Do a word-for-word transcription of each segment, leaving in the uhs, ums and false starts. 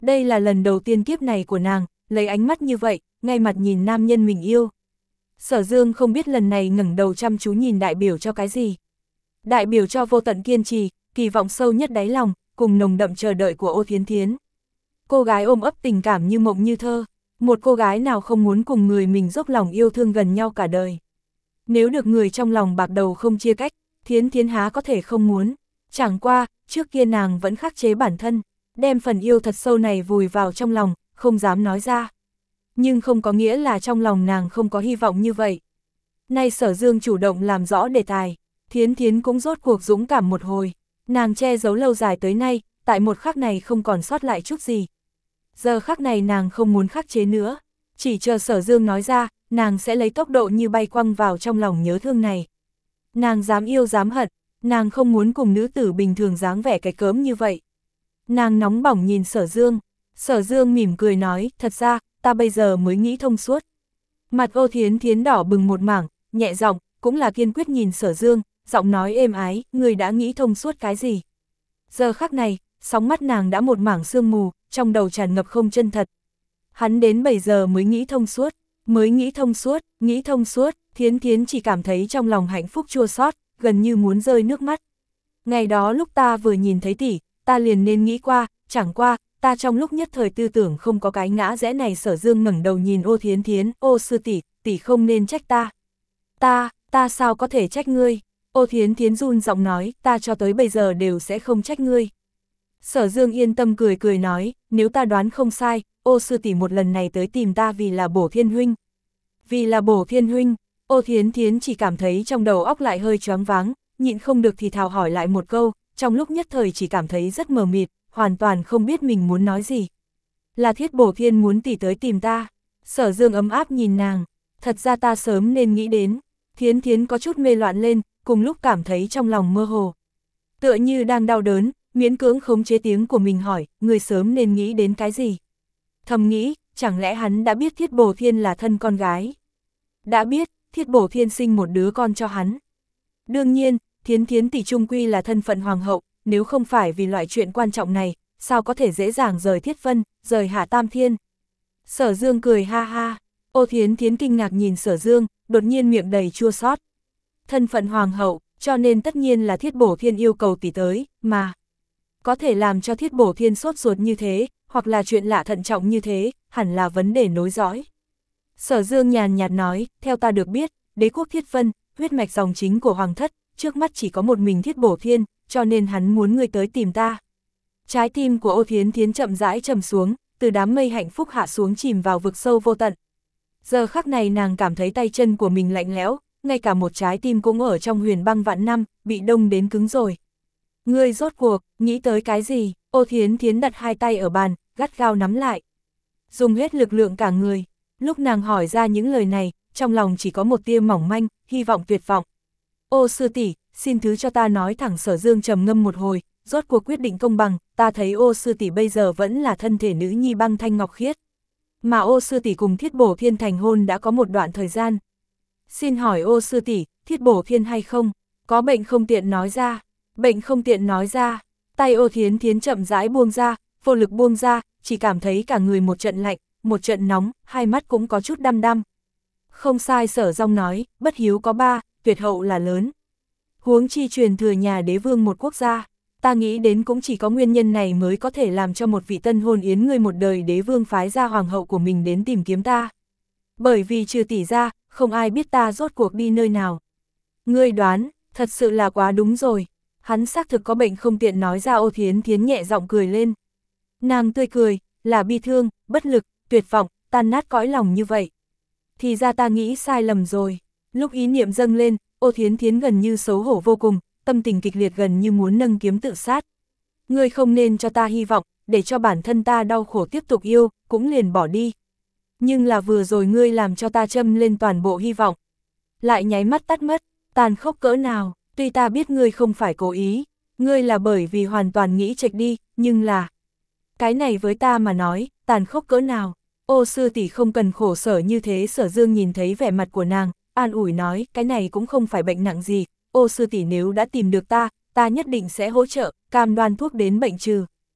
Đây là lần đầu tiên kiếp này của nàng, lấy ánh mắt như vậy, ngay mặt nhìn nam nhân mình yêu. Sở Dương không biết lần này ngẩng đầu chăm chú nhìn đại biểu cho cái gì. Đại biểu cho vô tận kiên trì, kỳ vọng sâu nhất đáy lòng, cùng nồng đậm chờ đợi của Ô Thiến Thiến. Cô gái ôm ấp tình cảm như mộng như thơ, một cô gái nào không muốn cùng người mình dốc lòng yêu thương gần nhau cả đời. Nếu được người trong lòng bạc đầu không chia cách, Thiến Thiến há có thể không muốn. Chẳng qua, trước kia nàng vẫn khắc chế bản thân, đem phần yêu thật sâu này vùi vào trong lòng, không dám nói ra. Nhưng không có nghĩa là trong lòng nàng không có hy vọng như vậy. Nay Sở Dương chủ động làm rõ đề tài, Thiến Thiến cũng rốt cuộc dũng cảm một hồi, nàng che giấu lâu dài tới nay, tại một khắc này không còn sót lại chút gì. Giờ khắc này nàng không muốn khắc chế nữa, chỉ chờ Sở Dương nói ra, nàng sẽ lấy tốc độ như bay quăng vào trong lòng nhớ thương này. Nàng dám yêu dám hận, nàng không muốn cùng nữ tử bình thường dáng vẻ cái cớm như vậy. Nàng nóng bỏng nhìn Sở Dương, Sở Dương mỉm cười nói, thật ra, ta bây giờ mới nghĩ thông suốt. Mặt Ô Thiến Thiến đỏ bừng một mảng, nhẹ giọng, cũng là kiên quyết nhìn Sở Dương, giọng nói êm ái, người đã nghĩ thông suốt cái gì. Giờ khắc này, sóng mắt nàng đã một mảng sương mù, trong đầu tràn ngập không chân thật. Hắn đến bây giờ mới nghĩ thông suốt, mới nghĩ thông suốt, nghĩ thông suốt, Thiến Thiến chỉ cảm thấy trong lòng hạnh phúc chua xót, gần như muốn rơi nước mắt. Ngày đó lúc ta vừa nhìn thấy tỷ, ta liền nên nghĩ qua, chẳng qua, ta trong lúc nhất thời tư tưởng không có cái ngã rẽ này. Sở Dương ngẩng đầu nhìn Ô Thiến Thiến, ô sư tỷ, tỷ không nên trách ta. Ta, ta sao có thể trách ngươi? Ô Thiến Thiến run giọng nói, ta cho tới bây giờ đều sẽ không trách ngươi. Sở Dương yên tâm cười cười nói, nếu ta đoán không sai, ô sư tỷ một lần này tới tìm ta vì là Bổ Thiên huynh. Vì là Bổ Thiên huynh, Ô Thiến Thiến chỉ cảm thấy trong đầu óc lại hơi choáng váng, nhịn không được thì thào hỏi lại một câu, trong lúc nhất thời chỉ cảm thấy rất mờ mịt, hoàn toàn không biết mình muốn nói gì. Là Thiết Bổ Thiên muốn tỷ tới tìm ta. Sở Dương ấm áp nhìn nàng, thật ra ta sớm nên nghĩ đến. Thiến Thiến có chút mê loạn lên, cùng lúc cảm thấy trong lòng mơ hồ. Tựa như đang đau đớn, miễn cưỡng khống chế tiếng của mình hỏi, người sớm nên nghĩ đến cái gì? Thầm nghĩ, chẳng lẽ hắn đã biết Thiết Bổ Thiên là thân con gái? Đã biết, Thiết Bổ Thiên sinh một đứa con cho hắn. Đương nhiên, Thiến Thiến tỷ trung quy là thân phận hoàng hậu, nếu không phải vì loại chuyện quan trọng này, sao có thể dễ dàng rời Thiết Vân, rời Hạ Tam Thiên. Sở Dương cười ha ha, Ô Thiến Thiến kinh ngạc nhìn Sở Dương, đột nhiên miệng đầy chua xót. Thân phận hoàng hậu, cho nên tất nhiên là Thiết Bổ Thiên yêu cầu tỷ tới, mà có thể làm cho Thiết Bổ Thiên sốt ruột như thế, hoặc là chuyện lạ thận trọng như thế, hẳn là vấn đề nối dõi. Sở Dương nhàn nhạt nói, theo ta được biết, đế quốc Thiết Vân, huyết mạch dòng chính của hoàng thất, trước mắt chỉ có một mình Thiết Bổ Thiên, cho nên hắn muốn ngươi tới tìm ta. Trái tim của Ô Thiến Thiến chậm rãi trầm xuống, từ đám mây hạnh phúc hạ xuống chìm vào vực sâu vô tận. Giờ khắc này nàng cảm thấy tay chân của mình lạnh lẽo, ngay cả một trái tim cũng ở trong huyền băng vạn năm, bị đông đến cứng rồi. Ngươi rốt cuộc, nghĩ tới cái gì? Ô Thiến Thiến đặt hai tay ở bàn, gắt gao nắm lại. Dùng hết lực lượng cả người, lúc nàng hỏi ra những lời này, trong lòng chỉ có một tia mỏng manh, hy vọng tuyệt vọng. Ô sư tỷ, xin thứ cho ta nói thẳng. Sở Dương trầm ngâm một hồi, rốt cuộc quyết định công bằng, ta thấy ô sư tỷ bây giờ vẫn là thân thể nữ nhi băng thanh ngọc khiết. Mà ô sư tỷ cùng Thiết Bổ Thiên thành hôn đã có một đoạn thời gian. Xin hỏi ô sư tỷ, Thiết Bổ Thiên hay không? Có bệnh không tiện nói ra. Bệnh không tiện nói ra. Tay Ô Thiến Thiến chậm rãi buông ra, vô lực buông ra, chỉ cảm thấy cả người một trận lạnh, một trận nóng, hai mắt cũng có chút đăm đăm. Không sai. Sở Dong nói, bất hiếu có ba, tuyệt hậu là lớn. Huống chi truyền thừa nhà đế vương một quốc gia, ta nghĩ đến cũng chỉ có nguyên nhân này mới có thể làm cho một vị tân hôn yến người một đời đế vương phái ra hoàng hậu của mình đến tìm kiếm ta. Bởi vì trừ tỷ ra, không ai biết ta rốt cuộc đi nơi nào. Ngươi đoán, thật sự là quá đúng rồi. Hắn xác thực có bệnh không tiện nói ra. Ô Thiến Thiến nhẹ giọng cười lên. Nàng tươi cười, là bi thương, bất lực, tuyệt vọng, tan nát cõi lòng như vậy. Thì ra ta nghĩ sai lầm rồi. Lúc ý niệm dâng lên, Ô Thiến Thiến gần như xấu hổ vô cùng, tâm tình kịch liệt gần như muốn nâng kiếm tự sát. Ngươi không nên cho ta hy vọng, để cho bản thân ta đau khổ tiếp tục yêu, cũng liền bỏ đi. Nhưng là vừa rồi ngươi làm cho ta châm lên toàn bộ hy vọng. Lại nháy mắt tắt mất, tàn khốc cỡ nào, tuy ta biết ngươi không phải cố ý, ngươi là bởi vì hoàn toàn nghĩ chệch đi, nhưng là... Cái này với ta mà nói, tàn khốc cỡ nào, ô sư tỷ không cần khổ sở như thế. Sở Dương nhìn thấy vẻ mặt của nàng, an ủi nói, cái này cũng không phải bệnh nặng gì, ô sư tỷ nếu đã tìm được ta, ta nhất định sẽ hỗ trợ, cam đoan thuốc đến bệnh trừ.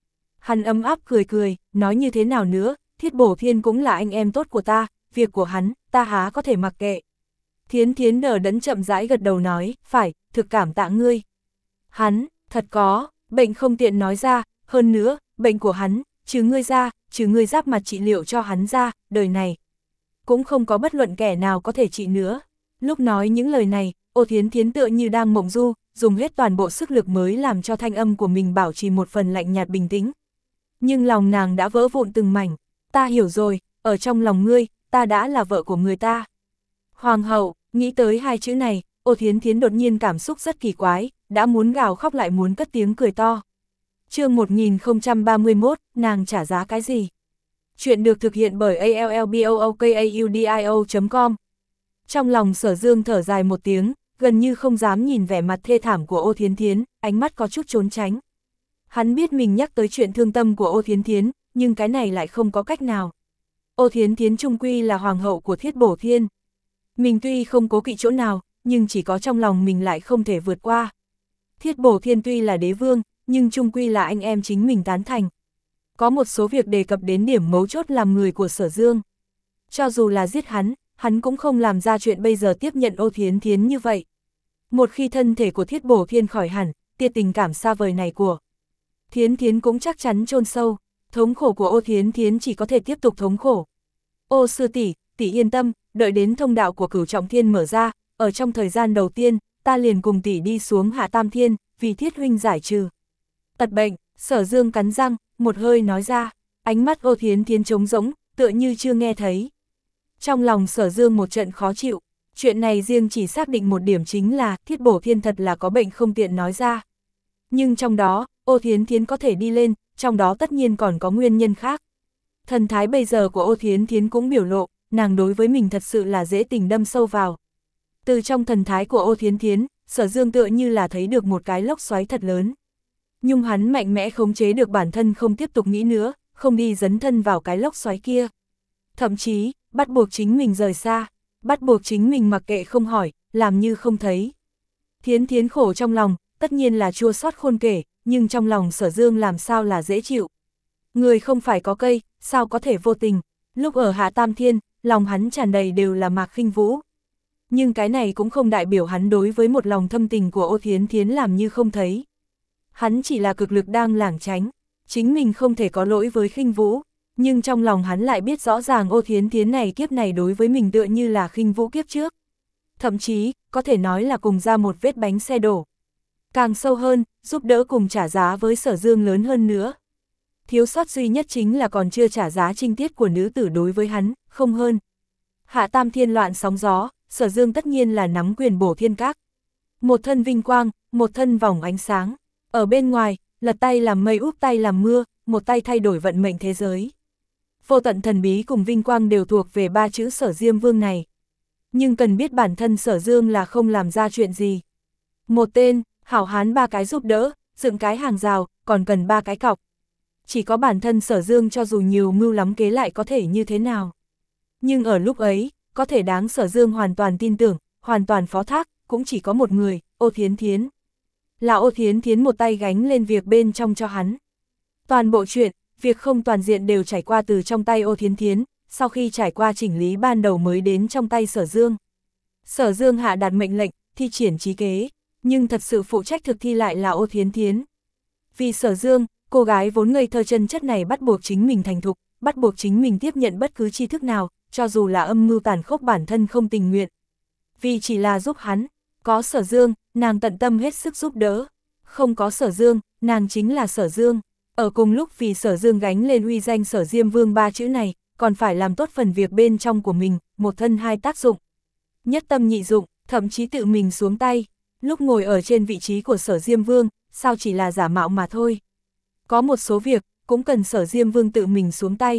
Hắn ấm áp cười cười, nói như thế nào nữa, Thiết Bổ Thiên cũng là anh em tốt của ta, việc của hắn, ta há có thể mặc kệ. Thiến Thiến đờ đẫn chậm rãi gật đầu nói, phải, thực cảm tạ ngươi. Hắn, thật có, bệnh không tiện nói ra, hơn nữa, bệnh của hắn, trừ ngươi ra, trừ ngươi giáp mặt trị liệu cho hắn ra, đời này. Cũng không có bất luận kẻ nào có thể trị nữa. Lúc nói những lời này, Ô Thiến Thiến tựa như đang mộng du, dùng hết toàn bộ sức lực mới làm cho thanh âm của mình bảo trì một phần lạnh nhạt bình tĩnh. Nhưng lòng nàng đã vỡ vụn từng mảnh, ta hiểu rồi, ở trong lòng ngươi, ta đã là vợ của người ta. Hoàng hậu, nghĩ tới hai chữ này, Ô Thiến Thiến đột nhiên cảm xúc rất kỳ quái, đã muốn gào khóc lại muốn cất tiếng cười to. Chương một nghìn không trăm ba mươi mốt, nàng trả giá cái gì? Chuyện được thực hiện bởi a l l b o o k a u d i o chấm com. Trong lòng Sở Dương thở dài một tiếng, gần như không dám nhìn vẻ mặt thê thảm của Ô Thiến Thiến, ánh mắt có chút trốn tránh. Hắn biết mình nhắc tới chuyện thương tâm của Ô Thiến Thiến, nhưng cái này lại không có cách nào. Ô Thiến Thiến trung quy là hoàng hậu của Thiết Bổ Thiên. Mình tuy không cố kỵ chỗ nào, nhưng chỉ có trong lòng mình lại không thể vượt qua. Thiết Bổ Thiên tuy là đế vương, nhưng trung quy là anh em chính mình tán thành. Có một số việc đề cập đến điểm mấu chốt làm người của Sở Dương. Cho dù là giết hắn, hắn cũng không làm ra chuyện bây giờ tiếp nhận Ô Thiến Thiến như vậy. Một khi thân thể của Thiết Bổ Thiên khỏi hẳn, tia tình cảm xa vời này của Thiến Thiến cũng chắc chắn chôn sâu, thống khổ của Ô Thiến Thiến chỉ có thể tiếp tục thống khổ. Ô sư tỷ, tỷ yên tâm, đợi đến thông đạo của Cửu Trọng Thiên mở ra, ở trong thời gian đầu tiên, ta liền cùng tỷ đi xuống Hạ Tam Thiên, vì Thiết huynh giải trừ tật bệnh. Sở Dương cắn răng, một hơi nói ra, ánh mắt Ô Thiến Thiến trống rỗng, tựa như chưa nghe thấy. Trong lòng Sở Dương một trận khó chịu, chuyện này riêng chỉ xác định một điểm chính là Thiết Bổ Thiên thật là có bệnh không tiện nói ra. Nhưng trong đó, Ô Thiến Thiến có thể đi lên, trong đó tất nhiên còn có nguyên nhân khác. Thần thái bây giờ của Ô Thiến Thiến cũng biểu lộ, nàng đối với mình thật sự là dễ tình đâm sâu vào. Từ trong thần thái của Ô Thiến Thiến, Sở Dương tựa như là thấy được một cái lốc xoáy thật lớn. Nhưng hắn mạnh mẽ khống chế được bản thân không tiếp tục nghĩ nữa, không đi dấn thân vào cái lốc xoáy kia. Thậm chí, bắt buộc chính mình rời xa, bắt buộc chính mình mặc kệ không hỏi, làm như không thấy. Thiến Thiến khổ trong lòng, tất nhiên là chua xót khôn kể, nhưng trong lòng Sở Dương làm sao là dễ chịu. Người không phải có cây, sao có thể vô tình. Lúc ở Hạ Tam Thiên, lòng hắn tràn đầy đều là Mạc Khinh Vũ. Nhưng cái này cũng không đại biểu hắn đối với một lòng thâm tình của Ô Thiến Thiến làm như không thấy. Hắn chỉ là cực lực đang lảng tránh, chính mình không thể có lỗi với Khinh Vũ, nhưng trong lòng hắn lại biết rõ ràng Ô Thiến Thiến này kiếp này đối với mình tựa như là Khinh Vũ kiếp trước. Thậm chí, có thể nói là cùng ra một vết bánh xe đổ. Càng sâu hơn, giúp đỡ cùng trả giá với Sở Dương lớn hơn nữa. Thiếu sót duy nhất chính là còn chưa trả giá trinh tiết của nữ tử đối với hắn, không hơn. Hạ Tam Thiên loạn sóng gió, Sở Dương tất nhiên là nắm quyền bổ thiên các. Một thân vinh quang, một thân vòng ánh sáng. Ở bên ngoài, lật tay làm mây úp tay làm mưa, một tay thay đổi vận mệnh thế giới. Vô tận thần bí cùng vinh quang đều thuộc về ba chữ Sở Diêm Vương này. Nhưng cần biết bản thân Sở Dương là không làm ra chuyện gì. Một tên, hảo hán ba cái giúp đỡ, dựng cái hàng rào, còn cần ba cái cọc. Chỉ có bản thân Sở Dương cho dù nhiều mưu lắm kế lại có thể như thế nào. Nhưng ở lúc ấy, có thể đáng Sở Dương hoàn toàn tin tưởng, hoàn toàn phó thác, cũng chỉ có một người, Ô Thiến Thiến. Là Ô Thiến Thiến một tay gánh lên việc bên trong cho hắn. Toàn bộ chuyện, việc không toàn diện đều trải qua từ trong tay Ô Thiến Thiến, sau khi trải qua chỉnh lý ban đầu mới đến trong tay Sở Dương. Sở Dương hạ đạt mệnh lệnh, thi triển trí kế, nhưng thật sự phụ trách thực thi lại là Ô Thiến Thiến. Vì Sở Dương, cô gái vốn ngây thơ chân chất này bắt buộc chính mình thành thục, bắt buộc chính mình tiếp nhận bất cứ tri thức nào, cho dù là âm mưu tàn khốc bản thân không tình nguyện. Vì chỉ là giúp hắn, có Sở Dương, nàng tận tâm hết sức giúp đỡ. Không có Sở Dương, nàng chính là Sở Dương. Ở cùng lúc vì Sở Dương gánh lên uy danh Sở Diêm Vương ba chữ này, còn phải làm tốt phần việc bên trong của mình, một thân hai tác dụng. Nhất tâm nhị dụng, thậm chí tự mình xuống tay. Lúc ngồi ở trên vị trí của Sở Diêm Vương, sao chỉ là giả mạo mà thôi. Có một số việc, cũng cần Sở Diêm Vương tự mình xuống tay.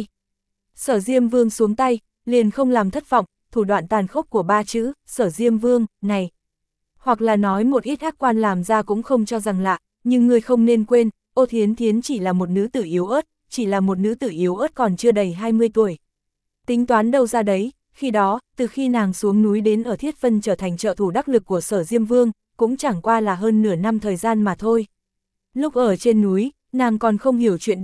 Sở Diêm Vương xuống tay, liền không làm thất vọng, thủ đoạn tàn khốc của ba chữ, Sở Diêm Vương, này. Hoặc là nói một ít ác quan làm ra cũng không cho rằng lạ, nhưng người không nên quên, Ô Thiến Thiến chỉ là một nữ tử yếu ớt, chỉ là một nữ tử yếu ớt còn chưa đầy hai mươi tuổi. Tính toán đâu ra đấy, khi đó, từ khi nàng xuống núi đến ở Thiết Vân trở thành trợ thủ đắc lực của Sở Diêm Vương, cũng chẳng qua là hơn nửa năm thời gian mà thôi. Lúc ở trên núi, nàng còn không hiểu chuyện đời,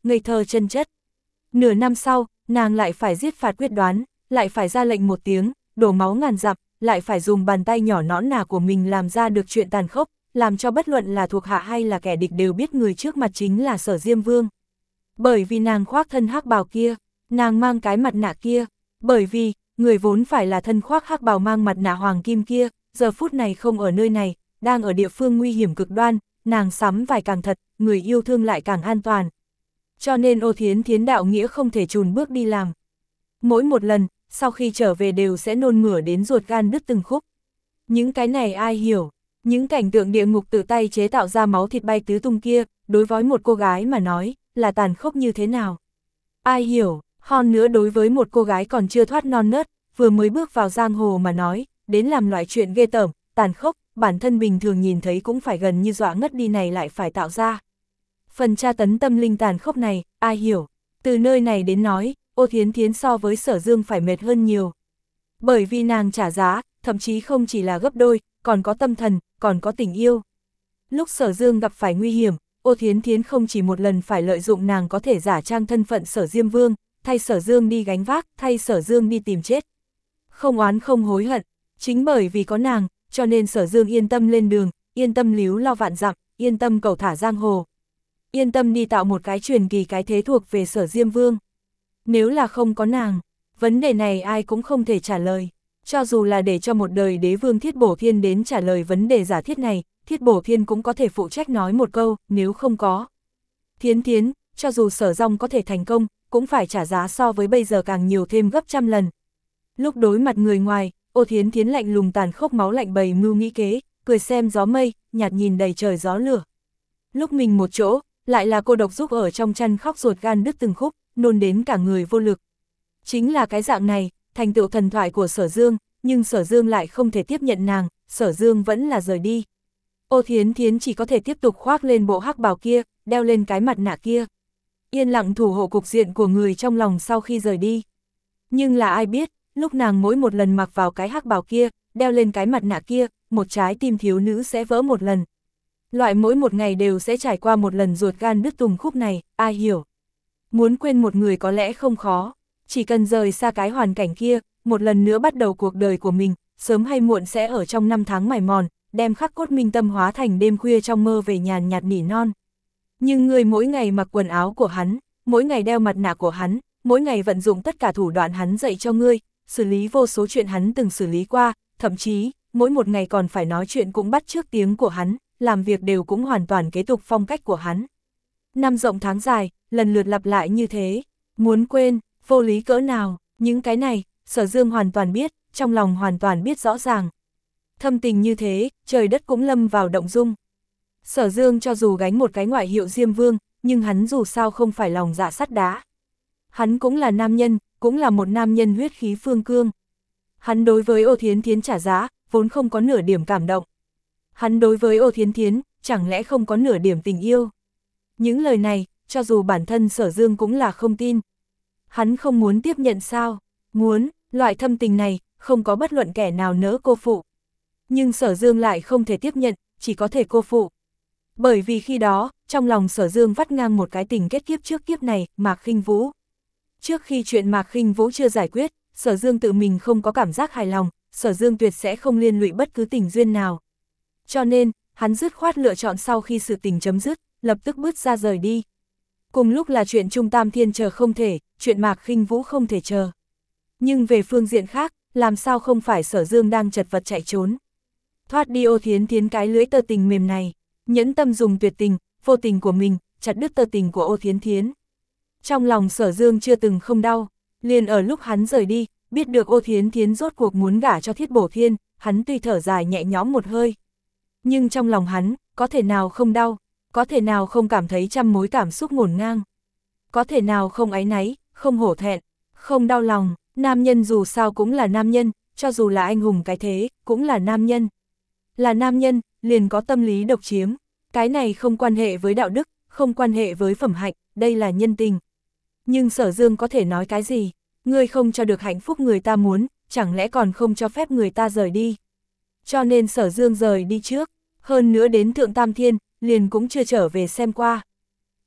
ngây thơ chân chất. Nửa năm sau, nàng lại phải giết phạt quyết đoán, lại phải ra lệnh một tiếng, đổ máu ngàn dặm, lại phải dùng bàn tay nhỏ nõn nà của mình làm ra được chuyện tàn khốc, làm cho bất luận là thuộc hạ hay là kẻ địch đều biết người trước mặt chính là Sở Diêm Vương. Bởi vì nàng khoác thân hắc bào kia, nàng mang cái mặt nạ kia, bởi vì, người vốn phải là thân khoác hắc bào mang mặt nạ hoàng kim kia, giờ phút này không ở nơi này, đang ở địa phương nguy hiểm cực đoan, nàng sắm vải càng thật, người yêu thương lại càng an toàn. Cho nên Ô Thiến Thiến đạo nghĩa không thể chùn bước đi làm. Mỗi một lần, sau khi trở về đều sẽ nôn mửa đến ruột gan đứt từng khúc. Những cái này ai hiểu, những cảnh tượng địa ngục tự tay chế tạo ra máu thịt bay tứ tung kia, đối với một cô gái mà nói, là tàn khốc như thế nào. Ai hiểu, hơn nữa đối với một cô gái còn chưa thoát non nớt, vừa mới bước vào giang hồ mà nói, đến làm loại chuyện ghê tởm, tàn khốc, bản thân bình thường nhìn thấy cũng phải gần như dọa ngất đi này lại phải tạo ra. Phần tra tấn tâm linh tàn khốc này, ai hiểu, từ nơi này đến nói, Ô Thiến Thiến so với Sở Dương phải mệt hơn nhiều. Bởi vì nàng trả giá, thậm chí không chỉ là gấp đôi, còn có tâm thần, còn có tình yêu. Lúc Sở Dương gặp phải nguy hiểm, Ô Thiến Thiến không chỉ một lần phải lợi dụng nàng có thể giả trang thân phận Sở Diêm Vương, thay Sở Dương đi gánh vác, thay Sở Dương đi tìm chết. Không oán không hối hận, chính bởi vì có nàng, cho nên Sở Dương yên tâm lên đường, yên tâm líu lo vạn dặm, yên tâm cầu thả giang hồ. Yên tâm đi tạo một cái truyền kỳ cái thế thuộc về Sở Diêm Vương. Nếu là không có nàng, vấn đề này ai cũng không thể trả lời. Cho dù là để cho một đời đế vương Thiết Bổ Thiên đến trả lời vấn đề giả thiết này, Thiết Bổ Thiên cũng có thể phụ trách nói một câu, nếu không có. Thiến Thiến, cho dù Sở Dòng có thể thành công, cũng phải trả giá so với bây giờ càng nhiều thêm gấp trăm lần. Lúc đối mặt người ngoài, Ô Thiến Thiến lạnh lùng tàn khốc máu lạnh bày mưu nghĩ kế, cười xem gió mây, nhạt nhìn đầy trời gió lửa. Lúc mình một chỗ, lại là cô độc giúp ở trong chăn khóc ruột gan đứt từng khúc, nôn đến cả người vô lực. Chính là cái dạng này, thành tựu thần thoại của Sở Dương, nhưng Sở Dương lại không thể tiếp nhận nàng, Sở Dương vẫn là rời đi. Ô Thiến Thiến chỉ có thể tiếp tục khoác lên bộ hắc bào kia, đeo lên cái mặt nạ kia. Yên lặng thủ hộ cục diện của người trong lòng sau khi rời đi. Nhưng là ai biết, lúc nàng mỗi một lần mặc vào cái hắc bào kia, đeo lên cái mặt nạ kia, một trái tim thiếu nữ sẽ vỡ một lần. Loại mỗi một ngày đều sẽ trải qua một lần ruột gan đứt tùng khúc này, ai hiểu. Muốn quên một người có lẽ không khó, chỉ cần rời xa cái hoàn cảnh kia, một lần nữa bắt đầu cuộc đời của mình, sớm hay muộn sẽ ở trong năm tháng mài mòn, đem khắc cốt minh tâm hóa thành đêm khuya trong mơ về nhàn nhạt nỉ non. Nhưng người mỗi ngày mặc quần áo của hắn, mỗi ngày đeo mặt nạ của hắn, mỗi ngày vận dụng tất cả thủ đoạn hắn dạy cho ngươi, xử lý vô số chuyện hắn từng xử lý qua, thậm chí, mỗi một ngày còn phải nói chuyện cũng bắt chước tiếng của hắn, làm việc đều cũng hoàn toàn kế tục phong cách của hắn. Năm rộng tháng dài, lần lượt lặp lại như thế, muốn quên, vô lý cỡ nào, những cái này, Sở Dương hoàn toàn biết, trong lòng hoàn toàn biết rõ ràng. Thâm tình như thế, trời đất cũng lâm vào động dung. Sở Dương cho dù gánh một cái ngoại hiệu Diêm Vương, nhưng hắn dù sao không phải lòng dạ sắt đá. Hắn cũng là nam nhân, cũng là một nam nhân huyết khí phương cương. Hắn đối với Ô Thiến Thiến trả giá, vốn không có nửa điểm cảm động. Hắn đối với Ô Thiến Thiến, chẳng lẽ không có nửa điểm tình yêu. Những lời này, cho dù bản thân Sở Dương cũng là không tin. Hắn không muốn tiếp nhận sao? Muốn, loại thâm tình này, không có bất luận kẻ nào nỡ cô phụ. Nhưng Sở Dương lại không thể tiếp nhận, chỉ có thể cô phụ. Bởi vì khi đó, trong lòng Sở Dương vắt ngang một cái tình kết kiếp trước kiếp này, Mạc Khinh Vũ. Trước khi chuyện Mạc Khinh Vũ chưa giải quyết, Sở Dương tự mình không có cảm giác hài lòng, Sở Dương tuyệt sẽ không liên lụy bất cứ tình duyên nào. Cho nên, hắn dứt khoát lựa chọn sau khi sự tình chấm dứt, lập tức bước ra rời đi. Cùng lúc là chuyện Trung Tam Thiên chờ không thể, chuyện Mạc Khinh Vũ không thể chờ. Nhưng về phương diện khác, làm sao không phải Sở Dương đang chật vật chạy trốn. Thoát đi Ô Thiến Thiến cái lưỡi tơ tình mềm này, nhẫn tâm dùng tuyệt tình, vô tình của mình, chặt đứt tơ tình của Ô Thiến Thiến. Trong lòng Sở Dương chưa từng không đau, liền ở lúc hắn rời đi, biết được Ô Thiến Thiến rốt cuộc muốn gả cho Thiết Bổ Thiên, hắn tuy thở dài nhẹ nhõm một hơi. Nhưng trong lòng hắn, có thể nào không đau, có thể nào không cảm thấy trăm mối cảm xúc ngổn ngang. Có thể nào không áy náy, không hổ thẹn, không đau lòng, nam nhân dù sao cũng là nam nhân, cho dù là anh hùng cái thế, cũng là nam nhân. Là nam nhân, liền có tâm lý độc chiếm, cái này không quan hệ với đạo đức, không quan hệ với phẩm hạnh, đây là nhân tình. Nhưng Sở Dương có thể nói cái gì? Ngươi không cho được hạnh phúc người ta muốn, chẳng lẽ còn không cho phép người ta rời đi? Cho nên Sở Dương rời đi trước, hơn nữa đến Thượng Tam Thiên, liền cũng chưa trở về xem qua.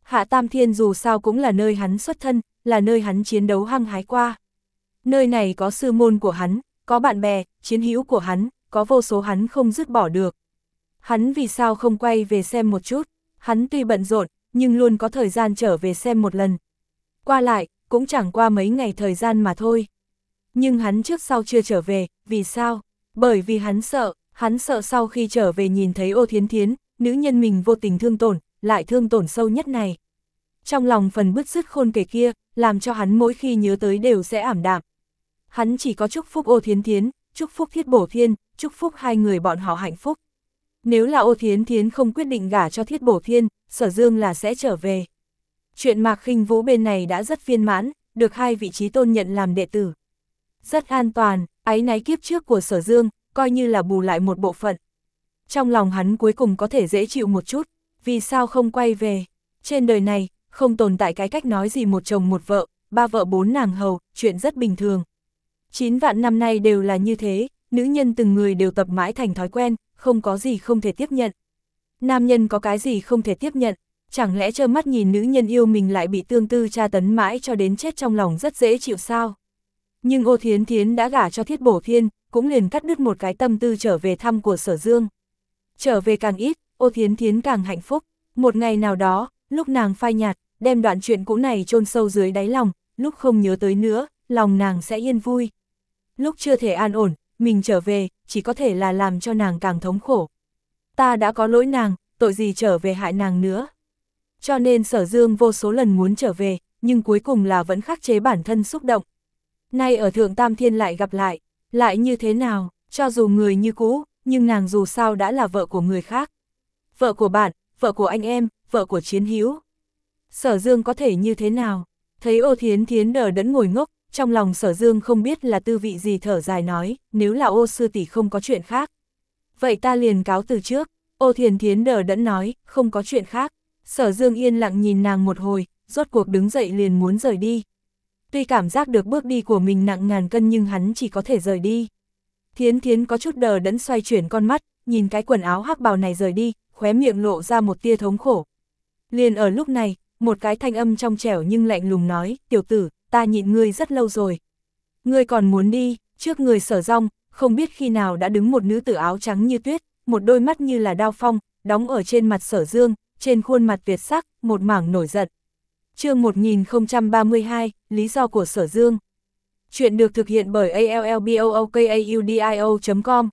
Hạ Tam Thiên dù sao cũng là nơi hắn xuất thân, là nơi hắn chiến đấu hăng hái qua. Nơi này có sư môn của hắn, có bạn bè, chiến hữu của hắn, có vô số hắn không dứt bỏ được. Hắn vì sao không quay về xem một chút, hắn tuy bận rộn, nhưng luôn có thời gian trở về xem một lần. Qua lại, cũng chẳng qua mấy ngày thời gian mà thôi. Nhưng hắn trước sau chưa trở về, vì sao? Bởi vì hắn sợ, hắn sợ sau khi trở về nhìn thấy Ô Thiến Thiến, nữ nhân mình vô tình thương tổn, lại thương tổn sâu nhất này. Trong lòng phần bứt rứt khôn kể kia, làm cho hắn mỗi khi nhớ tới đều sẽ ảm đạm. Hắn chỉ có chúc phúc Ô Thiến Thiến, chúc phúc Thiết Bổ Thiên, chúc phúc hai người bọn họ hạnh phúc. Nếu là Ô Thiến Thiến không quyết định gả cho Thiết Bổ Thiên, Sở Dương là sẽ trở về. Chuyện Mạc Khinh Vũ bên này đã rất viên mãn, được hai vị trí tôn nhận làm đệ tử. Rất an toàn, áy náy kiếp trước của Sở Dương, coi như là bù lại một bộ phận. Trong lòng hắn cuối cùng có thể dễ chịu một chút, vì sao không quay về. Trên đời này, không tồn tại cái cách nói gì một chồng một vợ, ba vợ bốn nàng hầu, chuyện rất bình thường. Chín vạn năm nay đều là như thế, nữ nhân từng người đều tập mãi thành thói quen, không có gì không thể tiếp nhận. Nam nhân có cái gì không thể tiếp nhận, chẳng lẽ trơ mắt nhìn nữ nhân yêu mình lại bị tương tư tra tấn mãi cho đến chết trong lòng rất dễ chịu sao? Nhưng Ô Thiến Thiến đã gả cho Thiết Bổ Thiên, cũng liền cắt đứt một cái tâm tư trở về thăm của Sở Dương. Trở về càng ít, Ô Thiến Thiến càng hạnh phúc. Một ngày nào đó, lúc nàng phai nhạt, đem đoạn chuyện cũ này chôn sâu dưới đáy lòng, lúc không nhớ tới nữa, lòng nàng sẽ yên vui. Lúc chưa thể an ổn, mình trở về, chỉ có thể là làm cho nàng càng thống khổ. Ta đã có lỗi nàng, tội gì trở về hại nàng nữa. Cho nên Sở Dương vô số lần muốn trở về, nhưng cuối cùng là vẫn khắc chế bản thân xúc động. Nay ở Thượng Tam Thiên lại gặp lại, lại như thế nào, cho dù người như cũ, nhưng nàng dù sao đã là vợ của người khác. Vợ của bạn, vợ của anh em, vợ của chiến hữu. Sở Dương có thể như thế nào? Thấy Ô Thiến Thiến đờ đẫn ngồi ngốc, trong lòng Sở Dương không biết là tư vị gì, thở dài nói, nếu là Ô sư tỷ không có chuyện khác. Vậy ta liền cáo từ trước. Ô Thiến Thiến đờ đẫn nói, không có chuyện khác. Sở Dương yên lặng nhìn nàng một hồi, rốt cuộc đứng dậy liền muốn rời đi. Tuy cảm giác được bước đi của mình nặng ngàn cân nhưng hắn chỉ có thể rời đi. Thiến Thiến có chút đờ đẫn xoay chuyển con mắt, nhìn cái quần áo hắc bào này rời đi, khóe miệng lộ ra một tia thống khổ. Liền ở lúc này, một cái thanh âm trong trẻo nhưng lạnh lùng nói, tiểu tử, ta nhịn ngươi rất lâu rồi. Ngươi còn muốn đi, trước người Sở Rong, không biết khi nào đã đứng một nữ tử áo trắng như tuyết, một đôi mắt như là đao phong, đóng ở trên mặt Sở Dương, trên khuôn mặt tuyệt sắc, một mảng nổi giận. Chương một nghìn không trăm ba mươi hai, lý do của Sở Dương. Chuyện được thực hiện bởi a l l b o o k a u d i o chấm com.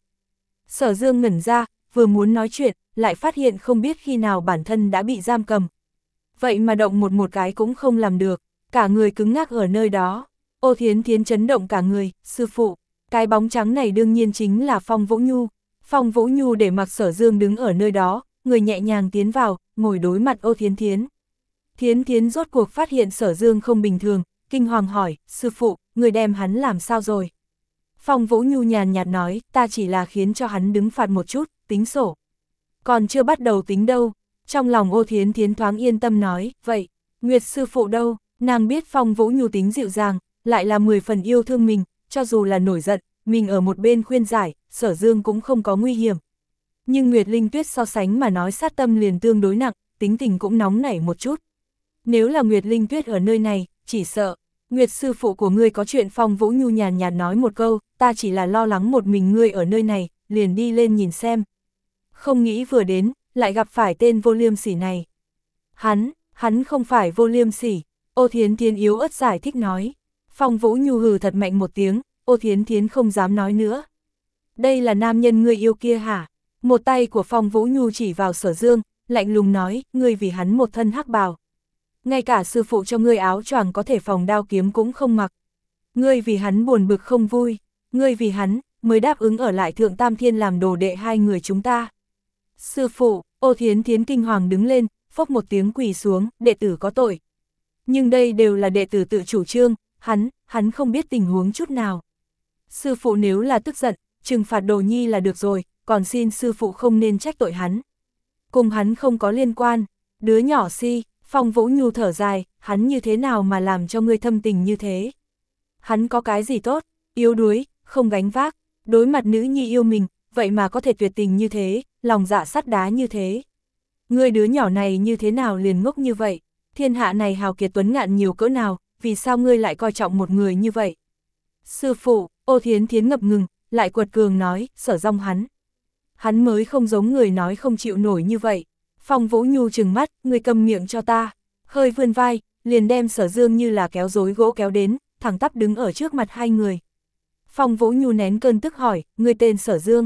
Sở Dương ngẩn ra, vừa muốn nói chuyện, lại phát hiện không biết khi nào bản thân đã bị giam cầm. Vậy mà động một một cái cũng không làm được, cả người cứng ngắc ở nơi đó. Ô Thiến Thiến chấn động cả người, sư phụ, cái bóng trắng này đương nhiên chính là Phong Vũ Nhu. Phong Vũ Nhu để mặc Sở Dương đứng ở nơi đó, người nhẹ nhàng tiến vào, ngồi đối mặt Ô Thiến Thiến. Thiến Thiến rốt cuộc phát hiện Sở Dương không bình thường, kinh hoàng hỏi, sư phụ, người đem hắn làm sao rồi? Phong Vũ Nhu nhàn nhạt nói, ta chỉ là khiến cho hắn đứng phạt một chút, tính sổ. Còn chưa bắt đầu tính đâu. Trong lòng Ô Thiến Thiến thoáng yên tâm nói, vậy, Nguyệt sư phụ đâu? Nàng biết Phong Vũ Nhu tính dịu dàng, lại là mười phần yêu thương mình, cho dù là nổi giận, mình ở một bên khuyên giải, Sở Dương cũng không có nguy hiểm. Nhưng Nguyệt Linh Tuyết so sánh mà nói sát tâm liền tương đối nặng, tính tình cũng nóng nảy một chút. Nếu là Nguyệt Linh Tuyết ở nơi này, chỉ sợ, Nguyệt sư phụ của ngươi có chuyện. Phong Vũ Nhu nhàn nhạt nói một câu, ta chỉ là lo lắng một mình ngươi ở nơi này, liền đi lên nhìn xem. Không nghĩ vừa đến, lại gặp phải tên Vô Liêm Sỉ này. Hắn, hắn không phải Vô Liêm Sỉ. Ô Thiến Thiến yếu ớt giải thích nói. Phong Vũ Nhu hừ thật mạnh một tiếng, Ô Thiến Thiến không dám nói nữa. Đây là nam nhân ngươi yêu kia hả? Một tay của Phong Vũ Nhu chỉ vào Sở Dương, lạnh lùng nói, ngươi vì hắn một thân hắc bào. Ngay cả sư phụ cho ngươi áo choàng có thể phòng đao kiếm cũng không mặc. Ngươi vì hắn buồn bực không vui, ngươi vì hắn mới đáp ứng ở lại Thượng Tam Thiên làm đồ đệ hai người chúng ta. Sư phụ, Ô Thiến Thiến kinh hoàng đứng lên, phốc một tiếng quỳ xuống, đệ tử có tội. Nhưng đây đều là đệ tử tự chủ trương, hắn, hắn không biết tình huống chút nào. Sư phụ nếu là tức giận, trừng phạt Đồ Nhi là được rồi, còn xin sư phụ không nên trách tội hắn. Cùng hắn không có liên quan, đứa nhỏ si. Phong Vũ Nhu thở dài, hắn như thế nào mà làm cho ngươi thâm tình như thế? Hắn có cái gì tốt, yếu đuối, không gánh vác, đối mặt nữ nhi yêu mình, vậy mà có thể tuyệt tình như thế, lòng dạ sắt đá như thế. Ngươi đứa nhỏ này như thế nào liền ngốc như vậy? Thiên hạ này hào kiệt tuấn ngạn nhiều cỡ nào, vì sao ngươi lại coi trọng một người như vậy? Sư phụ, Ô Thiến Thiến ngập ngừng, lại quật cường nói, Sở Rong hắn. Hắn mới không giống người nói không chịu nổi như vậy. Phong Vũ Nhu trừng mắt, ngươi câm miệng cho ta. Hơi vươn vai, liền đem Sở Dương như là kéo rối gỗ kéo đến, thẳng tắp đứng ở trước mặt hai người. Phong Vũ Nhu nén cơn tức hỏi, ngươi tên Sở Dương.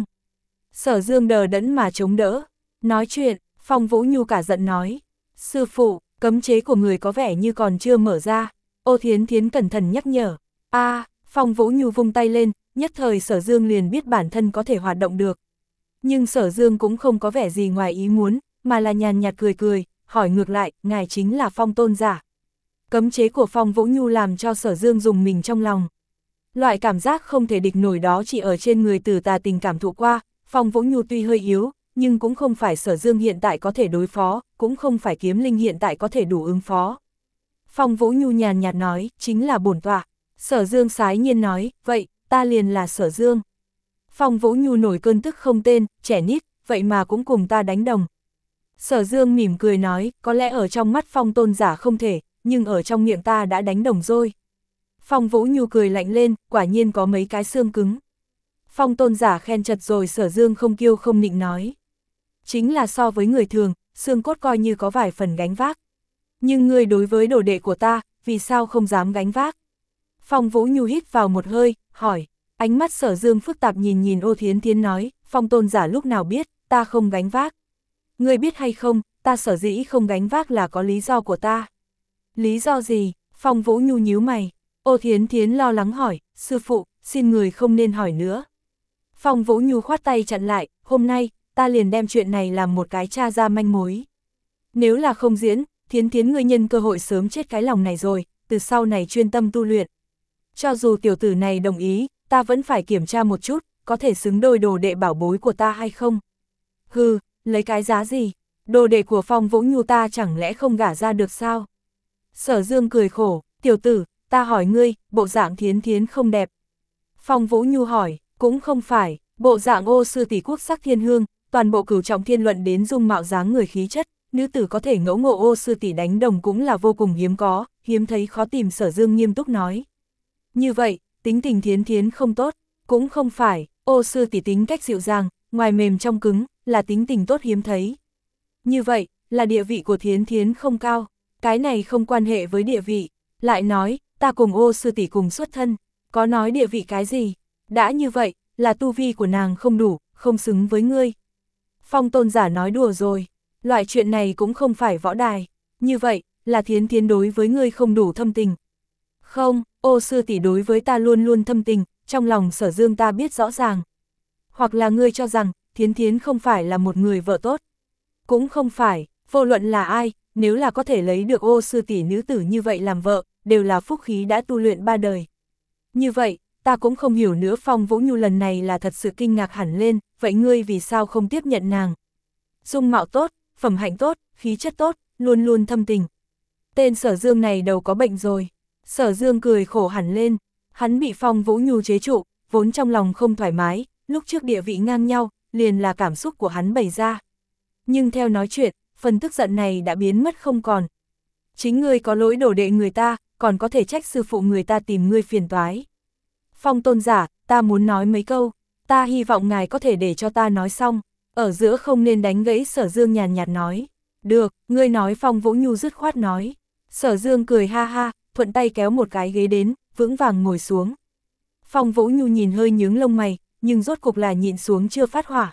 Sở Dương đờ đẫn mà chống đỡ. Nói chuyện, Phong Vũ Nhu cả giận nói. Sư phụ, cấm chế của người có vẻ như còn chưa mở ra. Ô Thiến Thiến cẩn thận nhắc nhở. a à, Phong Vũ Nhu vung tay lên, nhất thời Sở Dương liền biết bản thân có thể hoạt động được. Nhưng Sở Dương cũng không có vẻ gì ngoài ý muốn, mà là nhàn nhạt cười cười, hỏi ngược lại, ngài chính là Phong tôn giả. Cấm chế của Phong Vũ Nhu làm cho Sở Dương dùng mình trong lòng. Loại cảm giác không thể địch nổi đó chỉ ở trên người Tử Tà Tình cảm thụ qua, Phong Vũ Nhu tuy hơi yếu, nhưng cũng không phải Sở Dương hiện tại có thể đối phó, cũng không phải Kiếm Linh hiện tại có thể đủ ứng phó. Phong Vũ Nhu nhàn nhạt nói, chính là bổn tọa. Sở Dương sái nhiên nói, vậy, ta liền là Sở Dương. Phong Vũ Nhu nổi cơn tức không tên, trẻ nít, vậy mà cũng cùng ta đánh đồng. Sở Dương mỉm cười nói, có lẽ ở trong mắt Phong tôn giả không thể, nhưng ở trong miệng ta đã đánh đồng rồi. Phong Vũ Nhu cười lạnh lên, quả nhiên có mấy cái xương cứng. Phong tôn giả khen chật rồi. Sở Dương không kiêu không nịnh nói. Chính là so với người thường, xương cốt coi như có vài phần gánh vác. Nhưng ngươi đối với đồ đệ của ta, vì sao không dám gánh vác? Phong Vũ Nhu hít vào một hơi, hỏi. Ánh mắt Sở Dương phức tạp nhìn nhìn Ô Thiến Thiến nói, Phong tôn giả lúc nào biết, ta không gánh vác. Ngươi biết hay không, ta sở dĩ không gánh vác là có lý do của ta. Lý do gì? Phong Vũ Nhu nhíu mày. Ô Thiến Thiến lo lắng hỏi, sư phụ, xin người không nên hỏi nữa. Phong Vũ Nhu khoát tay chặn lại, hôm nay, ta liền đem chuyện này làm một cái tra ra manh mối. Nếu là không diễn, Thiến Thiến ngươi nhân cơ hội sớm chết cái lòng này rồi, từ sau này chuyên tâm tu luyện. Cho dù tiểu tử này đồng ý, ta vẫn phải kiểm tra một chút, có thể xứng đôi đồ đệ bảo bối của ta hay không. Hừ, lấy cái giá gì? Đồ đệ của Phong Vũ Nhu ta chẳng lẽ không gả ra được sao? Sở Dương cười khổ, tiểu tử, ta hỏi ngươi, bộ dạng Thiến Thiến không đẹp. Phong Vũ Nhu hỏi, cũng không phải, bộ dạng Ô sư tỷ quốc sắc thiên hương, toàn bộ Cửu Trọng Thiên luận đến dung mạo dáng người khí chất, nữ tử có thể ngẫu ngộ Ô sư tỷ đánh đồng cũng là vô cùng hiếm có, hiếm thấy khó tìm. Sở Dương nghiêm túc nói. Như vậy, tính tình Thiến Thiến không tốt, cũng không phải, Ô sư tỷ tính cách dịu dàng, ngoài mềm trong cứng, là tính tình tốt hiếm thấy. Như vậy, là địa vị của Thiến Thiến không cao, cái này không quan hệ với địa vị. Lại nói, ta cùng Ô sư tỷ cùng xuất thân, có nói địa vị cái gì? Đã như vậy, là tu vi của nàng không đủ, không xứng với ngươi. Phong tôn giả nói đùa rồi, loại chuyện này cũng không phải võ đài. Như vậy, là Thiến Thiến đối với ngươi không đủ thâm tình. Không, Ô sư tỷ đối với ta luôn luôn thâm tình, trong lòng Sở Dương ta biết rõ ràng. Hoặc là ngươi cho rằng, Thiến Thiến không phải là một người vợ tốt. Cũng không phải, vô luận là ai, nếu là có thể lấy được Ô sư tỷ nữ tử như vậy làm vợ, đều là phúc khí đã tu luyện ba đời. Như vậy, ta cũng không hiểu nữa. Phong Vũ Nhu lần này là thật sự kinh ngạc hẳn lên, vậy ngươi vì sao không tiếp nhận nàng? Dung mạo tốt, phẩm hạnh tốt, khí chất tốt, luôn luôn thâm tình. Tên Sở Dương này đầu có bệnh rồi. Sở Dương cười khổ hẳn lên, hắn bị Phong Vũ Nhu chế trụ, vốn trong lòng không thoải mái, lúc trước địa vị ngang nhau, liền là cảm xúc của hắn bày ra. Nhưng theo nói chuyện, phần tức giận này đã biến mất không còn. Chính ngươi có lỗi đồ đệ người ta, còn có thể trách sư phụ người ta tìm ngươi phiền toái. Phong tôn giả, ta muốn nói mấy câu, ta hy vọng ngài có thể để cho ta nói xong, ở giữa không nên đánh gãy. Sở Dương nhàn nhạt nói. Được, ngươi nói. Phong Vũ Nhu dứt khoát nói. Sở Dương cười ha ha, thuận tay kéo một cái ghế đến, vững vàng ngồi xuống. Phong Vũ Nhu nhìn hơi nhướng lông mày, nhưng rốt cục là nhịn xuống chưa phát hỏa.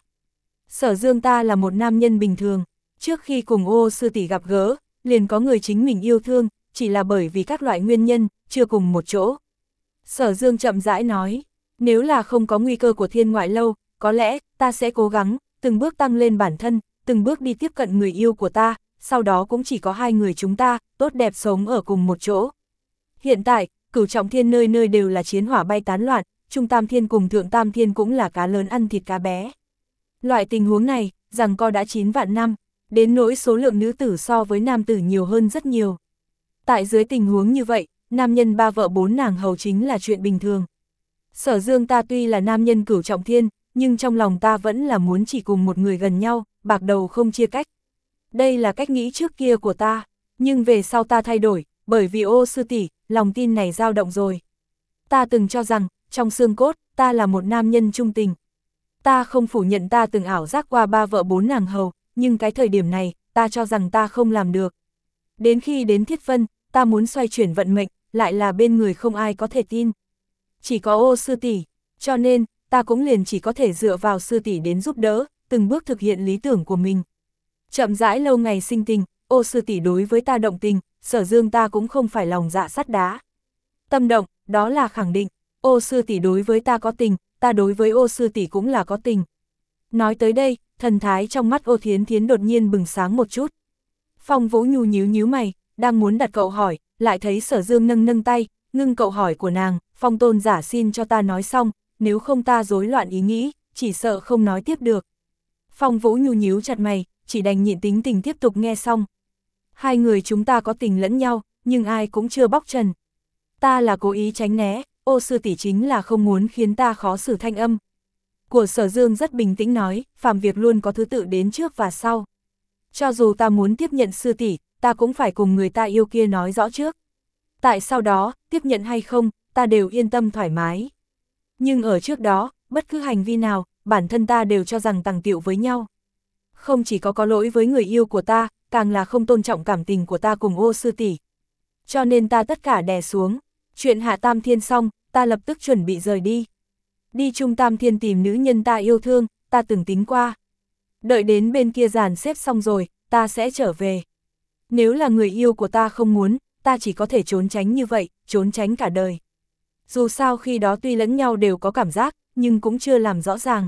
Sở Dương ta là một nam nhân bình thường, trước khi cùng Ô sư tỷ gặp gỡ, liền có người chính mình yêu thương, chỉ là bởi vì các loại nguyên nhân, chưa cùng một chỗ. Sở Dương chậm rãi nói, nếu là không có nguy cơ của thiên ngoại lâu, có lẽ, ta sẽ cố gắng, từng bước tăng lên bản thân, từng bước đi tiếp cận người yêu của ta, sau đó cũng chỉ có hai người chúng ta, tốt đẹp sống ở cùng một chỗ. Hiện tại, Cửu Trọng Thiên nơi nơi đều là chiến hỏa bay tán loạn, Trung Tam Thiên cùng Thượng Tam Thiên cũng là cá lớn ăn thịt cá bé. Loại tình huống này, rằng co đã chín vạn năm, đến nỗi số lượng nữ tử so với nam tử nhiều hơn rất nhiều. Tại dưới tình huống như vậy, nam nhân ba vợ bốn nàng hầu chính là chuyện bình thường. Sở Dương ta tuy là nam nhân Cửu Trọng Thiên, nhưng trong lòng ta vẫn là muốn chỉ cùng một người gần nhau, bạc đầu không chia cách. Đây là cách nghĩ trước kia của ta, Nhưng về sau ta thay đổi, bởi vì Ô sư tỷ, lòng tin này dao động rồi. Ta từng cho rằng, trong xương cốt, ta là một nam nhân trung tình. Ta không phủ nhận ta từng ảo giác qua ba vợ bốn nàng hầu, nhưng cái thời điểm này, ta cho rằng ta không làm được. Đến khi đến Thiết Vân, ta muốn xoay chuyển vận mệnh, lại là bên người không ai có thể tin. Chỉ có Ô sư tỷ, cho nên, ta cũng liền chỉ có thể dựa vào sư tỷ đến giúp đỡ, từng bước thực hiện lý tưởng của mình. Chậm rãi lâu ngày sinh tình, Ô sư tỷ đối với ta động tình, Sở Dương ta cũng không phải lòng dạ sắt đá. Tâm động, đó là khẳng định, Ô sư tỷ đối với ta có tình, ta đối với Ô sư tỷ cũng là có tình. Nói tới đây, thần thái trong mắt Ô Thiến Thiến đột nhiên bừng sáng một chút. Phong Vũ Nhu nhíu nhíu mày, đang muốn đặt cậu hỏi, lại thấy Sở Dương nâng nâng tay, ngưng cậu hỏi của nàng, Phong tôn giả xin cho ta nói xong, nếu không ta rối loạn ý nghĩ, chỉ sợ không nói tiếp được. Phong Vũ Nhu nhíu chặt mày, chỉ đành nhịn tính tình tiếp tục nghe xong. Hai người chúng ta có tình lẫn nhau, nhưng ai cũng chưa bóc trần. Ta là cố ý tránh né, Ô sư tỷ chính là không muốn khiến ta khó xử thanh âm. Của Sở Dương rất bình tĩnh nói, phàm việc luôn có thứ tự đến trước và sau. Cho dù ta muốn tiếp nhận sư tỷ, ta cũng phải cùng người ta yêu kia nói rõ trước. Tại sau đó, tiếp nhận hay không, ta đều yên tâm thoải mái. Nhưng ở trước đó, bất cứ hành vi nào, bản thân ta đều cho rằng tằng tiệu với nhau. Không chỉ có có lỗi với người yêu của ta, càng là không tôn trọng cảm tình của ta cùng Ô sư tỷ. Cho nên ta tất cả đè xuống. Chuyện hạ Tam Thiên xong, ta lập tức chuẩn bị rời đi. Đi Trung Tam Thiên tìm nữ nhân ta yêu thương, ta từng tính qua. Đợi đến bên kia dàn xếp xong rồi, ta sẽ trở về. Nếu là người yêu của ta không muốn, ta chỉ có thể trốn tránh như vậy, trốn tránh cả đời. Dù sao khi đó tuy lẫn nhau đều có cảm giác, nhưng cũng chưa làm rõ ràng.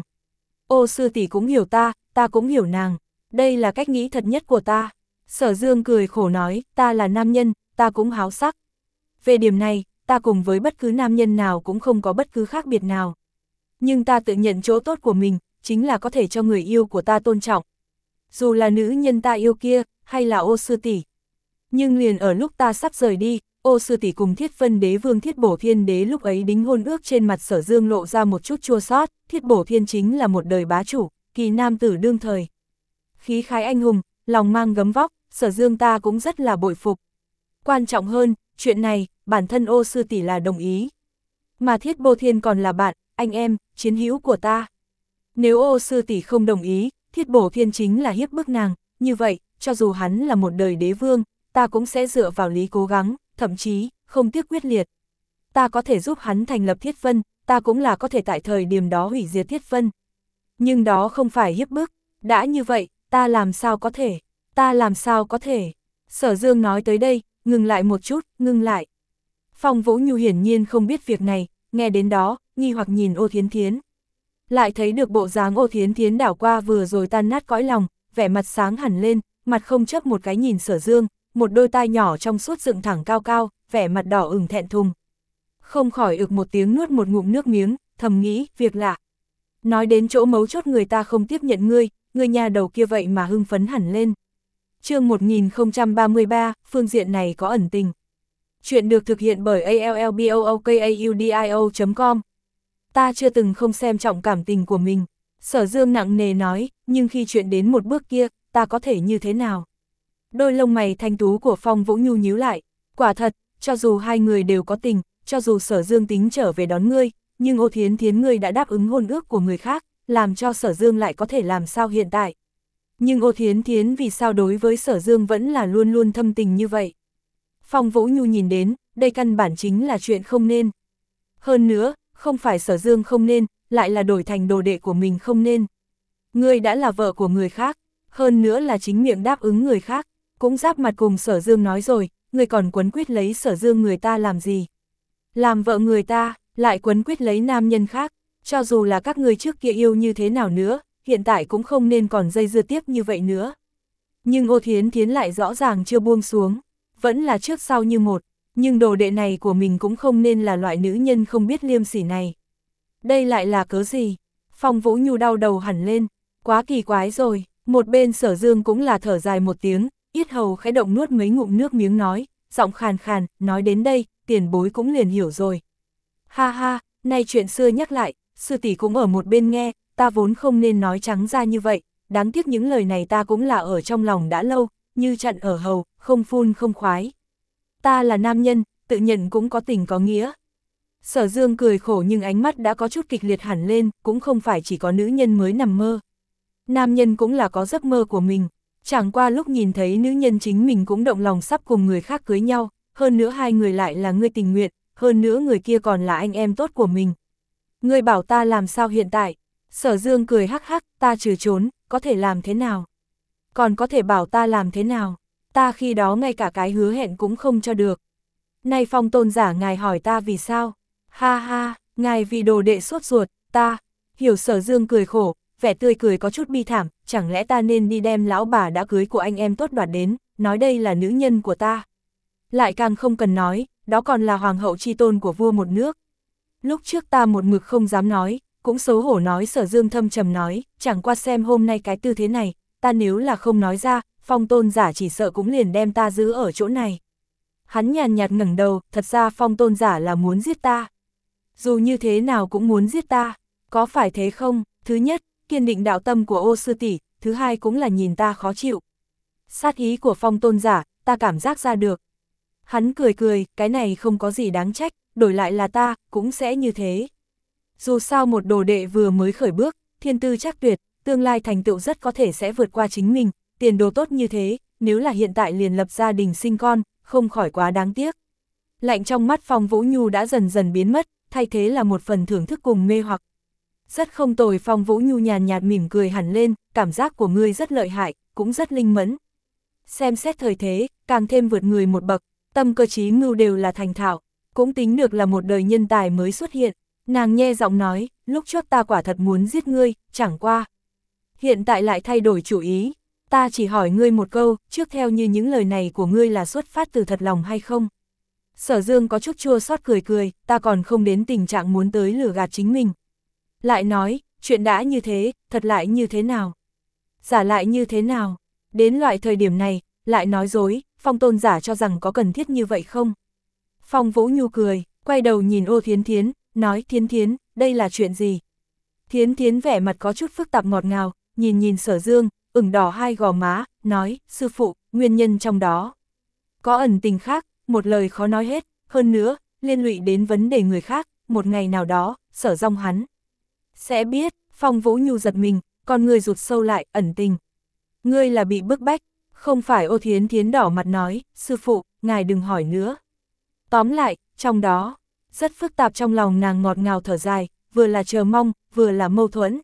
Ô sư tỷ cũng hiểu ta, ta cũng hiểu nàng. Đây là cách nghĩ thật nhất của ta. Sở Dương cười khổ nói, ta là nam nhân, ta cũng háo sắc. Về điểm này, ta cùng với bất cứ nam nhân nào cũng không có bất cứ khác biệt nào. Nhưng ta tự nhận chỗ tốt của mình, chính là có thể cho người yêu của ta tôn trọng. Dù là nữ nhân ta yêu kia, hay là Ô sư tỷ. Nhưng liền ở lúc ta sắp rời đi, Ô sư tỷ cùng Thiết Vân Đế Vương Thiết Bổ Thiên Đế lúc ấy đính hôn ước trên mặt Sở Dương lộ ra một chút chua xót. Thiết Bổ Thiên chính là một đời bá chủ, kỳ nam tử đương thời. Khí khái anh hùng, lòng mang gấm vóc, Sở Dương ta cũng rất là bội phục. Quan trọng hơn, chuyện này, bản thân Ô sư tỷ là đồng ý. Mà Thiết Bổ Thiên còn là bạn, anh em, chiến hữu của ta. Nếu Ô sư tỷ không đồng ý, Thiết Bổ Thiên chính là hiếp bức nàng, như vậy, cho dù hắn là một đời đế vương, ta cũng sẽ dựa vào lý cố gắng, thậm chí, không tiếc quyết liệt. Ta có thể giúp hắn thành lập Thiết Vân, ta cũng là có thể tại thời điểm đó hủy diệt Thiết Vân. Nhưng đó không phải hiếp bức, đã như vậy, ta làm sao có thể, ta làm sao có thể. Sở Dương nói tới đây, ngừng lại một chút, ngừng lại. Phong Vũ Nhu hiển nhiên không biết việc này, nghe đến đó, nghi hoặc nhìn Ô Thiến Thiến. Lại thấy được bộ dáng Ô Thiến Thiến đảo qua vừa rồi tan nát cõi lòng, vẻ mặt sáng hẳn lên, mặt không chấp một cái nhìn Sở Dương, một đôi tai nhỏ trong suốt dựng thẳng cao cao, vẻ mặt đỏ ửng thẹn thùng. Không khỏi ực một tiếng nuốt một ngụm nước miếng, thầm nghĩ, việc lạ. Nói đến chỗ mấu chốt người ta không tiếp nhận ngươi, người nhà đầu kia vậy mà hưng phấn hẳn lên. Chương một nghìn không trăm ba mươi ba, phương diện này có ẩn tình. Chuyện được thực hiện bởi a l l b o o k a u d i o chấm com. Ta chưa từng không xem trọng cảm tình của mình. Sở Dương nặng nề nói, nhưng khi chuyện đến một bước kia, ta có thể như thế nào? Đôi lông mày thanh tú của Phong Vũ Nhu nhíu lại. Quả thật, cho dù hai người đều có tình, cho dù Sở Dương tính trở về đón ngươi, nhưng Ô Thiến Thiến ngươi đã đáp ứng hôn ước của người khác, làm cho Sở Dương lại có thể làm sao hiện tại. Nhưng Ô Thiến Thiến vì sao đối với Sở Dương vẫn là luôn luôn thâm tình như vậy? Phong Vũ Nhu nhìn đến, đây căn bản chính là chuyện không nên. Hơn nữa, không phải Sở Dương không nên, lại là đổi thành đồ đệ của mình không nên. Ngươi đã là vợ của người khác, hơn nữa là chính miệng đáp ứng người khác, cũng giáp mặt cùng Sở Dương nói rồi, ngươi còn quấn quýt lấy Sở Dương người ta làm gì? Làm vợ người ta, lại quấn quýt lấy nam nhân khác, cho dù là các ngươi trước kia yêu như thế nào nữa, hiện tại cũng không nên còn dây dưa tiếp như vậy nữa. Nhưng Ô Thiến Thiến lại rõ ràng chưa buông xuống, vẫn là trước sau như một, nhưng đồ đệ này của mình cũng không nên là loại nữ nhân không biết liêm sỉ này. Đây lại là cớ gì? Phong Vũ Nhu đau đầu hẳn lên, quá kỳ quái rồi. Một bên Sở Dương cũng là thở dài một tiếng, yết hầu khẽ động nuốt mấy ngụm nước miếng nói, giọng khàn khàn, nói đến đây, tiền bối cũng liền hiểu rồi. Ha ha, nay chuyện xưa nhắc lại, sư tỷ cũng ở một bên nghe, ta vốn không nên nói trắng ra như vậy, đáng tiếc những lời này ta cũng là ở trong lòng đã lâu, như chặn ở hầu, không phun không khoái. Ta là nam nhân, tự nhận cũng có tình có nghĩa. Sở Dương cười khổ nhưng ánh mắt đã có chút kịch liệt hẳn lên, cũng không phải chỉ có nữ nhân mới nằm mơ. Nam nhân cũng là có giấc mơ của mình, chẳng qua lúc nhìn thấy nữ nhân chính mình cũng động lòng sắp cùng người khác cưới nhau, hơn nữa hai người lại là người tình nguyện, hơn nữa người kia còn là anh em tốt của mình. Ngươi bảo ta làm sao hiện tại? Sở Dương cười hắc hắc, ta trừ trốn, có thể làm thế nào? Còn có thể bảo ta làm thế nào? Ta khi đó ngay cả cái hứa hẹn cũng không cho được. Nay Phong tôn giả ngài hỏi ta vì sao? Ha ha, ngài vì đồ đệ sốt ruột, ta. Hiểu Sở Dương cười khổ, vẻ tươi cười có chút bi thảm, chẳng lẽ ta nên đi đem lão bà đã cưới của anh em tốt đoạt đến, nói đây là nữ nhân của ta. Lại càng không cần nói, đó còn là hoàng hậu chi tôn của vua một nước. Lúc trước ta một mực không dám nói, cũng xấu hổ nói. Sở Dương thâm trầm nói, chẳng qua xem hôm nay cái tư thế này, ta nếu là không nói ra, Phong tôn giả chỉ sợ cũng liền đem ta giữ ở chỗ này. Hắn nhàn nhạt ngẩng đầu, thật ra Phong tôn giả là muốn giết ta. Dù như thế nào cũng muốn giết ta, có phải thế không? Thứ nhất, kiên định đạo tâm của Ô sư tỷ, thứ hai cũng là nhìn ta khó chịu. Sát ý của Phong tôn giả, ta cảm giác ra được. Hắn cười cười, cái này không có gì đáng trách, đổi lại là ta, cũng sẽ như thế. Dù sao một đồ đệ vừa mới khởi bước, thiên tư chắc tuyệt, tương lai thành tựu rất có thể sẽ vượt qua chính mình, tiền đồ tốt như thế, nếu là hiện tại liền lập gia đình sinh con, không khỏi quá đáng tiếc. Lạnh trong mắt Phong Vũ Nhu đã dần dần biến mất, thay thế là một phần thưởng thức cùng mê hoặc. Rất không tồi. Phong Vũ Nhu nhàn nhạt mỉm cười hẳn lên, cảm giác của ngươi rất lợi hại, cũng rất linh mẫn. Xem xét thời thế, càng thêm vượt người một bậc, tâm cơ trí mưu đều là thành thạo, cũng tính được là một đời nhân tài mới xuất hiện. Nàng nhe giọng nói, lúc trước ta quả thật muốn giết ngươi, chẳng qua. Hiện tại lại thay đổi chủ ý, ta chỉ hỏi ngươi một câu, trước theo như những lời này của ngươi là xuất phát từ thật lòng hay không? Sở Dương có chút chua xót cười cười, ta còn không đến tình trạng muốn tới lừa gạt chính mình. Lại nói, chuyện đã như thế, thật lại như thế nào? Giả lại như thế nào? Đến loại thời điểm này, lại nói dối, Phong tôn giả cho rằng có cần thiết như vậy không? Phong Vũ Nhu cười, quay đầu nhìn Ô Thiến Thiến, nói Thiến Thiến, đây là chuyện gì? Thiến Thiến vẻ mặt có chút phức tạp ngọt ngào, nhìn nhìn Sở Dương, ửng đỏ hai gò má, nói, sư phụ, nguyên nhân trong đó. Có ẩn tình khác, một lời khó nói hết, hơn nữa, liên lụy đến vấn đề người khác, một ngày nào đó, Sở Dòng hắn sẽ biết. Phong Vũ Nhu giật mình, con người rụt sâu lại, ẩn tình. Ngươi là bị bức bách, không phải. Ô Thiến Thiến đỏ mặt nói, sư phụ, ngài đừng hỏi nữa. Tóm lại, trong đó, rất phức tạp. Trong lòng nàng ngọt ngào thở dài, vừa là chờ mong, vừa là mâu thuẫn.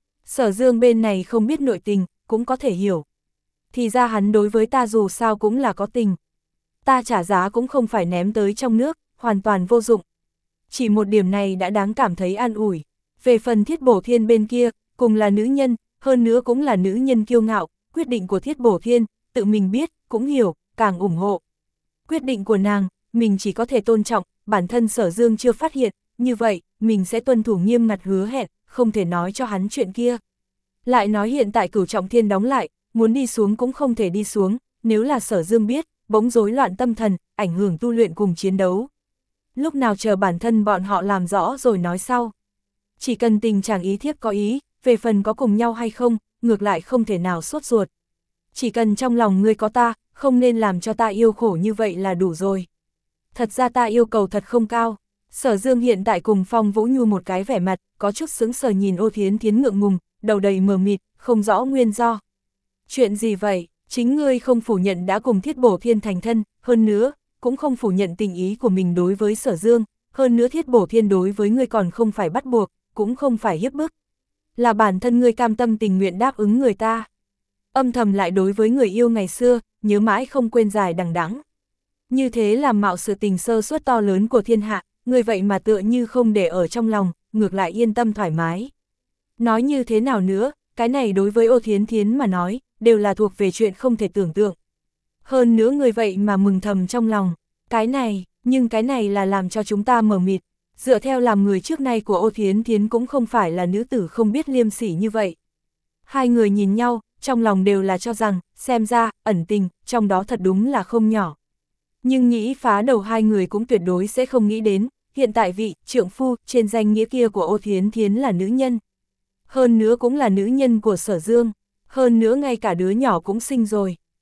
Sở Dương bên này không biết nội tình, cũng có thể hiểu. Thì ra hắn đối với ta dù sao cũng là có tình. Ta trả giá cũng không phải ném tới trong nước, hoàn toàn vô dụng. Chỉ một điểm này đã đáng cảm thấy an ủi. Về phần Thiết Bổ Thiên bên kia, cùng là nữ nhân, hơn nữa cũng là nữ nhân kiêu ngạo, quyết định của Thiết Bổ Thiên, tự mình biết, cũng hiểu, càng ủng hộ. Quyết định của nàng, mình chỉ có thể tôn trọng, bản thân Sở Dương chưa phát hiện, như vậy, mình sẽ tuân thủ nghiêm ngặt hứa hẹn, không thể nói cho hắn chuyện kia. Lại nói hiện tại Cửu Trọng Thiên đóng lại, muốn đi xuống cũng không thể đi xuống, nếu là Sở Dương biết, bỗng rối loạn tâm thần, ảnh hưởng tu luyện cùng chiến đấu. Lúc nào chờ bản thân bọn họ làm rõ rồi nói sau. Chỉ cần tình trạng ý thiếp có ý, về phần có cùng nhau hay không, ngược lại không thể nào sốt ruột. Chỉ cần trong lòng ngươi có ta, không nên làm cho ta yêu khổ như vậy là đủ rồi. Thật ra ta yêu cầu thật không cao. Sở Dương hiện tại cùng Phong Vũ Nhu một cái vẻ mặt, có chút sững sờ nhìn Ô Thiến Thiến ngượng ngùng, đầu đầy mờ mịt, không rõ nguyên do. Chuyện gì vậy? Chính ngươi không phủ nhận đã cùng Thiết Bổ Thiên thành thân, hơn nữa, cũng không phủ nhận tình ý của mình đối với Sở Dương, hơn nữa Thiết Bổ Thiên đối với ngươi còn không phải bắt buộc, cũng không phải hiếp bức. Là bản thân ngươi cam tâm tình nguyện đáp ứng người ta. Âm thầm lại đối với người yêu ngày xưa, nhớ mãi không quên dài đằng đẵng. Như thế làm mạo sự tình sơ suất to lớn của thiên hạ, người vậy mà tựa như không để ở trong lòng, ngược lại yên tâm thoải mái. Nói như thế nào nữa, cái này đối với Ô Thiến Thiến mà nói, đều là thuộc về chuyện không thể tưởng tượng. Hơn nữa người vậy mà mừng thầm trong lòng, cái này, nhưng cái này là làm cho chúng ta mờ mịt. Dựa theo làm người trước nay của Ô Thiến Thiến cũng không phải là nữ tử không biết liêm sỉ như vậy. Hai người nhìn nhau, trong lòng đều là cho rằng, xem ra, ẩn tình, trong đó thật đúng là không nhỏ. Nhưng nghĩ phá đầu hai người cũng tuyệt đối sẽ không nghĩ đến, hiện tại vị, trượng phu, trên danh nghĩa kia của Ô Thiến Thiến là nữ nhân. Hơn nữa cũng là nữ nhân của Sở Dương, hơn nữa ngay cả đứa nhỏ cũng sinh rồi.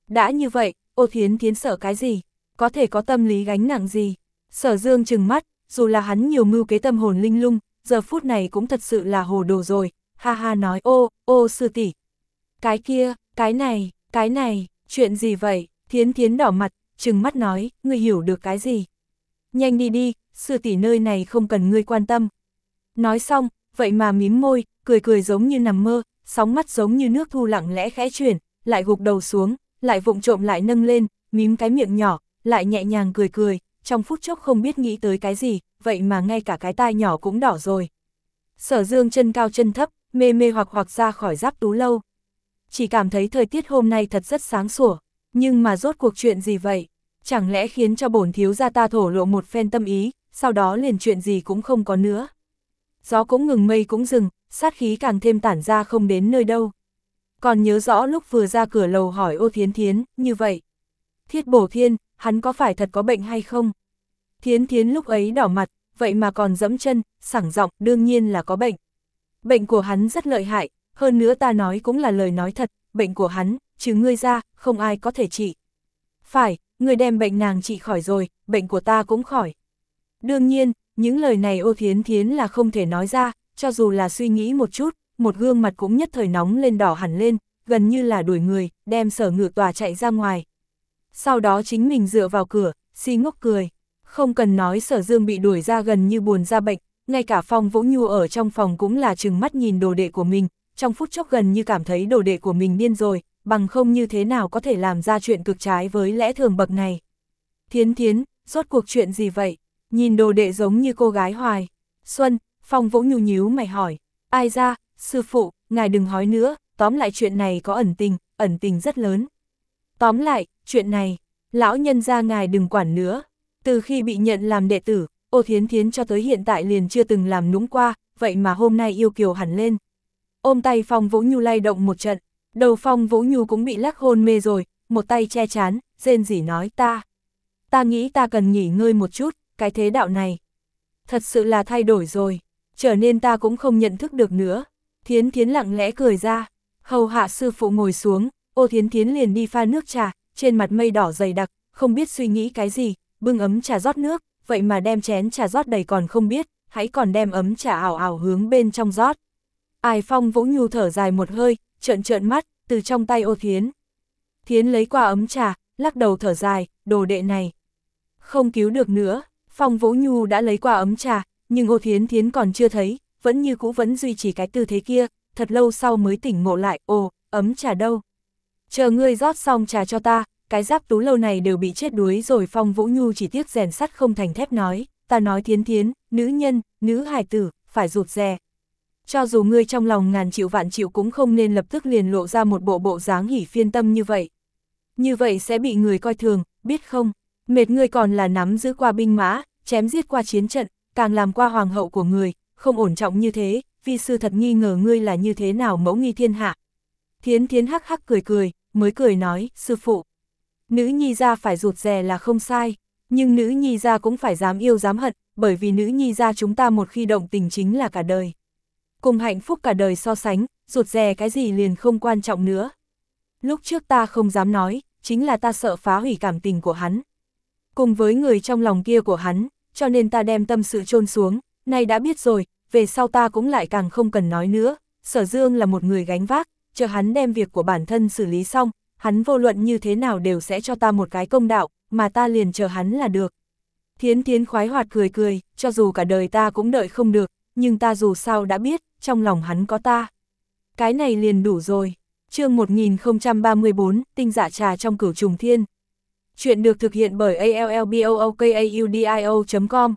Đã như vậy, Ô Thiến Thiến sợ cái gì? Có thể có tâm lý gánh nặng gì? Sở Dương trừng mắt, dù là hắn nhiều mưu kế tâm hồn linh lung, giờ phút này cũng thật sự là hồ đồ rồi, ha ha nói ô, ô sư tỷ. Cái kia, cái này, cái này, chuyện gì vậy? Thiến Thiến đỏ mặt, trừng mắt nói, ngươi hiểu được cái gì? Nhanh đi đi, sư tỷ nơi này không cần ngươi quan tâm. Nói xong, vậy mà mím môi, cười cười giống như nằm mơ, sóng mắt giống như nước thu lặng lẽ khẽ chuyển, lại gục đầu xuống, lại vụng trộm lại nâng lên, mím cái miệng nhỏ, lại nhẹ nhàng cười cười, trong phút chốc không biết nghĩ tới cái gì, vậy mà ngay cả cái tai nhỏ cũng đỏ rồi. Sở Dương chân cao chân thấp, mê mê hoặc hoặc ra khỏi Giáp Tú Lâu. Chỉ cảm thấy thời tiết hôm nay thật rất sáng sủa, nhưng mà rốt cuộc chuyện gì vậy? Chẳng lẽ khiến cho bổn thiếu gia ta thổ lộ một phen tâm ý, sau đó liền chuyện gì cũng không có nữa. Gió cũng ngừng mây cũng dừng, sát khí càng thêm tản ra không đến nơi đâu. Còn nhớ rõ lúc vừa ra cửa lầu hỏi Ô Thiến Thiến, như vậy. Thiết Bổ Thiên, hắn có phải thật có bệnh hay không? Thiến Thiến lúc ấy đỏ mặt, vậy mà còn dẫm chân, sảng giọng, đương nhiên là có bệnh. Bệnh của hắn rất lợi hại, hơn nữa ta nói cũng là lời nói thật, bệnh của hắn, trừ ngươi ra, không ai có thể trị. Phải, ngươi đem bệnh nàng trị khỏi rồi, bệnh của ta cũng khỏi. Đương nhiên, những lời này Ô Thiến Thiến là không thể nói ra, cho dù là suy nghĩ một chút, một gương mặt cũng nhất thời nóng lên đỏ hẳn lên, gần như là đuổi người, đem Sở Ngự Tòa chạy ra ngoài. Sau đó chính mình dựa vào cửa, si ngốc cười. Không cần nói Sở Dương bị đuổi ra gần như buồn ra bệnh, ngay cả Phong Vũ Nhu ở trong phòng cũng là trừng mắt nhìn đồ đệ của mình, trong phút chốc gần như cảm thấy đồ đệ của mình điên rồi, bằng không như thế nào có thể làm ra chuyện cực trái với lẽ thường bậc này. Thiến Thiến, rốt cuộc chuyện gì vậy? Nhìn đồ đệ giống như cô gái hoài. Xuân, Phong Vũ Nhu nhíu mày hỏi. Ai ra, sư phụ, ngài đừng hỏi nữa, tóm lại chuyện này có ẩn tình, ẩn tình rất lớn. Tóm lại, chuyện này, lão nhân gia ngài đừng quản nữa. Từ khi bị nhận làm đệ tử, Ô Thiến Thiến cho tới hiện tại liền chưa từng làm nũng qua, vậy mà hôm nay yêu kiều hẳn lên. Ôm tay Phong Vũ Nhu lay động một trận, đầu Phong Vũ Nhu cũng bị lắc hôn mê rồi, một tay che chán, rên rỉ nói ta. Ta nghĩ ta cần nghỉ ngơi một chút, cái thế đạo này. Thật sự là thay đổi rồi, trở nên ta cũng không nhận thức được nữa. Thiến Thiến lặng lẽ cười ra, hầu hạ sư phụ ngồi xuống, Ô Thiến Thiến liền đi pha nước trà, trên mặt mây đỏ dày đặc, không biết suy nghĩ cái gì, bưng ấm trà rót nước, vậy mà đem chén trà rót đầy còn không biết, hãy còn đem ấm trà ảo ảo hướng bên trong rót. Ai Phong Vũ Nhu thở dài một hơi, trợn trợn mắt, từ trong tay Ô Thiến. Thiến lấy qua ấm trà, lắc đầu thở dài, đồ đệ này. Không cứu được nữa, Phong Vũ Nhu đã lấy qua ấm trà, nhưng Ô Thiến Thiến còn chưa thấy, vẫn như cũ vẫn duy trì cái tư thế kia, thật lâu sau mới tỉnh ngộ lại, ồ, ấm trà đâu? Chờ ngươi rót xong trà cho ta, cái Giáp Tú Lâu này đều bị chết đuối rồi. Phong Vũ Nhu chỉ tiếc rèn sắt không thành thép nói, ta nói Thiến Thiến, nữ nhân, nữ hài tử, phải rụt rè. Cho dù ngươi trong lòng ngàn triệu vạn triệu cũng không nên lập tức liền lộ ra một bộ bộ dáng hỉ phiên tâm như vậy. Như vậy sẽ bị người coi thường, biết không? Mệt ngươi còn là nắm giữ qua binh mã, chém giết qua chiến trận, càng làm qua hoàng hậu của người, không ổn trọng như thế, vi sư thật nghi ngờ ngươi là như thế nào mẫu nghi thiên hạ. Thiến Thiến hắc hắc cười cười, mới cười nói, sư phụ. Nữ nhi gia phải rụt rè là không sai, nhưng nữ nhi gia cũng phải dám yêu dám hận, bởi vì nữ nhi gia chúng ta một khi động tình chính là cả đời. Cùng hạnh phúc cả đời so sánh, rụt rè cái gì liền không quan trọng nữa. Lúc trước ta không dám nói, chính là ta sợ phá hủy cảm tình của hắn. Cùng với người trong lòng kia của hắn, cho nên ta đem tâm sự chôn xuống, nay đã biết rồi, về sau ta cũng lại càng không cần nói nữa. Sở Dương là một người gánh vác, chờ hắn đem việc của bản thân xử lý xong, hắn vô luận như thế nào đều sẽ cho ta một cái công đạo, mà ta liền chờ hắn là được. Thiến Thiến khoái hoạt cười cười, cho dù cả đời ta cũng đợi không được, nhưng ta dù sao đã biết, trong lòng hắn có ta. Cái này liền đủ rồi. Chương một nghìn không trăm ba mươi tư, tinh dạ trà trong Cửu Trùng Thiên. Chuyện được thực hiện bởi a l l b o o k a u d i o chấm com.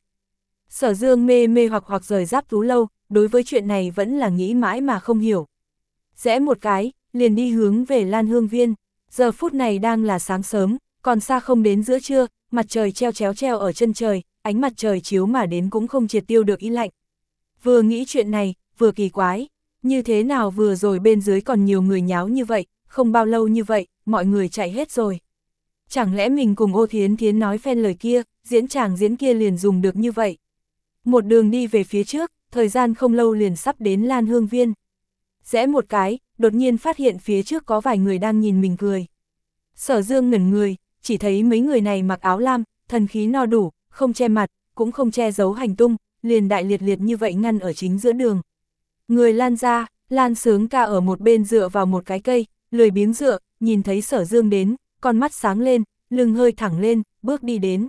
Sở Dương mê mê hoặc hoặc rời Giáp Tú Lâu, đối với chuyện này vẫn là nghĩ mãi mà không hiểu. Rẽ một cái, liền đi hướng về Lan Hương Viên. Giờ phút này đang là sáng sớm, còn xa không đến giữa trưa, mặt trời treo chéo treo ở chân trời, ánh mặt trời chiếu mà đến cũng không triệt tiêu được ý lạnh. Vừa nghĩ chuyện này, vừa kỳ quái, như thế nào vừa rồi bên dưới còn nhiều người nháo như vậy, không bao lâu như vậy, mọi người chạy hết rồi. Chẳng lẽ mình cùng Ô Thiến Thiến nói phen lời kia, diễn chàng diễn kia liền dùng được như vậy. Một đường đi về phía trước, thời gian không lâu liền sắp đến Lan Hương Viên. Rẽ một cái, đột nhiên phát hiện phía trước có vài người đang nhìn mình cười. Sở Dương ngẩn người, chỉ thấy mấy người này mặc áo lam, thần khí no đủ, không che mặt, cũng không che giấu hành tung, liền đại liệt liệt như vậy ngăn ở chính giữa đường. Người Lan ra, Lan Sướng Ca ở một bên dựa vào một cái cây, lười biếng dựa, nhìn thấy Sở Dương đến, con mắt sáng lên, lưng hơi thẳng lên, bước đi đến.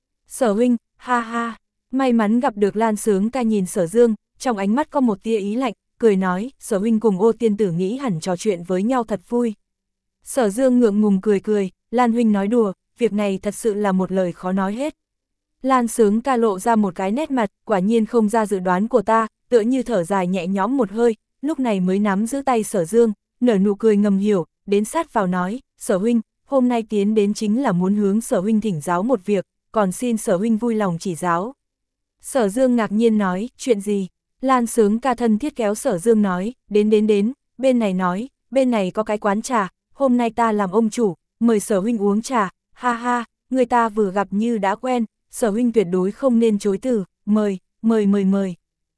Sở huynh, ha ha, may mắn gặp được Lan Sướng Ca nhìn Sở Dương, trong ánh mắt có một tia ý lạnh, cười nói, Sở huynh cùng Ô tiên tử nghĩ hẳn trò chuyện với nhau thật vui. Sở Dương ngượng ngùng cười cười, Lan huynh nói đùa, việc này thật sự là một lời khó nói hết. Lan Sướng Ca lộ ra một cái nét mặt, quả nhiên không ra dự đoán của ta, tựa như thở dài nhẹ nhõm một hơi, lúc này mới nắm giữ tay Sở Dương, nở nụ cười ngầm hiểu, đến sát vào nói, Sở huynh, hôm nay tiến đến chính là muốn hướng Sở huynh thỉnh giáo một việc, còn xin Sở huynh vui lòng chỉ giáo. Sở Dương ngạc nhiên nói, chuyện gì? Lan Sướng Ca thân thiết kéo Sở Dương nói, đến đến đến, bên này nói, bên này có cái quán trà, hôm nay ta làm ông chủ, mời Sở huynh uống trà, ha ha, người ta vừa gặp như đã quen, Sở huynh tuyệt đối không nên chối từ, mời, mời mời mời.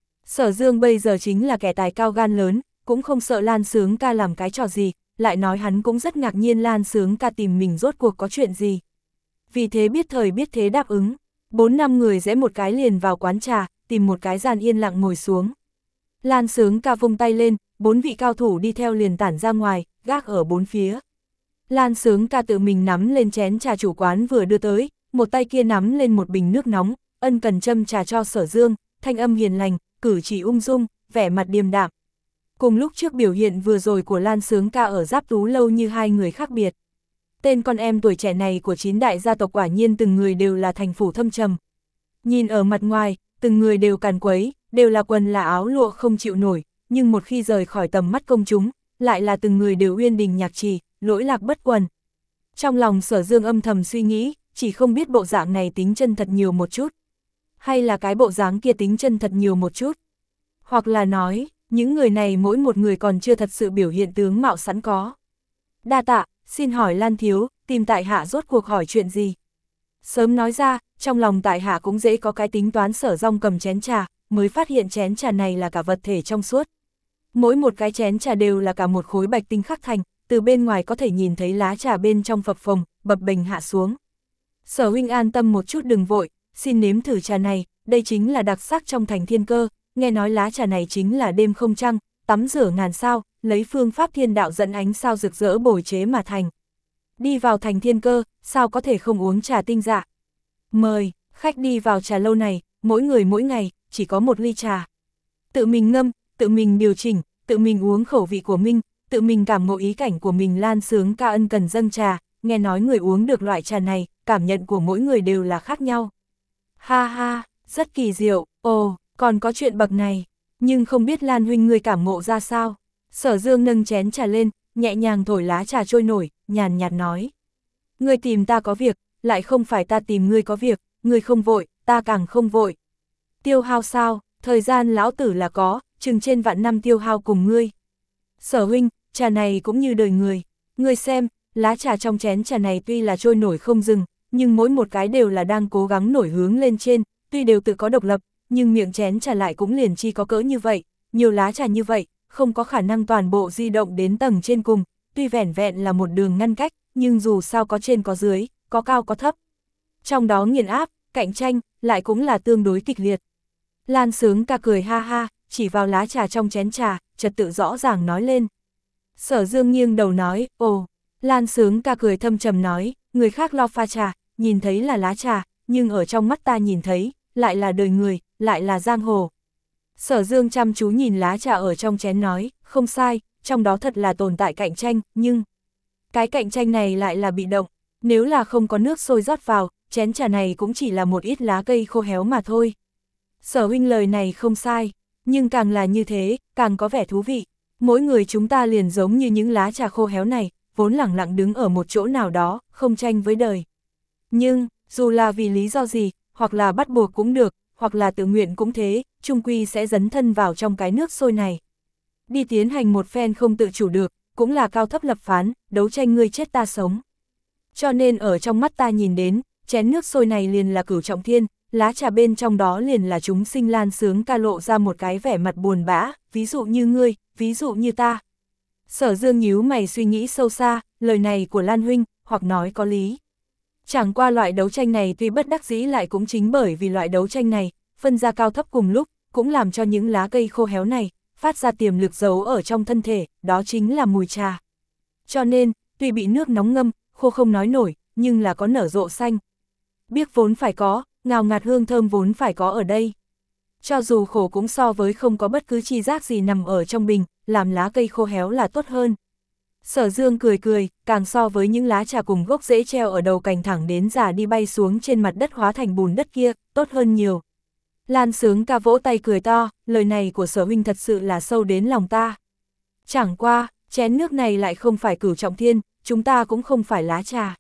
Sở Dương bây giờ chính là kẻ tài cao gan lớn, cũng không sợ Lan Sướng Ca làm cái trò gì, lại nói hắn cũng rất ngạc nhiên Lan Sướng Ca tìm mình rốt cuộc có chuyện gì. Vì thế biết thời biết thế đáp ứng, bốn năm người rẽ một cái liền vào quán trà, tìm một cái gian yên lặng ngồi xuống. Lan Sướng Ca vung tay lên, bốn vị cao thủ đi theo liền tản ra ngoài, gác ở bốn phía. Lan Sướng Ca tự mình nắm lên chén trà chủ quán vừa đưa tới, một tay kia nắm lên một bình nước nóng, ân cần châm trà cho Sở Dương, thanh âm hiền lành, cử chỉ ung dung, vẻ mặt điềm đạm. Cùng lúc trước biểu hiện vừa rồi của Lan Sướng Ca ở Giáp Tú Lâu như hai người khác biệt. Tên con em tuổi trẻ này của chín đại gia tộc quả nhiên từng người đều là thành phủ thâm trầm. Nhìn ở mặt ngoài, từng người đều càn quấy, đều là quần là áo lụa không chịu nổi, nhưng một khi rời khỏi tầm mắt công chúng, lại là từng người đều uyên đình nhạc trì, lỗi lạc bất quần. Trong lòng Sở Dương âm thầm suy nghĩ, chỉ không biết bộ dạng này tính chân thật nhiều một chút. Hay là cái bộ dáng kia tính chân thật nhiều một chút. Hoặc là nói, những người này mỗi một người còn chưa thật sự biểu hiện tướng mạo sẵn có. Đa tạ, xin hỏi Lan thiếu, tìm tại hạ rốt cuộc hỏi chuyện gì? Sớm nói ra, trong lòng tại hạ cũng dễ có cái tính toán. Sở Rong cầm chén trà, mới phát hiện chén trà này là cả vật thể trong suốt. Mỗi một cái chén trà đều là cả một khối bạch tinh khắc thành, từ bên ngoài có thể nhìn thấy lá trà bên trong phập phồng, bập bềnh hạ xuống. Sở huynh an tâm một chút đừng vội, xin nếm thử trà này, đây chính là đặc sắc trong thành thiên cơ, nghe nói lá trà này chính là đêm không trăng, tắm rửa ngàn sao, lấy phương pháp thiên đạo dẫn ánh sao rực rỡ bồi chế mà thành. Đi vào thành thiên cơ, sao có thể không uống trà tinh dạ? Mời, khách đi vào trà lâu này, mỗi người mỗi ngày, chỉ có một ly trà. Tự mình ngâm, tự mình điều chỉnh, tự mình uống khẩu vị của mình, tự mình cảm ngộ ý cảnh của mình. Lan Sướng Ca ân cần dâng trà, nghe nói người uống được loại trà này, cảm nhận của mỗi người đều là khác nhau. Ha ha, rất kỳ diệu, ồ, còn có chuyện bậc này, nhưng không biết Lan huynh người cảm ngộ ra sao. Sở Dương nâng chén trà lên, nhẹ nhàng thổi lá trà trôi nổi, nhàn nhạt nói. Ngươi tìm ta có việc, lại không phải ta tìm ngươi có việc, ngươi không vội, ta càng không vội. Tiêu hao sao, thời gian lão tử là có, chừng trên vạn năm tiêu hao cùng ngươi. Sở huynh, trà này cũng như đời người, ngươi xem, lá trà trong chén trà này tuy là trôi nổi không dừng, nhưng mỗi một cái đều là đang cố gắng nổi hướng lên trên, tuy đều tự có độc lập, nhưng miệng chén trà lại cũng liền chi có cỡ như vậy, nhiều lá trà như vậy, không có khả năng toàn bộ di động đến tầng trên cùng, tuy vẻn vẹn là một đường ngăn cách, nhưng dù sao có trên có dưới, có cao có thấp. Trong đó nghiền áp, cạnh tranh, lại cũng là tương đối kịch liệt. Lan Sướng Ca cười ha ha, chỉ vào lá trà trong chén trà, trật tự rõ ràng nói lên. Sở Dương nghiêng đầu nói, ồ, Lan Sướng Ca cười thâm trầm nói, người khác lo pha trà, nhìn thấy là lá trà, nhưng ở trong mắt ta nhìn thấy, lại là đời người, lại là giang hồ. Sở Dương chăm chú nhìn lá trà ở trong chén nói, không sai, trong đó thật là tồn tại cạnh tranh, nhưng cái cạnh tranh này lại là bị động, nếu là không có nước sôi rót vào, chén trà này cũng chỉ là một ít lá cây khô héo mà thôi. Sở huynh lời này không sai, nhưng càng là như thế, càng có vẻ thú vị. Mỗi người chúng ta liền giống như những lá trà khô héo này, vốn lẳng lặng đứng ở một chỗ nào đó, không tranh với đời. Nhưng, dù là vì lý do gì, hoặc là bắt buộc cũng được, hoặc là tự nguyện cũng thế, chung quy sẽ dấn thân vào trong cái nước sôi này. Đi tiến hành một phen không tự chủ được, cũng là cao thấp lập phán, đấu tranh ngươi chết ta sống. Cho nên ở trong mắt ta nhìn đến, chén nước sôi này liền là cửu trọng thiên, lá trà bên trong đó liền là chúng sinh. Lan Sướng Ca lộ ra một cái vẻ mặt buồn bã, ví dụ như ngươi, ví dụ như ta. Sở Dương nhíu mày suy nghĩ sâu xa, lời này của Lan huynh, hoặc nói có lý. Chẳng qua loại đấu tranh này tuy bất đắc dĩ lại cũng chính bởi vì loại đấu tranh này, phân ra cao thấp cùng lúc, cũng làm cho những lá cây khô héo này, phát ra tiềm lực giấu ở trong thân thể, đó chính là mùi trà. Cho nên, tuy bị nước nóng ngâm, khô không nói nổi, nhưng là có nở rộ xanh. Biếc vốn phải có, ngào ngạt hương thơm vốn phải có ở đây. Cho dù khổ cũng so với không có bất cứ chi giác gì nằm ở trong bình, làm lá cây khô héo là tốt hơn. Sở Dương cười cười, càng so với những lá trà cùng gốc rễ treo ở đầu cành thẳng đến già đi bay xuống trên mặt đất hóa thành bùn đất kia, tốt hơn nhiều. Lan Sướng Ca vỗ tay cười to, lời này của Sở huynh thật sự là sâu đến lòng ta. Chẳng qua, chén nước này lại không phải Cửu Trọng Thiên, chúng ta cũng không phải lá trà.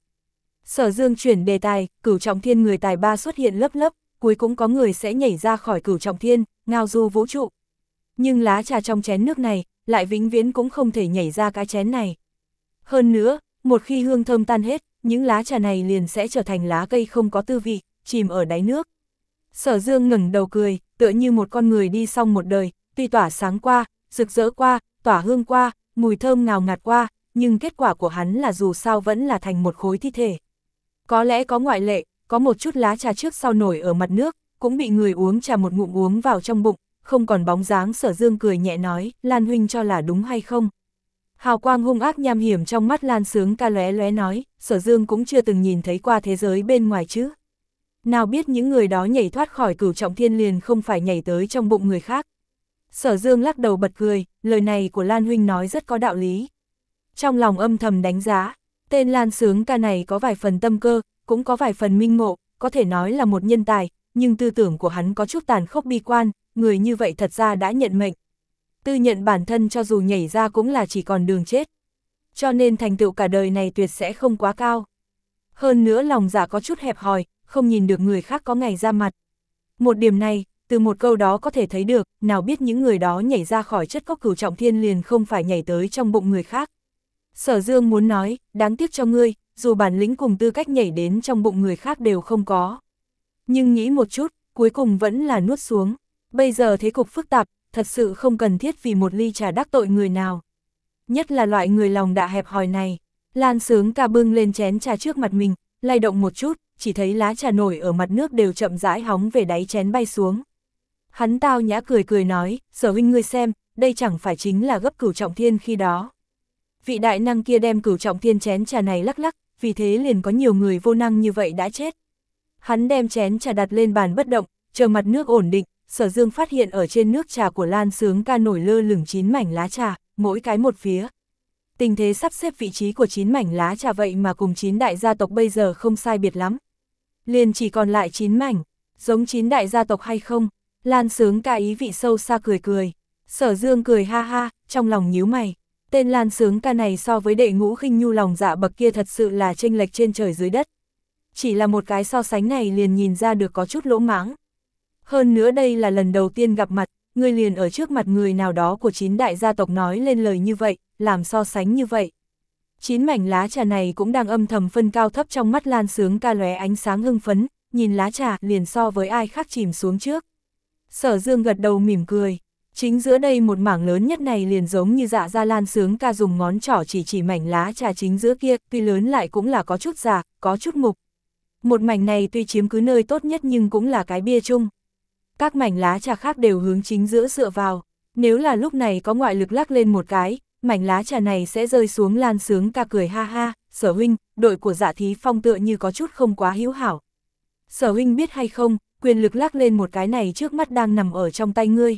Sở Dương chuyển đề tài, Cửu Trọng Thiên người tài ba xuất hiện lớp lớp, cuối cũng có người sẽ nhảy ra khỏi Cửu Trọng Thiên, ngao du vũ trụ. Nhưng lá trà trong chén nước này, lại vĩnh viễn cũng không thể nhảy ra cái chén này. Hơn nữa, một khi hương thơm tan hết, những lá trà này liền sẽ trở thành lá cây không có tư vị, chìm ở đáy nước. Sở Dương ngẩng đầu cười, tựa như một con người đi xong một đời, tuy tỏa sáng qua, rực rỡ qua, tỏa hương qua, mùi thơm ngào ngạt qua, nhưng kết quả của hắn là dù sao vẫn là thành một khối thi thể. Có lẽ có ngoại lệ, có một chút lá trà trước sau nổi ở mặt nước, cũng bị người uống trà một ngụm uống vào trong bụng, không còn bóng dáng. Sở Dương cười nhẹ nói, Lan huynh cho là đúng hay không? Hào quang hung ác nham hiểm trong mắt Lan Sướng Ca lóe lóe nói, Sở Dương cũng chưa từng nhìn thấy qua thế giới bên ngoài chứ. Nào biết những người đó nhảy thoát khỏi Cửu Trọng Thiên liền không phải nhảy tới trong bụng người khác. Sở Dương lắc đầu bật cười, lời này của Lan huynh nói rất có đạo lý. Trong lòng âm thầm đánh giá, tên Lan Sướng Ca này có vài phần tâm cơ, cũng có vài phần minh ngộ, có thể nói là một nhân tài, nhưng tư tưởng của hắn có chút tàn khốc bi quan, người như vậy thật ra đã nhận mệnh. Tư nhận bản thân cho dù nhảy ra cũng là chỉ còn đường chết. Cho nên thành tựu cả đời này tuyệt sẽ không quá cao. Hơn nữa lòng dạ có chút hẹp hòi, không nhìn được người khác có ngày ra mặt. Một điểm này, từ một câu đó có thể thấy được, nào biết những người đó nhảy ra khỏi chất cốc Cửu Trọng Thiên liền không phải nhảy tới trong bụng người khác. Sở Dương muốn nói, đáng tiếc cho ngươi, dù bản lĩnh cùng tư cách nhảy đến trong bụng người khác đều không có. Nhưng nghĩ một chút, cuối cùng vẫn là nuốt xuống. Bây giờ thế cục phức tạp, thật sự không cần thiết vì một ly trà đắc tội người nào. Nhất là loại người lòng dạ hẹp hòi này. Lan Sướng Ca bưng lên chén trà trước mặt mình, lay động một chút, chỉ thấy lá trà nổi ở mặt nước đều chậm rãi hóng về đáy chén bay xuống. Hắn tao nhã cười cười nói, Sở huynh ngươi xem, đây chẳng phải chính là gấp Cửu Trọng Thiên khi đó. Vị đại năng kia đem Cửu Trọng Thiên chén trà này lắc lắc, vì thế liền có nhiều người vô năng như vậy đã chết. Hắn đem chén trà đặt lên bàn bất động, chờ mặt nước ổn định, Sở Dương phát hiện ở trên nước trà của Lan Sướng Ca nổi lơ lửng chín mảnh lá trà, mỗi cái một phía. Tình thế sắp xếp vị trí của chín mảnh lá trà vậy mà cùng chín đại gia tộc bây giờ không sai biệt lắm. Liền chỉ còn lại chín mảnh, giống chín đại gia tộc hay không? Lan Sướng Ca ý vị sâu xa cười cười. Sở Dương cười ha ha, trong lòng nhíu mày. Tên Lan Sướng Ca này so với đệ ngũ khinh nhu lòng dạ bậc kia thật sự là chênh lệch trên trời dưới đất. Chỉ là một cái so sánh này liền nhìn ra được có chút lỗ mãng. Hơn nữa đây là lần đầu tiên gặp mặt, người liền ở trước mặt người nào đó của chín đại gia tộc nói lên lời như vậy, làm so sánh như vậy. Chín mảnh lá trà này cũng đang âm thầm phân cao thấp trong mắt Lan Sướng Ca lóe ánh sáng hưng phấn, nhìn lá trà liền so với ai khác chìm xuống trước. Sở Dương gật đầu mỉm cười, chính giữa đây một mảng lớn nhất này liền giống như dạ ra Lan Sướng Ca dùng ngón trỏ chỉ chỉ mảnh lá trà chính giữa kia, tuy lớn lại cũng là có chút già, có chút mục. Một mảnh này tuy chiếm cứ nơi tốt nhất nhưng cũng là cái bia chung. Các mảnh lá trà khác đều hướng chính giữa dựa vào, nếu là lúc này có ngoại lực lắc lên một cái, mảnh lá trà này sẽ rơi xuống. Lan Sướng Ca cười ha ha, Sở huynh, đội của Dạ Thí Phong tựa như có chút không quá hữu hảo. Sở huynh biết hay không, quyền lực lắc lên một cái này trước mắt đang nằm ở trong tay ngươi.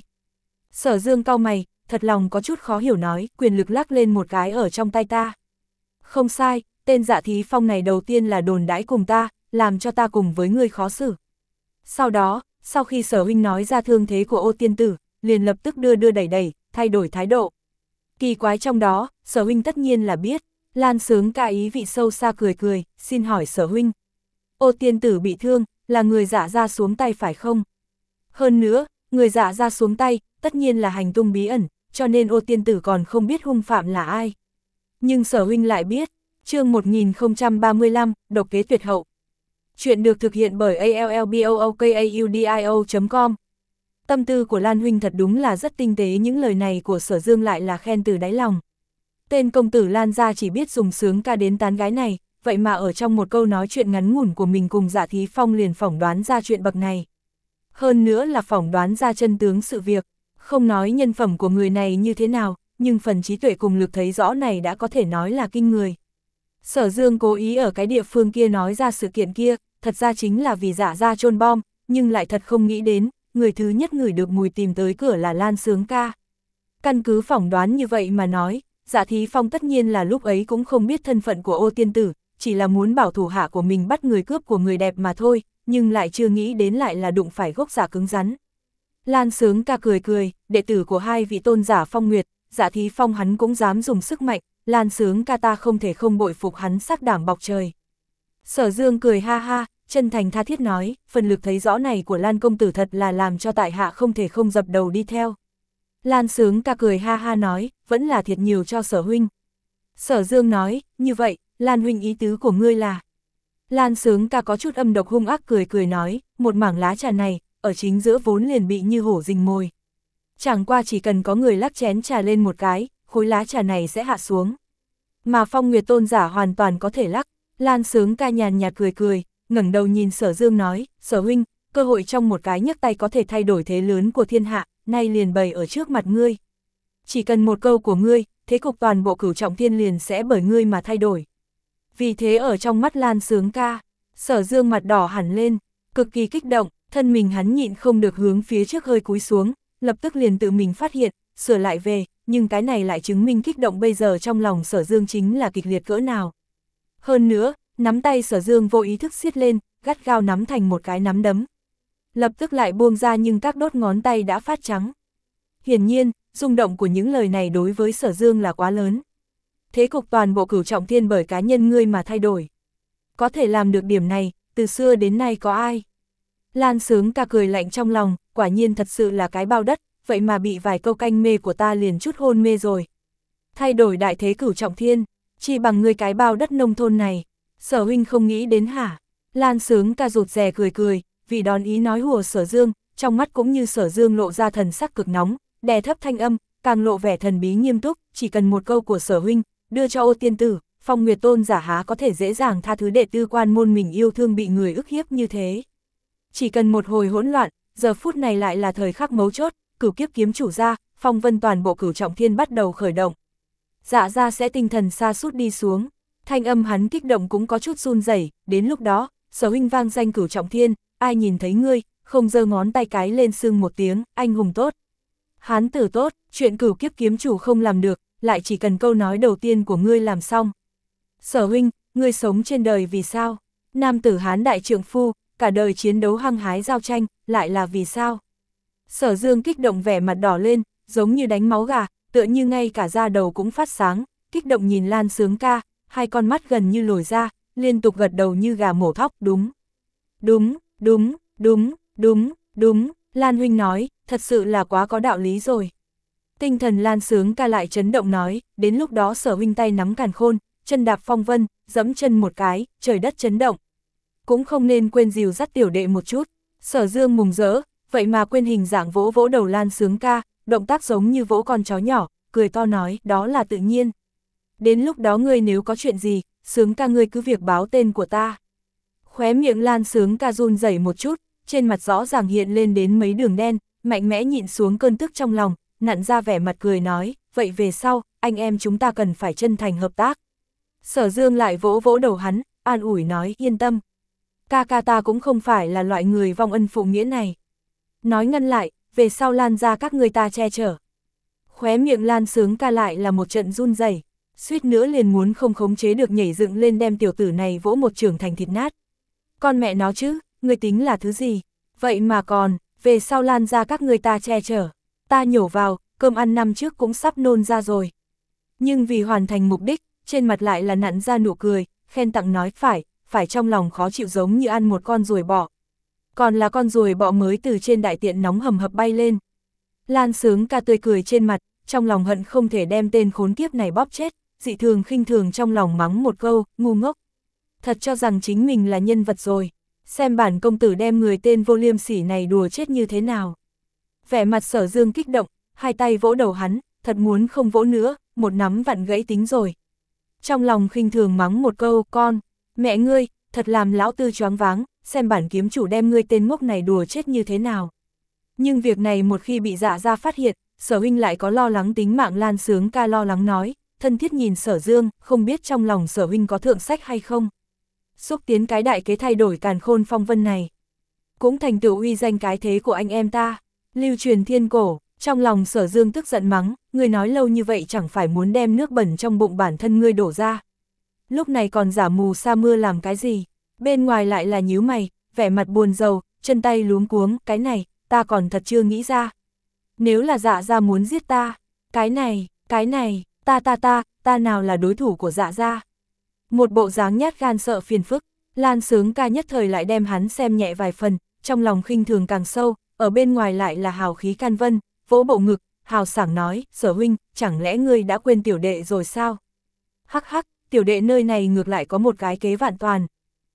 Sở Dương cau mày, thật lòng có chút khó hiểu nói, quyền lực lắc lên một cái ở trong tay ta. Không sai, tên Dạ Thí Phong này đầu tiên là đồn đãi cùng ta, làm cho ta cùng với ngươi khó xử. Sau đó, sau khi Sở huynh nói ra thương thế của Ô tiên tử, liền lập tức đưa đưa đẩy đẩy, thay đổi thái độ. Kỳ quái trong đó, Sở huynh tất nhiên là biết. Lan Sướng Ca ý vị sâu xa cười cười, xin hỏi Sở huynh. Ô tiên tử bị thương, là người Dạ ra xuống tay phải không? Hơn nữa, người Dạ ra xuống tay, tất nhiên là hành tung bí ẩn, cho nên Ô tiên tử còn không biết hung phạm là ai. Nhưng Sở huynh lại biết. Chương một nghìn không trăm ba mươi lăm, độc kế tuyệt hậu. Chuyện được thực hiện bởi a l l b o o k a u d i o chấm com. Tâm tư của Lan huynh thật đúng là rất tinh tế, những lời này của Sở Dương lại là khen từ đáy lòng. Tên công tử Lan gia chỉ biết dùng Sướng Ca đến tán gái này, vậy mà ở trong một câu nói chuyện ngắn ngủn của mình cùng Dạ Thí Phong liền phỏng đoán ra chuyện bậc này. Hơn nữa là phỏng đoán ra chân tướng sự việc, không nói nhân phẩm của người này như thế nào, nhưng phần trí tuệ cùng lực thấy rõ này đã có thể nói là kinh người. Sở Dương cố ý ở cái địa phương kia nói ra sự kiện kia, thật ra chính là vì Dạ gia chôn bom, nhưng lại thật không nghĩ đến, người thứ nhất ngửi được mùi tìm tới cửa là Lan Sướng Ca. Căn cứ phỏng đoán như vậy mà nói, Dạ Thí Phong tất nhiên là lúc ấy cũng không biết thân phận của Ô Tiên Tử, chỉ là muốn bảo thủ hạ của mình bắt người cướp của người đẹp mà thôi, nhưng lại chưa nghĩ đến lại là đụng phải gốc giả cứng rắn. Lan Sướng Ca cười cười, đệ tử của hai vị tôn giả Phong Nguyệt, Dạ Thí Phong hắn cũng dám dùng sức mạnh, Lan Sướng Ca ta không thể không bội phục hắn sắc đảm bọc trời. Sở Dương cười ha ha, chân thành tha thiết nói, phần lực thấy rõ này của Lan công tử thật là làm cho tại hạ không thể không dập đầu đi theo. Lan Sướng Ca cười ha ha nói, vẫn là thiệt nhiều cho Sở huynh. Sở Dương nói, như vậy, Lan huynh ý tứ của ngươi là. Lan Sướng Ca có chút âm độc hung ác cười cười nói, một mảng lá trà này, ở chính giữa vốn liền bị như hổ rình mồi. Chẳng qua chỉ cần có người lắc chén trà lên một cái, khối lá trà này sẽ hạ xuống. Mà Phong Nguyệt tôn giả hoàn toàn có thể lắc. Lan Sướng Ca nhàn nhạt cười cười, ngẩng đầu nhìn Sở Dương nói, Sở huynh, cơ hội trong một cái nhấc tay có thể thay đổi thế lớn của thiên hạ, nay liền bày ở trước mặt ngươi. Chỉ cần một câu của ngươi, thế cục toàn bộ Cửu Trọng Thiên liền sẽ bởi ngươi mà thay đổi. Vì thế ở trong mắt Lan Sướng Ca, Sở Dương mặt đỏ hẳn lên, cực kỳ kích động, thân mình hắn nhịn không được hướng phía trước hơi cúi xuống, lập tức liền tự mình phát hiện, sửa lại về, nhưng cái này lại chứng minh kích động bây giờ trong lòng Sở Dương chính là kịch liệt cỡ nào. Hơn nữa, nắm tay Sở Dương vô ý thức siết lên, gắt gao nắm thành một cái nắm đấm. Lập tức lại buông ra nhưng các đốt ngón tay đã phát trắng. Hiển nhiên, rung động của những lời này đối với Sở Dương là quá lớn. Thế cục toàn bộ Cửu Trọng Thiên bởi cá nhân ngươi mà thay đổi. Có thể làm được điểm này, từ xưa đến nay có ai? Lan Sướng Ca cười lạnh trong lòng, quả nhiên thật sự là cái bao đất, vậy mà bị vài câu canh mê của ta liền chút hôn mê rồi. Thay đổi đại thế Cửu Trọng Thiên, chỉ bằng ngươi cái bao đất nông thôn này, Sở huynh không nghĩ đến hả? Lan Sướng Ca rụt rè cười cười, vì đón ý nói hùa Sở Dương, trong mắt cũng như Sở Dương lộ ra thần sắc cực nóng, đè thấp thanh âm, càng lộ vẻ thần bí nghiêm túc, chỉ cần một câu của Sở huynh, đưa cho Ô Tiên Tử, Phong Nguyệt tôn giả há có thể dễ dàng tha thứ đệ tư quan môn mình yêu thương bị người ức hiếp như thế. Chỉ cần một hồi hỗn loạn, giờ phút này lại là thời khắc mấu chốt, Cửu Kiếp kiếm chủ ra, phong vân toàn bộ Cửu Trọng Thiên bắt đầu khởi động. Dạ ra sẽ tinh thần sa sút đi xuống, thanh âm hắn kích động cũng có chút run rẩy, đến lúc đó, Sở huynh vang danh Cửu Trọng Thiên, ai nhìn thấy ngươi, không giơ ngón tay cái lên xưng một tiếng, anh hùng tốt. Hán tử tốt, chuyện Cửu Kiếp kiếm chủ không làm được, lại chỉ cần câu nói đầu tiên của ngươi làm xong. Sở huynh, ngươi sống trên đời vì sao? Nam tử Hán đại trượng phu, cả đời chiến đấu hăng hái giao tranh, lại là vì sao? Sở Dương kích động vẻ mặt đỏ lên, giống như đánh máu gà, tựa như ngay cả da đầu cũng phát sáng, kích động nhìn Lan Sướng Ca, hai con mắt gần như lồi ra, liên tục gật đầu như gà mổ thóc, đúng. Đúng, đúng, đúng, đúng, đúng, Lan huynh nói, thật sự là quá có đạo lý rồi. Tinh thần Lan Sướng Ca lại chấn động nói, đến lúc đó Sở huynh tay nắm càn khôn, chân đạp phong vân, dẫm chân một cái, trời đất chấn động. Cũng không nên quên dìu dắt tiểu đệ một chút. Sở Dương mừng rỡ, vậy mà quên hình dạng vỗ vỗ đầu Lan Sướng Ca, động tác giống như vỗ con chó nhỏ, cười to nói, đó là tự nhiên. Đến lúc đó ngươi nếu có chuyện gì, Sướng Ca ngươi cứ việc báo tên của ta. Khóe miệng Lan Sướng Ca run rẩy một chút, trên mặt rõ ràng hiện lên đến mấy đường đen, mạnh mẽ nhịn xuống cơn tức trong lòng, nặn ra vẻ mặt cười nói, vậy về sau, anh em chúng ta cần phải chân thành hợp tác. Sở Dương lại vỗ vỗ đầu hắn, an ủi nói, yên tâm. Ca ca ta cũng không phải là loại người vong ân phụ nghĩa này. Nói ngăn lại, về sau Lan ra các người ta che chở. Khóe miệng Lan Sướng Ca lại là một trận run rẩy, suýt nữa liền muốn không khống chế được nhảy dựng lên đem tiểu tử này vỗ một trường thành thịt nát. Con mẹ nó chứ, người tính là thứ gì? Vậy mà còn, về sau Lan ra các người ta che chở. Ta nhổ vào, cơm ăn năm trước cũng sắp nôn ra rồi. Nhưng vì hoàn thành mục đích, trên mặt lại là nặn ra nụ cười, khen tặng nói phải, phải trong lòng khó chịu giống như ăn một con ruồi bọ. Còn là con ruồi bọ mới từ trên đại tiện nóng hầm hập bay lên. Lan Sướng Ca tươi cười trên mặt, trong lòng hận không thể đem tên khốn kiếp này bóp chết, dị thường khinh thường trong lòng mắng một câu, ngu ngốc. Thật cho rằng chính mình là nhân vật rồi, xem bản công tử đem người tên vô liêm sỉ này đùa chết như thế nào. Vẻ mặt Sở Dương kích động, hai tay vỗ đầu hắn, thật muốn không vỗ nữa, một nắm vặn gãy tính rồi. Trong lòng khinh thường mắng một câu, con, Mẹ ngươi, thật làm lão tư choáng váng, xem bản kiếm chủ đem ngươi tên ngốc này đùa chết như thế nào. Nhưng việc này một khi bị Dạ gia phát hiện, Sở huynh lại có lo lắng tính mạng. Lan Sướng Ca lo lắng nói, thân thiết nhìn Sở Dương, không biết trong lòng Sở huynh có thượng sách hay không. Xúc tiến cái đại kế thay đổi càn khôn phong vân này. Cũng thành tựu uy danh cái thế của anh em ta, lưu truyền thiên cổ. Trong lòng Sở Dương tức giận mắng, ngươi nói lâu như vậy chẳng phải muốn đem nước bẩn trong bụng bản thân ngươi đổ ra. Lúc này còn giả mù sa mưa làm cái gì, bên ngoài lại là nhíu mày, vẻ mặt buồn rầu, chân tay luống cuống, cái này, ta còn thật chưa nghĩ ra. Nếu là Dạ gia muốn giết ta, cái này, cái này, ta ta ta, ta nào là đối thủ của Dạ gia. Một bộ dáng nhát gan sợ phiền phức, Lan Sướng Ca nhất thời lại đem hắn xem nhẹ vài phần, trong lòng khinh thường càng sâu, ở bên ngoài lại là hào khí can vân, vỗ bộ ngực, hào sảng nói, Sở huynh, chẳng lẽ ngươi đã quên tiểu đệ rồi sao? Hắc hắc, tiểu đệ nơi này ngược lại có một cái kế vạn toàn.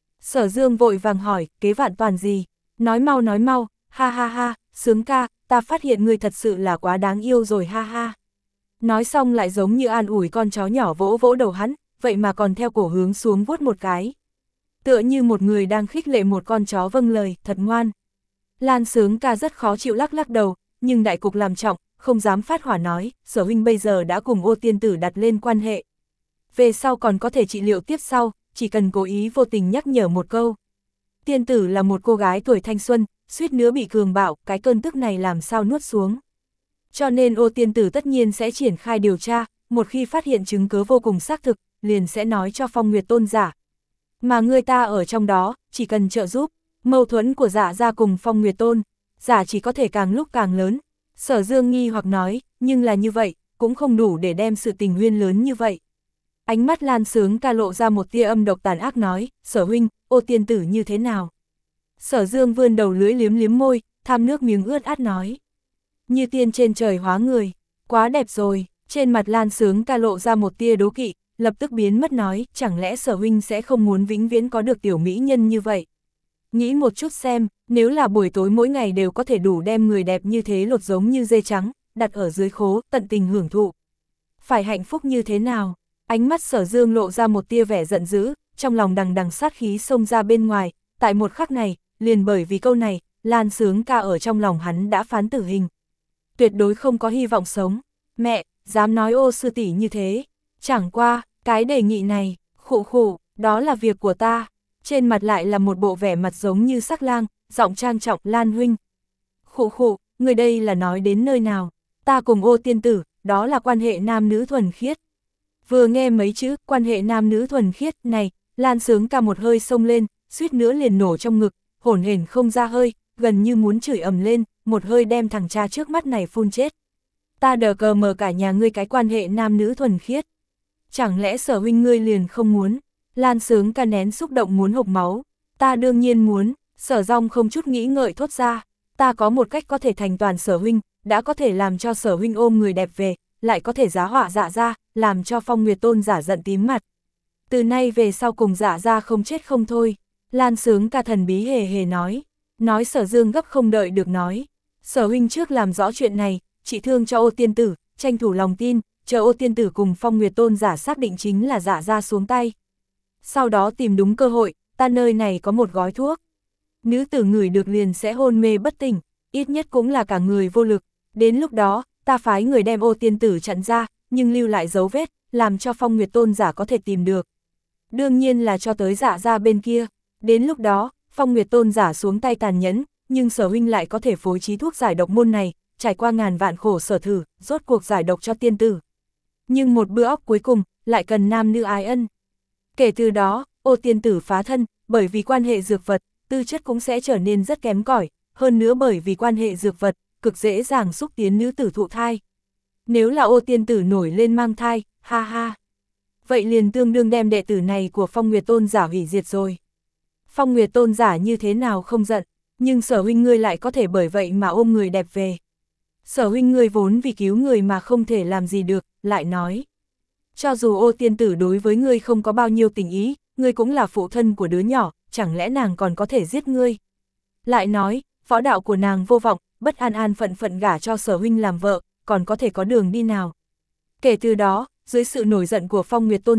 Sở Dương vội vàng hỏi, kế vạn toàn gì? Nói mau nói mau, ha ha ha, Sướng ca, ta phát hiện ngươi thật sự là quá đáng yêu rồi ha ha. Nói xong lại giống như an ủi con chó nhỏ vỗ vỗ đầu hắn, vậy mà còn theo cổ hướng xuống vuốt một cái. Tựa như một người đang khích lệ một con chó vâng lời, thật ngoan. Lan Sướng Ca rất khó chịu lắc lắc đầu, nhưng đại cục làm trọng, không dám phát hỏa nói, Sở huynh bây giờ đã cùng Ô tiên tử đặt lên quan hệ. Về sau còn có thể trị liệu tiếp sau, chỉ cần cố ý vô tình nhắc nhở một câu. Tiên tử là một cô gái tuổi thanh xuân, suýt nữa bị cường bạo, cái cơn tức này làm sao nuốt xuống. Cho nên Ô tiên tử tất nhiên sẽ triển khai điều tra, một khi phát hiện chứng cứ vô cùng xác thực, liền sẽ nói cho Phong Nguyệt Tôn giả. Mà người ta ở trong đó, chỉ cần trợ giúp, mâu thuẫn của Dạ gia cùng Phong Nguyệt Tôn, giả chỉ có thể càng lúc càng lớn. Sở Dương nghi hoặc nói, nhưng là như vậy, cũng không đủ để đem sự tình huyên lớn như vậy. Ánh mắt Lan Sướng Ca lộ ra một tia âm độc tàn ác nói, Sở huynh, Ô tiên tử như thế nào? Sở Dương vươn đầu lưỡi liếm liếm môi, tham nước miếng ướt át nói. Như tiên trên trời hóa người, quá đẹp rồi. Trên mặt Lan Sướng Ca lộ ra một tia đố kỵ, lập tức biến mất nói, chẳng lẽ Sở huynh sẽ không muốn vĩnh viễn có được tiểu mỹ nhân như vậy? Nghĩ một chút xem, nếu là buổi tối mỗi ngày đều có thể đủ đem người đẹp như thế lột giống như dê trắng, đặt ở dưới khố, tận tình hưởng thụ. Phải hạnh phúc như thế nào? Ánh mắt Sở Dương lộ ra một tia vẻ giận dữ, trong lòng đằng đằng sát khí xông ra bên ngoài, tại một khắc này, liền bởi vì câu này, Lan Sướng Ca ở trong lòng hắn đã phán tử hình. Tuyệt đối không có hy vọng sống. Mẹ, dám nói Ô sư tỷ như thế. Chẳng qua, cái đề nghị này, khụ khụ, đó là việc của ta. Trên mặt lại là một bộ vẻ mặt giống như sắc lang, giọng trang trọng, Lan huynh. Khụ khụ, người đây là nói đến nơi nào? Ta cùng Ô tiên tử, đó là quan hệ nam nữ thuần khiết. Vừa nghe mấy chữ quan hệ nam nữ thuần khiết này, Lan Sướng Ca một hơi xông lên, suýt nữa liền nổ trong ngực, hổn hển không ra hơi, gần như muốn chửi ầm lên, một hơi đem thằng cha trước mắt này phun chết. Ta đờ cờ mờ cả nhà ngươi cái quan hệ nam nữ thuần khiết. Chẳng lẽ Sở huynh ngươi liền không muốn? Lan Sướng Ca nén xúc động muốn hộc máu. Ta đương nhiên muốn. Sở Dong không chút nghĩ ngợi thốt ra. Ta có một cách có thể thành toàn Sở huynh, đã có thể làm cho Sở huynh ôm người đẹp về, lại có thể giá họa Dạ gia, làm cho Phong Nguyệt Tôn giả giận tím mặt. Từ nay về sau cùng Dạ gia không chết không thôi. Lan Sướng Ca thần bí hề hề nói. Nói Sở Dương gấp không đợi được nói. Sở huynh trước làm rõ chuyện này, trị thương cho Ô tiên tử, tranh thủ lòng tin, chờ Ô tiên tử cùng Phong Nguyệt Tôn giả xác định chính là Dạ gia xuống tay. Sau đó tìm đúng cơ hội, ta nơi này có một gói thuốc. Nữ tử ngửi được liền sẽ hôn mê bất tỉnh, ít nhất cũng là cả người vô lực. Đến lúc đó, ta phái người đem Ô tiên tử chặn ra, nhưng lưu lại dấu vết, làm cho Phong Nguyệt Tôn giả có thể tìm được. Đương nhiên là cho tới Dạ gia bên kia. Đến lúc đó, Phong Nguyệt Tôn giả xuống tay tàn nhẫn, nhưng Sở huynh lại có thể phối trí thuốc giải độc môn này, trải qua ngàn vạn khổ sở thử, rốt cuộc giải độc cho tiên tử. Nhưng một bữa óc cuối cùng, lại cần nam nữ ái ân. Kể từ đó, Ô tiên tử phá thân, bởi vì quan hệ dược vật, tư chất cũng sẽ trở nên rất kém cỏi, hơn nữa bởi vì quan hệ dược vật, cực dễ dàng xúc tiến nữ tử thụ thai. Nếu là Ô tiên tử nổi lên mang thai, ha ha. Vậy liền tương đương đem đệ tử này của Phong Nguyệt Tôn giả hủy diệt rồi. Phong Nguyệt Tôn giả như thế nào không giận, nhưng Sở huynh ngươi lại có thể bởi vậy mà ôm người đẹp về. Sở huynh ngươi vốn vì cứu người mà không thể làm gì được, lại nói. Cho dù Ô tiên tử đối với ngươi không có bao nhiêu tình ý, ngươi cũng là phụ thân của đứa nhỏ, chẳng lẽ nàng còn có thể giết ngươi. Lại nói, võ đạo của nàng vô vọng, bất an an phận phận gả cho Sở huynh làm vợ, còn có thể có đường đi nào. Kể từ đó, dưới sự nổi giận của Phong Nguyệt Tôn giả,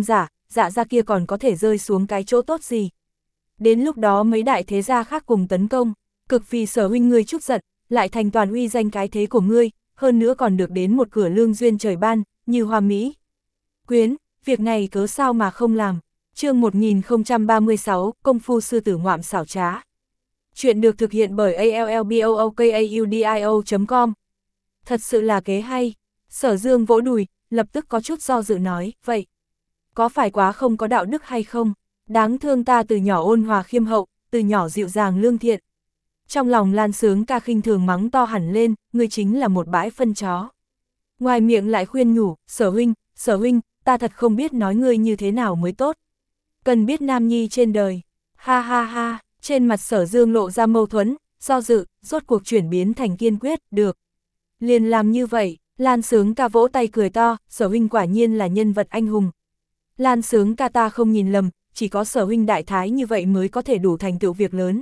dạ gia kia còn có thể rơi xuống cái chỗ tốt gì. Đến lúc đó mấy đại thế gia khác cùng tấn công, cực vì Sở huynh ngươi chúc giận, lại thành toàn uy danh cái thế của ngươi, hơn nữa còn được đến một cửa lương duyên trời ban, như hoa mỹ. Quyến, việc này cớ sao mà không làm. Chương một nghìn không trăm ba mươi sáu, Công phu sư tử ngoạm xảo trá. Chuyện được thực hiện bởi a l l b o o k a u d i o chấm com. Thật sự là kế hay. Sở Dương vỗ đùi, lập tức có chút do dự nói, vậy, có phải quá không có đạo đức hay không? Đáng thương ta từ nhỏ ôn hòa khiêm hậu, từ nhỏ dịu dàng lương thiện. Trong lòng Lan Sướng Ca khinh thường mắng to hẳn lên, ngươi chính là một bãi phân chó. Ngoài miệng lại khuyên nhủ, Sở huynh, Sở huynh, ta thật không biết nói ngươi như thế nào mới tốt. Cần biết nam nhi trên đời. Ha ha ha, trên mặt Sở Dương lộ ra mâu thuẫn, do dự, rốt cuộc chuyển biến thành kiên quyết, được. Liền làm như vậy, Lan Sướng Ca vỗ tay cười to, Sở huynh quả nhiên là nhân vật anh hùng. Lan Sướng Ca ta không nhìn lầm, chỉ có Sở huynh đại thái như vậy mới có thể đủ thành tựu việc lớn.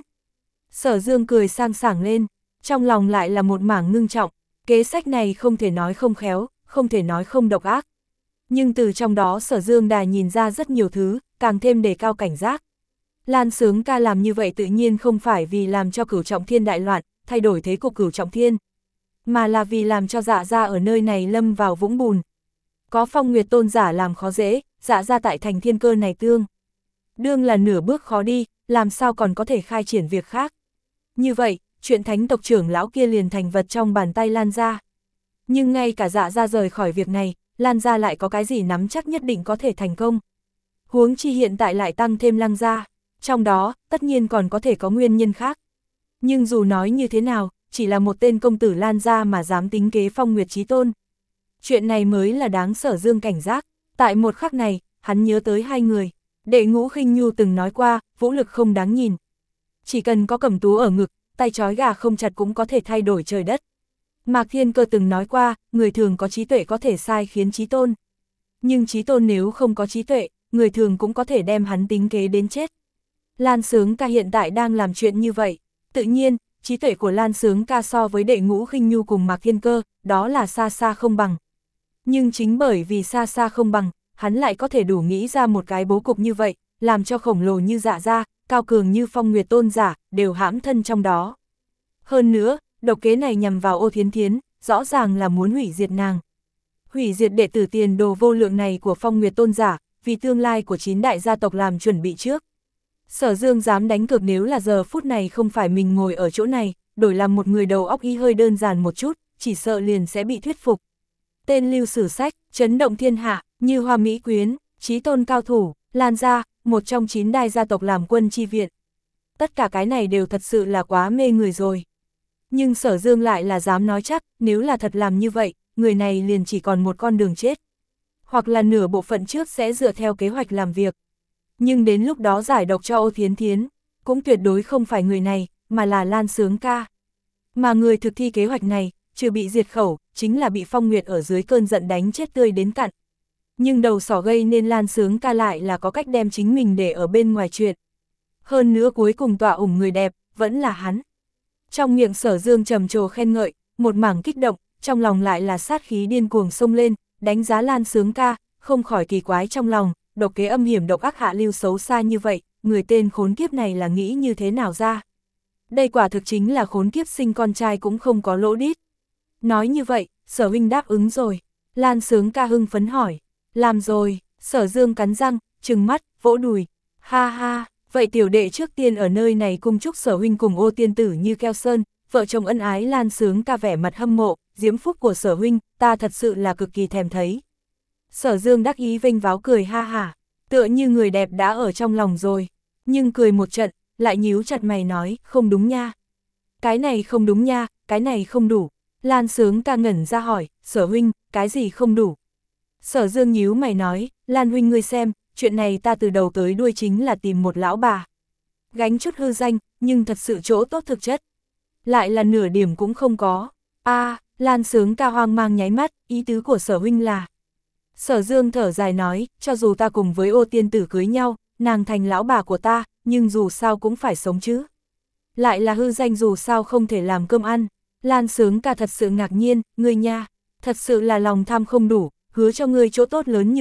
Sở Dương cười sang sảng lên, trong lòng lại là một mảng ngưng trọng, kế sách này không thể nói không khéo, không thể nói không độc ác. Nhưng từ trong đó Sở Dương đã nhìn ra rất nhiều thứ, càng thêm đề cao cảnh giác. Lan Sướng Ca làm như vậy tự nhiên không phải vì làm cho Cửu Trọng Thiên đại loạn, thay đổi thế cục Cửu Trọng Thiên, mà là vì làm cho Dạ gia ở nơi này lâm vào vũng bùn. Có Phong Nguyệt tôn giả làm khó dễ, Dạ gia tại thành thiên cơ này tương đương là nửa bước khó đi, làm sao còn có thể khai triển việc khác. Như vậy, chuyện thánh tộc trưởng lão kia liền thành vật trong bàn tay Lan gia. Nhưng ngay cả Dạ gia rời khỏi việc này, Lan gia lại có cái gì nắm chắc nhất định có thể thành công. Huống chi hiện tại lại tăng thêm Lăng gia, trong đó, tất nhiên còn có thể có nguyên nhân khác. Nhưng dù nói như thế nào, chỉ là một tên công tử Lan gia mà dám tính kế Phong Nguyệt Chí Tôn. Chuyện này mới là đáng Sở Dương cảnh giác. Tại một khắc này, hắn nhớ tới hai người. Đệ Ngũ Khinh Nhu từng nói qua, vũ lực không đáng nhìn. Chỉ cần có Cẩm Tú ở ngực, tay trói gà không chặt cũng có thể thay đổi trời đất. Mạc Thiên Cơ từng nói qua, người thường có trí tuệ có thể sai khiến Chí Tôn. Nhưng Chí Tôn nếu không có trí tuệ, người thường cũng có thể đem hắn tính kế đến chết. Lan Sướng Ca hiện tại đang làm chuyện như vậy. Tự nhiên, trí tuệ của Lan Sướng Ca so với Đệ Ngũ Khinh Nhu cùng Mạc Thiên Cơ, đó là xa xa không bằng. Nhưng chính bởi vì xa xa không bằng, hắn lại có thể đủ nghĩ ra một cái bố cục như vậy, làm cho khổng lồ như Dạ gia, cao cường như Phong Nguyệt tôn giả, đều hãm thân trong đó. Hơn nữa, độc kế này nhằm vào Ô Thiến Thiến, rõ ràng là muốn hủy diệt nàng. Hủy diệt đệ tử tiền đồ vô lượng này của Phong Nguyệt tôn giả, vì tương lai của chín đại gia tộc làm chuẩn bị trước. Sở Dương dám đánh cược nếu là giờ phút này không phải mình ngồi ở chỗ này, đổi làm một người đầu óc y hơi đơn giản một chút, chỉ sợ liền sẽ bị thuyết phục. Tên lưu sử sách, chấn động thiên hạ, như Hoa Mỹ Quyến, Chí Tôn cao thủ, Lan gia, một trong chín đại gia tộc làm quân chi viện. Tất cả cái này đều thật sự là quá mê người rồi. Nhưng Sở Dương lại là dám nói chắc, nếu là thật làm như vậy, người này liền chỉ còn một con đường chết. Hoặc là nửa bộ phận trước sẽ dựa theo kế hoạch làm việc. Nhưng đến lúc đó giải độc cho Ô Thiến Thiến, cũng tuyệt đối không phải người này, mà là Lan Sướng Ca. Mà người thực thi kế hoạch này, trừ bị diệt khẩu, chính là bị Phong Nguyệt ở dưới cơn giận đánh chết tươi đến cặn. Nhưng đầu sỏ gây nên Lan Sướng Ca lại là có cách đem chính mình để ở bên ngoài chuyện. Hơn nữa cuối cùng tọa ủng người đẹp, vẫn là hắn. Trong miệng Sở Dương trầm trồ khen ngợi, một mảng kích động, trong lòng lại là sát khí điên cuồng xông lên, đánh giá Lan Sướng Ca, không khỏi kỳ quái trong lòng, độc kế âm hiểm độc ác hạ lưu xấu xa như vậy, người tên khốn kiếp này là nghĩ như thế nào ra. Đây quả thực chính là khốn kiếp sinh con trai cũng không có lỗ đít. Nói như vậy, Sở huynh đáp ứng rồi. Lan Sướng Ca hưng phấn hỏi. Làm rồi, Sở Dương cắn răng, trừng mắt, vỗ đùi. Ha ha, vậy tiểu đệ trước tiên ở nơi này cung chúc Sở huynh cùng Ô tiên tử như keo sơn, vợ chồng ân ái. Lan Sướng Ca vẻ mặt hâm mộ, diễm phúc của Sở huynh, ta thật sự là cực kỳ thèm thấy. Sở Dương đắc ý vênh váo cười ha hả, tựa như người đẹp đã ở trong lòng rồi, nhưng cười một trận, lại nhíu chặt mày nói, không đúng nha. Cái này không đúng nha, cái này không đủ. Lan Sướng Ca ngẩn ra hỏi, Sở huynh, cái gì không đủ? Sở Dương nhíu mày nói, Lan huynh ngươi xem, chuyện này ta từ đầu tới đuôi chính là tìm một lão bà. Gánh chút hư danh, nhưng thật sự chỗ tốt thực chất. Lại là nửa điểm cũng không có. A, à, Lan Sướng Ca hoang mang nháy mắt, ý tứ của Sở huynh là. Sở Dương thở dài nói, cho dù ta cùng với Ô tiên tử cưới nhau, nàng thành lão bà của ta, nhưng dù sao cũng phải sống chứ. Lại là hư danh dù sao không thể làm cơm ăn. Lan Sướng Ca thật sự ngạc nhiên, ngươi nha, thật sự là lòng tham không đủ, hứa cho ngươi chỗ tốt lớn như vậy,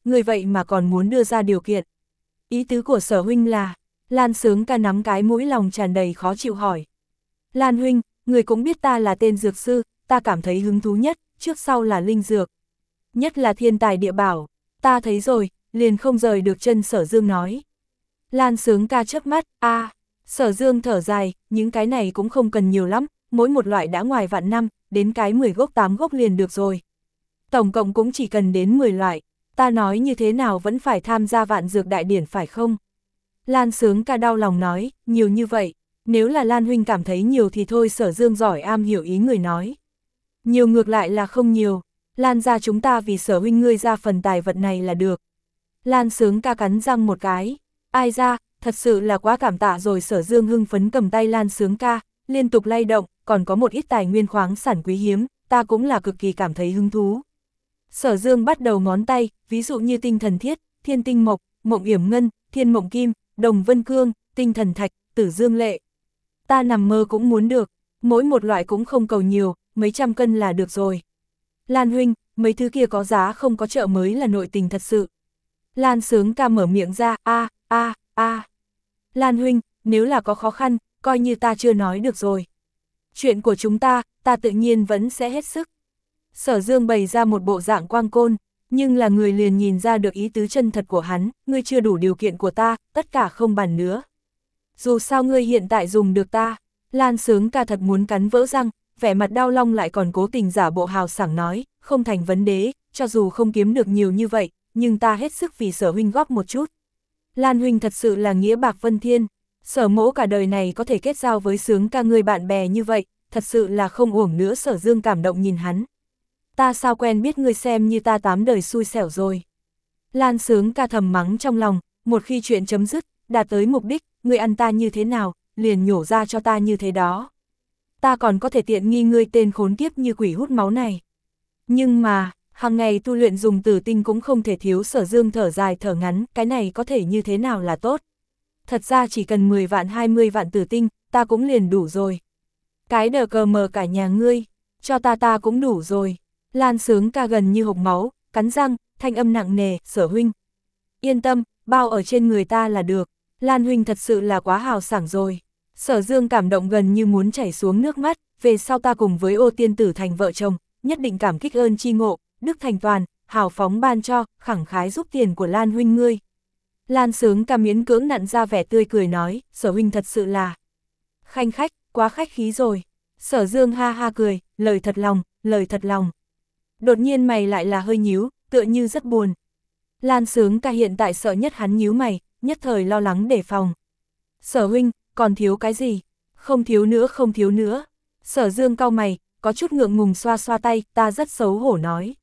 người vậy mà còn muốn đưa ra điều kiện. Ý tứ của Sở huynh là, Lan Sướng Ca nắm cái mũi lòng tràn đầy khó chịu hỏi. Lan huynh, người cũng biết ta là tên dược sư, ta cảm thấy hứng thú nhất, trước sau là linh dược. Nhất là thiên tài địa bảo, ta thấy rồi, liền không rời được chân Sở Dương nói. Lan Sướng Ca chớp mắt, a à, Sở Dương thở dài, những cái này cũng không cần nhiều lắm, mỗi một loại đã ngoài vạn năm, đến cái mười gốc tám gốc liền được rồi. Tổng cộng cũng chỉ cần đến mười loại, ta nói như thế nào vẫn phải tham gia vạn dược đại điển phải không? Lan Sướng Ca đau lòng nói, nhiều như vậy, nếu là Lan huynh cảm thấy nhiều thì thôi. Sở Dương giỏi am hiểu ý người nói. Nhiều ngược lại là không nhiều, Lan ra chúng ta vì Sở huynh ngươi ra phần tài vật này là được. Lan Sướng Ca cắn răng một cái, ai ra, thật sự là quá cảm tạ rồi. Sở Dương hưng phấn cầm tay Lan Sướng Ca, liên tục lay động, còn có một ít tài nguyên khoáng sản quý hiếm, ta cũng là cực kỳ cảm thấy hứng thú. Sở Dương bắt đầu ngón tay, ví dụ như tinh thần thiết, thiên tinh mộc, mộng yểm ngân, thiên mộng kim, đồng vân cương, tinh thần thạch, tử dương lệ. Ta nằm mơ cũng muốn được, mỗi một loại cũng không cầu nhiều, mấy trăm cân là được rồi. Lan huynh, mấy thứ kia có giá không có chợ mới là nội tình thật sự. Lan Sướng Ca mở miệng ra, a a a. Lan huynh, nếu là có khó khăn, coi như ta chưa nói được rồi. Chuyện của chúng ta, ta tự nhiên vẫn sẽ hết sức. Sở Dương bày ra một bộ dạng quang côn, nhưng là người liền nhìn ra được ý tứ chân thật của hắn, ngươi chưa đủ điều kiện của ta, tất cả không bàn nữa. Dù sao ngươi hiện tại dùng được ta. Lan Sướng Ca thật muốn cắn vỡ răng, vẻ mặt đau long lại còn cố tình giả bộ hào sảng nói, không thành vấn đề, cho dù không kiếm được nhiều như vậy, nhưng ta hết sức vì Sở huynh góp một chút. Lan huynh thật sự là nghĩa bạc vân thiên, Sở mỗ cả đời này có thể kết giao với Sướng Ca ngươi bạn bè như vậy, thật sự là không uổng nữa. Sở Dương cảm động nhìn hắn. Ta sao quen biết ngươi xem như ta tám đời xui xẻo rồi. Lan Sướng Ca thầm mắng trong lòng, một khi chuyện chấm dứt, đạt tới mục đích, ngươi ăn ta như thế nào, liền nhổ ra cho ta như thế đó. Ta còn có thể tiện nghi ngươi tên khốn kiếp như quỷ hút máu này. Nhưng mà, hàng ngày tu luyện dùng tử tinh cũng không thể thiếu. Sở Dương thở dài thở ngắn, cái này có thể như thế nào là tốt. Thật ra chỉ cần mười vạn hai mươi vạn tử tinh, ta cũng liền đủ rồi. Cái đờ cờ mờ cả nhà ngươi, cho ta ta cũng đủ rồi. Lan Sướng Ca gần như hộc máu, cắn răng, thanh âm nặng nề, Sở huynh. Yên tâm, bao ở trên người ta là được. Lan huynh thật sự là quá hào sảng rồi. Sở Dương cảm động gần như muốn chảy xuống nước mắt, về sau ta cùng với Ô tiên tử thành vợ chồng, nhất định cảm kích ơn chi ngộ, đức thành toàn, hào phóng ban cho, khẳng khái giúp tiền của Lan huynh ngươi. Lan Sướng Ca miễn cưỡng nặn ra vẻ tươi cười nói, Sở huynh thật sự là khanh khách, quá khách khí rồi. Sở Dương ha ha cười, lời thật lòng, lời thật lòng. Đột nhiên mày lại là hơi nhíu, tựa như rất buồn. Lan Sướng Ca hiện tại sợ nhất hắn nhíu mày, nhất thời lo lắng đề phòng. Sở huynh, còn thiếu cái gì? Không thiếu nữa, không thiếu nữa. Sở Dương cau mày, có chút ngượng ngùng xoa xoa tay, ta rất xấu hổ nói.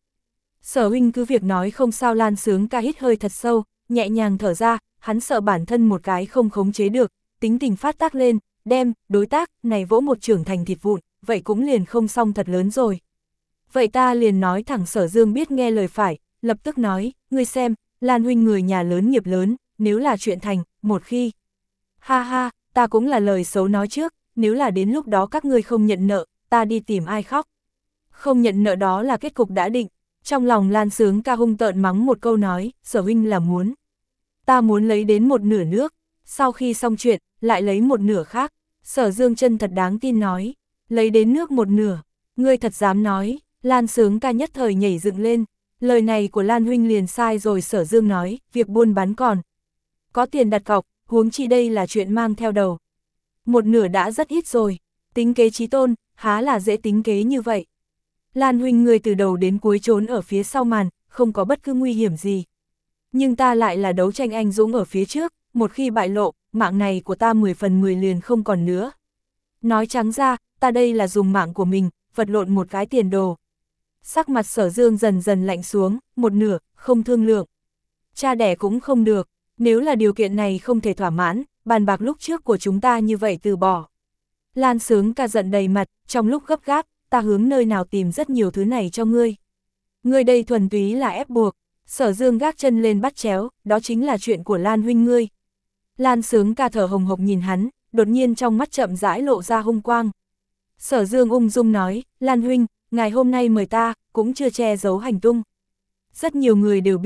Sở huynh cứ việc nói không sao. Lan Sướng Ca hít hơi thật sâu, nhẹ nhàng thở ra, hắn sợ bản thân một cái không khống chế được, tính tình phát tác lên, đem, đối tác, này vỗ một trưởng thành thịt vụn, vậy cũng liền không xong thật lớn rồi. Vậy ta liền nói thẳng. Sở Dương biết nghe lời phải, lập tức nói, ngươi xem, Lan huynh người nhà lớn nghiệp lớn, nếu là chuyện thành, một khi. Ha ha, ta cũng là lời xấu nói trước, nếu là đến lúc đó các ngươi không nhận nợ, ta đi tìm ai khóc. Không nhận nợ đó là kết cục đã định. Trong lòng Lan Sướng Ca hung tợn mắng một câu nói, Sở huynh là muốn. Ta muốn lấy đến một nửa nước, sau khi xong chuyện, lại lấy một nửa khác. Sở Dương chân thật đáng tin nói, lấy đến nước một nửa, ngươi thật dám nói. Lan Sướng Ca nhất thời nhảy dựng lên, lời này của Lan huynh liền sai rồi. Sở Dương nói, việc buôn bán còn có tiền đặt cọc, huống chi đây là chuyện mang theo đầu. Một nửa đã rất ít rồi, tính kế chí tôn, há là dễ tính kế như vậy. Lan huynh người từ đầu đến cuối trốn ở phía sau màn, không có bất cứ nguy hiểm gì. Nhưng ta lại là đấu tranh anh dũng ở phía trước, một khi bại lộ, mạng này của ta mười phần mười liền không còn nữa. Nói trắng ra, ta đây là dùng mạng của mình, vật lộn một cái tiền đồ. Sắc mặt Sở Dương dần dần lạnh xuống, một nửa, không thương lượng. Cha đẻ cũng không được, nếu là điều kiện này không thể thỏa mãn, bàn bạc lúc trước của chúng ta như vậy từ bỏ. Lan Sướng Ca giận đầy mặt, trong lúc gấp gáp, ta hướng nơi nào tìm rất nhiều thứ này cho ngươi. Ngươi đây thuần túy là ép buộc. Sở Dương gác chân lên bắt chéo, đó chính là chuyện của Lan huynh ngươi. Lan Sướng Ca thở hồng hộc nhìn hắn, đột nhiên trong mắt chậm rãi lộ ra hung quang. Sở Dương ung dung nói, Lan huynh, ngày hôm nay mời ta, cũng chưa che giấu hành tung. Rất nhiều người đều biết,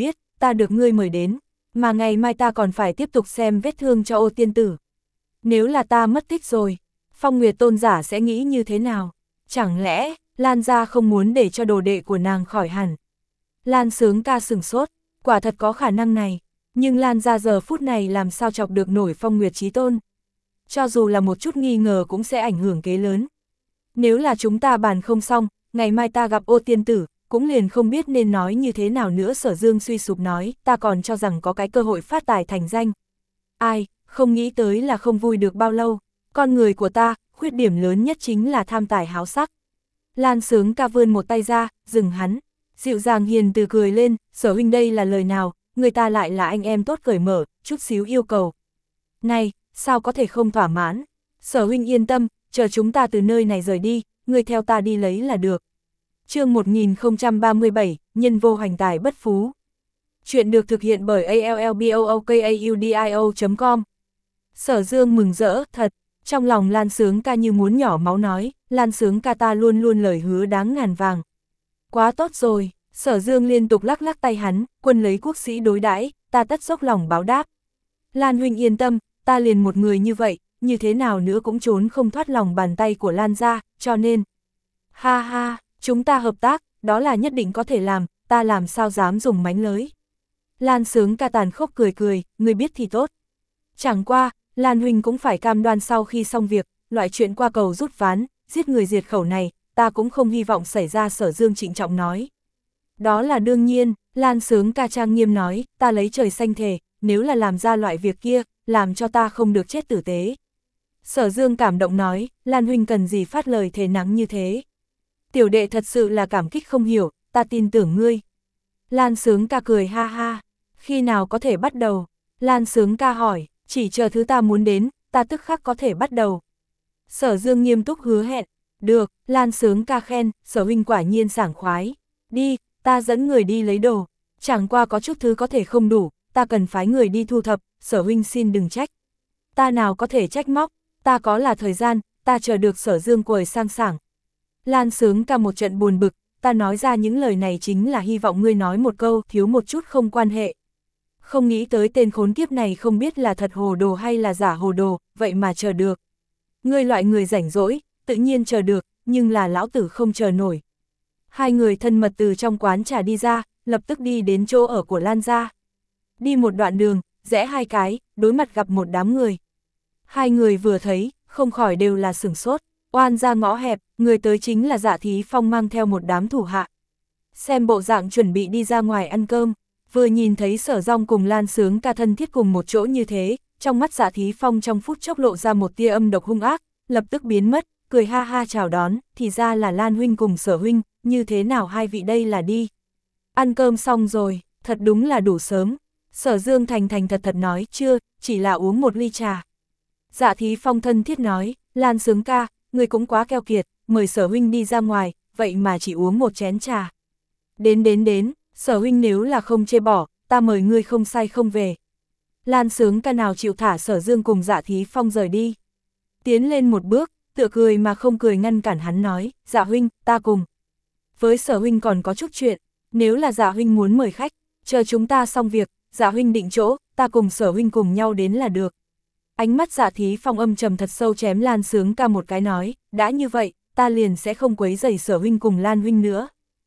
ta được ngươi mời đến, mà ngày mai ta còn phải tiếp tục xem vết thương cho Ô tiên tử. Nếu là ta mất tích rồi, Phong Nguyệt tôn giả sẽ nghĩ như thế nào? Chẳng lẽ, Lan gia không muốn để cho đồ đệ của nàng khỏi hẳn? Lan Sướng Ca sửng sốt, quả thật có khả năng này, nhưng Lan gia giờ phút này làm sao chọc được nổi Phong Nguyệt chí tôn? Cho dù là một chút nghi ngờ cũng sẽ ảnh hưởng kế lớn. Nếu là chúng ta bàn không xong, ngày mai ta gặp Ô tiên tử, cũng liền không biết nên nói như thế nào nữa. Sở Dương suy sụp nói, ta còn cho rằng có cái cơ hội phát tài thành danh. Ai, không nghĩ tới là không vui được bao lâu. Con người của ta, khuyết điểm lớn nhất chính là tham tài háo sắc. Lan Sướng Ca vươn một tay ra, dừng hắn, dịu dàng hiền từ cười lên, Sở huynh đây là lời nào, người ta lại là anh em tốt cởi mở, chút xíu yêu cầu. Này, sao có thể không thỏa mãn? Sở huynh yên tâm, chờ chúng ta từ nơi này rời đi, người theo ta đi lấy là được. Chương một nghìn không trăm ba mươi bảy, nhân vô hành tài bất phú. Chuyện được thực hiện bởi a l l b o o k a u d i o chấm com. Sở Dương mừng rỡ, thật, trong lòng Lan Sướng Ca như muốn nhỏ máu nói, Lan Sướng Ca ta luôn luôn lời hứa đáng ngàn vàng. Quá tốt rồi, Sở Dương liên tục lắc lắc tay hắn, quân lấy quốc sĩ đối đãi, ta tất dốc lòng báo đáp. Lan huynh yên tâm, ta liền một người như vậy, như thế nào nữa cũng trốn không thoát lòng bàn tay của Lan gia, cho nên. Ha ha, chúng ta hợp tác, đó là nhất định có thể làm, ta làm sao dám dùng mánh lới. Lan Sướng Ca tàn khốc cười cười, người biết thì tốt. Chẳng qua, Lan huynh cũng phải cam đoan sau khi xong việc, loại chuyện qua cầu rút ván, giết người diệt khẩu này, ta cũng không hy vọng xảy ra. Sở Dương trịnh trọng nói. Đó là đương nhiên, Lan Sướng Ca trang nghiêm nói, ta lấy trời xanh thề, nếu là làm ra loại việc kia, làm cho ta không được chết tử tế. Sở Dương cảm động nói, Lan huynh cần gì phát lời thề nắng như thế. Tiểu đệ thật sự là cảm kích không hiểu, ta tin tưởng ngươi. Lan Sướng Ca cười ha ha, khi nào có thể bắt đầu? Lan Sướng Ca hỏi, chỉ chờ thứ ta muốn đến, ta tức khắc có thể bắt đầu. Sở Dương nghiêm túc hứa hẹn, được, Lan Sướng Ca khen, Sở huynh quả nhiên sảng khoái. Đi, ta dẫn người đi lấy đồ, chẳng qua có chút thứ có thể không đủ, ta cần phái người đi thu thập, Sở huynh xin đừng trách. Ta nào có thể trách móc, ta có là thời gian, ta chờ được. Sở Dương quầy sang sảng. Lan Sướng Ca một trận buồn bực, ta nói ra những lời này chính là hy vọng ngươi nói một câu, thiếu một chút không quan hệ. Không nghĩ tới tên khốn kiếp này không biết là thật hồ đồ hay là giả hồ đồ, vậy mà chờ được. Ngươi loại người rảnh rỗi, tự nhiên chờ được, nhưng là lão tử không chờ nổi. Hai người thân mật từ trong quán trà đi ra, lập tức đi đến chỗ ở của Lan gia. Đi một đoạn đường, rẽ hai cái, đối mặt gặp một đám người. Hai người vừa thấy, không khỏi đều là sửng sốt. Oan ra ngõ hẹp, người tới chính là Dạ Thí Phong mang theo một đám thủ hạ. Xem bộ dạng chuẩn bị đi ra ngoài ăn cơm, vừa nhìn thấy Sở Dong cùng Lan Sướng Ca thân thiết cùng một chỗ như thế, trong mắt Dạ Thí Phong trong phút chốc lộ ra một tia âm độc hung ác, lập tức biến mất, cười ha ha chào đón, thì ra là Lan huynh cùng Sở huynh, như thế nào hai vị đây là đi. Ăn cơm xong rồi, thật đúng là đủ sớm. Sở Dương thành thành thật thật nói, chưa, chỉ là uống một ly trà. Dạ Thí Phong thân thiết nói, Lan Sướng Ca, người cũng quá keo kiệt, mời Sở huynh đi ra ngoài, vậy mà chỉ uống một chén trà. Đến đến đến, Sở huynh nếu là không chê bỏ, ta mời ngươi không say không về. Lan Sướng Ca nào chịu thả Sở Dương cùng Dạ Thí Phong rời đi. Tiến lên một bước, tựa cười mà không cười ngăn cản hắn nói, Dạ huynh, ta cùng. Với Sở huynh còn có chút chuyện, nếu là Dạ huynh muốn mời khách, chờ chúng ta xong việc, Dạ huynh định chỗ, ta cùng Sở huynh cùng nhau đến là được. Ánh mắt Dạ Thí Phong âm trầm thật sâu chém Lan Sướng Ca một cái nói, đã như vậy, ta liền sẽ không quấy rầy Sở huynh cùng Lan huynh nữa.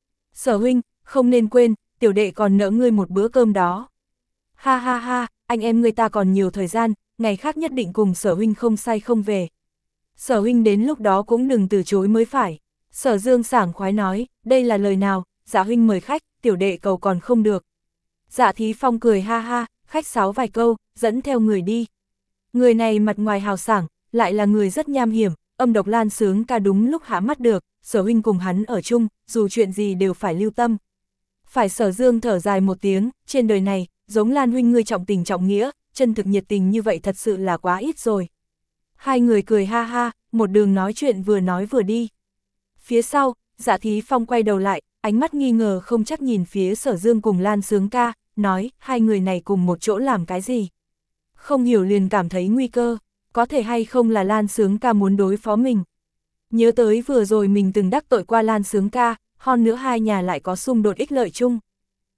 Sở huynh, không nên quên, tiểu đệ còn nợ ngươi một bữa cơm đó. Ha ha ha, anh em người ta còn nhiều thời gian, ngày khác nhất định cùng Sở huynh không say không về. Sở huynh đến lúc đó cũng đừng từ chối mới phải. Sở Dương sảng khoái nói, đây là lời nào, Dạ huynh mời khách, tiểu đệ cầu còn không được. Dạ Thí Phong cười ha ha, khách sáo vài câu, dẫn theo người đi. Người này mặt ngoài hào sảng, lại là người rất nham hiểm, âm độc. Lan Sướng Ca đúng lúc há mắt được, Sở huynh cùng hắn ở chung, dù chuyện gì đều phải lưu tâm. Phải. Sở Dương thở dài một tiếng, trên đời này, giống Lan huynh ngươi trọng tình trọng nghĩa, chân thực nhiệt tình như vậy thật sự là quá ít rồi. Hai người cười ha ha, một đường nói chuyện vừa nói vừa đi. Phía sau, Dạ Thí Phong quay đầu lại, ánh mắt nghi ngờ không chắc nhìn phía Sở Dương cùng Lan Sướng Ca, nói, hai người này cùng một chỗ làm cái gì? Không hiểu liền cảm thấy nguy cơ, có thể hay không là Lan Sướng Ca muốn đối phó mình. Nhớ tới vừa rồi mình từng đắc tội qua Lan Sướng Ca, hơn nữa hai nhà lại có xung đột ích lợi chung.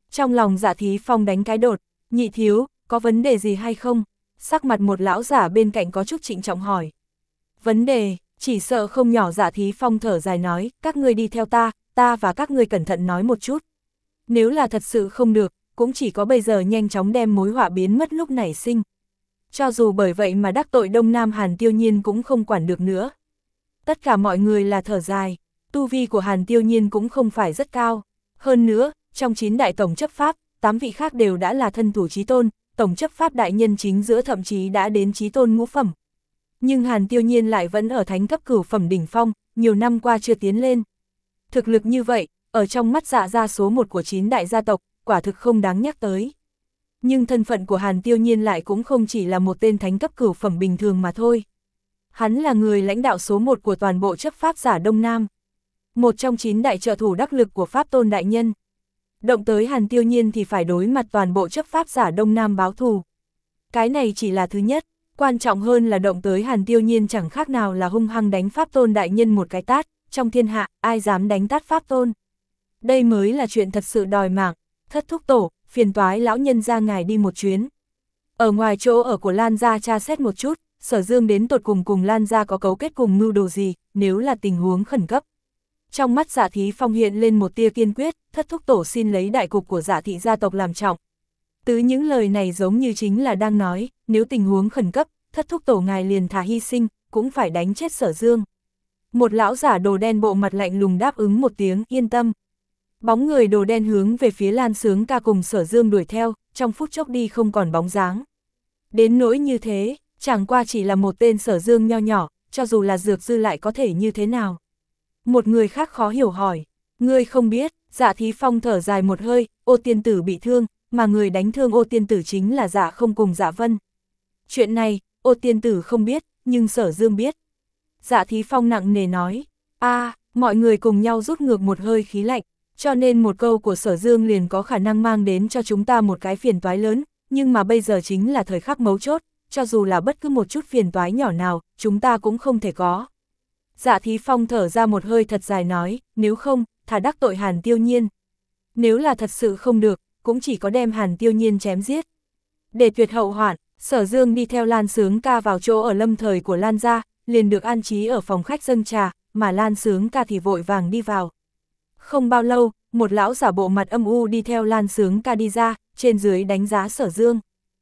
Trong lòng Dạ Thí Phong đánh cái đột, nhị thiếu, có vấn đề gì hay không? Sắc mặt một lão giả bên cạnh có chút trịnh trọng hỏi. Vấn đề, chỉ sợ không nhỏ. Dạ Thí Phong thở dài nói, các ngươi đi theo ta, ta và các ngươi cẩn thận nói một chút. Nếu là thật sự không được, cũng chỉ có bây giờ nhanh chóng đem mối họa biến mất lúc nảy sinh. Cho dù bởi vậy mà đắc tội Đông Nam Hàn Tiêu Nhiên cũng không quản được nữa. Tất cả mọi người là thở dài, tu vi của Hàn Tiêu Nhiên cũng không phải rất cao. Hơn nữa, trong chín đại tổng chấp pháp, tám vị khác đều đã là thân thủ chí tôn, tổng chấp pháp đại nhân chính giữa thậm chí đã đến chí tôn ngũ phẩm. Nhưng Hàn Tiêu Nhiên lại vẫn ở thánh cấp cửu phẩm đỉnh phong, nhiều năm qua chưa tiến lên. Thực lực như vậy, ở trong mắt Dạ gia số một của chín đại gia tộc, quả thực không đáng nhắc tới. Nhưng thân phận của Hàn Tiêu Nhiên lại cũng không chỉ là một tên thánh cấp cửu phẩm bình thường mà thôi. Hắn là người lãnh đạo số một của toàn bộ chấp pháp giả Đông Nam. Một trong chín đại trợ thủ đắc lực của Pháp Tôn Đại Nhân. Động tới Hàn Tiêu Nhiên thì phải đối mặt toàn bộ chấp pháp giả Đông Nam báo thù. Cái này chỉ là thứ nhất, quan trọng hơn là động tới Hàn Tiêu Nhiên chẳng khác nào là hung hăng đánh Pháp Tôn Đại Nhân một cái tát, trong thiên hạ, ai dám đánh tát Pháp Tôn. Đây mới là chuyện thật sự đòi mạng. Thất thúc tổ, phiền toái lão nhân ra ngài đi một chuyến. Ở ngoài chỗ ở của Lan gia tra xét một chút, Sở Dương đến tột cùng cùng Lan gia có cấu kết cùng mưu đồ gì, nếu là tình huống khẩn cấp. Trong mắt Dạ Thí Phong hiện lên một tia kiên quyết, thất thúc tổ xin lấy đại cục của Dạ thị gia tộc làm trọng. Từ những lời này giống như chính là đang nói, nếu tình huống khẩn cấp, thất thúc tổ ngài liền thà hy sinh, cũng phải đánh chết Sở Dương. Một lão giả đồ đen bộ mặt lạnh lùng đáp ứng một tiếng, yên tâm. Bóng người đồ đen hướng về phía Lan Sướng Ca cùng Sở Dương đuổi theo, trong phút chốc đi không còn bóng dáng. Đến nỗi như thế, chẳng qua chỉ là một tên Sở Dương nho nhỏ, cho dù là dược dư lại có thể như thế nào. Một người khác khó hiểu hỏi, ngươi không biết. Dạ Thí Phong thở dài một hơi, Ô tiên tử bị thương, mà người đánh thương Ô tiên tử chính là Dạ không cùng Dạ Vân. Chuyện này, Ô tiên tử không biết, nhưng Sở Dương biết. Dạ Thí Phong nặng nề nói, a à, mọi người cùng nhau rút ngược một hơi khí lạnh. Cho nên một câu của Sở Dương liền có khả năng mang đến cho chúng ta một cái phiền toái lớn, nhưng mà bây giờ chính là thời khắc mấu chốt, cho dù là bất cứ một chút phiền toái nhỏ nào, chúng ta cũng không thể có. Dạ Thí Phong thở ra một hơi thật dài nói, nếu không, thà đắc tội Hàn Tiêu Nhiên. Nếu là thật sự không được, cũng chỉ có đem Hàn Tiêu Nhiên chém giết. Để tuyệt hậu hoạn, Sở Dương đi theo Lan Sướng Ca vào chỗ ở lâm thời của Lan gia, liền được an trí ở phòng khách dâng trà, mà Lan Sướng Ca thì vội vàng đi vào. Không bao lâu, một lão giả bộ mặt âm u đi theo Lan Sướng Ca đi ra, trên dưới đánh giá Sở Dương.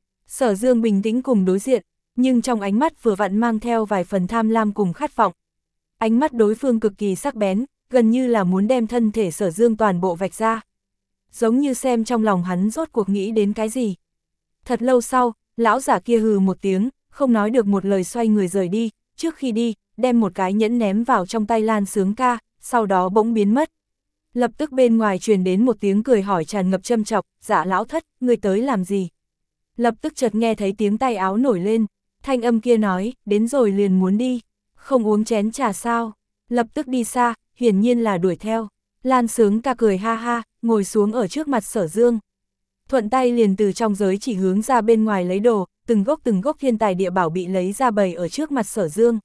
Sở Dương bình tĩnh cùng đối diện, nhưng trong ánh mắt vừa vặn mang theo vài phần tham lam cùng khát vọng. Ánh mắt đối phương cực kỳ sắc bén, gần như là muốn đem thân thể Sở Dương toàn bộ vạch ra. Giống như xem trong lòng hắn rốt cuộc nghĩ đến cái gì. Thật lâu sau, lão giả kia hừ một tiếng, không nói được một lời xoay người rời đi, trước khi đi, đem một cái nhẫn ném vào trong tay Lan Sướng Ca, sau đó bỗng biến mất. Lập tức bên ngoài truyền đến một tiếng cười hỏi tràn ngập châm chọc, Dạ lão thất, ngươi tới làm gì? Lập tức chợt nghe thấy tiếng tay áo nổi lên, thanh âm kia nói, đến rồi liền muốn đi, không uống chén trà sao? Lập tức đi xa, hiển nhiên là đuổi theo. Lan Sướng Ca cười ha ha, ngồi xuống ở trước mặt Sở Dương. Thuận tay liền từ trong giới chỉ hướng ra bên ngoài lấy đồ, từng gốc từng gốc thiên tài địa bảo bị lấy ra bày ở trước mặt Sở Dương.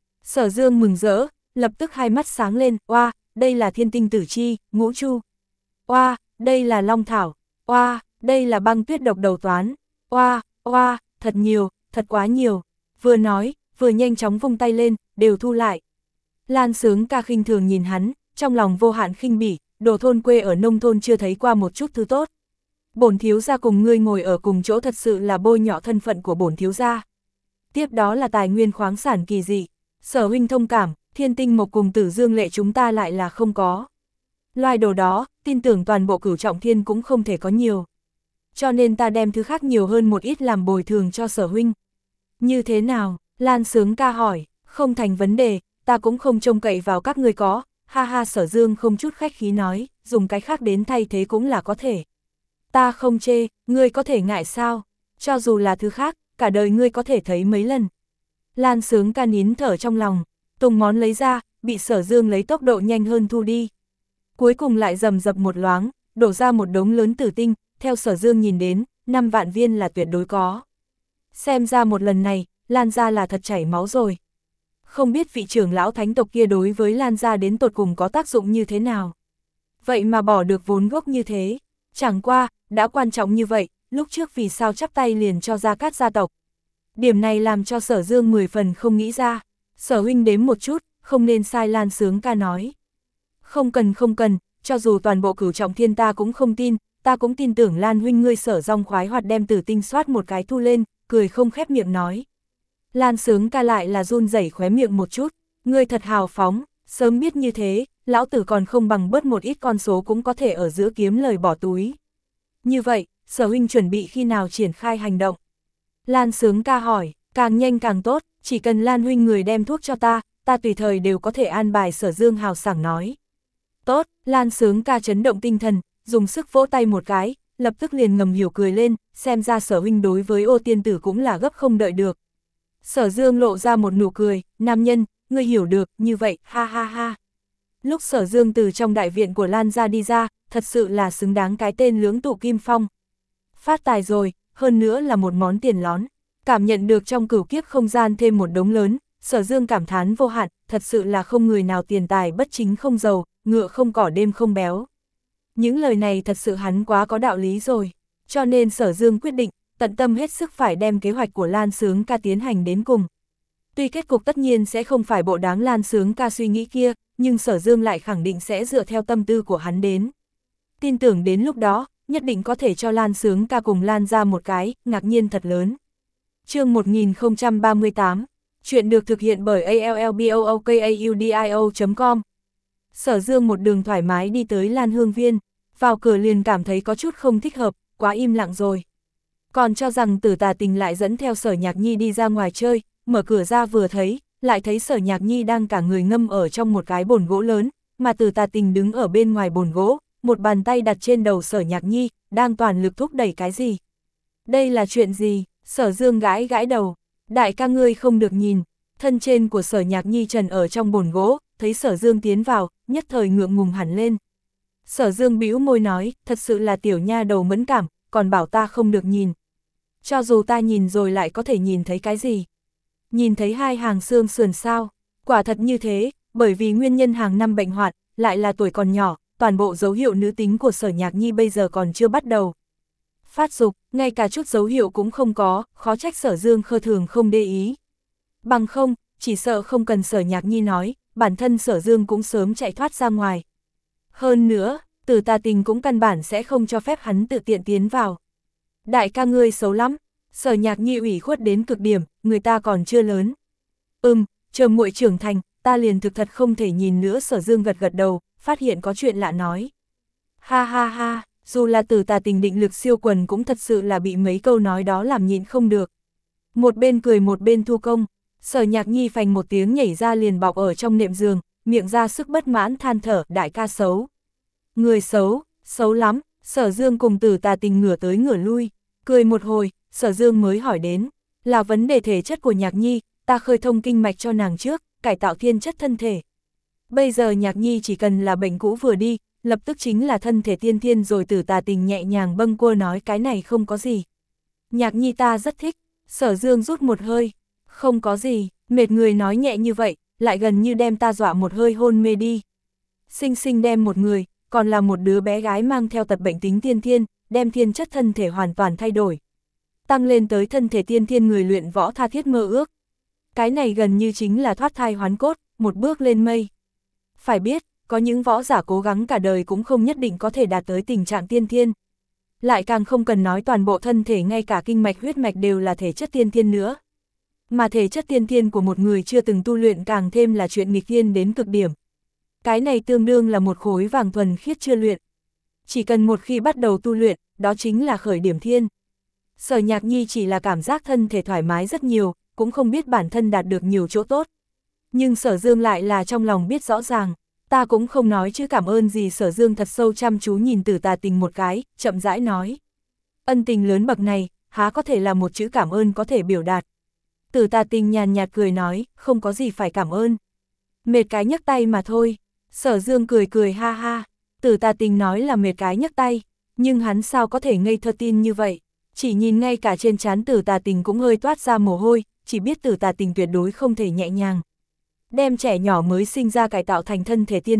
Sở Dương mừng rỡ, lập tức hai mắt sáng lên, oa, đây là thiên tinh tử chi, ngũ chu. Oa, đây là long thảo. Oa, đây là băng tuyết độc đầu toán. Oa, oa, thật nhiều, thật quá nhiều. Vừa nói, vừa nhanh chóng vung tay lên, đều thu lại. Lan Sướng Ca khinh thường nhìn hắn, trong lòng vô hạn khinh bỉ, đồ thôn quê ở nông thôn chưa thấy qua một chút thứ tốt. Bổn thiếu gia cùng ngươi ngồi ở cùng chỗ thật sự là bôi nhọ thân phận của bổn thiếu gia. Tiếp đó là tài nguyên khoáng sản kỳ dị, Sở huynh thông cảm, thiên tinh mộc cùng tử dương lệ chúng ta lại là không có. Loài đồ đó, tin tưởng toàn bộ cửu trọng thiên cũng không thể có nhiều. Cho nên ta đem thứ khác nhiều hơn một ít làm bồi thường cho Sở huynh. Như thế nào? Lan Sướng Ca hỏi, không thành vấn đề, ta cũng không trông cậy vào các ngươi có, ha ha. Sở Dương không chút khách khí nói, dùng cái khác đến thay thế cũng là có thể. Ta không chê, ngươi có thể ngại sao? Cho dù là thứ khác, cả đời ngươi có thể thấy mấy lần. Lan Sướng Ca nín thở trong lòng, tùng món lấy ra, bị Sở Dương lấy tốc độ nhanh hơn thu đi. Cuối cùng lại rầm rập một loáng, đổ ra một đống lớn tử tinh, theo Sở Dương nhìn đến, năm vạn viên là tuyệt đối có. Xem ra một lần này, Lan gia là thật chảy máu rồi. Không biết vị trưởng lão thánh tộc kia đối với Lan gia đến tột cùng có tác dụng như thế nào. Vậy mà bỏ được vốn gốc như thế, Chẳng qua, đã quan trọng như vậy, lúc trước vì sao chắp tay liền cho Gia Cát gia tộc. Điểm này làm cho Sở Dương mười phần không nghĩ ra. Sở huynh đếm một chút, không nên sai Lan Sướng ca nói. Không cần không cần, cho dù toàn bộ Cửu Trọng Thiên ta cũng không tin, ta cũng tin tưởng Lan huynh ngươi Sở Rong khoái hoạt đem Tử Tinh soát một cái thu lên, cười không khép miệng nói. Lan Sướng ca lại là run rẩy khóe miệng một chút, ngươi thật hào phóng, sớm biết như thế, lão tử còn không bằng bớt một ít con số cũng có thể ở giữa kiếm lời bỏ túi. Như vậy, Sở huynh chuẩn bị khi nào triển khai hành động? Lan Sướng ca hỏi, càng nhanh càng tốt, chỉ cần Lan huynh người đem thuốc cho ta, ta tùy thời đều có thể an bài. Sở Dương hào sảng nói. Tốt, Lan Sướng ca chấn động tinh thần, dùng sức vỗ tay một cái, lập tức liền ngầm hiểu cười lên, xem ra Sở huynh đối với Ô tiên tử cũng là gấp không đợi được. Sở Dương lộ ra một nụ cười, nam nhân, ngươi hiểu được, như vậy, ha ha ha. Lúc Sở Dương từ trong đại viện của Lan gia đi ra, thật sự là xứng đáng cái tên lưỡng tụ kim phong. Phát tài rồi, hơn nữa là một món tiền lón. Cảm nhận được trong cửu kiếp không gian thêm một đống lớn, Sở Dương cảm thán vô hạn, thật sự là không người nào tiền tài bất chính không giàu, ngựa không cỏ đêm không béo. Những lời này thật sự hắn quá có đạo lý rồi, cho nên Sở Dương quyết định, tận tâm hết sức phải đem kế hoạch của Lan Sướng ca tiến hành đến cùng. Tuy kết cục tất nhiên sẽ không phải bộ đáng Lan Sướng ca suy nghĩ kia, nhưng Sở Dương lại khẳng định sẽ dựa theo tâm tư của hắn đến. Tin tưởng đến lúc đó, nhất định có thể cho Lan Sướng ca cùng Lan ra một cái, ngạc nhiên thật lớn. Chương một nghìn không trăm ba mươi tám, chuyện được thực hiện bởi a l l b o o k a u d i o chấm com. Sở Dương một đường thoải mái đi tới Lan Hương Viên, vào cửa liền cảm thấy có chút không thích hợp, quá im lặng rồi. Còn cho rằng Tử Tà Tình lại dẫn theo Sở Nhạc Nhi đi ra ngoài chơi, mở cửa ra vừa thấy, lại thấy Sở Nhạc Nhi đang cả người ngâm ở trong một cái bồn gỗ lớn, mà Tử Tà Tình đứng ở bên ngoài bồn gỗ, một bàn tay đặt trên đầu Sở Nhạc Nhi, đang toàn lực thúc đẩy cái gì. Đây là chuyện gì? Sở Dương gãi gãi đầu, đại ca ngươi không được nhìn, thân trên của Sở Nhạc Nhi trần ở trong bồn gỗ, thấy Sở Dương tiến vào, nhất thời ngượng ngùng hẳn lên. Sở Dương bĩu môi nói, thật sự là tiểu nha đầu mẫn cảm, còn bảo ta không được nhìn. Cho dù ta nhìn rồi lại có thể nhìn thấy cái gì? Nhìn thấy hai hàng xương sườn sao? Quả thật như thế, bởi vì nguyên nhân hàng năm bệnh hoạn, lại là tuổi còn nhỏ, toàn bộ dấu hiệu nữ tính của Sở Nhạc Nhi bây giờ còn chưa bắt đầu. Phát dục, ngay cả chút dấu hiệu cũng không có, khó trách Sở Dương khơ thường không để ý. Bằng không, chỉ sợ không cần Sở Nhạc Nhi nói, bản thân Sở Dương cũng sớm chạy thoát ra ngoài. Hơn nữa, Tử Tà Tình cũng căn bản sẽ không cho phép hắn tự tiện tiến vào. Đại ca ngươi xấu lắm, Sở Nhạc Nhi ủy khuất đến cực điểm, người ta còn chưa lớn. Ừm, chờ muội trưởng thành, ta liền thực thật không thể nhìn nữa. Sở Dương gật gật đầu, phát hiện có chuyện lạ nói. Ha ha ha, dù là Tử Tà Tình định lực siêu quần cũng thật sự là bị mấy câu nói đó làm nhịn không được. Một bên cười một bên thu công, Sở Nhạc Nhi phành một tiếng nhảy ra liền bọc ở trong nệm giường, miệng ra sức bất mãn than thở, đại ca xấu. Người xấu, xấu lắm. Sở Dương cùng Tử Tà Tình ngửa tới ngửa lui, cười một hồi, Sở Dương mới hỏi đến, là vấn đề thể chất của Nhạc Nhi, ta khơi thông kinh mạch cho nàng trước, cải tạo thiên chất thân thể. Bây giờ Nhạc Nhi chỉ cần là bệnh cũ vừa đi, lập tức chính là thân thể tiên thiên rồi. Tử Tà Tình nhẹ nhàng bâng quơ nói, cái này không có gì. Nhạc Nhi ta rất thích. Sở Dương rút một hơi, không có gì, mệt người nói nhẹ như vậy, lại gần như đem ta dọa một hơi hôn mê đi. Sinh sinh đem một người, còn là một đứa bé gái mang theo tật bệnh tính tiên thiên, đem thiên chất thân thể hoàn toàn thay đổi. Tăng lên tới thân thể tiên thiên người luyện võ tha thiết mơ ước. Cái này gần như chính là thoát thai hoán cốt, một bước lên mây. Phải biết, có những võ giả cố gắng cả đời cũng không nhất định có thể đạt tới tình trạng tiên thiên. Lại càng không cần nói toàn bộ thân thể ngay cả kinh mạch huyết mạch đều là thể chất tiên thiên nữa. Mà thể chất tiên thiên của một người chưa từng tu luyện càng thêm là chuyện nghịch thiên đến cực điểm. Cái này tương đương là một khối vàng thuần khiết chưa luyện. Chỉ cần một khi bắt đầu tu luyện, đó chính là khởi điểm thiên. Sở Nhạc Nhi chỉ là cảm giác thân thể thoải mái rất nhiều, cũng không biết bản thân đạt được nhiều chỗ tốt. Nhưng Sở Dương lại là trong lòng biết rõ ràng, ta cũng không nói chứ cảm ơn gì. Sở Dương thật sâu chăm chú nhìn Tử Tà Tình một cái, chậm rãi nói. Ân tình lớn bậc này, há có thể là một chữ cảm ơn có thể biểu đạt. Tử Tà Tình nhàn nhạt cười nói, không có gì phải cảm ơn. Mệt cái nhấc tay mà thôi. Sở Dương cười cười ha ha. Tử Tà Tình nói là mệt cái nhấc tay, nhưng hắn sao có thể ngây thơ tin như vậy. Chỉ nhìn ngay cả trên trán Tử Tà Tình cũng hơi toát ra mồ hôi, chỉ biết Tử Tà Tình tuyệt đối không thể nhẹ nhàng đem trẻ nhỏ mới sinh ra cải tạo thành thân thể tiên thiên,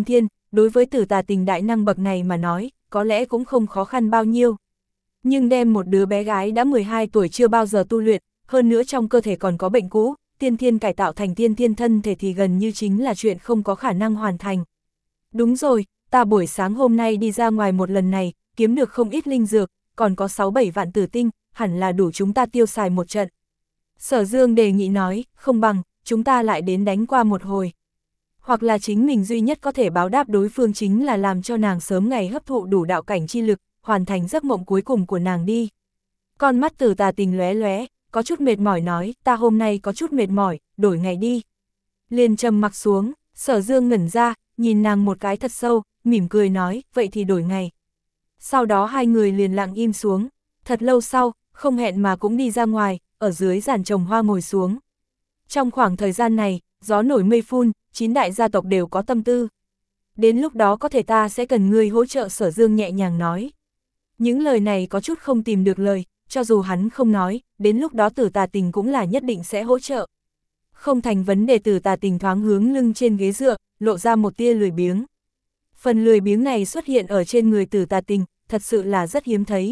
đối với Tử Tà Tình đại năng bậc này mà nói, có lẽ cũng không khó khăn bao nhiêu. Nhưng đem một đứa bé gái đã mười hai tuổi chưa bao giờ tu luyện, hơn nữa trong cơ thể còn có bệnh cũ, tiên thiên cải tạo thành tiên thiên thân thể thì gần như chính là chuyện không có khả năng hoàn thành. Đúng rồi, ta buổi sáng hôm nay đi ra ngoài một lần này, kiếm được không ít linh dược, còn có sáu bảy vạn tử tinh, hẳn là đủ chúng ta tiêu xài một trận. Sở Dương đề nghị nói, không bằng, chúng ta lại đến đánh qua một hồi. Hoặc là chính mình duy nhất có thể báo đáp đối phương chính là làm cho nàng sớm ngày hấp thụ đủ đạo cảnh chi lực, hoàn thành giấc mộng cuối cùng của nàng đi. Con mắt Tử Tà Tình lóe lóe, có chút mệt mỏi nói, ta hôm nay có chút mệt mỏi, đổi ngày đi. Liền trầm mặc xuống, Sở Dương ngẩn ra, nhìn nàng một cái thật sâu, mỉm cười nói, vậy thì đổi ngày. Sau đó hai người liền lặng im xuống, thật lâu sau, không hẹn mà cũng đi ra ngoài, ở dưới giàn trồng hoa ngồi xuống. Trong khoảng thời gian này, gió nổi mây phun, chín đại gia tộc đều có tâm tư. Đến lúc đó có thể ta sẽ cần ngươi hỗ trợ, Sở Dương nhẹ nhàng nói. Những lời này có chút không tìm được lời, cho dù hắn không nói, đến lúc đó Tử Tà Tình cũng là nhất định sẽ hỗ trợ. Không thành vấn đề. Tử Tà Tình thoáng hướng lưng trên ghế dựa, lộ ra một tia lười biếng. Phần lười biếng này xuất hiện ở trên người Tử Tà Tình, thật sự là rất hiếm thấy.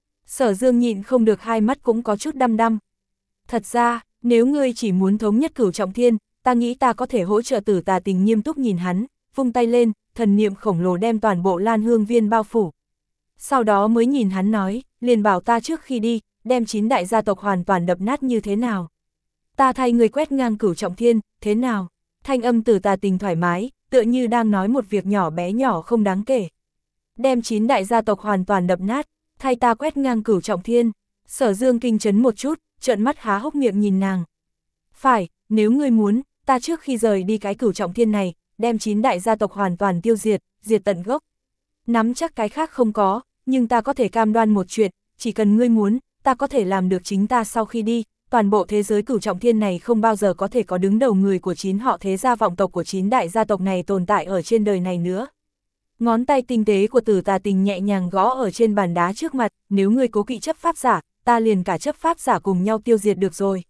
Sở Dương nhịn không được, hai mắt cũng có chút đăm đăm. Thật ra, nếu ngươi chỉ muốn thống nhất Cửu Trọng Thiên, ta nghĩ ta có thể hỗ trợ. Tử Tà Tình nghiêm túc nhìn hắn, vung tay lên, thần niệm khổng lồ đem toàn bộ Lan Hương Viên bao phủ. Sau đó mới nhìn hắn nói, liền bảo ta trước khi đi, đem chín đại gia tộc hoàn toàn đập nát như thế nào. Ta thay người quét ngang Cửu Trọng Thiên, thế nào? Thanh âm Tử Tà Tình thoải mái, tựa như đang nói một việc nhỏ bé nhỏ không đáng kể. Đem chín đại gia tộc hoàn toàn đập nát, thay ta quét ngang Cửu Trọng Thiên. Sở Dương kinh chấn một chút, trợn mắt há hốc miệng nhìn nàng. Phải, nếu ngươi muốn, ta trước khi rời đi cái Cửu Trọng Thiên này, đem chín đại gia tộc hoàn toàn tiêu diệt, diệt tận gốc. Nắm chắc cái khác không có, nhưng ta có thể cam đoan một chuyện, chỉ cần ngươi muốn, ta có thể làm được. Chính ta sau khi đi, toàn bộ thế giới Cửu Trọng Thiên này không bao giờ có thể có đứng đầu người của chín họ thế gia vọng tộc của chín đại gia tộc này tồn tại ở trên đời này nữa. Ngón tay tinh tế của Tử Tà Tình nhẹ nhàng gõ ở trên bàn đá trước mặt, nếu ngươi cố kỵ chấp pháp giả, ta liền cả chấp pháp giả cùng nhau tiêu diệt được rồi.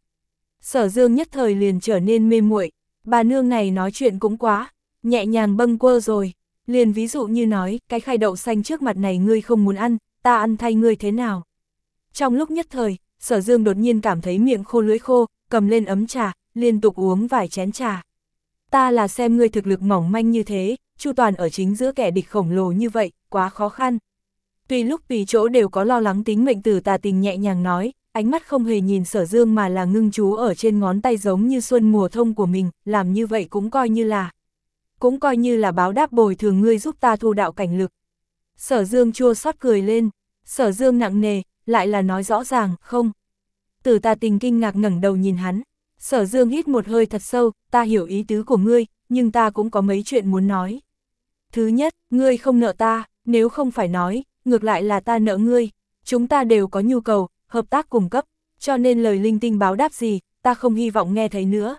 Sở Dương nhất thời liền trở nên mê muội, bà nương này nói chuyện cũng quá, nhẹ nhàng bâng quơ rồi. Liền ví dụ như nói, cái khay đậu xanh trước mặt này ngươi không muốn ăn, ta ăn thay ngươi thế nào? Trong lúc nhất thời, Sở Dương đột nhiên cảm thấy miệng khô lưỡi khô, cầm lên ấm trà, liên tục uống vài chén trà. Ta là xem ngươi thực lực mỏng manh như thế, chu toàn ở chính giữa kẻ địch khổng lồ như vậy, quá khó khăn. Tuy lúc tùy chỗ đều có lo lắng tính mệnh, Tử Tà Tình nhẹ nhàng nói, ánh mắt không hề nhìn Sở Dương mà là ngưng chú ở trên ngón tay giống như xuân mùa thông của mình, làm như vậy cũng coi như là cũng coi như là báo đáp bồi thường ngươi giúp ta thu đạo cảnh lực. Sở Dương chua xót cười lên, Sở Dương nặng nề, lại là nói rõ ràng, không. Tử Tà Tình kinh ngạc ngẩng đầu nhìn hắn, Sở Dương hít một hơi thật sâu, ta hiểu ý tứ của ngươi, nhưng ta cũng có mấy chuyện muốn nói. Thứ nhất, ngươi không nợ ta, nếu không phải nói, ngược lại là ta nợ ngươi, chúng ta đều có nhu cầu, hợp tác cùng cấp, cho nên lời linh tinh báo đáp gì, ta không hy vọng nghe thấy nữa.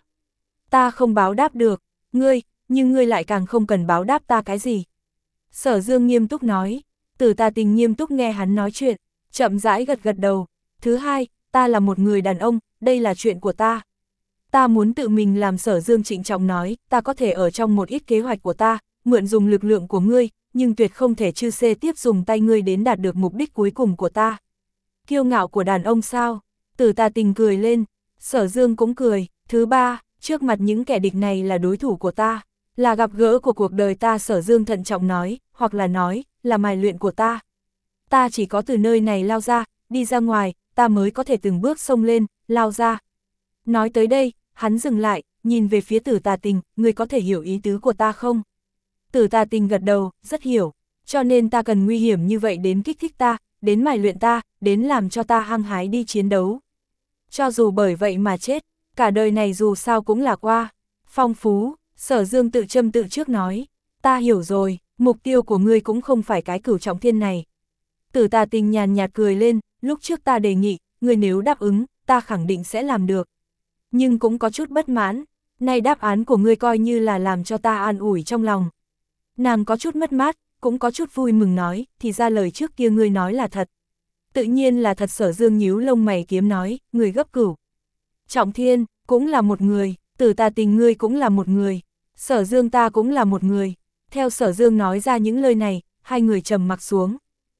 Ta không báo đáp được, ngươi, nhưng ngươi lại càng không cần báo đáp ta cái gì. Sở Dương nghiêm túc nói, Tử Tà Tình nghiêm túc nghe hắn nói chuyện, chậm rãi gật gật đầu. Thứ hai, ta là một người đàn ông, đây là chuyện của ta. Ta muốn tự mình làm. Sở Dương trịnh trọng nói, ta có thể ở trong một ít kế hoạch của ta, mượn dùng lực lượng của ngươi, nhưng tuyệt không thể chư xê tiếp dùng tay ngươi đến đạt được mục đích cuối cùng của ta. Kiêu ngạo của đàn ông sao? Tử Tà Tình cười lên, Sở Dương cũng cười. Thứ ba, trước mặt những kẻ địch này là đối thủ của ta, là gặp gỡ của cuộc đời ta. Sở Dương thận trọng nói, hoặc là nói, là mài luyện của ta. Ta chỉ có từ nơi này lao ra, đi ra ngoài, ta mới có thể từng bước xông lên, lao ra. Nói tới đây, hắn dừng lại, nhìn về phía Tử Tà Tình, ngươi có thể hiểu ý tứ của ta không? Tử Tà Tình gật đầu, rất hiểu, cho nên ta cần nguy hiểm như vậy đến kích thích ta, đến mài luyện ta, đến làm cho ta hăng hái đi chiến đấu. Cho dù bởi vậy mà chết, cả đời này dù sao cũng là qua. Phong phú, Sở Dương tự châm tự trước nói, ta hiểu rồi, mục tiêu của ngươi cũng không phải cái Cửu Trọng Thiên này. Tử Tà Tình nhàn nhạt cười lên, lúc trước ta đề nghị, ngươi nếu đáp ứng, ta khẳng định sẽ làm được. Nhưng cũng có chút bất mãn, nay đáp án của ngươi coi như là làm cho ta an ủi trong lòng. Nàng có chút mất mát, cũng có chút vui mừng nói, thì ra lời trước kia ngươi nói là thật. Tự nhiên là thật. Sở Dương nhíu lông mày kiếm nói, người gấp Cửu Trọng Thiên, cũng là một người, Tử Tà Tình ngươi cũng là một người, Sở Dương ta cũng là một người. Theo Sở Dương nói ra những lời này, hai người trầm mặc xuống.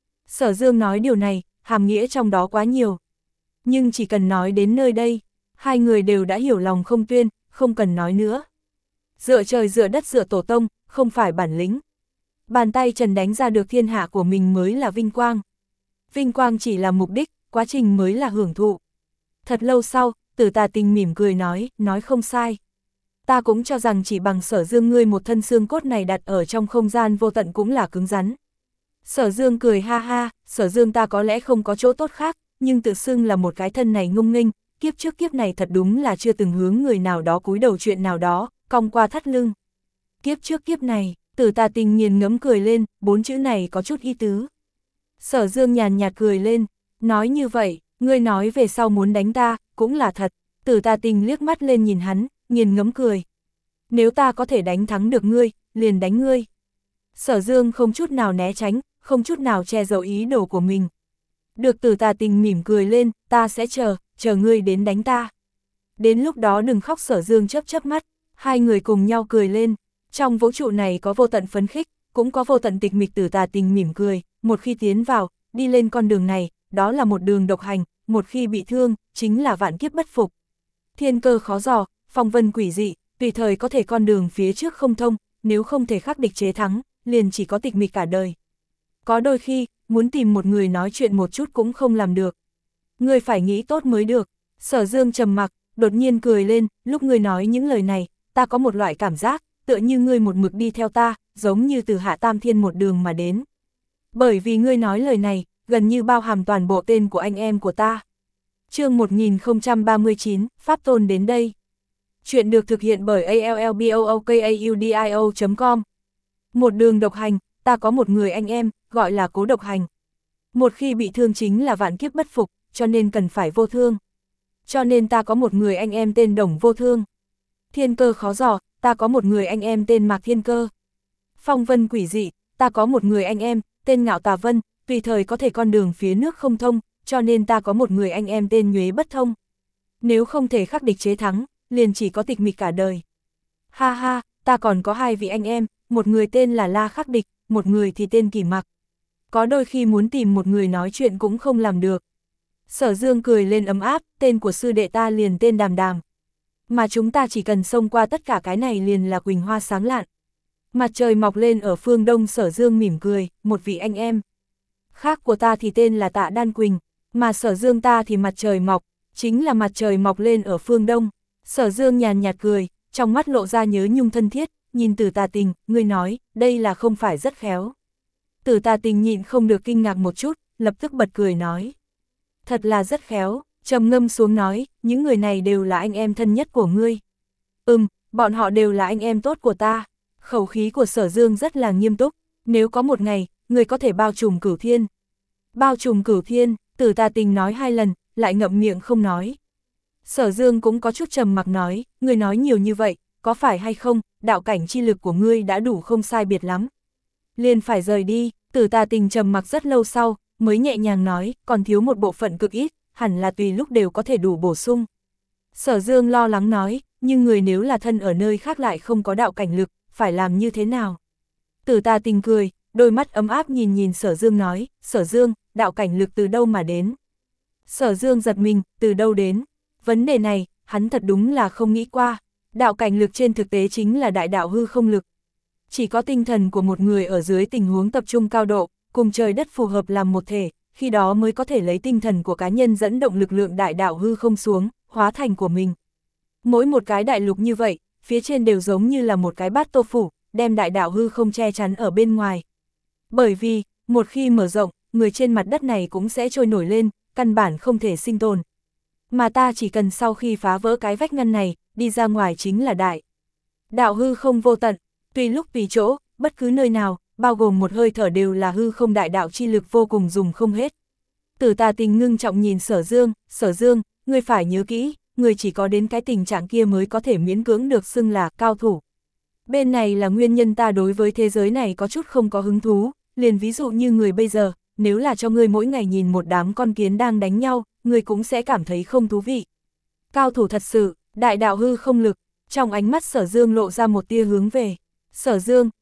Sở Dương nói điều này, hàm nghĩa trong đó quá nhiều. Nhưng chỉ cần nói đến nơi đây, hai người đều đã hiểu lòng không tuyên, không cần nói nữa. Dựa trời dựa đất dựa tổ tông, không phải bản lĩnh. Bàn tay trần đánh ra được thiên hạ của mình mới là vinh quang. Vinh quang chỉ là mục đích, quá trình mới là hưởng thụ. Thật lâu sau, Tử Tà Tình mỉm cười nói, nói không sai. Ta cũng cho rằng chỉ bằng Sở Dương ngươi một thân xương cốt này đặt ở trong không gian vô tận cũng là cứng rắn. Sở Dương cười ha ha, Sở Dương ta có lẽ không có chỗ tốt khác, nhưng tự xưng là một cái thân này ngung nghênh, kiếp trước kiếp này thật đúng là chưa từng hướng người nào đó cúi đầu chuyện nào đó, cong qua thắt lưng. Kiếp trước kiếp này, Tử Tà Tình nghiền ngẫm cười lên, bốn chữ này có chút ý tứ. Sở Dương nhàn nhạt cười lên, nói như vậy, ngươi nói về sau muốn đánh ta, cũng là thật. Tử Tà Tình liếc mắt lên nhìn hắn, nghiền ngẫm cười. Nếu ta có thể đánh thắng được ngươi, liền đánh ngươi. Sở Dương không chút nào né tránh, không chút nào che giấu ý đồ của mình. Được Tử Tà Tình mỉm cười lên, ta sẽ chờ, chờ ngươi đến đánh ta. Đến lúc đó đừng khóc. Sở Dương chớp chớp mắt, hai người cùng nhau cười lên. Trong vũ trụ này có vô tận phấn khích, cũng có vô tận tịch mịch. Tử Tà Tình mỉm cười, một khi tiến vào, đi lên con đường này, đó là một đường độc hành, một khi bị thương, chính là vạn kiếp bất phục. Thiên cơ khó dò, phong vân quỷ dị, tùy thời có thể con đường phía trước không thông, nếu không thể khắc địch chế thắng, liền chỉ có tịch mịch cả đời. Có đôi khi, muốn tìm một người nói chuyện một chút cũng không làm được. Ngươi phải nghĩ tốt mới được. Sở Dương trầm mặc, đột nhiên cười lên, lúc ngươi nói những lời này, ta có một loại cảm giác, tựa như ngươi một mực đi theo ta, giống như từ Hạ Tam Thiên một đường mà đến. Bởi vì ngươi nói lời này, gần như bao hàm toàn bộ tên của anh em của ta. Chương một nghìn không trăm ba mươi chín, Pháp Tôn đến đây. Chuyện được thực hiện bởi a l l b o o k a u d i o chấm com. Một đường độc hành, ta có một người anh em, gọi là Cố Độc Hành. Một khi bị thương chính là vạn kiếp bất phục, cho nên cần phải vô thương. Cho nên ta có một người anh em tên Đồng Vô Thương. Thiên cơ khó dò, ta có một người anh em tên Mạc Thiên Cơ. Phong vân quỷ dị, ta có một người anh em, tên Ngạo Tà Vân, tùy thời có thể con đường phía nước không thông, cho nên ta có một người anh em tên Nhuế Bất Thông. Nếu không thể khắc địch chế thắng, liền chỉ có tịch mịch cả đời. Ha ha, ta còn có hai vị anh em, một người tên là La Khắc Địch, một người thì tên Kỳ Mặc. Có đôi khi muốn tìm một người nói chuyện cũng không làm được. Sở Dương cười lên ấm áp, tên của sư đệ ta liền tên Đàm Đàm. Mà chúng ta chỉ cần xông qua tất cả cái này liền là quỳnh hoa sáng lạn. Mặt trời mọc lên ở phương đông. Sở Dương mỉm cười, một vị anh em. Khác của ta thì tên là Tạ Đan Quỳnh, mà Sở Dương ta thì mặt trời mọc, chính là mặt trời mọc lên ở phương đông. Sở Dương nhàn nhạt cười, trong mắt lộ ra nhớ nhung thân thiết, nhìn Tử Tà Tình, ngươi nói, đây là không phải rất khéo. Tử Tà Tình nhịn không được kinh ngạc một chút, lập tức bật cười nói. Thật là rất khéo, trầm ngâm xuống nói, những người này đều là anh em thân nhất của ngươi. Ừm, bọn họ đều là anh em tốt của ta. Khẩu khí của Sở Dương rất là nghiêm túc, nếu có một ngày, ngươi có thể bao trùm cửu thiên. Bao trùm cửu thiên, Tử Tà Tình nói hai lần, lại ngậm miệng không nói. Sở Dương cũng có chút trầm mặc nói, ngươi nói nhiều như vậy, có phải hay không, đạo cảnh chi lực của ngươi đã đủ không sai biệt lắm. Liền phải rời đi. Tử Tà Tình trầm mặc rất lâu sau, mới nhẹ nhàng nói, còn thiếu một bộ phận cực ít, hẳn là tùy lúc đều có thể đủ bổ sung. Sở Dương lo lắng nói, nhưng người nếu là thân ở nơi khác lại không có đạo cảnh lực, phải làm như thế nào? Tử Tà Tình cười, đôi mắt ấm áp nhìn nhìn Sở Dương nói, Sở Dương, đạo cảnh lực từ đâu mà đến? Sở Dương giật mình, từ đâu đến? Vấn đề này, hắn thật đúng là không nghĩ qua. Đạo cảnh lực trên thực tế chính là đại đạo hư không lực. Chỉ có tinh thần của một người ở dưới tình huống tập trung cao độ, cùng trời đất phù hợp làm một thể, khi đó mới có thể lấy tinh thần của cá nhân dẫn động lực lượng đại đạo hư không xuống, hóa thành của mình. Mỗi một cái đại lục như vậy, phía trên đều giống như là một cái bát tô phủ, đem đại đạo hư không che chắn ở bên ngoài. Bởi vì, một khi mở rộng, người trên mặt đất này cũng sẽ trôi nổi lên, căn bản không thể sinh tồn. Mà ta chỉ cần sau khi phá vỡ cái vách ngăn này, đi ra ngoài chính là đại đạo hư không vô tận, tùy lúc tùy chỗ, bất cứ nơi nào, bao gồm một hơi thở đều là hư không đại đạo chi lực vô cùng dùng không hết. Tử Tà Tình ngưng trọng nhìn Sở Dương, Sở Dương, ngươi phải nhớ kỹ, ngươi chỉ có đến cái tình trạng kia mới có thể miễn cưỡng được xưng là cao thủ. Bên này là nguyên nhân ta đối với thế giới này có chút không có hứng thú, liền ví dụ như người bây giờ, nếu là cho ngươi mỗi ngày nhìn một đám con kiến đang đánh nhau, ngươi cũng sẽ cảm thấy không thú vị. Cao thủ thật sự, đại đạo hư không lực, trong ánh mắt Sở Dương lộ ra một tia hướng về. Sở Dương,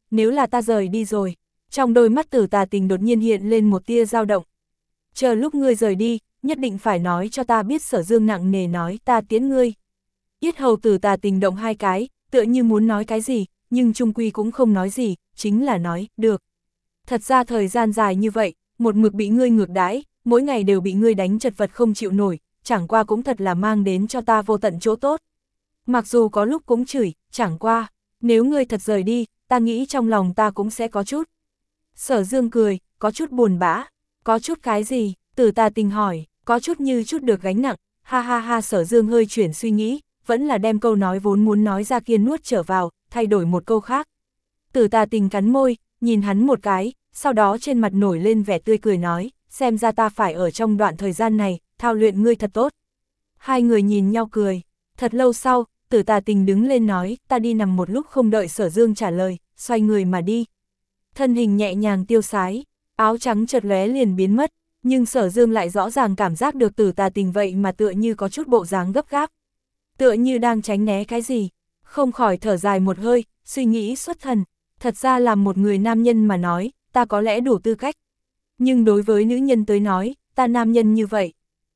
nếu là ta rời đi rồi. Trong đôi mắt Tử Tà Tình đột nhiên hiện lên một tia dao động. Chờ lúc ngươi rời đi, nhất định phải nói cho ta biết. Sở Dương nặng nề nói, ta tiễn ngươi. Yết hầu Tử Tà Tình động hai cái, tựa như muốn nói cái gì, nhưng chung quy cũng không nói gì, chính là nói, được. Thật ra thời gian dài như vậy, một mực bị ngươi ngược đãi, mỗi ngày đều bị ngươi đánh chật vật không chịu nổi, chẳng qua cũng thật là mang đến cho ta vô tận chỗ tốt. Mặc dù có lúc cũng chửi, chẳng qua, nếu ngươi thật rời đi, ta nghĩ trong lòng ta cũng sẽ có chút. Sở Dương cười, có chút buồn bã, có chút cái gì, Tử Tà Tình hỏi, có chút như chút được gánh nặng, ha ha ha. Sở Dương hơi chuyển suy nghĩ, vẫn là đem câu nói vốn muốn nói ra kia nuốt trở vào, thay đổi một câu khác. Tử Tà Tình cắn môi, nhìn hắn một cái, sau đó trên mặt nổi lên vẻ tươi cười nói, xem ra ta phải ở trong đoạn thời gian này, thao luyện ngươi thật tốt. Hai người nhìn nhau cười, thật lâu sau, Tử Tà Tình đứng lên nói, ta đi nằm một lúc. Không đợi Sở Dương trả lời, xoay người mà đi. Thân hình nhẹ nhàng tiêu sái, áo trắng chợt lóe liền biến mất, nhưng Sở Dương lại rõ ràng cảm giác được Tử Tà Tình vậy mà tựa như có chút bộ dáng gấp gáp. Tựa như đang tránh né cái gì, không khỏi thở dài một hơi, suy nghĩ xuất thần. Thật ra là một người nam nhân mà nói, ta có lẽ đủ tư cách. Nhưng đối với nữ nhân tới nói, ta nam nhân như vậy.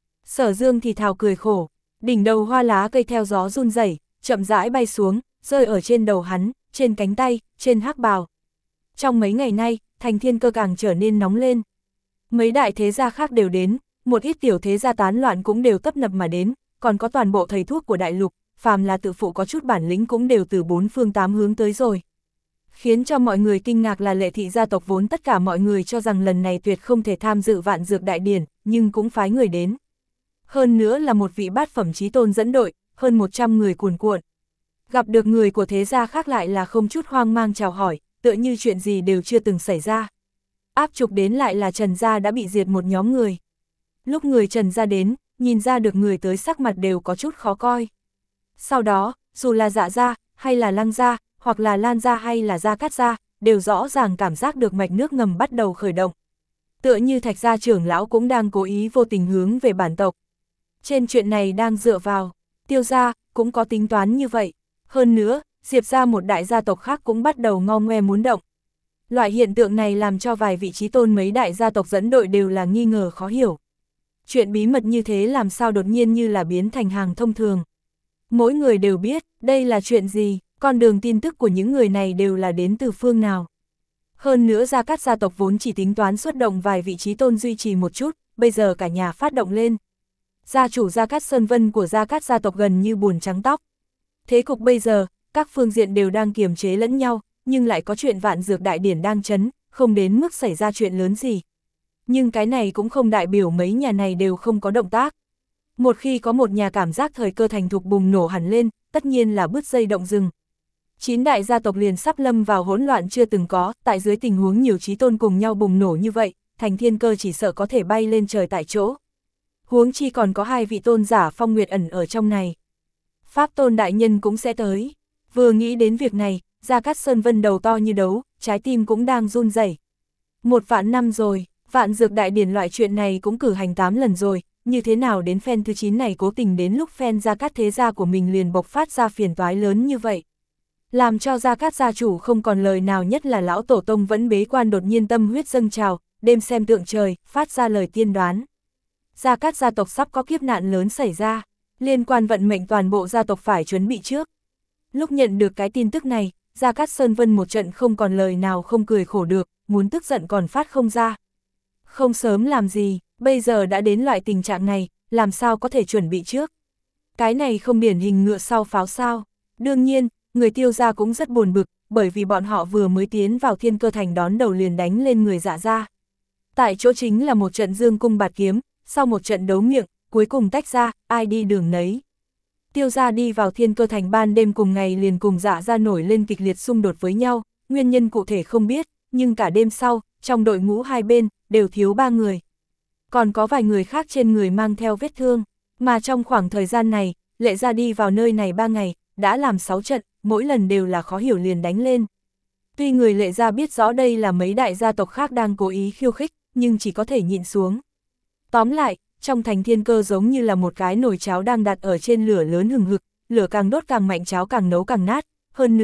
Sở Dương thì thào cười khổ, đỉnh đầu hoa lá cây theo gió run rẩy, chậm rãi bay xuống, rơi ở trên đầu hắn, trên cánh tay, trên hắc bào. Trong mấy ngày nay, thành Thiên Cơ càng trở nên nóng lên. Mấy đại thế gia khác đều đến, một ít tiểu thế gia tán loạn cũng đều tấp nập mà đến, còn có toàn bộ thầy thuốc của đại lục, phàm là tự phụ có chút bản lĩnh cũng đều từ bốn phương tám hướng tới rồi. Khiến cho mọi người kinh ngạc là Lệ thị gia tộc vốn tất cả mọi người cho rằng lần này tuyệt không thể tham dự vạn dược đại điển, nhưng cũng phái người đến. Hơn nữa là một vị bát phẩm chí tôn dẫn đội, hơn một trăm người cuồn cuộn. Gặp được người của thế gia khác lại là không chút hoang mang chào hỏi, tựa như chuyện gì đều chưa từng xảy ra. Áp trục đến lại là Trần gia đã bị diệt một nhóm người. Lúc người Trần gia đến, nhìn ra được người tới sắc mặt đều có chút khó coi. Sau đó, dù là Dạ gia, hay là Lăng gia, hoặc là Lan gia hay là Gia Cát gia, đều rõ ràng cảm giác được mạch nước ngầm bắt đầu khởi động. Tựa như Thạch gia trưởng lão cũng đang cố ý vô tình hướng về bản tộc. Trên chuyện này đang dựa vào, Tiêu gia cũng có tính toán như vậy. Hơn nữa, Diệp gia một đại gia tộc khác cũng bắt đầu ngo ngoe muốn động. Loại hiện tượng này làm cho vài vị chí tôn mấy đại gia tộc dẫn đội đều là nghi ngờ khó hiểu. Chuyện bí mật như thế làm sao đột nhiên như là biến thành hàng thông thường. Mỗi người đều biết, đây là chuyện gì, con đường tin tức của những người này đều là đến từ phương nào. Hơn nữa Gia Cát gia tộc vốn chỉ tính toán xuất động vài vị chí tôn duy trì một chút, bây giờ cả nhà phát động lên. Gia chủ Gia Cát Sơn Vân của Gia Cát gia tộc gần như buồn trắng tóc. Thế cục bây giờ, các phương diện đều đang kiềm chế lẫn nhau, nhưng lại có chuyện vạn dược đại điển đang chấn, không đến mức xảy ra chuyện lớn gì. Nhưng cái này cũng không đại biểu mấy nhà này đều không có động tác. Một khi có một nhà cảm giác thời cơ thành thục bùng nổ hẳn lên, tất nhiên là bứt dây động rừng. Chín đại gia tộc liền sắp lâm vào hỗn loạn chưa từng có, tại dưới tình huống nhiều chí tôn cùng nhau bùng nổ như vậy, Thành Thiên Cơ chỉ sợ có thể bay lên trời tại chỗ. Huống chi còn có hai vị tôn giả Phong Nguyệt ẩn ở trong này. Pháp tôn đại nhân cũng sẽ tới. Vừa nghĩ đến việc này, Gia Cát Sơn Vân đầu to như đấu, trái tim cũng đang run rẩy. Một vạn năm rồi, vạn dược đại điển loại chuyện này cũng cử hành tám lần rồi, như thế nào đến phen thứ chín này cố tình đến lúc phen Gia Cát thế gia của mình liền bộc phát ra phiền toái lớn như vậy. Làm cho Gia Cát gia chủ không còn lời nào, nhất là lão tổ tông vẫn bế quan đột nhiên tâm huyết dâng trào, đêm xem tượng trời, phát ra lời tiên đoán. Gia Cát gia tộc sắp có kiếp nạn lớn xảy ra, liên quan vận mệnh toàn bộ gia tộc phải chuẩn bị trước. Lúc nhận được cái tin tức này, Gia Cát Sơn Vân một trận không còn lời nào không cười khổ được, muốn tức giận còn phát không ra. Không sớm làm gì, bây giờ đã đến loại tình trạng này, làm sao có thể chuẩn bị trước. Cái này không điển hình ngựa sau pháo sao. Đương nhiên, người Tiêu gia cũng rất buồn bực, bởi vì bọn họ vừa mới tiến vào Thiên Cơ thành đón đầu liền đánh lên người Dạ gia. Tại chỗ chính là một trận dương cung bạt kiếm, sau một trận đấu miệng, cuối cùng tách ra, ai đi đường nấy. Tiêu gia đi vào Thiên Cơ thành ban đêm cùng ngày liền cùng Dạ gia nổi lên kịch liệt xung đột với nhau, nguyên nhân cụ thể không biết, nhưng cả đêm sau, trong đội ngũ hai bên, đều thiếu ba người. Còn có vài người khác trên người mang theo vết thương, mà trong khoảng thời gian này, Lệ gia đi vào nơi này ba ngày, đã làm sáu trận, mỗi lần đều là khó hiểu liền đánh lên. Tuy người Lệ gia biết rõ đây là mấy đại gia tộc khác đang cố ý khiêu khích, nhưng chỉ có thể nhịn xuống. Tóm lại, trong thành Thiên Cơ giống như là một cái nồi cháo đang đặt ở trên lửa lớn hừng hực, lửa càng đốt càng mạnh cháo càng nấu càng nát, hơn nữa,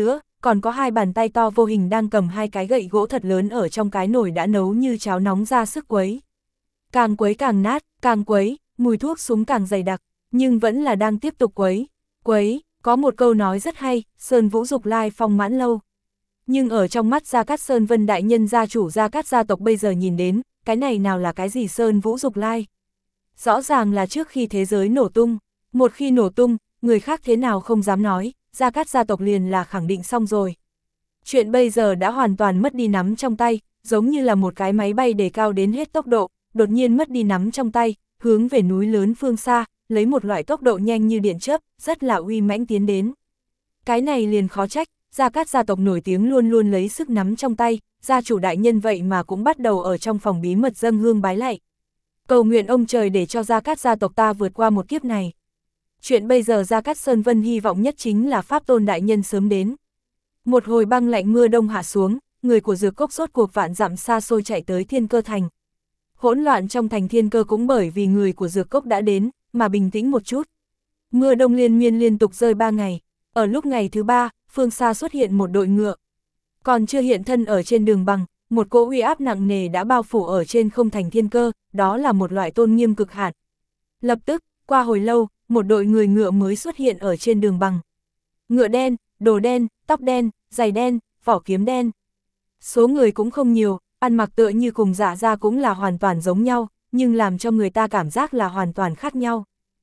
còn có hai bàn tay to vô hình đang cầm hai cái gậy gỗ thật lớn ở trong cái nồi đã nấu như cháo nóng ra sức quấy. Càng quấy càng nát, càng quấy, mùi thuốc súng càng dày đặc, nhưng vẫn là đang tiếp tục quấy. Quấy, có một câu nói rất hay, Sơn Vũ dục lai phong mãn lâu. Nhưng ở trong mắt Gia Cát Sơn Vân đại nhân gia chủ Gia Cát gia tộc bây giờ nhìn đến, cái này nào là cái gì Sơn Vũ dục lai? Rõ ràng là trước khi thế giới nổ tung, một khi nổ tung, người khác thế nào không dám nói, Gia Cát gia tộc liền là khẳng định xong rồi. Chuyện bây giờ đã hoàn toàn mất đi nắm trong tay, giống như là một cái máy bay đề cao đến hết tốc độ, đột nhiên mất đi nắm trong tay, hướng về núi lớn phương xa, lấy một loại tốc độ nhanh như điện chớp, rất là uy mãnh tiến đến. Cái này liền khó trách, Gia Cát gia tộc nổi tiếng luôn luôn lấy sức nắm trong tay, gia chủ đại nhân vậy mà cũng bắt đầu ở trong phòng bí mật dâng hương bái lạy. Cầu nguyện ông trời để cho Gia Cát gia tộc ta vượt qua một kiếp này. Chuyện bây giờ Gia Cát Sơn Vân hy vọng nhất chính là Pháp Tôn đại nhân sớm đến. Một hồi băng lạnh mưa đông hạ xuống, người của Dược Cốc rốt cuộc vạn dặm xa xôi chạy tới Thiên Cơ thành. Hỗn loạn trong thành Thiên Cơ cũng bởi vì người của Dược Cốc đã đến, mà bình tĩnh một chút. Mưa đông liên miên liên tục rơi ba ngày, ở lúc ngày thứ ba, phương xa xuất hiện một đội ngựa. Còn chưa hiện thân ở trên đường bằng, một cỗ uy áp nặng nề đã bao phủ ở trên không thành Thiên Cơ, đó là một loại tôn nghiêm cực hạn. Lập tức, qua hồi lâu, một đội người ngựa mới xuất hiện ở trên đường bằng. Ngựa đen, đồ đen, tóc đen, giày đen, vỏ kiếm đen. Số người cũng không nhiều, ăn mặc tựa như cùng Dạ Gia cũng là hoàn toàn giống nhau, nhưng làm cho người ta cảm giác là hoàn toàn khác nhau.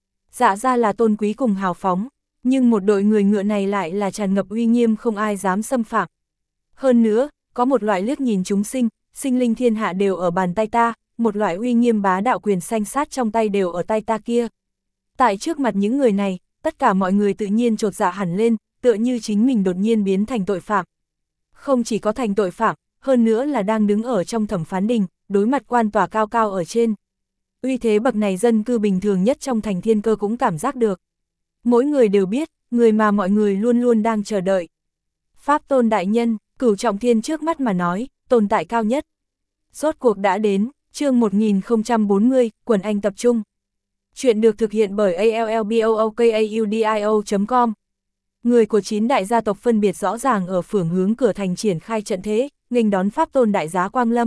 Dạ Gia là tôn quý cùng hào phóng, nhưng một đội người ngựa này lại là tràn ngập uy nghiêm không ai dám xâm phạm. Hơn nữa, có một loại liếc nhìn chúng sinh, sinh linh thiên hạ đều ở bàn tay ta, một loại uy nghiêm bá đạo quyền sanh sát trong tay đều ở tay ta kia. Tại trước mặt những người này, tất cả mọi người tự nhiên chột dạ hẳn lên, tựa như chính mình đột nhiên biến thành tội phạm. Không chỉ có thành tội phạm, hơn nữa là đang đứng ở trong thẩm phán đình, đối mặt quan tòa cao cao ở trên. Uy thế bậc này dân cư bình thường nhất trong thành Thiên Cơ cũng cảm giác được. Mỗi người đều biết, người mà mọi người luôn luôn đang chờ đợi. Pháp Tôn đại nhân, Cửu Trọng Thiên trước mắt mà nói, tồn tại cao nhất. Rốt cuộc đã đến, chương một nghìn không trăm bốn mươi, quần anh tập trung. Chuyện được thực hiện bởi a l l b o o k a u d i o chấm com. Người của chín đại gia tộc phân biệt rõ ràng ở phường hướng cửa thành triển khai trận thế, nghênh đón Pháp Tôn đại giá quang lâm.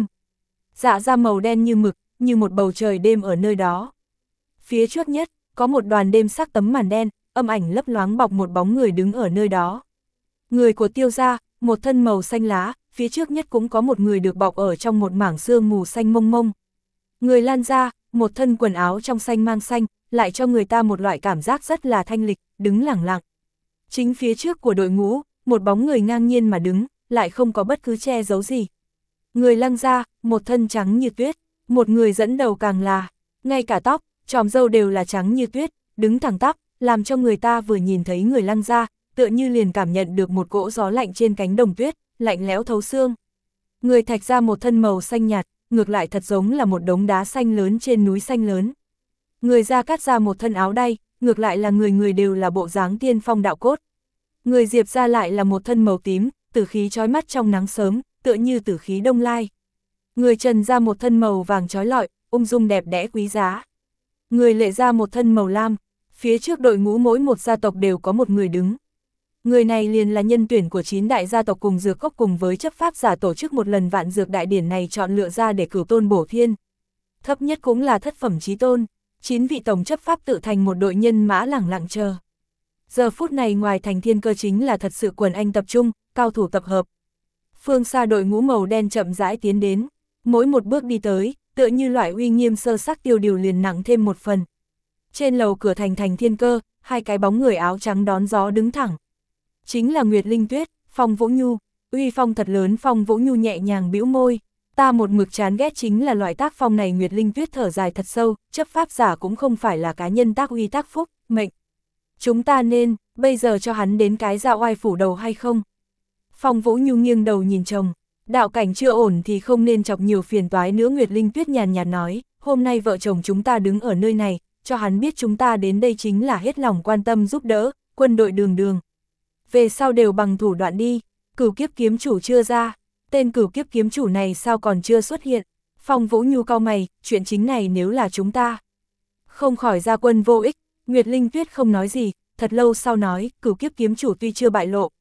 Dạ ra màu đen như mực, như một bầu trời đêm ở nơi đó. Phía trước nhất, có một đoàn đêm sắc tấm màn đen, âm ảnh lấp loáng bọc một bóng người đứng ở nơi đó. Người của Tiêu gia, một thân màu xanh lá, phía trước nhất cũng có một người được bọc ở trong một mảng sương mù xanh mông mông. Người Lan gia, một thân quần áo trong xanh mang xanh, lại cho người ta một loại cảm giác rất là thanh lịch, đứng lẳng lặng. Chính phía trước của đội ngũ, một bóng người ngang nhiên mà đứng, lại không có bất cứ che giấu gì. Người Lăng gia, một thân trắng như tuyết, một người dẫn đầu càng là, ngay cả tóc, chòm râu đều là trắng như tuyết, đứng thẳng tắp, làm cho người ta vừa nhìn thấy người Lăng gia, tựa như liền cảm nhận được một cỗ gió lạnh trên cánh đồng tuyết, lạnh lẽo thấu xương. Người Thạch gia một thân màu xanh nhạt, ngược lại thật giống là một đống đá xanh lớn trên núi xanh lớn. Người Gia Cát gia một thân áo đay, ngược lại là người người đều là bộ dáng tiên phong đạo cốt. Người Diệp gia lại là một thân màu tím, tử khí chói mắt trong nắng sớm, tựa như tử khí đông lai. Người Trần gia một thân màu vàng chói lọi, ung dung đẹp đẽ quý giá. Người Lệ gia một thân màu lam, phía trước đội ngũ mỗi một gia tộc đều có một người đứng. Người này liền là nhân tuyển của chín đại gia tộc cùng Dược Cốc cùng với chấp pháp giả tổ chức một lần vạn dược đại điển này chọn lựa ra để cửu tôn bổ thiên. Thấp nhất cũng là thất phẩm chí tôn, chín vị tổng chấp pháp tự thành một đội nhân mã lẳng lặng chờ. Giờ phút này ngoài thành Thiên Cơ chính là thật sự quần anh tập trung, cao thủ tập hợp. Phương xa đội ngũ màu đen chậm rãi tiến đến, mỗi một bước đi tới, tựa như loại uy nghiêm sơ sắc tiêu điều liền nặng thêm một phần. Trên lầu cửa thành thành Thiên Cơ, hai cái bóng người áo trắng đón gió đứng thẳng. Chính là Nguyệt Linh Tuyết, Phong Vũ Nhu, uy phong thật lớn. Phong Vũ Nhu nhẹ nhàng bĩu môi, ta một mực chán ghét chính là loại tác phong này. Nguyệt Linh Tuyết thở dài thật sâu, chấp pháp giả cũng không phải là cá nhân tác uy tác phúc, mệnh. Chúng ta nên, bây giờ cho hắn đến cái dạo oai phủ đầu hay không? Phong Vũ Nhu nghiêng đầu nhìn chồng, đạo cảnh chưa ổn thì không nên chọc nhiều phiền toái nữa. Nguyệt Linh Tuyết nhàn nhạt nói, hôm nay vợ chồng chúng ta đứng ở nơi này, cho hắn biết chúng ta đến đây chính là hết lòng quan tâm giúp đỡ, quân đội đường đường. Về sau đều bằng thủ đoạn đi, Cửu Kiếp kiếm chủ chưa ra, tên Cửu Kiếp kiếm chủ này sao còn chưa xuất hiện? Phong Vũ Nhu cau mày, chuyện chính này nếu là chúng ta không khỏi ra quân vô ích. Nguyệt Linh Tuyết không nói gì, thật lâu sau nói, Cửu Kiếp kiếm chủ tuy chưa bại lộ,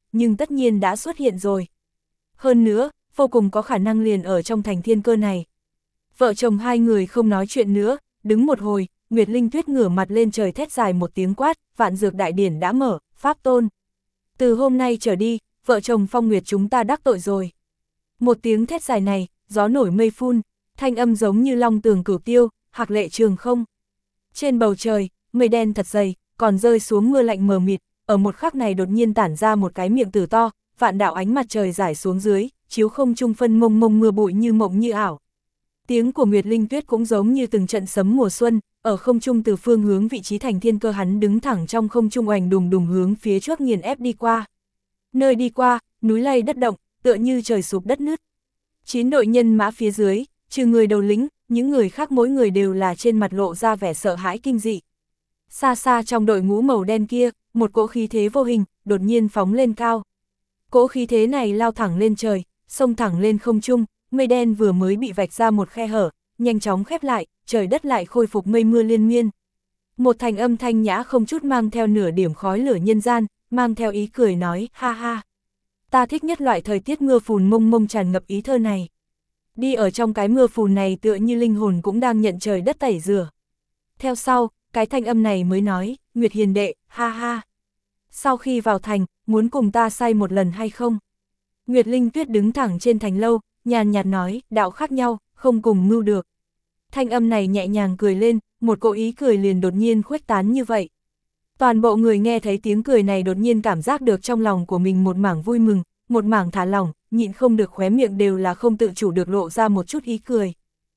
nhưng tất nhiên đã xuất hiện rồi. Hơn nữa, vô cùng có khả năng liền ở trong thành thiên cơ này. Vợ chồng hai người không nói chuyện nữa, đứng một hồi, Nguyệt Linh Tuyết ngửa mặt lên trời thét dài một tiếng quát, vạn dược đại điển đã mở, Pháp Tôn. Từ hôm nay trở đi, vợ chồng Phong Nguyệt chúng ta đắc tội rồi. Một tiếng thét dài này, gió nổi mây phun, thanh âm giống như long tường cửu tiêu, hạc lệ trường không. Trên bầu trời, mây đen thật dày, còn rơi xuống mưa lạnh mờ mịt, ở một khắc này đột nhiên tản ra một cái miệng tử to, vạn đạo ánh mặt trời rải xuống dưới, chiếu không trung phân mông mông mưa bụi như mộng như ảo. Tiếng của Nguyệt Linh Tuyết cũng giống như từng trận sấm mùa xuân, ở không trung từ phương hướng vị trí thành thiên cơ hắn đứng thẳng trong không trung oành đùng đùng hướng phía trước nghiền ép đi qua. Nơi đi qua, núi lay đất động, tựa như trời sụp đất nứt. Chín đội nhân mã phía dưới, trừ người đầu lĩnh, những người khác mỗi người đều là trên mặt lộ ra vẻ sợ hãi kinh dị. Xa xa trong đội ngũ màu đen kia, một cỗ khí thế vô hình, đột nhiên phóng lên cao. Cỗ khí thế này lao thẳng lên trời, xông thẳng lên không trung, mây đen vừa mới bị vạch ra một khe hở, nhanh chóng khép lại, trời đất lại khôi phục mây mưa liên miên. Một thành âm thanh nhã không chút mang theo nửa điểm khói lửa nhân gian, mang theo ý cười nói, ha ha. Ta thích nhất loại thời tiết mưa phùn mông mông tràn ngập ý thơ này. Đi ở trong cái mưa phùn này tựa như linh hồn cũng đang nhận trời đất tẩy rửa. Theo sau, cái thanh âm này mới nói, Nguyệt hiền đệ, ha ha. Sau khi vào thành, muốn cùng ta say một lần hay không? Nguyệt Linh Tuyết đứng thẳng trên thành lâu, nhàn nhạt nói, đạo khác nhau, không cùng mưu được. Thanh âm này nhẹ nhàng cười lên, một cỗ ý cười liền đột nhiên khuếch tán như vậy. Toàn bộ người nghe thấy tiếng cười này đột nhiên cảm giác được trong lòng của mình một mảng vui mừng, một mảng thả lỏng, nhịn không được khóe miệng đều là không tự chủ được lộ ra một chút ý cười.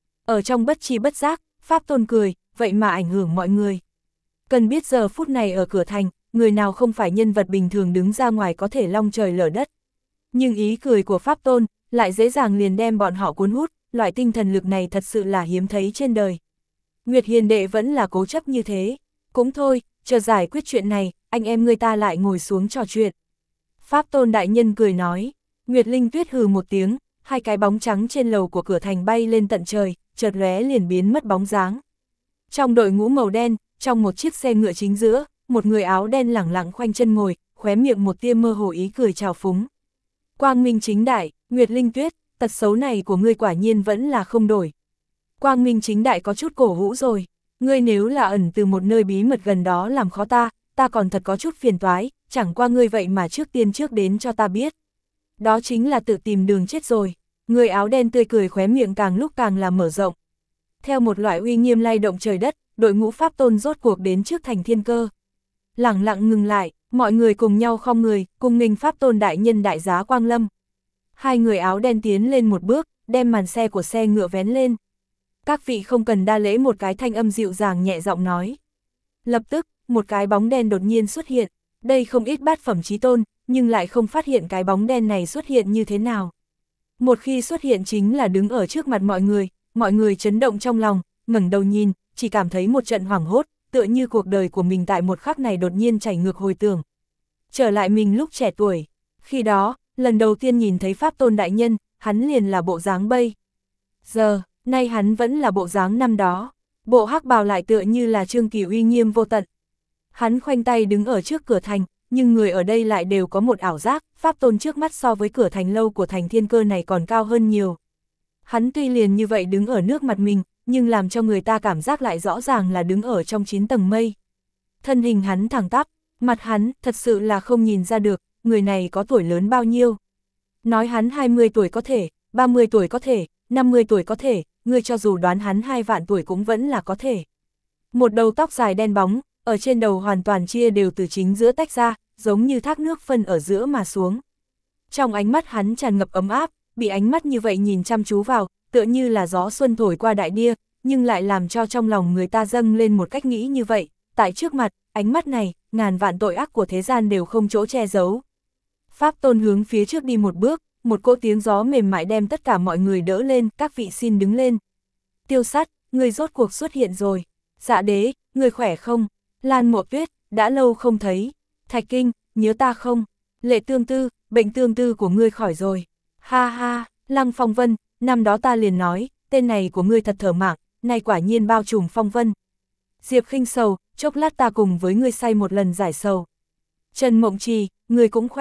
Ở trong bất tri bất giác, Pháp Tôn cười, vậy mà ảnh hưởng mọi người. Cần biết giờ phút này ở cửa thành, người nào không phải nhân vật bình thường đứng ra ngoài có thể long trời lở đất. Nhưng ý cười của Pháp Tôn lại dễ dàng liền đem bọn họ cuốn hút, loại tinh thần lực này thật sự là hiếm thấy trên đời. Nguyệt hiền đệ vẫn là cố chấp như thế. Cũng thôi, chờ giải quyết chuyện này, anh em người ta lại ngồi xuống trò chuyện. Pháp Tôn đại nhân cười nói. Nguyệt Linh Tuyết hừ một tiếng, hai cái bóng trắng trên lầu của cửa thành bay lên tận trời, chợt lóe liền biến mất bóng dáng. Trong đội ngũ màu đen, trong một chiếc xe ngựa chính giữa, một người áo đen lẳng lặng khoanh chân ngồi, khóe miệng một tia mơ hồ ý cười trào phúng. Quang minh chính đại, Nguyệt Linh Tuyết, tật xấu này của ngươi quả nhiên vẫn là không đổi. Quang minh chính đại có chút cổ hũ rồi, ngươi nếu là ẩn từ một nơi bí mật gần đó làm khó ta, ta còn thật có chút phiền toái, chẳng qua ngươi vậy mà trước tiên trước đến cho ta biết. Đó chính là tự tìm đường chết rồi. Người áo đen tươi cười khóe miệng càng lúc càng là mở rộng. Theo một loại uy nghiêm lay động trời đất, đội ngũ Pháp Tôn rốt cuộc đến trước thành thiên cơ. Lẳng lặng ngừng lại, mọi người cùng nhau khom người, cùng nghênh Pháp Tôn đại nhân đại giá Quang Lâm. Hai người áo đen tiến lên một bước, đem màn xe của xe ngựa vén lên. Các vị không cần đa lễ, một cái thanh âm dịu dàng nhẹ giọng nói. Lập tức, một cái bóng đen đột nhiên xuất hiện. Đây không ít bát phẩm chí tôn, nhưng lại không phát hiện cái bóng đen này xuất hiện như thế nào. Một khi xuất hiện chính là đứng ở trước mặt mọi người, mọi người chấn động trong lòng, ngẩng đầu nhìn, chỉ cảm thấy một trận hoảng hốt, tựa như cuộc đời của mình tại một khắc này đột nhiên chảy ngược hồi tưởng. Trở lại mình lúc trẻ tuổi, khi đó, lần đầu tiên nhìn thấy Pháp Tôn đại nhân, hắn liền là bộ dáng bây. Giờ, nay hắn vẫn là bộ dáng năm đó, bộ hắc bào lại tựa như là Trương Kỳ uy nghiêm vô tận. Hắn khoanh tay đứng ở trước cửa thành, nhưng người ở đây lại đều có một ảo giác, Pháp Tôn trước mắt so với cửa thành lâu của thành thiên cơ này còn cao hơn nhiều. Hắn tuy liền như vậy đứng ở nước mặt mình, nhưng làm cho người ta cảm giác lại rõ ràng là đứng ở trong chín tầng mây. Thân hình hắn thẳng tắp, mặt hắn thật sự là không nhìn ra được, người này có tuổi lớn bao nhiêu. Nói hắn hai mươi tuổi có thể, ba mươi tuổi có thể, năm mươi tuổi có thể, người cho dù đoán hắn hai vạn tuổi cũng vẫn là có thể. Một đầu tóc dài đen bóng, ở trên đầu hoàn toàn chia đều từ chính giữa tách ra, giống như thác nước phân ở giữa mà xuống. Trong ánh mắt hắn tràn ngập ấm áp, bị ánh mắt như vậy nhìn chăm chú vào, tựa như là gió xuân thổi qua đại địa, nhưng lại làm cho trong lòng người ta dâng lên một cách nghĩ như vậy, tại trước mặt, ánh mắt này, ngàn vạn tội ác của thế gian đều không chỗ che giấu. Pháp Tôn hướng phía trước đi một bước, một cỗ tiếng gió mềm mại đem tất cả mọi người đỡ lên, các vị xin đứng lên. Tiêu Sắt, người rốt cuộc xuất hiện rồi. Dạ Đế, người khỏe không? Lan Mộ Tuyết, đã lâu không thấy. Thạch Kinh, nhớ ta không? Lệ Tương Tư, bệnh tương tư của ngươi khỏi rồi. Ha ha, Lăng Phong Vân, năm đó ta liền nói, tên này của ngươi thật thở mạng, nay quả nhiên bao trùm phong vân. Diệp Khinh Sầu, chốc lát ta cùng với ngươi say một lần giải sầu. Trần Mộng Trì, ngươi cũng khỏe.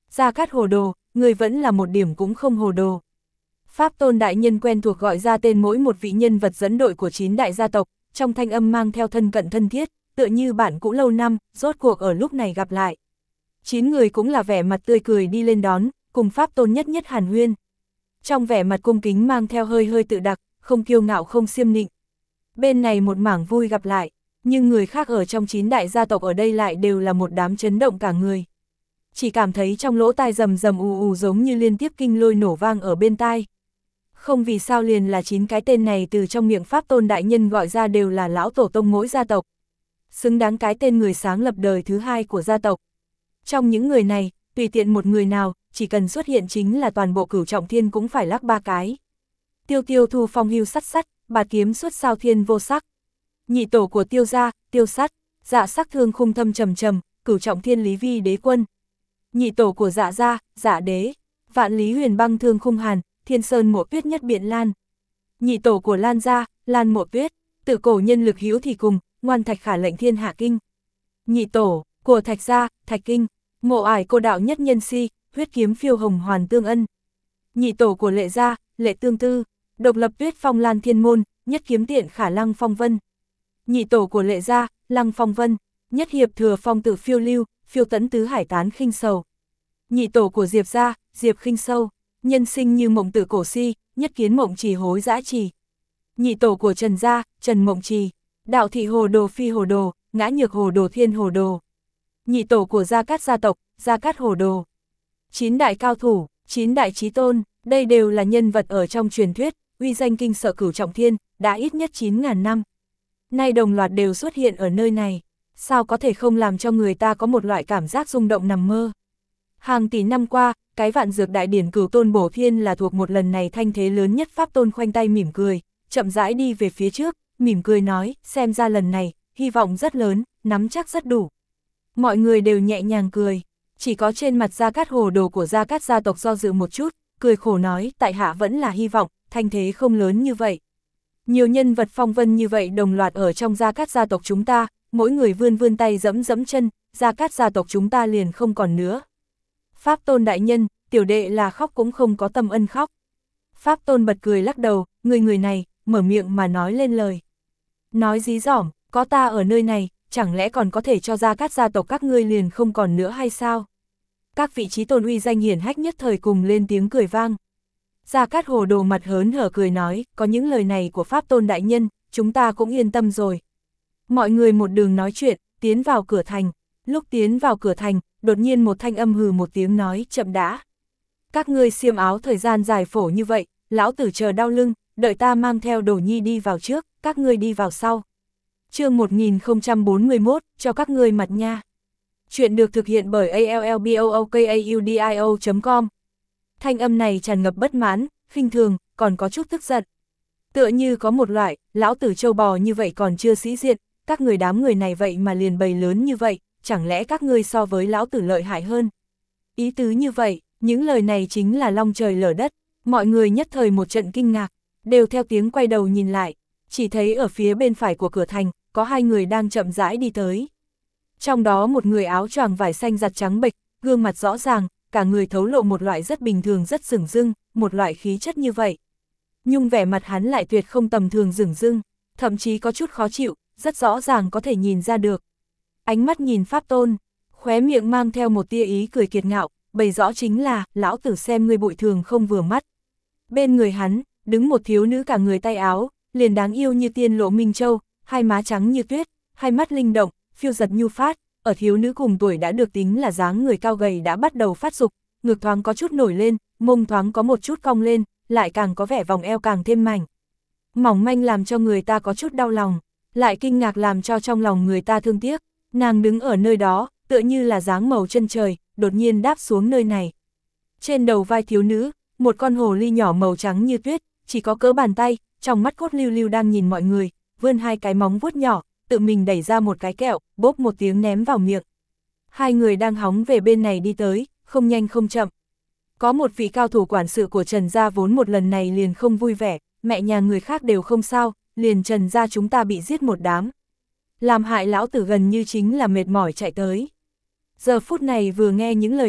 Gia Cát hồ đồ, người vẫn là một điểm cũng không hồ đồ. Pháp Tôn đại nhân quen thuộc gọi ra tên mỗi một vị nhân vật dẫn đội của chín đại gia tộc, trong thanh âm mang theo thân cận thân thiết, tựa như bạn cũ lâu năm, rốt cuộc ở lúc này gặp lại. Chín người cũng là vẻ mặt tươi cười đi lên đón, cùng Pháp Tôn nhất nhất hàn huyên. Trong vẻ mặt cung kính mang theo hơi hơi tự đặc, không kiêu ngạo không xiêm nịnh. Bên này một mảng vui gặp lại, nhưng người khác ở trong chín đại gia tộc ở đây lại đều là một đám chấn động cả người. Chỉ cảm thấy trong lỗ tai rầm rầm ù ù giống như liên tiếp kinh lôi nổ vang ở bên tai. Không vì sao liền là chín cái tên này từ trong miệng Pháp Tôn đại nhân gọi ra đều là lão tổ tông mỗi gia tộc. Xứng đáng cái tên người sáng lập đời thứ hai của gia tộc. Trong những người này, tùy tiện một người nào, chỉ cần xuất hiện chính là toàn bộ Cửu Trọng Thiên cũng phải lắc ba cái. Tiêu Tiêu thu phong hưu sắt sắt, bạt kiếm xuất sao thiên vô sắc. Nhị tổ của Tiêu gia, Tiêu sắt, Dạ sắc thương khung thâm trầm trầm, Cửu Trọng Thiên Lý Vi đế quân. Nhị tổ của Dạ gia, Dạ đế, Vạn Lý huyền băng thương khung hàn, Thiên sơn mộ tuyết nhất biện lan. Nhị tổ của Lan gia, Lan mộ tuyết, tự cổ nhân lực hữu thì cùng, ngoan thạch khả lệnh thiên hạ kinh. Nhị tổ của Thạch gia, Thạch kinh, mộ ải cô đạo nhất nhân si, huyết kiếm phiêu hồng hoàn tương ân. Nhị tổ của Lệ gia, Lệ tương tư, độc lập tuyết phong lan thiên môn, nhất kiếm tiện khả lăng phong vân. Nhị tổ của Lệ gia, Lăng phong vân, nhất hiệp thừa phong tự phiêu lưu, phiêu tẫn tứ hải tán khinh sầu. Nhị tổ của Diệp gia, Diệp khinh sâu, nhân sinh như mộng tử cổ si, nhất kiến mộng trì hối dã trì. Nhị tổ của Trần gia, Trần mộng trì, đạo thị hồ đồ phi hồ đồ, ngã nhược hồ đồ thiên hồ đồ. Nhị tổ của Gia Cát gia tộc, Gia Cát hồ đồ. Chín đại cao thủ, chín đại chí tôn, đây đều là nhân vật ở trong truyền thuyết, uy danh kinh sợ Cửu Trọng Thiên, đã ít nhất chín ngàn năm. Nay đồng loạt đều xuất hiện ở nơi này, sao có thể không làm cho người ta có một loại cảm giác rung động nằm mơ. Hàng tỷ năm qua, cái vạn dược đại điển Cửu Tôn Bổ Thiên là thuộc một lần này thanh thế lớn nhất. Pháp Tôn khoanh tay mỉm cười, chậm rãi đi về phía trước, mỉm cười nói, xem ra lần này, hy vọng rất lớn, nắm chắc rất đủ. Mọi người đều nhẹ nhàng cười, chỉ có trên mặt Gia Cát hồ đồ của Gia Cát gia tộc do dự một chút, cười khổ nói, tại hạ vẫn là hy vọng, thanh thế không lớn như vậy. Nhiều nhân vật phong vân như vậy đồng loạt ở trong Gia Cát gia tộc chúng ta, mỗi người vươn vươn tay dẫm dẫm chân, Gia Cát gia tộc chúng ta liền không còn nữa. Pháp Tôn đại nhân, tiểu đệ là khóc cũng không có tâm ân khóc. Pháp Tôn bật cười lắc đầu, người người này, mở miệng mà nói lên lời. Nói dí dỏm, có ta ở nơi này, chẳng lẽ còn có thể cho Gia Cát gia tộc các ngươi liền không còn nữa hay sao? Các vị trí tôn uy danh hiển hách nhất thời cùng lên tiếng cười vang. Gia Cát hồ đồ mặt hớn hở cười nói, có những lời này của Pháp Tôn đại nhân, chúng ta cũng yên tâm rồi. Mọi người một đường nói chuyện, tiến vào cửa thành. Lúc tiến vào cửa thành, đột nhiên một thanh âm hừ một tiếng nói, chậm đã. Các ngươi xiêm áo thời gian dài phổ như vậy, lão tử chờ đau lưng, đợi ta mang theo Đồ Nhi đi vào trước, các ngươi đi vào sau. Chương một nghìn không trăm bốn mươi mốt, cho các ngươi mặt nha. Chuyện được thực hiện bởi a l l b o o k a u d i o chấm com. Thanh âm này tràn ngập bất mãn, khinh thường, còn có chút tức giận. Tựa như có một loại, lão tử trâu bò như vậy còn chưa sĩ diện, các người đám người này vậy mà liền bầy lớn như vậy, chẳng lẽ các ngươi so với lão tử lợi hại hơn? Ý tứ như vậy, những lời này chính là long trời lở đất, mọi người nhất thời một trận kinh ngạc, đều theo tiếng quay đầu nhìn lại, chỉ thấy ở phía bên phải của cửa thành, có hai người đang chậm rãi đi tới. Trong đó một người áo choàng vải xanh giặt trắng bệch, gương mặt rõ ràng, cả người thấu lộ một loại rất bình thường rất sừng dưng, một loại khí chất như vậy. Nhưng vẻ mặt hắn lại tuyệt không tầm thường rừng rưng, thậm chí có chút khó chịu, rất rõ ràng có thể nhìn ra được. Ánh mắt nhìn Pháp Tôn, khóe miệng mang theo một tia ý cười kiệt ngạo, bày rõ chính là, lão tử xem ngươi bụi thường không vừa mắt. Bên người hắn, đứng một thiếu nữ cả người tay áo, liền đáng yêu như tiên lộ minh châu, hai má trắng như tuyết, hai mắt linh động, phiêu giật nhu phát, ở thiếu nữ cùng tuổi đã được tính là dáng người cao gầy đã bắt đầu phát dục, ngực thoáng có chút nổi lên, mông thoáng có một chút cong lên, lại càng có vẻ vòng eo càng thêm mảnh. Mỏng manh làm cho người ta có chút đau lòng, lại kinh ngạc làm cho trong lòng người ta thương tiếc, nàng đứng ở nơi đó, tựa như là dáng màu chân trời, đột nhiên đáp xuống nơi này. Trên đầu vai thiếu nữ, một con hồ ly nhỏ màu trắng như tuyết, chỉ có cỡ bàn tay, trong mắt cốt lưu lưu đang nhìn mọi người, vươn hai cái móng vuốt nhỏ, tự mình đẩy ra một cái kẹo, bốp một tiếng ném vào miệng. Hai người đang hóng về bên này đi tới, không nhanh không chậm. Có một vị cao thủ quản sự của Trần gia vốn một lần này liền không vui vẻ, mẹ nhà người khác đều không sao, liền Trần gia chúng ta bị giết một đám. Làm hại lão tử gần như chính là mệt mỏi chạy tới. Giờ phút này vừa nghe những lời này,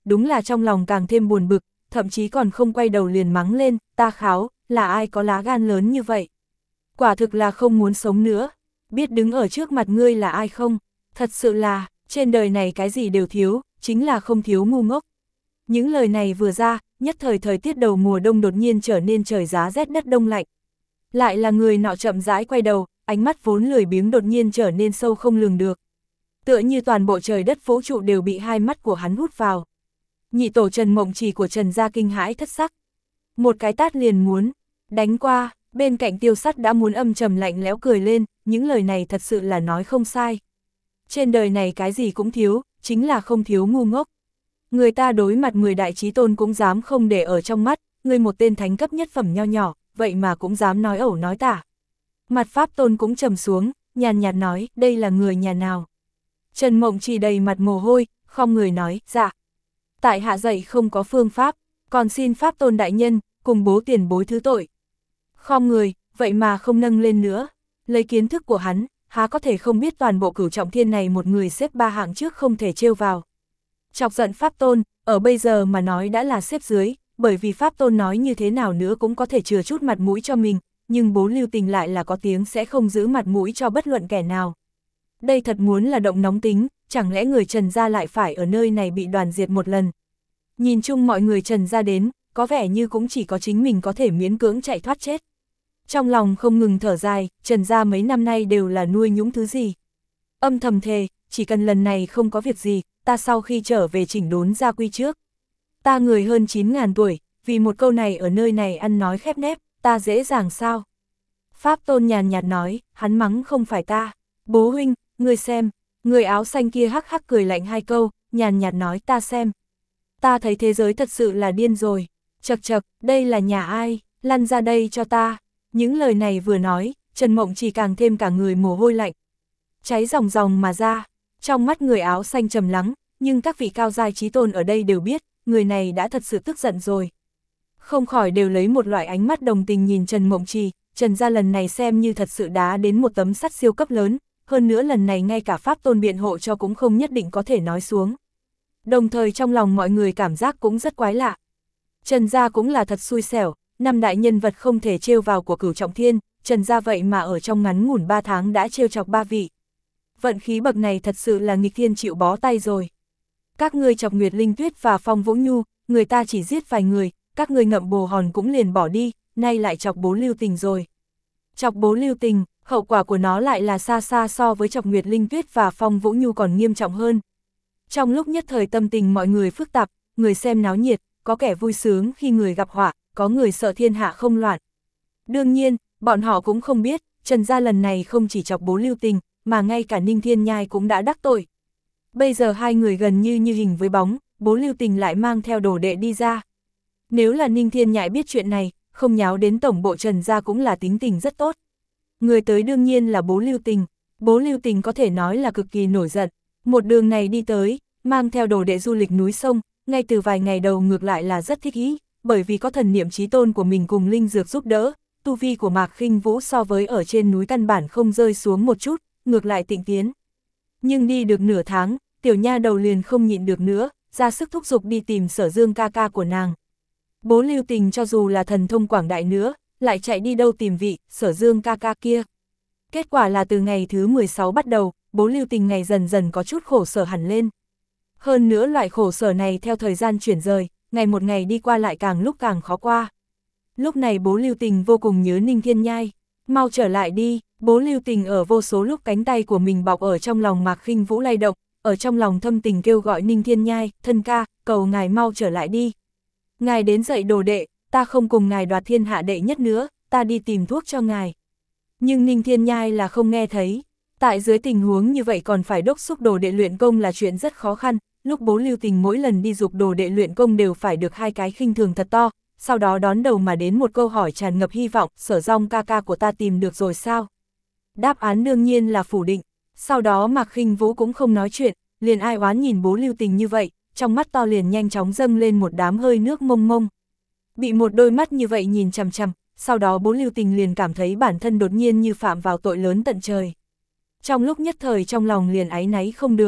đúng là trong lòng càng thêm buồn bực, thậm chí còn không quay đầu liền mắng lên, ta kháo, là ai có lá gan lớn như vậy? Quả thực là không muốn sống nữa, biết đứng ở trước mặt ngươi là ai không? Thật sự là, trên đời này cái gì đều thiếu, chính là không thiếu ngu ngốc. Những lời này vừa ra, nhất thời thời tiết đầu mùa đông đột nhiên trở nên trời giá rét đất đông lạnh. Lại là người nọ chậm rãi quay đầu, ánh mắt vốn lười biếng đột nhiên trở nên sâu không lường được. Tựa như toàn bộ trời đất vũ trụ đều bị hai mắt của hắn hút vào. Nhị tổ Trần Mộng Chỉ của Trần gia kinh hãi thất sắc. Một cái tát liền muốn đánh qua, bên cạnh Tiêu Sắt đã muốn âm trầm lạnh lẽo cười lên, những lời này thật sự là nói không sai. Trên đời này cái gì cũng thiếu, chính là không thiếu ngu ngốc. Người ta đối mặt mười đại chí tôn cũng dám không để ở trong mắt, người một tên thánh cấp nhất phẩm nho nhỏ, vậy mà cũng dám nói ẩu nói tả. Mặt Pháp Tôn cũng trầm xuống, nhàn nhạt nói, đây là người nhà nào? Trần Mộng Chỉ đầy mặt mồ hôi, không người nói, dạ. Tại hạ dạy không có phương pháp, còn xin Pháp Tôn đại nhân, cùng bố tiền bối thứ tội. Khom người, vậy mà không nâng lên nữa. Lấy kiến thức của hắn, há có thể không biết toàn bộ Cửu Trọng Thiên này một người xếp ba hạng trước không thể trêu vào. Chọc giận Pháp Tôn, ở bây giờ mà nói đã là xếp dưới, bởi vì Pháp Tôn nói như thế nào nữa cũng có thể chừa chút mặt mũi cho mình, nhưng bố Lưu Tình lại là có tiếng sẽ không giữ mặt mũi cho bất luận kẻ nào. Đây thật muốn là động nóng tính, chẳng lẽ người Trần gia lại phải ở nơi này bị đoàn diệt một lần. Nhìn chung mọi người Trần gia đến, có vẻ như cũng chỉ có chính mình có thể miễn cưỡng chạy thoát chết. Trong lòng không ngừng thở dài, Trần gia mấy năm nay đều là nuôi nhúng thứ gì. Âm thầm thề, chỉ cần lần này không có việc gì, ta sau khi trở về chỉnh đốn gia quy trước. Ta người hơn chín ngàn tuổi, vì một câu này ở nơi này ăn nói khép nép, ta dễ dàng sao? Pháp Tôn nhàn nhạt nói, hắn mắng không phải ta. Bố huynh, ngươi xem, người áo xanh kia hắc hắc cười lạnh hai câu, nhàn nhạt nói ta xem. Ta thấy thế giới thật sự là điên rồi. Chật chật, đây là nhà ai, lăn ra đây cho ta. Những lời này vừa nói, Trần Mộng Chỉ càng thêm cả người mồ hôi lạnh. Cháy ròng ròng mà ra, trong mắt người áo xanh trầm lắng, nhưng các vị cao giai chí tôn ở đây đều biết, người này đã thật sự tức giận rồi. Không khỏi đều lấy một loại ánh mắt đồng tình nhìn Trần Mộng Chỉ, Trần gia lần này xem như thật sự đá đến một tấm sắt siêu cấp lớn, hơn nữa lần này ngay cả Pháp Tôn biện hộ cho cũng không nhất định có thể nói xuống. Đồng thời trong lòng mọi người cảm giác cũng rất quái lạ. Trần gia cũng là thật xui xẻo, năm đại nhân vật không thể trêu vào của Cửu Trọng Thiên, Trần gia vậy mà ở trong ngắn ngủn ba tháng đã trêu chọc ba vị. Vận khí bậc này thật sự là nghịch thiên chịu bó tay rồi. Các ngươi chọc Nguyệt Linh Tuyết và Phong Vũ Nhu, người ta chỉ giết vài người, các ngươi ngậm bồ hòn cũng liền bỏ đi, nay lại chọc bố Lưu Tình rồi. Chọc bố Lưu Tình, hậu quả của nó lại là xa xa so với chọc Nguyệt Linh Tuyết và Phong Vũ Nhu còn nghiêm trọng hơn. Trong lúc nhất thời tâm tình mọi người phức tạp, người xem náo nhiệt, có kẻ vui sướng khi người gặp họa, có người sợ thiên hạ không loạn. Đương nhiên, bọn họ cũng không biết, Trần gia lần này không chỉ chọc bố Lưu Tình, mà ngay cả Ninh Thiên Nhai cũng đã đắc tội. Bây giờ hai người gần như như hình với bóng, bố Lưu Tình lại mang theo đồ đệ đi ra. Nếu là Ninh Thiên Nhai biết chuyện này, không nháo đến tổng bộ Trần gia cũng là tính tình rất tốt. Người tới đương nhiên là bố Lưu Tình, bố Lưu Tình có thể nói là cực kỳ nổi giận. Một đường này đi tới, mang theo đồ đệ du lịch núi sông, ngay từ vài ngày đầu ngược lại là rất thích ý, bởi vì có thần niệm chí tôn của mình cùng linh dược giúp đỡ, tu vi của Mạc Khinh Vũ so với ở trên núi căn bản không rơi xuống một chút, ngược lại tịnh tiến. Nhưng đi được nửa tháng, tiểu nha đầu liền không nhịn được nữa, ra sức thúc giục đi tìm Sở Dương ca ca của nàng. Bố Lưu Tình cho dù là thần thông quảng đại nữa, lại chạy đi đâu tìm vị Sở Dương ca ca kia. Kết quả là từ ngày thứ mười sáu bắt đầu, bố Lưu Tình ngày dần dần có chút khổ sở hẳn lên. Hơn nữa loại khổ sở này theo thời gian chuyển rời, ngày một ngày đi qua lại càng lúc càng khó qua. Lúc này bố Lưu Tình vô cùng nhớ Ninh Thiên Nhai, mau trở lại đi, bố Lưu Tình ở vô số lúc cánh tay của mình bọc ở trong lòng Mạc Khinh Vũ lay động, ở trong lòng thâm tình kêu gọi Ninh Thiên Nhai, thân ca, cầu ngài mau trở lại đi. Ngài đến dạy đồ đệ, ta không cùng ngài đoạt thiên hạ đệ nhất nữa, ta đi tìm thuốc cho ngài. Nhưng Ninh Thiên Nhai là không nghe thấy. Tại dưới tình huống như vậy còn phải đốc thúc đồ đệ luyện công là chuyện rất khó khăn, lúc bố Lưu Tình mỗi lần đi dục đồ đệ luyện công đều phải được hai cái khinh thường thật to, sau đó đón đầu mà đến một câu hỏi tràn ngập hy vọng, Sở Dong ca ca của ta tìm được rồi sao? Đáp án đương nhiên là phủ định, sau đó Mạc Khinh Vũ cũng không nói chuyện, liền ai oán nhìn bố Lưu Tình như vậy, trong mắt to liền nhanh chóng dâng lên một đám hơi nước mông mông. Bị một đôi mắt như vậy nhìn chằm chằm, sau đó bố Lưu Tình liền cảm thấy bản thân đột nhiên như phạm vào tội lớn tận trời. Trong lúc nhất thời trong lòng liền áy náy không được,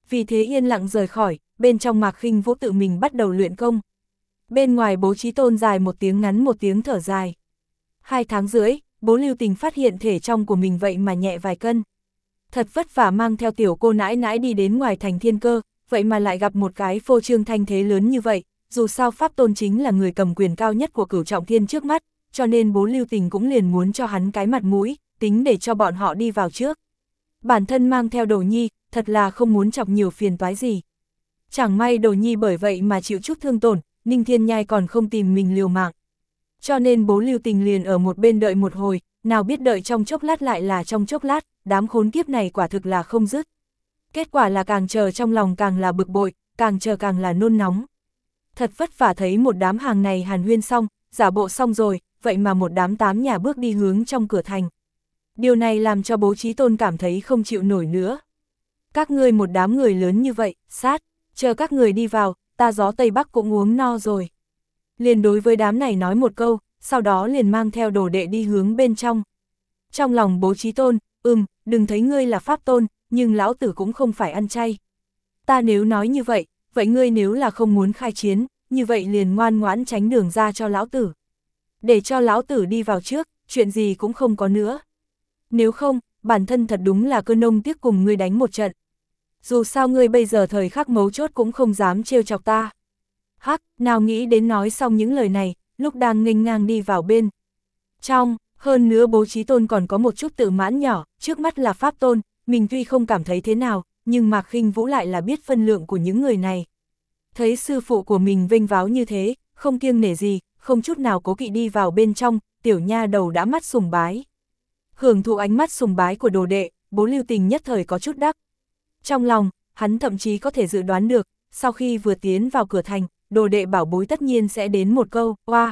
vì thế yên lặng rời khỏi, bên trong Mạc Khinh Vũ tự mình bắt đầu luyện công. Bên ngoài Bố Chí Tôn dài một tiếng ngắn một tiếng thở dài. Hai tháng rưỡi, Bố Lưu Tình phát hiện thể trong của mình vậy mà nhẹ vài cân. Thật vất vả mang theo tiểu cô nãi nãi đi đến ngoài thành Thiên Cơ, vậy mà lại gặp một cái phô trương thanh thế lớn như vậy, dù sao Pháp Tôn chính là người cầm quyền cao nhất của Cửu Trọng Thiên trước mắt, cho nên Bố Lưu Tình cũng liền muốn cho hắn cái mặt mũi, tính để cho bọn họ đi vào trước. Bản thân mang theo Đồ Nhi, thật là không muốn chọc nhiều phiền toái gì. Chẳng may Đồ Nhi bởi vậy mà chịu chút thương tổn, Ninh Thiên Nhai còn không tìm mình liều mạng. Cho nên Bố Lưu Tình liền ở một bên đợi một hồi, nào biết đợi trong chốc lát lại là trong chốc lát, đám khốn kiếp này quả thực là không dứt. Kết quả là càng chờ trong lòng càng là bực bội, càng chờ càng là nôn nóng. Thật vất vả thấy một đám hàng này hàn huyên xong, giả bộ xong rồi, vậy mà một đám tám nhà bước đi hướng trong cửa thành. Điều này làm cho Bố Chí Tôn cảm thấy không chịu nổi nữa. Các ngươi một đám người lớn như vậy, sát, chờ các người đi vào, ta gió Tây Bắc cũng uống no rồi. Liền đối với đám này nói một câu, sau đó liền mang theo đồ đệ đi hướng bên trong. Trong lòng Bố Chí Tôn, ừm, đừng thấy ngươi là Pháp Tôn, nhưng lão tử cũng không phải ăn chay. Ta nếu nói như vậy, vậy ngươi nếu là không muốn khai chiến, như vậy liền ngoan ngoãn tránh đường ra cho lão tử. Để cho lão tử đi vào trước, chuyện gì cũng không có nữa. Nếu không, bản thân thật đúng là cơ nông tiếc cùng ngươi đánh một trận. Dù sao ngươi bây giờ thời khắc mấu chốt cũng không dám trêu chọc ta. Hắc, nào nghĩ đến nói xong những lời này, lúc đang nghênh ngang đi vào bên trong, hơn nữa Bố Chí Tôn còn có một chút tự mãn nhỏ, trước mắt là Pháp Tôn, mình tuy không cảm thấy thế nào, nhưng Mạc Khinh Vũ lại là biết phân lượng của những người này. Thấy sư phụ của mình vênh váo như thế, không kiêng nể gì, không chút nào cố kỵ đi vào bên trong, tiểu nha đầu đã mắt sùng bái. Hưởng thụ ánh mắt sùng bái của đồ đệ, Bố Lưu Tình nhất thời có chút đắc. Trong lòng, hắn thậm chí có thể dự đoán được, sau khi vừa tiến vào cửa thành, đồ đệ bảo bối tất nhiên sẽ đến một câu, oa,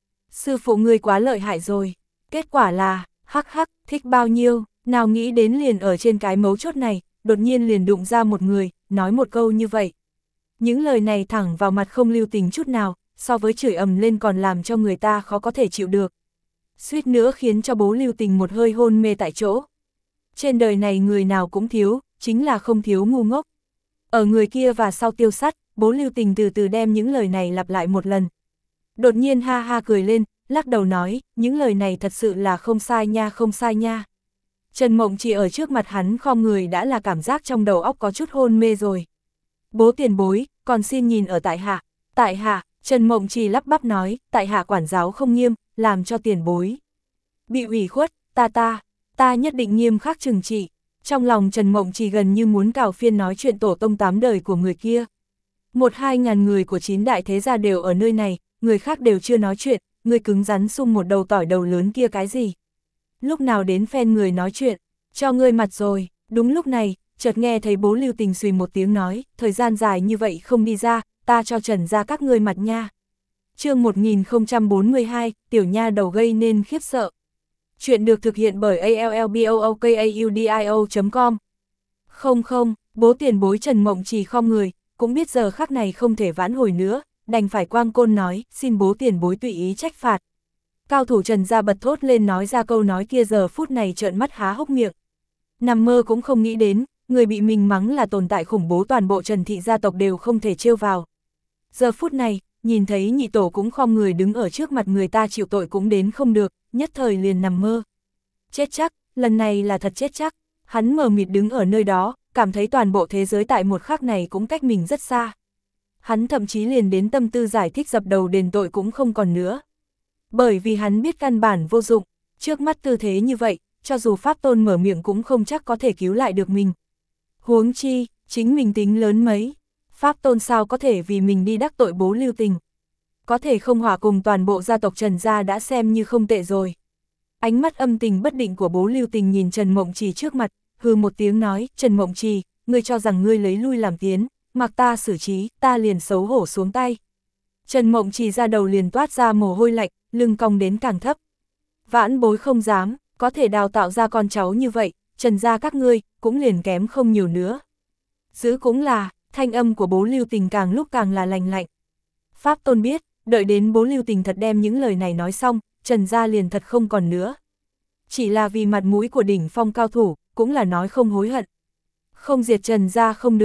sư phụ ngươi quá lợi hại rồi. Kết quả là, hắc hắc, thích bao nhiêu, nào nghĩ đến liền ở trên cái mấu chốt này, đột nhiên liền đụng ra một người, nói một câu như vậy. Những lời này thẳng vào mặt không lưu tình chút nào, so với chửi ầm lên còn làm cho người ta khó có thể chịu được. Suýt nữa khiến cho Bố Lưu Tình một hơi hôn mê tại chỗ. Trên đời này người nào cũng thiếu, chính là không thiếu ngu ngốc. Ở người kia và sau Tiêu Sắt, Bố Lưu Tình từ từ đem những lời này lặp lại một lần. Đột nhiên ha ha cười lên, lắc đầu nói, những lời này thật sự là không sai nha, không sai nha. Trần Mộng Chỉ ở trước mặt hắn khom người đã là cảm giác trong đầu óc có chút hôn mê rồi. Bố tiền bối, còn xin nhìn ở tại hạ. Tại hạ, Trần Mộng Chỉ lắp bắp nói, tại hạ quản giáo không nghiêm, làm cho tiền bối bị ủy khuất, ta ta, ta nhất định nghiêm khắc trừng trị. Trong lòng Trần Mộng Chỉ gần như muốn cào phiên nói chuyện tổ tông tám đời của người kia. Một hai ngàn người của chín đại thế gia đều ở nơi này, người khác đều chưa nói chuyện, người cứng rắn sung một đầu tỏi đầu lớn kia cái gì. Lúc nào đến phen người nói chuyện, cho ngươi mặt rồi. Đúng lúc này, chợt nghe thấy Bố Lưu Tình xùy một tiếng nói, thời gian dài như vậy không đi ra, ta cho Trần ra các ngươi mặt nha. Chương một nghìn không trăm bốn mươi hai, tiểu nha đầu gây nên khiếp sợ. Chuyện được thực hiện bởi a l l b o o k a u d i o chấm com. Không không, bố tiền bối Trần Mộng Chỉ khom người, cũng biết giờ khắc này không thể vãn hồi nữa, đành phải quang côn nói, xin bố tiền bối tùy ý trách phạt. Cao thủ Trần gia bật thốt lên nói ra câu nói kia, giờ phút này trợn mắt há hốc miệng. Nằm mơ cũng không nghĩ đến, người bị mình mắng là tồn tại khủng bố toàn bộ Trần thị gia tộc đều không thể trêu vào. Giờ phút này, nhìn thấy nhị tổ cũng khom người đứng ở trước mặt người ta chịu tội cũng đến không được, nhất thời liền nằm mơ. Chết chắc, lần này là thật chết chắc, hắn mờ mịt đứng ở nơi đó, cảm thấy toàn bộ thế giới tại một khắc này cũng cách mình rất xa. Hắn thậm chí liền đến tâm tư giải thích dập đầu đền tội cũng không còn nữa. Bởi vì hắn biết căn bản vô dụng, trước mắt tư thế như vậy, cho dù Pháp Tôn mở miệng cũng không chắc có thể cứu lại được mình. Huống chi, chính mình tính lớn mấy, Pháp Tôn sao có thể vì mình đi đắc tội Bố Lưu Tình. Có thể không hòa cùng toàn bộ gia tộc Trần gia đã xem như không tệ rồi. Ánh mắt âm tình bất định của Bố Lưu Tình nhìn Trần Mộng Chỉ trước mặt, hừ một tiếng nói, Trần Mộng Chỉ, ngươi cho rằng ngươi lấy lui làm tiến, mặc ta xử trí, ta liền xấu hổ xuống tay. Trần Mộng Chỉ ra đầu liền toát ra mồ hôi lạnh, lưng cong đến càng thấp. Vãn bối không dám, có thể đào tạo ra con cháu như vậy, Trần gia các ngươi, cũng liền kém không nhiều nữa. Giữ cũng là, thanh âm của Bố Lưu Tình càng lúc càng là lành lạnh. Pháp Tôn biết, đợi đến Bố Lưu Tình thật đem những lời này nói xong, Trần gia liền thật không còn nữa. Chỉ là vì mặt mũi của đỉnh phong cao thủ, cũng là nói không hối hận. Không diệt Trần gia không được,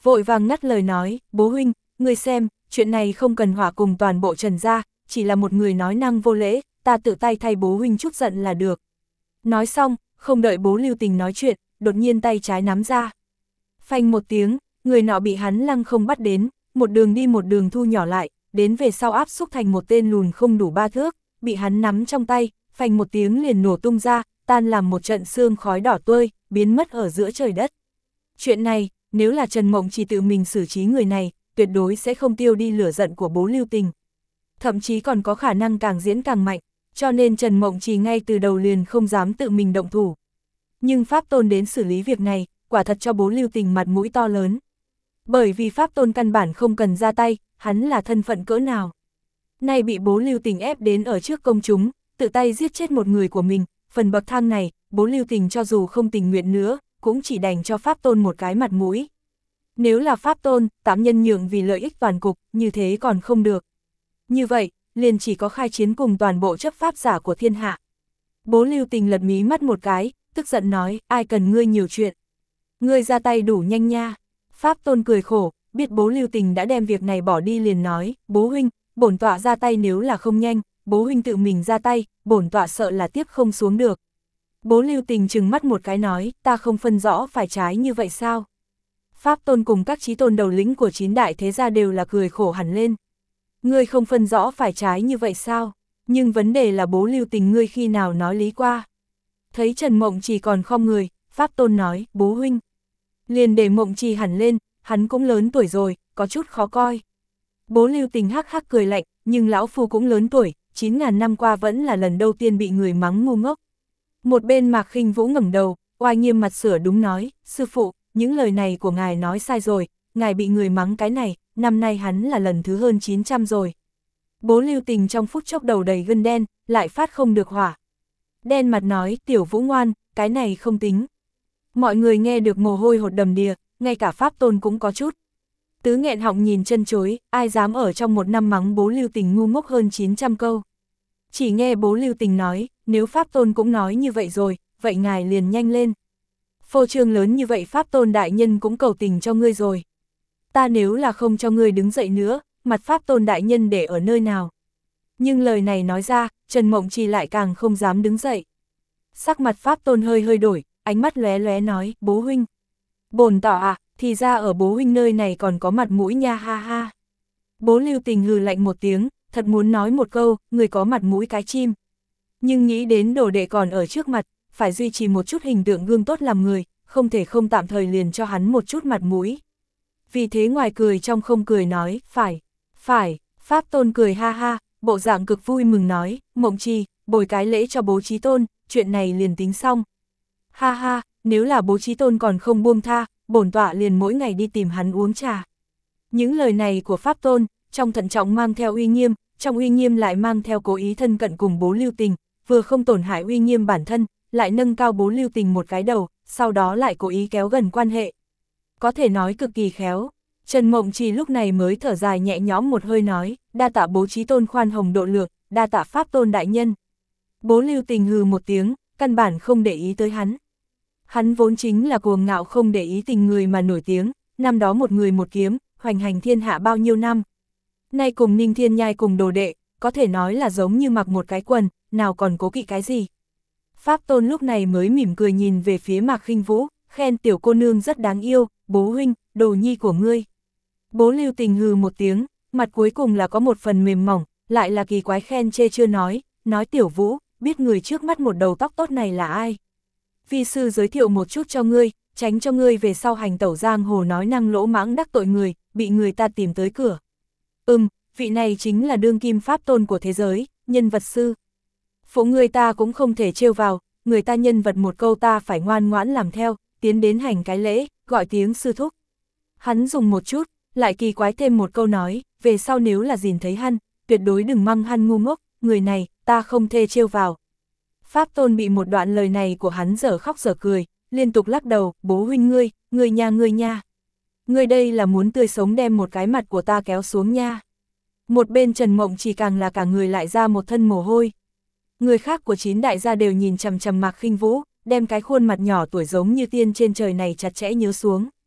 vội vàng ngắt lời nói, bố huynh, ngươi xem, chuyện này không cần hỏa cùng toàn bộ Trần gia, chỉ là một người nói năng vô lễ, ta tự tay thay bố huynh chút giận là được. Nói xong, không đợi bố Lưu Tình nói chuyện, đột nhiên tay trái nắm ra. Phanh một tiếng, người nọ bị hắn lăng không bắt đến, một đường đi một đường thu nhỏ lại, đến về sau áp xúc thành một tên lùn không đủ ba thước, bị hắn nắm trong tay, phanh một tiếng liền nổ tung ra, tan làm một trận xương khói đỏ tươi, biến mất ở giữa trời đất. Chuyện này, nếu là Trần Mộng Trì tự mình xử trí người này, tuyệt đối sẽ không tiêu đi lửa giận của bố Lưu Tình. Thậm chí còn có khả năng càng diễn càng mạnh, cho nên Trần Mộng Trì ngay từ đầu liền không dám tự mình động thủ. Nhưng Pháp Tôn đến xử lý việc này, quả thật cho bố Lưu Tình mặt mũi to lớn. Bởi vì Pháp Tôn căn bản không cần ra tay, hắn là thân phận cỡ nào. Nay bị bố Lưu Tình ép đến ở trước công chúng, tự tay giết chết một người của mình, phần bậc thang này, bố Lưu Tình cho dù không tình nguyện nữa, cũng chỉ đành cho Pháp Tôn một cái mặt mũi. Nếu là Pháp Tôn, tạm nhân nhượng vì lợi ích toàn cục, như thế còn không được. Như vậy, liền chỉ có khai chiến cùng toàn bộ chấp pháp giả của thiên hạ. Bố Lưu Tình lật mí mắt một cái, tức giận nói, ai cần ngươi nhiều chuyện. Ngươi ra tay đủ nhanh nha. Pháp Tôn cười khổ, biết bố Lưu Tình đã đem việc này bỏ đi liền nói, bố huynh, bổn tọa ra tay nếu là không nhanh, bố huynh tự mình ra tay, bổn tọa sợ là tiếp không xuống được. Bố Lưu Tình trừng mắt một cái nói, ta không phân rõ phải trái như vậy sao? Pháp Tôn cùng các chí tôn đầu lĩnh của chín đại thế gia đều là cười khổ hẳn lên. Ngươi không phân rõ phải trái như vậy sao? Nhưng vấn đề là bố Lưu Tình ngươi khi nào nói lý qua? Thấy Trần Mộng Trì còn khom người, Pháp Tôn nói, bố huynh. Liền để Mộng Trì hẳn lên, hắn cũng lớn tuổi rồi, có chút khó coi. Bố Lưu Tình hắc hắc cười lạnh, nhưng lão phu cũng lớn tuổi, chín ngàn năm qua vẫn là lần đầu tiên bị người mắng ngu ngốc. Một bên Mạc Khinh Vũ ngẩng đầu, oai nghiêm mặt sửa đúng nói, sư phụ, những lời này của ngài nói sai rồi, ngài bị người mắng cái này, năm nay hắn là lần thứ hơn chín trăm rồi. Bố Lưu Tình trong phút chốc đầu đầy gân đen, lại phát không được hỏa. Đen mặt nói, tiểu Vũ ngoan, cái này không tính. Mọi người nghe được mồ hôi hột đầm đìa, ngay cả Pháp Tôn cũng có chút. Tứ nghẹn họng nhìn chân chối, ai dám ở trong một năm mắng bố Lưu Tình ngu ngốc hơn chín trăm câu. Chỉ nghe bố Lưu Tình nói, nếu Pháp Tôn cũng nói như vậy rồi, vậy ngài liền nhanh lên. Phô trương lớn như vậy Pháp Tôn đại nhân cũng cầu tình cho ngươi rồi. Ta nếu là không cho ngươi đứng dậy nữa, mặt Pháp Tôn đại nhân để ở nơi nào. Nhưng lời này nói ra, Trần Mộng Trì lại càng không dám đứng dậy. Sắc mặt Pháp Tôn hơi hơi đổi, ánh mắt lóe lóe nói, bố huynh. Bổn tọa à, thì ra ở bố huynh nơi này còn có mặt mũi nha ha ha. Bố Lưu Tình hừ lạnh một tiếng, thật muốn nói một câu, người có mặt mũi cái chim. Nhưng nghĩ đến đồ đệ còn ở trước mặt, phải duy trì một chút hình tượng gương tốt làm người, không thể không tạm thời liền cho hắn một chút mặt mũi. Vì thế ngoài cười trong không cười nói, phải, phải, Pháp Tôn cười ha ha, bộ dạng cực vui mừng nói, Mộng Trì, bồi cái lễ cho bố Chí Tôn, chuyện này liền tính xong. Ha ha, nếu là bố Chí Tôn còn không buông tha, bổn tọa liền mỗi ngày đi tìm hắn uống trà. Những lời này của Pháp Tôn, trong thận trọng mang theo uy nghiêm, trong uy nghiêm lại mang theo cố ý thân cận cùng bố Lưu Tình, vừa không tổn hại uy nghiêm bản thân, lại nâng cao bố Lưu Tình một cái đầu, sau đó lại cố ý kéo gần quan hệ. Có thể nói cực kỳ khéo. Trần Mộng Trì lúc này mới thở dài nhẹ nhõm một hơi nói, đa tạ bố Chí Tôn khoan hồng độ lượng, đa tạ Pháp Tôn đại nhân. Bố Lưu Tình hừ một tiếng, căn bản không để ý tới hắn. Hắn vốn chính là cuồng ngạo không để ý tình người mà nổi tiếng, năm đó một người một kiếm, hoành hành thiên hạ bao nhiêu năm. Nay cùng Ninh Thiên Nhai cùng đồ đệ, có thể nói là giống như mặc một cái quần, nào còn cố kỵ cái gì. Pháp Tôn lúc này mới mỉm cười nhìn về phía Mạc Khinh Vũ, khen tiểu cô nương rất đáng yêu, bố huynh, đồ nhi của ngươi. Bố Lưu Tình hừ một tiếng, mặt cuối cùng là có một phần mềm mỏng, lại là kỳ quái khen chê chưa nói, nói tiểu Vũ, biết người trước mắt một đầu tóc tốt này là ai. Vi sư giới thiệu một chút cho ngươi, tránh cho ngươi về sau hành tẩu giang hồ nói năng lỗ mãng đắc tội người, bị người ta tìm tới cửa. Ừm, vị này chính là đương kim Pháp Tôn của thế giới, nhân vật sư. Phụ người ta cũng không thể trêu vào, người ta nhân vật một câu ta phải ngoan ngoãn làm theo, tiến đến hành cái lễ, gọi tiếng sư thúc. Hắn dùng một chút, lại kỳ quái thêm một câu nói, về sau nếu là nhìn thấy hắn, tuyệt đối đừng măng hắn ngu ngốc, người này, ta không thể trêu vào. Pháp Tôn bị một đoạn lời này của hắn dở khóc dở cười, liên tục lắc đầu, bố huynh ngươi, ngươi nha ngươi nha. Ngươi đây là muốn tươi sống đem một cái mặt của ta kéo xuống nha. Một bên Trần Mộng chỉ càng là cả người lại ra một thân mồ hôi. Người khác của chín đại gia đều nhìn chằm chằm Mạc Khinh Vũ, đem cái khuôn mặt nhỏ tuổi giống như tiên trên trời này chặt chẽ nhớ xuống.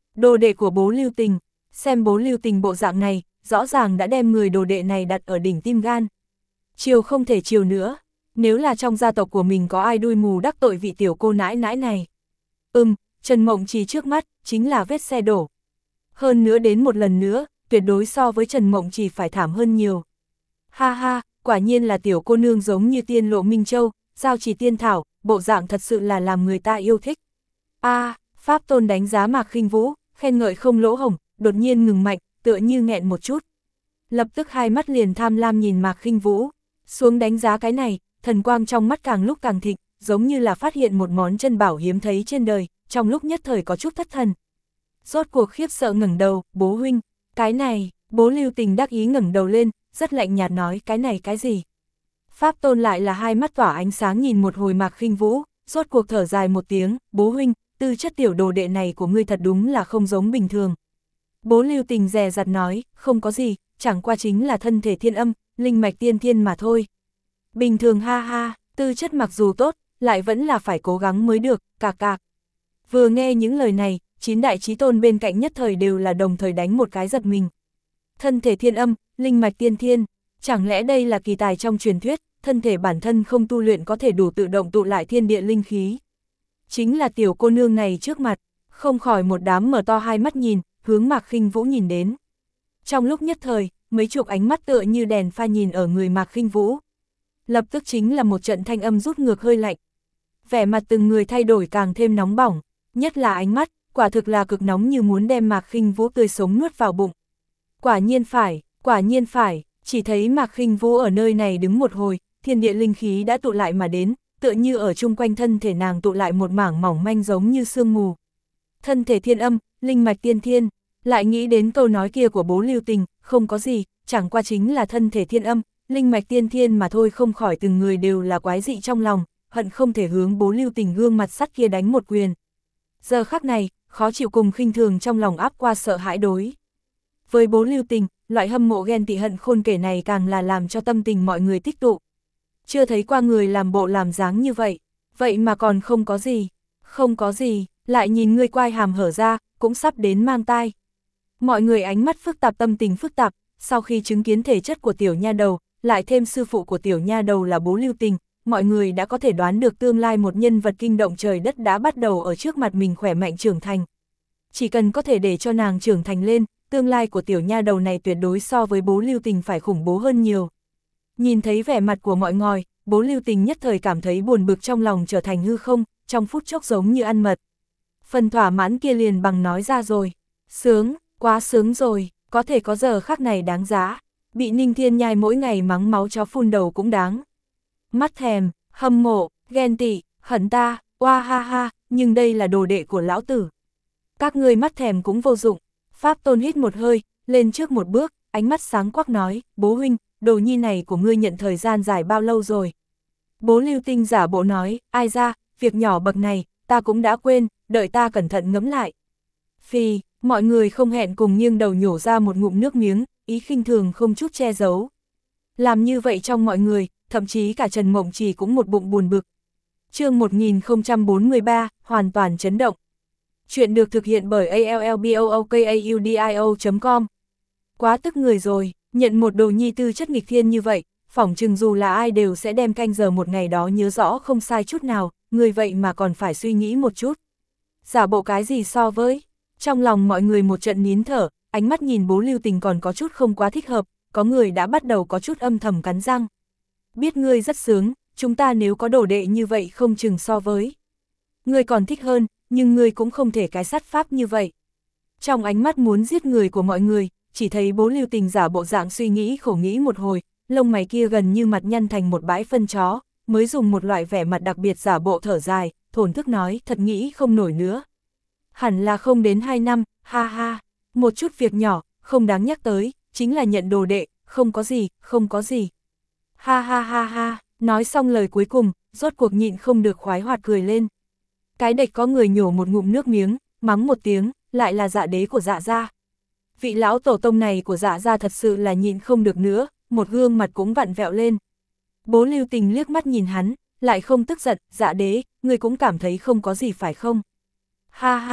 Đồ đệ của bố Lưu Tình, xem bố Lưu Tình bộ dạng này, rõ ràng đã đem người đồ đệ này đặt ở đỉnh tim gan. Chiều không thể chiều nữa, nếu là trong gia tộc của mình có ai đuôi mù đắc tội vị tiểu cô nãi nãi này. Ừm, Trần Mộng Trì trước mắt, chính là vết xe đổ. Hơn nữa đến một lần nữa, tuyệt đối so với Trần Mộng Trì phải thảm hơn nhiều. Ha ha, quả nhiên là tiểu cô nương giống như tiên lộ Minh Châu, giao trì tiên thảo, bộ dạng thật sự là làm người ta yêu thích. A, à, Pháp Tôn đánh giá Mạc Khinh Vũ, khen ngợi không lỗ hổng, đột nhiên ngừng mạnh, tựa như nghẹn một chút. Lập tức hai mắt liền tham lam nhìn Mạc Khinh Vũ, xuống đánh giá cái này, thần quang trong mắt càng lúc càng thịnh, giống như là phát hiện một món chân bảo hiếm thấy trên đời, trong lúc nhất thời có chút thất thần. Rốt cuộc khiếp sợ ngẩng đầu, bố huynh, cái này, bố Lưu Tình đắc ý ngẩng đầu lên, rất lạnh nhạt nói cái này cái gì. Pháp Tôn lại là hai mắt tỏa ánh sáng nhìn một hồi Mạc Khinh Vũ, rốt cuộc thở dài một tiếng, bố huynh, tư chất tiểu đồ đệ này của ngươi thật đúng là không giống bình thường. Bố Lưu Tình dè dặt nói, không có gì, chẳng qua chính là thân thể thiên âm, linh mạch tiên thiên mà thôi. Bình thường ha ha, tư chất mặc dù tốt, lại vẫn là phải cố gắng mới được, cạc cạc. Vừa nghe những lời này, chín đại chí tôn bên cạnh nhất thời đều là đồng thời đánh một cái giật mình. Thân thể thiên âm, linh mạch tiên thiên, chẳng lẽ đây là kỳ tài trong truyền thuyết, thân thể bản thân không tu luyện có thể đủ tự động tụ lại thiên địa linh khí. Chính là tiểu cô nương này trước mặt, không khỏi một đám mở to hai mắt nhìn, hướng Mạc Khinh Vũ nhìn đến. Trong lúc nhất thời, mấy chục ánh mắt tựa như đèn pha nhìn ở người Mạc Khinh Vũ. Lập tức chính là một trận thanh âm rút ngược hơi lạnh. Vẻ mặt từng người thay đổi càng thêm nóng bỏng, nhất là ánh mắt, quả thực là cực nóng như muốn đem Mạc Khinh Vũ tươi sống nuốt vào bụng. Quả nhiên phải, quả nhiên phải, chỉ thấy Mạc Khinh Vũ ở nơi này đứng một hồi, thiên địa linh khí đã tụ lại mà đến, tựa như ở chung quanh thân thể nàng tụ lại một mảng mỏng manh giống như sương mù. Thân thể thiên âm, linh mạch tiên thiên, lại nghĩ đến câu nói kia của bố Lưu Tình, không có gì, chẳng qua chính là thân thể thiên âm, linh mạch tiên thiên mà thôi, không khỏi từng người đều là quái dị trong lòng, hận không thể hướng bố Lưu Tình gương mặt sắt kia đánh một quyền. Giờ khắc này, khó chịu cùng khinh thường trong lòng áp qua sợ hãi đối. Với bố Lưu Tình, loại hâm mộ ghen tị hận khôn kể này càng là làm cho tâm tình mọi người tích tụ. Chưa thấy qua người làm bộ làm dáng như vậy, vậy mà còn không có gì, không có gì, lại nhìn ngươi quai hàm hở ra, cũng sắp đến mang tai. Mọi người ánh mắt phức tạp, tâm tình phức tạp, sau khi chứng kiến thể chất của tiểu nha đầu, lại thêm sư phụ của tiểu nha đầu là bố Lưu Tình, mọi người đã có thể đoán được tương lai một nhân vật kinh động trời đất đã bắt đầu ở trước mặt mình khỏe mạnh trưởng thành. Chỉ cần có thể để cho nàng trưởng thành lên, tương lai của tiểu nha đầu này tuyệt đối so với bố Lưu Tình phải khủng bố hơn nhiều. Nhìn thấy vẻ mặt của mọi người, bố Lưu Tình nhất thời cảm thấy buồn bực trong lòng trở thành hư không, trong phút chốc giống như ăn mật. Phần thỏa mãn kia liền bằng nói ra rồi. Sướng, quá sướng rồi, có thể có giờ khắc này đáng giá. Bị Ninh Thiên Nhai mỗi ngày mắng máu chó phun đầu cũng đáng. Mắt thèm, hâm mộ, ghen tị, hận ta, oa ha ha, nhưng đây là đồ đệ của lão tử. Các ngươi mắt thèm cũng vô dụng. Pháp Tôn hít một hơi, lên trước một bước, ánh mắt sáng quắc nói, bố huynh, đồ nhi này của ngươi nhận thời gian dài bao lâu rồi? Bố Lưu Tinh giả bộ nói, ai ra, việc nhỏ bậc này, ta cũng đã quên, đợi ta cẩn thận ngẫm lại. Phì, mọi người không hẹn cùng nghiêng đầu nhổ ra một ngụm nước miếng, ý khinh thường không chút che giấu. Làm như vậy trong mọi người, thậm chí cả Trần Mộng Trì cũng một bụng buồn bực. Chương một nghìn không trăm bốn mươi ba, hoàn toàn chấn động. Chuyện được thực hiện bởi a l l b o o k a u d i o chấm com. Quá tức người rồi, nhận một đồ nhi tư chất nghịch thiên như vậy, phỏng chừng dù là ai đều sẽ đem canh giờ một ngày đó nhớ rõ không sai chút nào, người vậy mà còn phải suy nghĩ một chút. Giả bộ cái gì so với, trong lòng mọi người một trận nín thở, ánh mắt nhìn bố Lưu Tình còn có chút không quá thích hợp, có người đã bắt đầu có chút âm thầm cắn răng. Biết ngươi rất sướng, chúng ta nếu có đồ đệ như vậy không chừng so với. Ngươi còn thích hơn, nhưng ngươi cũng không thể cái sát pháp như vậy. Trong ánh mắt muốn giết người của mọi người, chỉ thấy bố Lưu Tình giả bộ dạng suy nghĩ khổ nghĩ một hồi, lông mày kia gần như mặt nhăn thành một bãi phân chó, mới dùng một loại vẻ mặt đặc biệt giả bộ thở dài, thổn thức nói thật nghĩ không nổi nữa. Hẳn là không đến hai năm, ha ha, một chút việc nhỏ, không đáng nhắc tới, chính là nhận đồ đệ, không có gì, không có gì. Ha ha ha ha, nói xong lời cuối cùng, rốt cuộc nhịn không được khoái hoạt cười lên. Cái đệch có người nhổ một ngụm nước miếng, mắng một tiếng, lại là Dạ Đế của Dạ gia. Vị lão tổ tông này của Dạ gia thật sự là nhịn không được nữa, một gương mặt cũng vặn vẹo lên. Bố Lưu Tình liếc mắt nhìn hắn, lại không tức giận, Dạ Đế, người cũng cảm thấy không có gì phải không? Ha ha,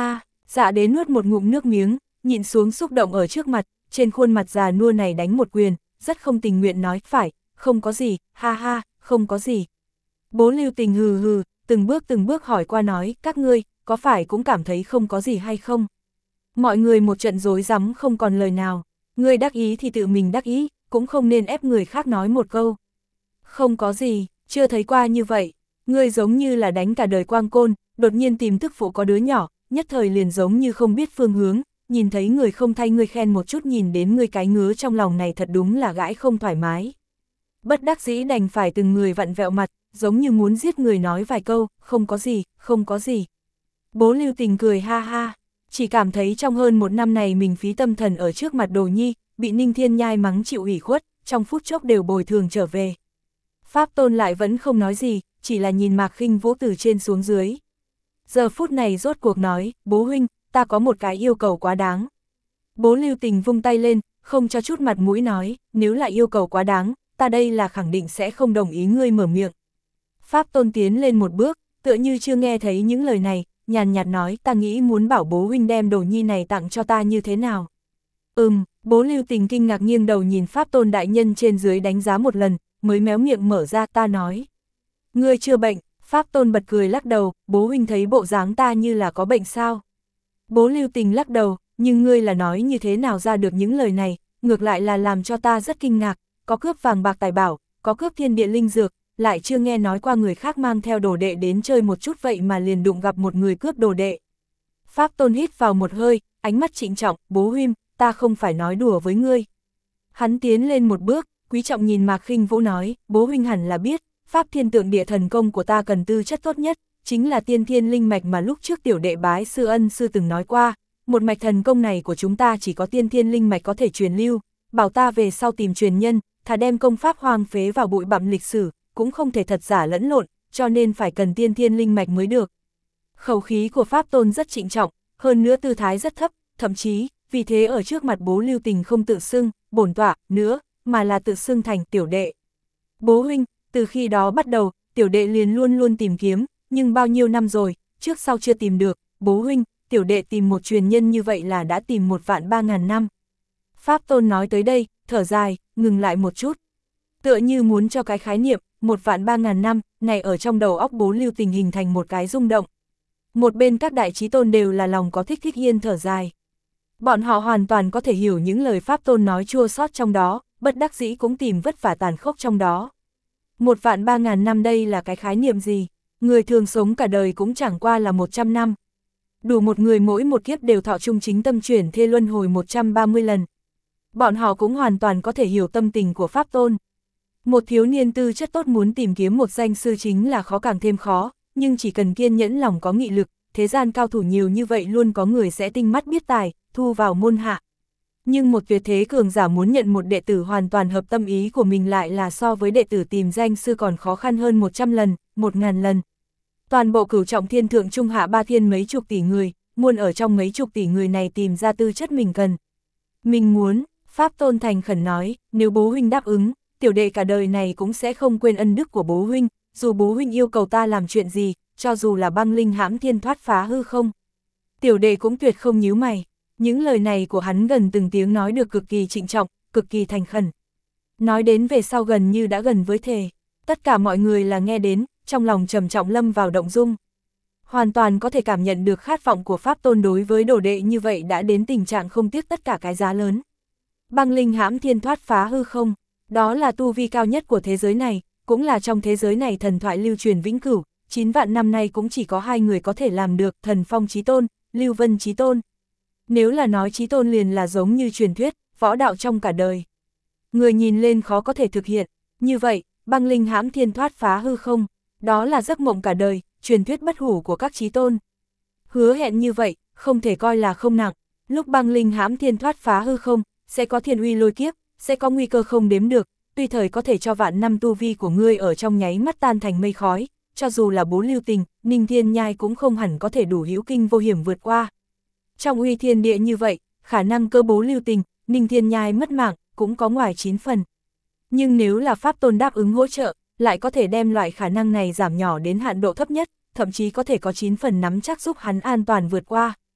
Dạ đế nuốt một ngụm nước miếng, nhịn xuống xúc động ở trước mặt, trên khuôn mặt già nua này đánh một quyền, rất không tình nguyện nói, phải, không có gì, ha ha, không có gì. Bố Lưu Tình hừ hừ, từng bước từng bước hỏi qua nói, các ngươi, có phải cũng cảm thấy không có gì hay không? Mọi người một trận rối rắm không còn lời nào, ngươi đắc ý thì tự mình đắc ý, cũng không nên ép người khác nói một câu. Không có gì, chưa thấy qua như vậy, ngươi giống như là đánh cả đời quang côn, đột nhiên tìm tức phụ có đứa nhỏ, nhất thời liền giống như không biết phương hướng, nhìn thấy người không thay ngươi khen một chút, nhìn đến ngươi cái ngứa trong lòng này thật đúng là gãi không thoải mái. Bất đắc dĩ đành phải từng người vặn vẹo mặt, giống như muốn giết người nói vài câu, không có gì, không có gì. Bố Lưu Tình cười ha ha, chỉ cảm thấy trong hơn một năm này mình phí tâm thần ở trước mặt Đồ Nhi, bị Ninh Thiên Nhai mắng chịu ủy khuất, trong phút chốc đều bồi thường trở về. Pháp Tôn lại vẫn không nói gì, chỉ là nhìn Mạc Khinh Vũ từ trên xuống dưới. Giờ phút này rốt cuộc nói, bố huynh, ta có một cái yêu cầu quá đáng. Bố Lưu Tình vung tay lên, không cho chút mặt mũi nói, nếu là yêu cầu quá đáng, ta đây là khẳng định sẽ không đồng ý ngươi mở miệng. Pháp Tôn tiến lên một bước, tựa như chưa nghe thấy những lời này, nhàn nhạt nói, ta nghĩ muốn bảo bố huynh đem Đồ Nhi này tặng cho ta như thế nào. Ừm, bố Lưu Tình kinh ngạc nghiêng đầu nhìn Pháp Tôn đại nhân trên dưới đánh giá một lần, mới méo miệng mở ra, ta nói. Ngươi chưa bệnh, Pháp Tôn bật cười lắc đầu, bố huynh thấy bộ dáng ta như là có bệnh sao. Bố Lưu Tình lắc đầu, nhưng ngươi là nói như thế nào ra được những lời này, ngược lại là làm cho ta rất kinh ngạc, có cướp vàng bạc tài bảo, có cướp thiên địa linh dược, lại chưa nghe nói qua người khác mang theo đồ đệ đến chơi một chút vậy mà liền đụng gặp một người cướp đồ đệ. Pháp Tôn hít vào một hơi, ánh mắt trịnh trọng, bố huynh, ta không phải nói đùa với ngươi. Hắn tiến lên một bước, quý trọng nhìn Mạc Khinh Vũ nói, bố huynh hẳn là biết, Pháp Thiên Tượng Địa thần công của ta cần tư chất tốt nhất, chính là tiên thiên linh mạch mà lúc trước tiểu đệ bái sư ân sư từng nói qua, một mạch thần công này của chúng ta chỉ có tiên thiên linh mạch có thể truyền lưu, bảo ta về sau tìm truyền nhân, thà đem công pháp hoang phế vào bụi bặm lịch sử, cũng không thể thật giả lẫn lộn, cho nên phải cần tiên thiên linh mạch mới được. Khẩu khí của Pháp Tôn rất trịnh trọng, hơn nữa tư thái rất thấp, thậm chí, vì thế ở trước mặt bố Lưu Tình không tự xưng, bổn tọa, nữa, mà là tự xưng thành tiểu đệ. Bố huynh, từ khi đó bắt đầu, tiểu đệ liền luôn luôn tìm kiếm, nhưng bao nhiêu năm rồi, trước sau chưa tìm được, bố huynh, tiểu đệ tìm một truyền nhân như vậy là đã tìm một vạn ba ngàn năm. Pháp Tôn nói tới đây, thở dài, ngừng lại một chút. Tựa như muốn cho cái khái niệm, một vạn ba ngàn năm, này ở trong đầu óc bố Lưu Tình hình thành một cái rung động. Một bên các đại chí tôn đều là lòng có thích thích yên thở dài. Bọn họ hoàn toàn có thể hiểu những lời Pháp Tôn nói chua xót trong đó, bất đắc dĩ cũng tìm vất vả tàn khốc trong đó. Một vạn ba ngàn năm đây là cái khái niệm gì? Người thường sống cả đời cũng chẳng qua là một trăm năm. Đủ một người mỗi một kiếp đều thọ trung chính tâm chuyển thê luân hồi một trăm ba mươi lần. Bọn họ cũng hoàn toàn có thể hiểu tâm tình của Pháp Tôn. Một thiếu niên tư chất tốt muốn tìm kiếm một danh sư chính là khó càng thêm khó, nhưng chỉ cần kiên nhẫn lòng có nghị lực, thế gian cao thủ nhiều như vậy luôn có người sẽ tinh mắt biết tài, thu vào môn hạ. Nhưng một tuyệt thế cường giả muốn nhận một đệ tử hoàn toàn hợp tâm ý của mình lại là so với đệ tử tìm danh sư còn khó khăn hơn một trăm lần, một ngàn lần. Toàn bộ cửu trọng thiên thượng trung hạ ba thiên mấy chục tỷ người, muốn ở trong mấy chục tỷ người này tìm ra tư chất mình cần. Mình muốn, Pháp Tôn thành khẩn nói, nếu bố huynh đáp ứng, tiểu đệ cả đời này cũng sẽ không quên ân đức của bố huynh, dù bố huynh yêu cầu ta làm chuyện gì, cho dù là băng linh hãm thiên thoát phá hư không. Tiểu đệ cũng tuyệt không nhíu mày. Những lời này của hắn gần từng tiếng nói được cực kỳ trịnh trọng, cực kỳ thành khẩn. Nói đến về sau gần như đã gần với thề. Tất cả mọi người là nghe đến, trong lòng trầm trọng lâm vào động dung. Hoàn toàn có thể cảm nhận được khát vọng của Pháp Tôn đối với đồ đệ như vậy đã đến tình trạng không tiếc tất cả cái giá lớn. Băng linh hãm thiên thoát phá hư không, đó là tu vi cao nhất của thế giới này, cũng là trong thế giới này thần thoại lưu truyền vĩnh cửu, chín vạn năm nay cũng chỉ có hai người có thể làm được, Thần Phong Chí Tôn, Lưu Vân Chí Tôn. Nếu là nói Chí Tôn liền là giống như truyền thuyết, võ đạo trong cả đời. Người nhìn lên khó có thể thực hiện, như vậy, băng linh hãm thiên thoát phá hư không, đó là giấc mộng cả đời, truyền thuyết bất hủ của các Chí Tôn. Hứa hẹn như vậy, không thể coi là không nặng, lúc băng linh hãm thiên thoát phá hư không, sẽ có thiên uy lôi kiếp, sẽ có nguy cơ không đếm được, tuy thời có thể cho vạn năm tu vi của ngươi ở trong nháy mắt tan thành mây khói, cho dù là bố Lưu Tình, Ninh Thiên Nhai cũng không hẳn có thể đủ hữu kinh vô hiểm vượt qua. Trong uy thiên địa như vậy, khả năng cơ bố Lưu Tình, Ninh Thiên Nhai mất mạng, cũng có ngoài chín phần. Nhưng nếu là Pháp Tôn đáp ứng hỗ trợ, lại có thể đem loại khả năng này giảm nhỏ đến hạn độ thấp nhất, thậm chí có thể có chín phần nắm chắc giúp hắn an toàn vượt qua.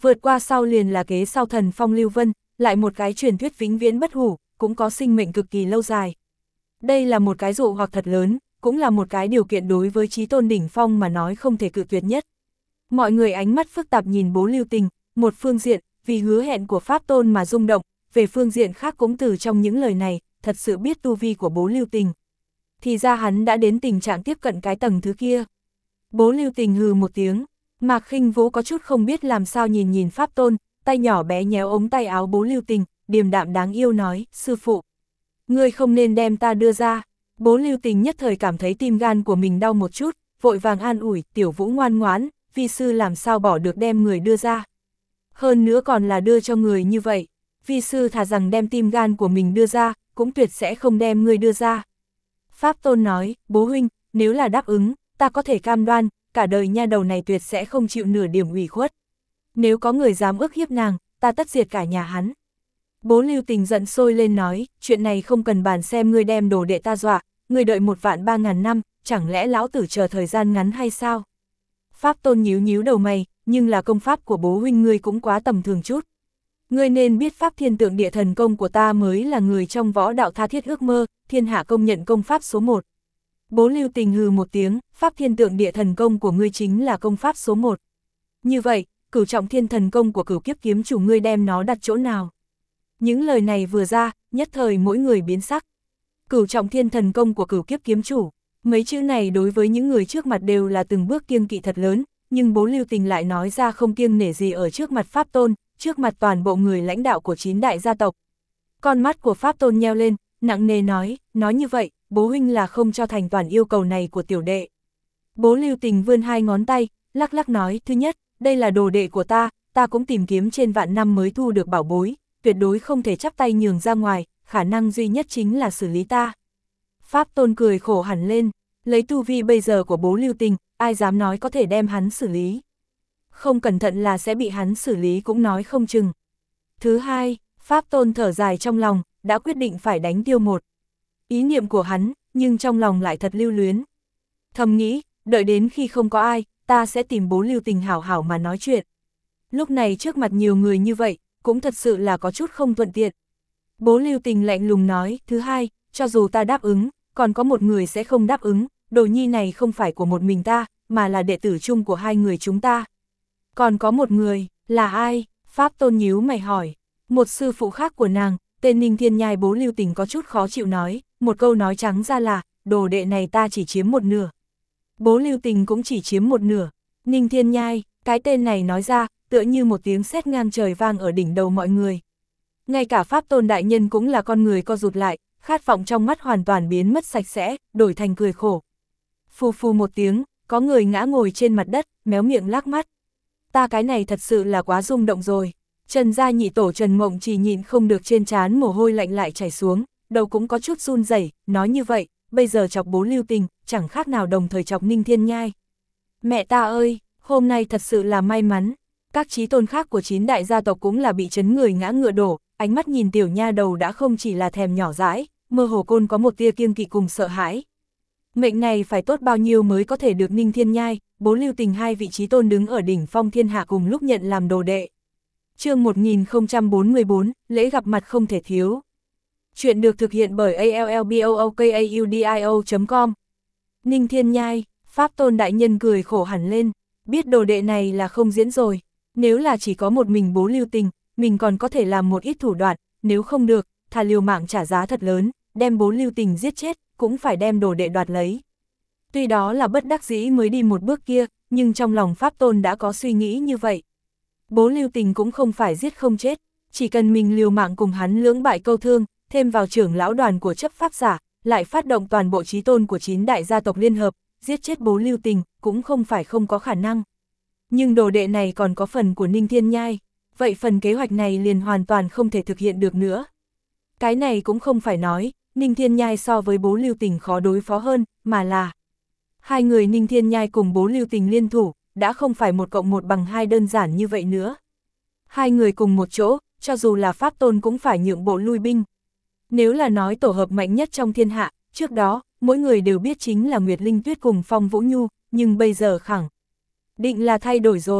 vượt qua sau liền là kế sau thần phong lưu vân, lại một cái truyền thuyết vĩnh viễn bất hủ, cũng có sinh mệnh cực kỳ lâu dài. Đây là một cái dụ hoặc thật lớn, cũng là một cái điều kiện đối với chí tôn đỉnh phong mà nói không thể cự tuyệt nhất. Mọi người ánh mắt phức tạp nhìn Bố Lưu Tình, một phương diện, vì hứa hẹn của Pháp Tôn mà rung động, về phương diện khác cũng từ trong những lời này, thật sự biết tu vi của Bố Lưu Tình. Thì ra hắn đã đến tình trạng tiếp cận cái tầng thứ kia. Bố Lưu Tình hừ một tiếng, Mạc Khinh Vũ có chút không biết làm sao nhìn nhìn Pháp Tôn, tay nhỏ bé nhéo ống tay áo Bố Lưu Tình, điềm đạm đáng yêu nói, sư phụ, ngươi không nên đem ta đưa ra. Bố Lưu Tình nhất thời cảm thấy tim gan của mình đau một chút, vội vàng an ủi, Tiểu Vũ ngoan ngoãn, vi sư làm sao bỏ được đem người đưa ra. Hơn nữa còn là đưa cho người như vậy, vi sư thà rằng đem tim gan của mình đưa ra, cũng tuyệt sẽ không đem người đưa ra. Pháp Tôn nói, bố huynh, nếu là đáp ứng, ta có thể cam đoan, cả đời nha đầu này tuyệt sẽ không chịu nửa điểm ủy khuất. Nếu có người dám ức hiếp nàng, ta tất diệt cả nhà hắn. Bố Lưu Tình giận sôi lên nói, chuyện này không cần bàn xem ngươi đem đồ đệ ta dọa, ngươi đợi một vạn ba ngàn năm, chẳng lẽ lão tử chờ thời gian ngắn hay sao? Pháp Tôn nhíu nhíu đầu mày, nhưng là công pháp của bố huynh ngươi cũng quá tầm thường chút. Ngươi nên biết pháp thiên tượng địa thần công của ta mới là người trong võ đạo tha thiết ước mơ, thiên hạ công nhận công pháp số một. Bố Lưu Tình hừ một tiếng, pháp thiên tượng địa thần công của ngươi chính là công pháp số một. Như vậy, cửu trọng thiên thần công của cửu kiếp kiếm chủ ngươi đem nó đặt chỗ nào? Những lời này vừa ra, nhất thời mỗi người biến sắc. Cửu trọng thiên thần công của cửu kiếp kiếm chủ, mấy chữ này đối với những người trước mặt đều là từng bước kiêng kỵ thật lớn, nhưng Bố Lưu Tình lại nói ra không kiêng nể gì ở trước mặt Pháp Tôn, trước mặt toàn bộ người lãnh đạo của chín đại gia tộc. Con mắt của Pháp Tôn nheo lên, nặng nề nói, nói như vậy, bố huynh là không cho thành toàn yêu cầu này của tiểu đệ. Bố Lưu Tình vươn hai ngón tay, lắc lắc nói, thứ nhất, đây là đồ đệ của ta, ta cũng tìm kiếm trên vạn năm mới thu được bảo bối, tuyệt đối không thể chắp tay nhường ra ngoài, khả năng duy nhất chính là xử lý ta. Pháp Tôn cười khổ hẳn lên, lấy tu vi bây giờ của Bố Lưu Tình, ai dám nói có thể đem hắn xử lý. Không cẩn thận là sẽ bị hắn xử lý cũng nói không chừng. Thứ hai, Pháp Tôn thở dài trong lòng, đã quyết định phải đánh tiêu một. Ý niệm của hắn, nhưng trong lòng lại thật lưu luyến. Thầm nghĩ, đợi đến khi không có ai, ta sẽ tìm Bố Lưu Tình hảo hảo mà nói chuyện. Lúc này trước mặt nhiều người như vậy, cũng thật sự là có chút không thuận tiện. Bố Lưu Tình lạnh lùng nói, thứ hai, cho dù ta đáp ứng, còn có một người sẽ không đáp ứng, đồ nhi này không phải của một mình ta, mà là đệ tử chung của hai người chúng ta. Còn có một người, là ai? Pháp Tôn nhíu mày hỏi. Một sư phụ khác của nàng, tên Ninh Thiên Nhai. Bố Lưu Tình có chút khó chịu nói, một câu nói trắng ra là, đồ đệ này ta chỉ chiếm một nửa. Bố Lưu Tình cũng chỉ chiếm một nửa. Ninh Thiên Nhai, cái tên này nói ra, tựa như một tiếng sét ngang trời vang ở đỉnh đầu mọi người. Ngay cả Pháp Tôn đại nhân cũng là con người co rụt lại, khát vọng trong mắt hoàn toàn biến mất sạch sẽ, đổi thành cười khổ. Phù phù một tiếng, có người ngã ngồi trên mặt đất, méo miệng lắc mắt. Ta cái này thật sự là quá rung động rồi. Trần gia nhị tổ Trần Mộng chỉ nhịn không được trên trán mồ hôi lạnh lại chảy xuống, đầu cũng có chút run rẩy, nói như vậy, bây giờ chọc Bố Lưu Tình, chẳng khác nào đồng thời chọc Ninh Thiên Nhai. Mẹ ta ơi, hôm nay thật sự là may mắn. Các chí tôn khác của chín đại gia tộc cũng là bị chấn người ngã ngựa đổ, ánh mắt nhìn tiểu nha đầu đã không chỉ là thèm nhỏ dãi, mơ hồ côn có một tia kiêng kỵ cùng sợ hãi. Mệnh này phải tốt bao nhiêu mới có thể được Ninh Thiên Nhai, Bố Lưu Tình hai vị chí tôn đứng ở đỉnh phong thiên hạ cùng lúc nhận làm đồ đệ. Chương một nghìn không trăm bốn mươi bốn, lễ gặp mặt không thể thiếu. Chuyện được thực hiện bởi a l l b o o k a u d i o chấm com. Ninh Thiên Nhai, Pháp Tôn đại nhân cười khổ hẳn lên, biết đồ đệ này là không diễn rồi. Nếu là chỉ có một mình Bố Lưu Tình, mình còn có thể làm một ít thủ đoạn, nếu không được, thà liều mạng trả giá thật lớn, đem Bố Lưu Tình giết chết, cũng phải đem đồ đệ đoạt lấy. Tuy đó là bất đắc dĩ mới đi một bước kia, nhưng trong lòng Pháp Tôn đã có suy nghĩ như vậy. Bố Lưu Tình cũng không phải giết không chết, chỉ cần mình liều mạng cùng hắn lưỡng bại câu thương, thêm vào trưởng lão đoàn của chấp pháp giả, lại phát động toàn bộ chí tôn của chín đại gia tộc liên hợp, giết chết Bố Lưu Tình, cũng không phải không có khả năng. Nhưng đồ đệ này còn có phần của Ninh Thiên Nhai, vậy phần kế hoạch này liền hoàn toàn không thể thực hiện được nữa. Cái này cũng không phải nói, Ninh Thiên Nhai so với Bố Lưu Tình khó đối phó hơn, mà là hai người Ninh Thiên Nhai cùng Bố Lưu Tình liên thủ, đã không phải một cộng một bằng hai đơn giản như vậy nữa. Hai người cùng một chỗ, cho dù là Pháp Tôn cũng phải nhượng bộ lui binh. Nếu là nói tổ hợp mạnh nhất trong thiên hạ, trước đó, mỗi người đều biết chính là Nguyệt Linh Tuyết cùng Phong Vũ Nhu, nhưng bây giờ khẳng định là thay đổi rồi.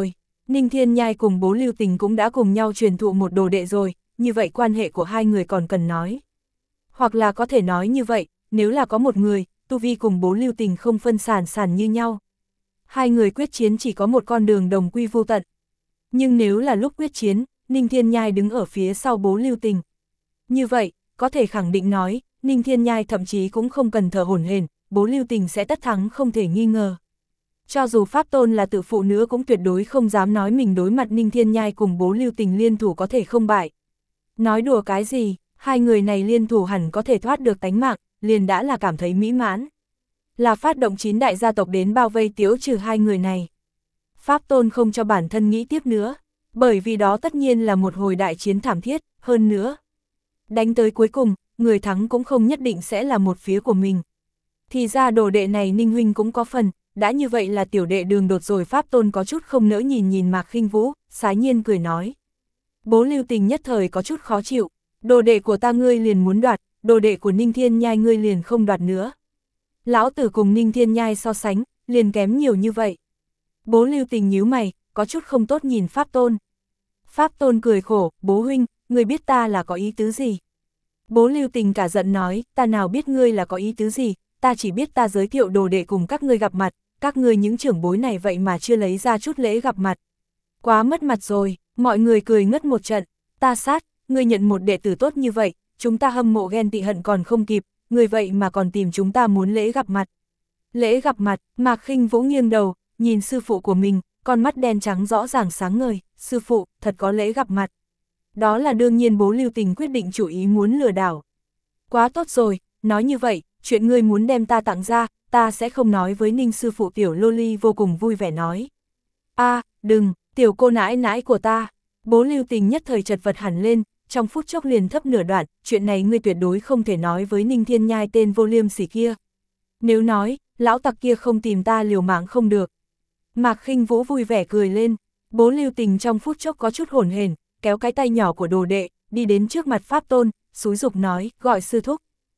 Ninh Thiên Nhai cùng bố Lưu Tình cũng đã cùng nhau truyền thụ một đồ đệ rồi, như vậy quan hệ của hai người còn cần nói. Hoặc là có thể nói như vậy, nếu là có một người, tu vi cùng bố Lưu Tình không phân sản sản như nhau. Hai người quyết chiến chỉ có một con đường đồng quy vô tận. Nhưng nếu là lúc quyết chiến, Ninh Thiên Nhai đứng ở phía sau bố Lưu Tình. Như vậy, có thể khẳng định nói, Ninh Thiên Nhai thậm chí cũng không cần thở hổn hển, bố Lưu Tình sẽ tất thắng không thể nghi ngờ. Cho dù Pháp Tôn là tự phụ nữa cũng tuyệt đối không dám nói mình đối mặt Ninh Thiên Nhai cùng bố Lưu Tình liên thủ có thể không bại. Nói đùa cái gì, hai người này liên thủ hẳn có thể thoát được tánh mạng, liền đã là cảm thấy mỹ mãn. Là phát động chín đại gia tộc đến bao vây tiếu trừ hai người này. Pháp Tôn không cho bản thân nghĩ tiếp nữa, bởi vì đó tất nhiên là một hồi đại chiến thảm thiết, hơn nữa. Đánh tới cuối cùng, người thắng cũng không nhất định sẽ là một phía của mình. Thì ra đồ đệ này Ninh huynh cũng có phần, đã như vậy là tiểu đệ Đường Đột rồi. Pháp Tôn có chút không nỡ nhìn nhìn Mạc Khinh Vũ, sái nhiên cười nói. Bố Lưu Tình nhất thời có chút khó chịu, đồ đệ của ta ngươi liền muốn đoạt, đồ đệ của Ninh Thiên Nhai ngươi liền không đoạt nữa. Lão tử cùng Ninh Thiên Nhai so sánh, liền kém nhiều như vậy. Bố Lưu Tình nhíu mày, có chút không tốt nhìn Pháp Tôn. Pháp Tôn cười khổ, bố huynh, ngươi biết ta là có ý tứ gì? Bố Lưu Tình cả giận nói, ta nào biết ngươi là có ý tứ gì, ta chỉ biết ta giới thiệu đồ đệ cùng các ngươi gặp mặt, các ngươi những trưởng bối này vậy mà chưa lấy ra chút lễ gặp mặt. Quá mất mặt rồi, mọi người cười ngất một trận, ta sát, ngươi nhận một đệ tử tốt như vậy, chúng ta hâm mộ ghen tị hận còn không kịp, ngươi vậy mà còn tìm chúng ta muốn lễ gặp mặt. Lễ gặp mặt, Mạc Khinh Vũ nghiêng đầu, nhìn sư phụ của mình, con mắt đen trắng rõ ràng sáng ngời, sư phụ, thật có lễ gặp mặt. Đó là đương nhiên. Bố Lưu Tình quyết định chủ ý muốn lừa đảo. Quá tốt rồi, nói như vậy, chuyện ngươi muốn đem ta tặng ra, ta sẽ không nói với Ninh sư phụ. Tiểu Loli vô cùng vui vẻ nói. A, à, đừng, tiểu cô nãi nãi của ta. Bố Lưu Tình nhất thời chật vật hẳn lên, trong phút chốc liền thấp nửa đoạn, chuyện này ngươi tuyệt đối không thể nói với Ninh Thiên Nhai tên vô liêm sỉ kia. Nếu nói, lão tặc kia không tìm ta liều mạng không được. Mạc Khinh Vũ vui vẻ cười lên, bố Lưu Tình trong phút chốc có chút hổn hển, kéo cái tay nhỏ của đồ đệ, đi đến trước mặt Pháp Tôn, xúi giục nói, gọi sư thúc.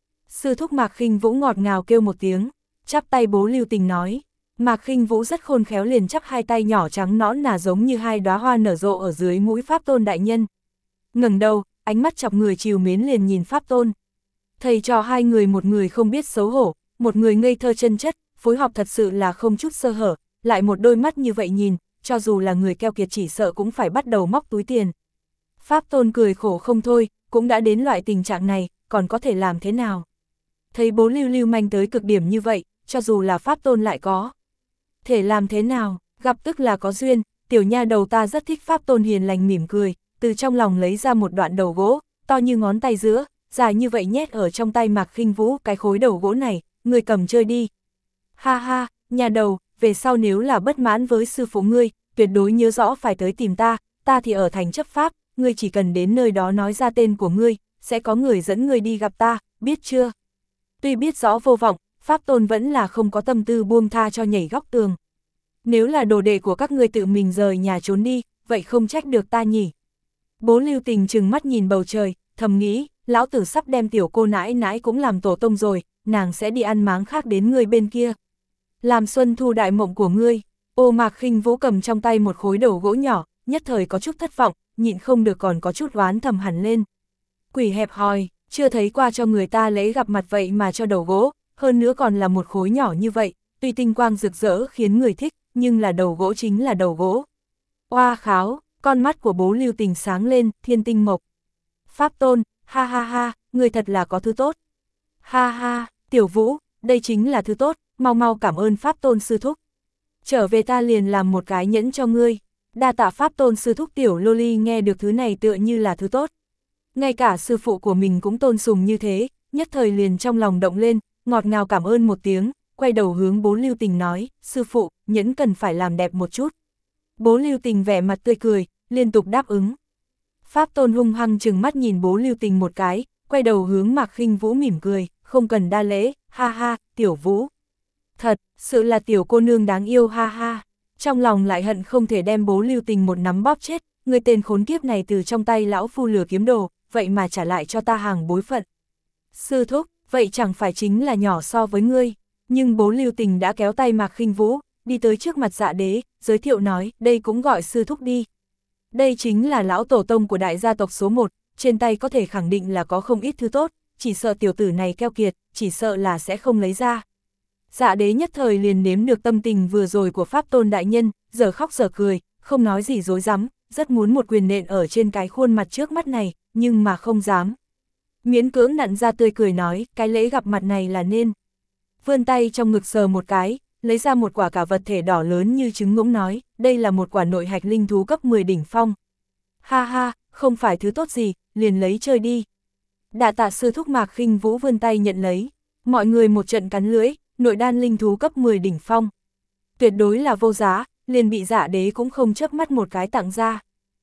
Sư thúc. Mạc Khinh Vũ ngọt ngào kêu một tiếng, chắp tay. Bố Lưu Tình nói. Mạc Khinh Vũ rất khôn khéo liền chắp hai tay nhỏ trắng nõn nà giống như hai đóa hoa nở rộ ở dưới mũi Pháp Tôn đại nhân. Ngẩng đầu, ánh mắt chọc người trìu mến liền nhìn Pháp Tôn. Thầy trò hai người, một người không biết xấu hổ, một người ngây thơ chân chất, phối hợp thật sự là không chút sơ hở, lại một đôi mắt như vậy nhìn, cho dù là người keo kiệt chỉ sợ cũng phải bắt đầu móc túi tiền. Pháp Tôn cười khổ không thôi, cũng đã đến loại tình trạng này, còn có thể làm thế nào? Thấy bố Lưu lưu manh tới cực điểm như vậy, cho dù là Pháp Tôn lại có thể làm thế nào, gặp tức là có duyên. Tiểu nha đầu ta rất thích. Pháp Tôn hiền lành mỉm cười, từ trong lòng lấy ra một đoạn đầu gỗ, to như ngón tay giữa, dài như vậy nhét ở trong tay Mạc Khinh Vũ. Cái khối đầu gỗ này, ngươi cầm chơi đi. Ha ha, nhà đầu, về sau nếu là bất mãn với sư phụ ngươi, tuyệt đối nhớ rõ phải tới tìm ta, ta thì ở thành chấp pháp, ngươi chỉ cần đến nơi đó nói ra tên của ngươi, sẽ có người dẫn ngươi đi gặp ta, biết chưa? Tuy biết rõ vô vọng, Pháp Tôn vẫn là không có tâm tư buông tha cho nhảy góc tường. Nếu là đồ đệ của các ngươi tự mình rời nhà trốn đi, vậy không trách được ta nhỉ? Bố Lưu Tình trừng mắt nhìn bầu trời, thầm nghĩ, lão tử sắp đem tiểu cô nãi nãi cũng làm tổ tông rồi, nàng sẽ đi ăn máng khác đến ngươi bên kia. Làm xuân thu đại mộng của ngươi. Ô Mạc Khinh Vũ cầm trong tay một khối đầu gỗ nhỏ, nhất thời có chút thất vọng, nhịn không được còn có chút oán thầm hẳn lên. Quỷ hẹp hòi, chưa thấy qua cho người ta lễ gặp mặt vậy mà cho đầu gỗ, hơn nữa còn là một khối nhỏ như vậy, tuy tinh quang rực rỡ khiến người thích, nhưng là đầu gỗ chính là đầu gỗ. Oa kháo, con mắt của bố Lưu Tình sáng lên, thiên tinh mộc. Pháp Tôn, ha ha ha, người thật là có thứ tốt. Ha ha, Tiểu Vũ, đây chính là thứ tốt, mau mau cảm ơn Pháp Tôn sư thúc. Trở về ta liền làm một cái nhẫn cho ngươi. Đa tạ Pháp Tôn sư thúc. Tiểu Loli nghe được thứ này tựa như là thứ tốt. Ngay cả sư phụ của mình cũng tôn sùng như thế, nhất thời liền trong lòng động lên, ngọt ngào cảm ơn một tiếng, quay đầu hướng bố Lưu Tình nói, sư phụ, nhẫn cần phải làm đẹp một chút. Bố Lưu Tình vẻ mặt tươi cười, liên tục đáp ứng. Pháp Tôn hung hăng trừng mắt nhìn bố Lưu Tình một cái, quay đầu hướng Mạc Khinh Vũ mỉm cười, không cần đa lễ, ha ha, Tiểu Vũ. Thật, sự là tiểu cô nương đáng yêu, ha ha. Trong lòng lại hận không thể đem bố Lưu Tình một nắm bóp chết, người tên khốn kiếp này từ trong tay lão phu lừa kiếm đồ, vậy mà trả lại cho ta hàng bối phận. Sư thúc, vậy chẳng phải chính là nhỏ so với ngươi. Nhưng bố Lưu Tình đã kéo tay Mạc Khinh Vũ, đi tới trước mặt Dạ Đế, giới thiệu nói, đây cũng gọi sư thúc đi. Đây chính là lão tổ tông của đại gia tộc số một, trên tay có thể khẳng định là có không ít thứ tốt, chỉ sợ tiểu tử này keo kiệt, chỉ sợ là sẽ không lấy ra. Dạ đế nhất thời liền nếm được tâm tình vừa rồi của Pháp Tôn đại nhân, giờ khóc giờ cười, không nói gì dối rắm, rất muốn một quyền nện ở trên cái khuôn mặt trước mắt này, nhưng mà không dám. Miễn cưỡng nặn ra tươi cười nói, cái lễ gặp mặt này là nên. Vươn tay trong ngực sờ một cái, lấy ra một quả cả vật thể đỏ lớn như trứng ngỗng nói, đây là một quả nội hạch linh thú cấp mười đỉnh phong. Ha ha, không phải thứ tốt gì, liền lấy chơi đi. Đạ tạ sư thúc Mạc Khinh Vũ vươn tay nhận lấy, mọi người một trận cắn lưỡi, nội đan linh thú cấp mười đỉnh phong. Tuyệt đối là vô giá, liền bị Dạ đế cũng không chớp mắt một cái tặng ra.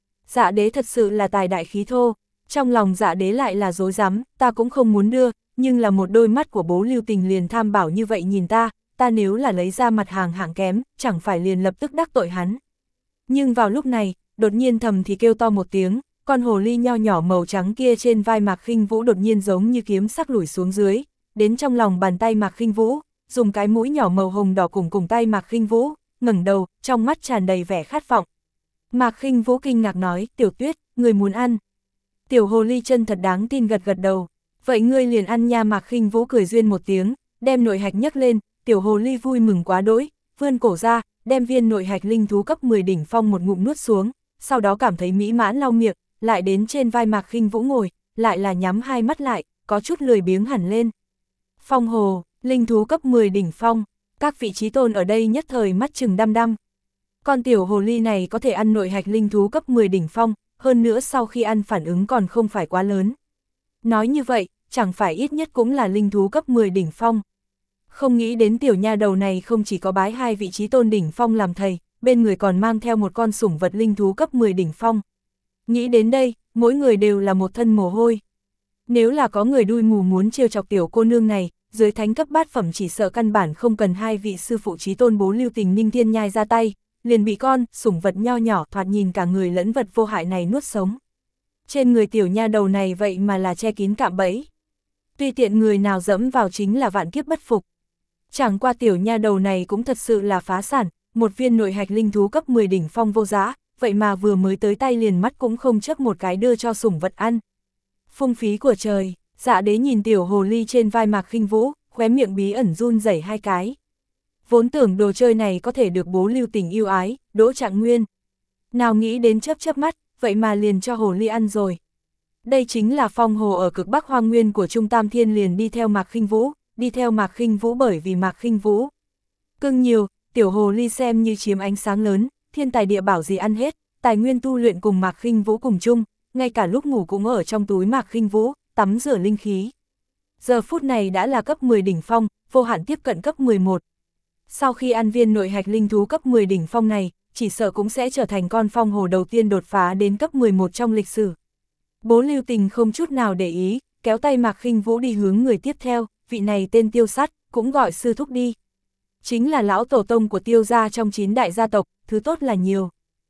Dạ đế thật sự là tài đại khí thô, trong lòng Dạ đế lại là dối rắm, ta cũng không muốn đưa, nhưng là một đôi mắt của Bố Lưu Tình liền tham bảo như vậy nhìn ta, ta nếu là lấy ra mặt hàng hạng kém, chẳng phải liền lập tức đắc tội hắn. Nhưng vào lúc này, đột nhiên thầm thì kêu to một tiếng, con hồ ly nho nhỏ màu trắng kia trên vai Mạc Khinh Vũ đột nhiên giống như kiếm sắc lủi xuống dưới, đến trong lòng bàn tay Mạc Khinh Vũ, dùng cái mũi nhỏ màu hồng đỏ cùng cùng tay Mạc Khinh Vũ, ngẩng đầu, trong mắt tràn đầy vẻ khát vọng. Mạc Khinh Vũ kinh ngạc nói, Tiểu Tuyết, người muốn ăn. Tiểu hồ ly chân thật đáng tin gật gật đầu, vậy ngươi liền ăn nha. Mạc Khinh Vũ cười duyên một tiếng, đem nội hạch nhấc lên, tiểu hồ ly vui mừng quá đỗi, vươn cổ ra, đem viên nội hạch linh thú cấp mười đỉnh phong một ngụm nuốt xuống, sau đó cảm thấy mỹ mãn lau miệng, lại đến trên vai Mạc Khinh Vũ ngồi, lại là nhắm hai mắt lại, có chút lười biếng hẳn lên. Phong hồ, linh thú cấp mười đỉnh phong, các vị trí tôn ở đây nhất thời mắt chừng đăm đăm. Con tiểu hồ ly này có thể ăn nội hạch linh thú cấp mười đỉnh phong, hơn nữa sau khi ăn phản ứng còn không phải quá lớn. Nói như vậy, chẳng phải ít nhất cũng là linh thú cấp mười đỉnh phong. Không nghĩ đến tiểu nha đầu này không chỉ có bái hai vị trí tôn đỉnh phong làm thầy, bên người còn mang theo một con sủng vật linh thú cấp mười đỉnh phong. Nghĩ đến đây, mỗi người đều là một thân mồ hôi. Nếu là có người đuôi mù muốn trêu chọc tiểu cô nương này, dưới thánh cấp bát phẩm chỉ sợ căn bản không cần hai vị sư phụ trí tôn Bố Lưu Tình Ninh Thiên Nhai ra tay, liền bị con sủng vật nho nhỏ thoạt nhìn cả người lẫn vật vô hại này nuốt sống. Trên người tiểu nha đầu này vậy mà là che kín cạm bẫy. Tuy tiện người nào dẫm vào chính là vạn kiếp bất phục. Chẳng qua tiểu nha đầu này cũng thật sự là phá sản, một viên nội hạch linh thú cấp mười đỉnh phong vô giá, vậy mà vừa mới tới tay liền mắt cũng không chớp một cái đưa cho sủng vật ăn. Phung phí của trời, Dạ đế nhìn tiểu hồ ly trên vai Mạc Khinh Vũ, khóe miệng bí ẩn run rẩy hai cái. Vốn tưởng đồ chơi này có thể được Bố Lưu Tình yêu ái, Đỗ Trạng Nguyên. Nào nghĩ đến chớp chớp mắt, vậy mà liền cho hồ ly ăn rồi. Đây chính là phong hồ ở cực Bắc Hoang Nguyên của Trung Tam Thiên, liền đi theo Mạc Khinh Vũ, đi theo Mạc Khinh Vũ bởi vì Mạc Khinh Vũ cưng nhiều, tiểu hồ ly xem như chiếm ánh sáng lớn, thiên tài địa bảo gì ăn hết, tài nguyên tu luyện cùng Mạc Khinh Vũ cùng chung, ngay cả lúc ngủ cũng ở trong túi Mạc Khinh Vũ, tắm rửa linh khí. Giờ phút này đã là cấp mười đỉnh phong, vô hạn tiếp cận cấp mười một. Sau khi ăn viên nội hạch linh thú cấp mười đỉnh phong này, chỉ sợ cũng sẽ trở thành con phong hồ đầu tiên đột phá đến cấp mười một trong lịch sử. Bố Lưu Tình không chút nào để ý, kéo tay Mạc Khinh Vũ đi hướng người tiếp theo, vị này tên Tiêu Sắt, cũng gọi sư thúc đi. Chính là lão tổ tông của Tiêu gia trong chín đại gia tộc, thứ tốt là nhiều.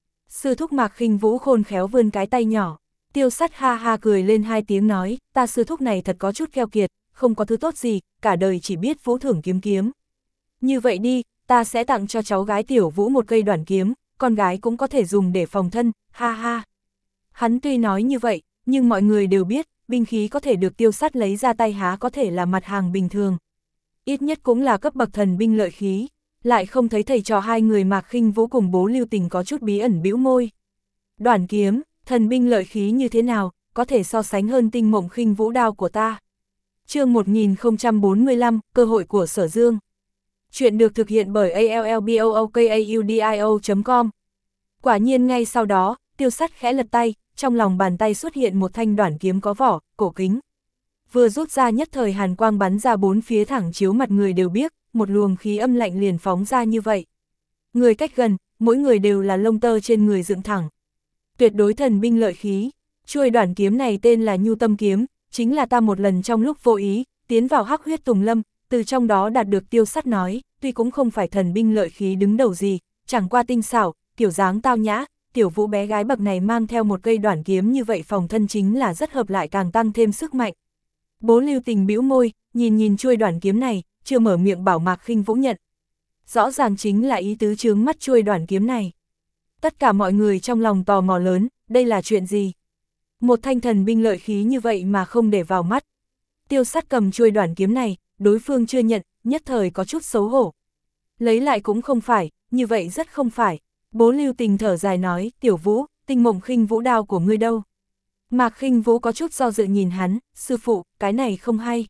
Sư thúc Mạc Khinh Vũ khôn khéo vươn cái tay nhỏ, Tiêu Sắt ha ha cười lên hai tiếng nói, ta sư thúc này thật có chút keo kiệt, không có thứ tốt gì, cả đời chỉ biết vũ thưởng kiếm kiếm. Như vậy đi, ta sẽ tặng cho cháu gái Tiểu Vũ một cây đoản kiếm, con gái cũng có thể dùng để phòng thân, ha ha. Hắn tuy nói như vậy, nhưng mọi người đều biết, binh khí có thể được Tiêu Sắt lấy ra tay há có thể là mặt hàng bình thường. Ít nhất cũng là cấp bậc thần binh lợi khí, lại không thấy thầy trò hai người Mạc Khinh Vũ cùng Bố Lưu Tình có chút bí ẩn bĩu môi. Đoản kiếm, thần binh lợi khí như thế nào, có thể so sánh hơn Tinh Mộng Khinh Vũ đao của ta. Chương một nghìn không trăm bốn mươi lăm, cơ hội của Sở Dương. Chuyện được thực hiện bởi a l l b o o k a u d i o chấm com. Quả nhiên ngay sau đó, Tiêu Sắt khẽ lật tay, trong lòng bàn tay xuất hiện một thanh đoản kiếm có vỏ, cổ kính. Vừa rút ra nhất thời hàn quang bắn ra bốn phía thẳng chiếu mặt người đều biết, một luồng khí âm lạnh liền phóng ra như vậy. Người cách gần, mỗi người đều là lông tơ trên người dựng thẳng. Tuyệt đối thần binh lợi khí, chuôi đoản kiếm này tên là Nhu Tâm Kiếm, chính là ta một lần trong lúc vô ý, tiến vào Hắc Huyết Tùng Lâm, từ trong đó đạt được. Tiêu Sắt nói, tuy cũng không phải thần binh lợi khí đứng đầu gì, chẳng qua tinh xảo, kiểu dáng tao nhã, Tiểu Vũ bé gái bậc này mang theo một cây đoản kiếm như vậy phòng thân chính là rất hợp lại, càng tăng thêm sức mạnh. Bố Lưu Tình bĩu môi, nhìn nhìn chuôi đoản kiếm này, chưa mở miệng bảo Mạc Khinh Vũ nhận. Rõ ràng chính là ý tứ chướng mắt chuôi đoản kiếm này. Tất cả mọi người trong lòng tò mò lớn, đây là chuyện gì? Một thanh thần binh lợi khí như vậy mà không để vào mắt. Tiêu Sắt cầm chuôi đoản kiếm này, đối phương chưa nhận, nhất thời có chút xấu hổ. Lấy lại cũng không phải, như vậy rất không phải. Bố Lưu Tình thở dài nói, Tiểu Vũ, Tinh Mộng Khinh Vũ đao của ngươi đâu? Mạc Khinh Vũ có chút do dự nhìn hắn, sư phụ, cái này không hay.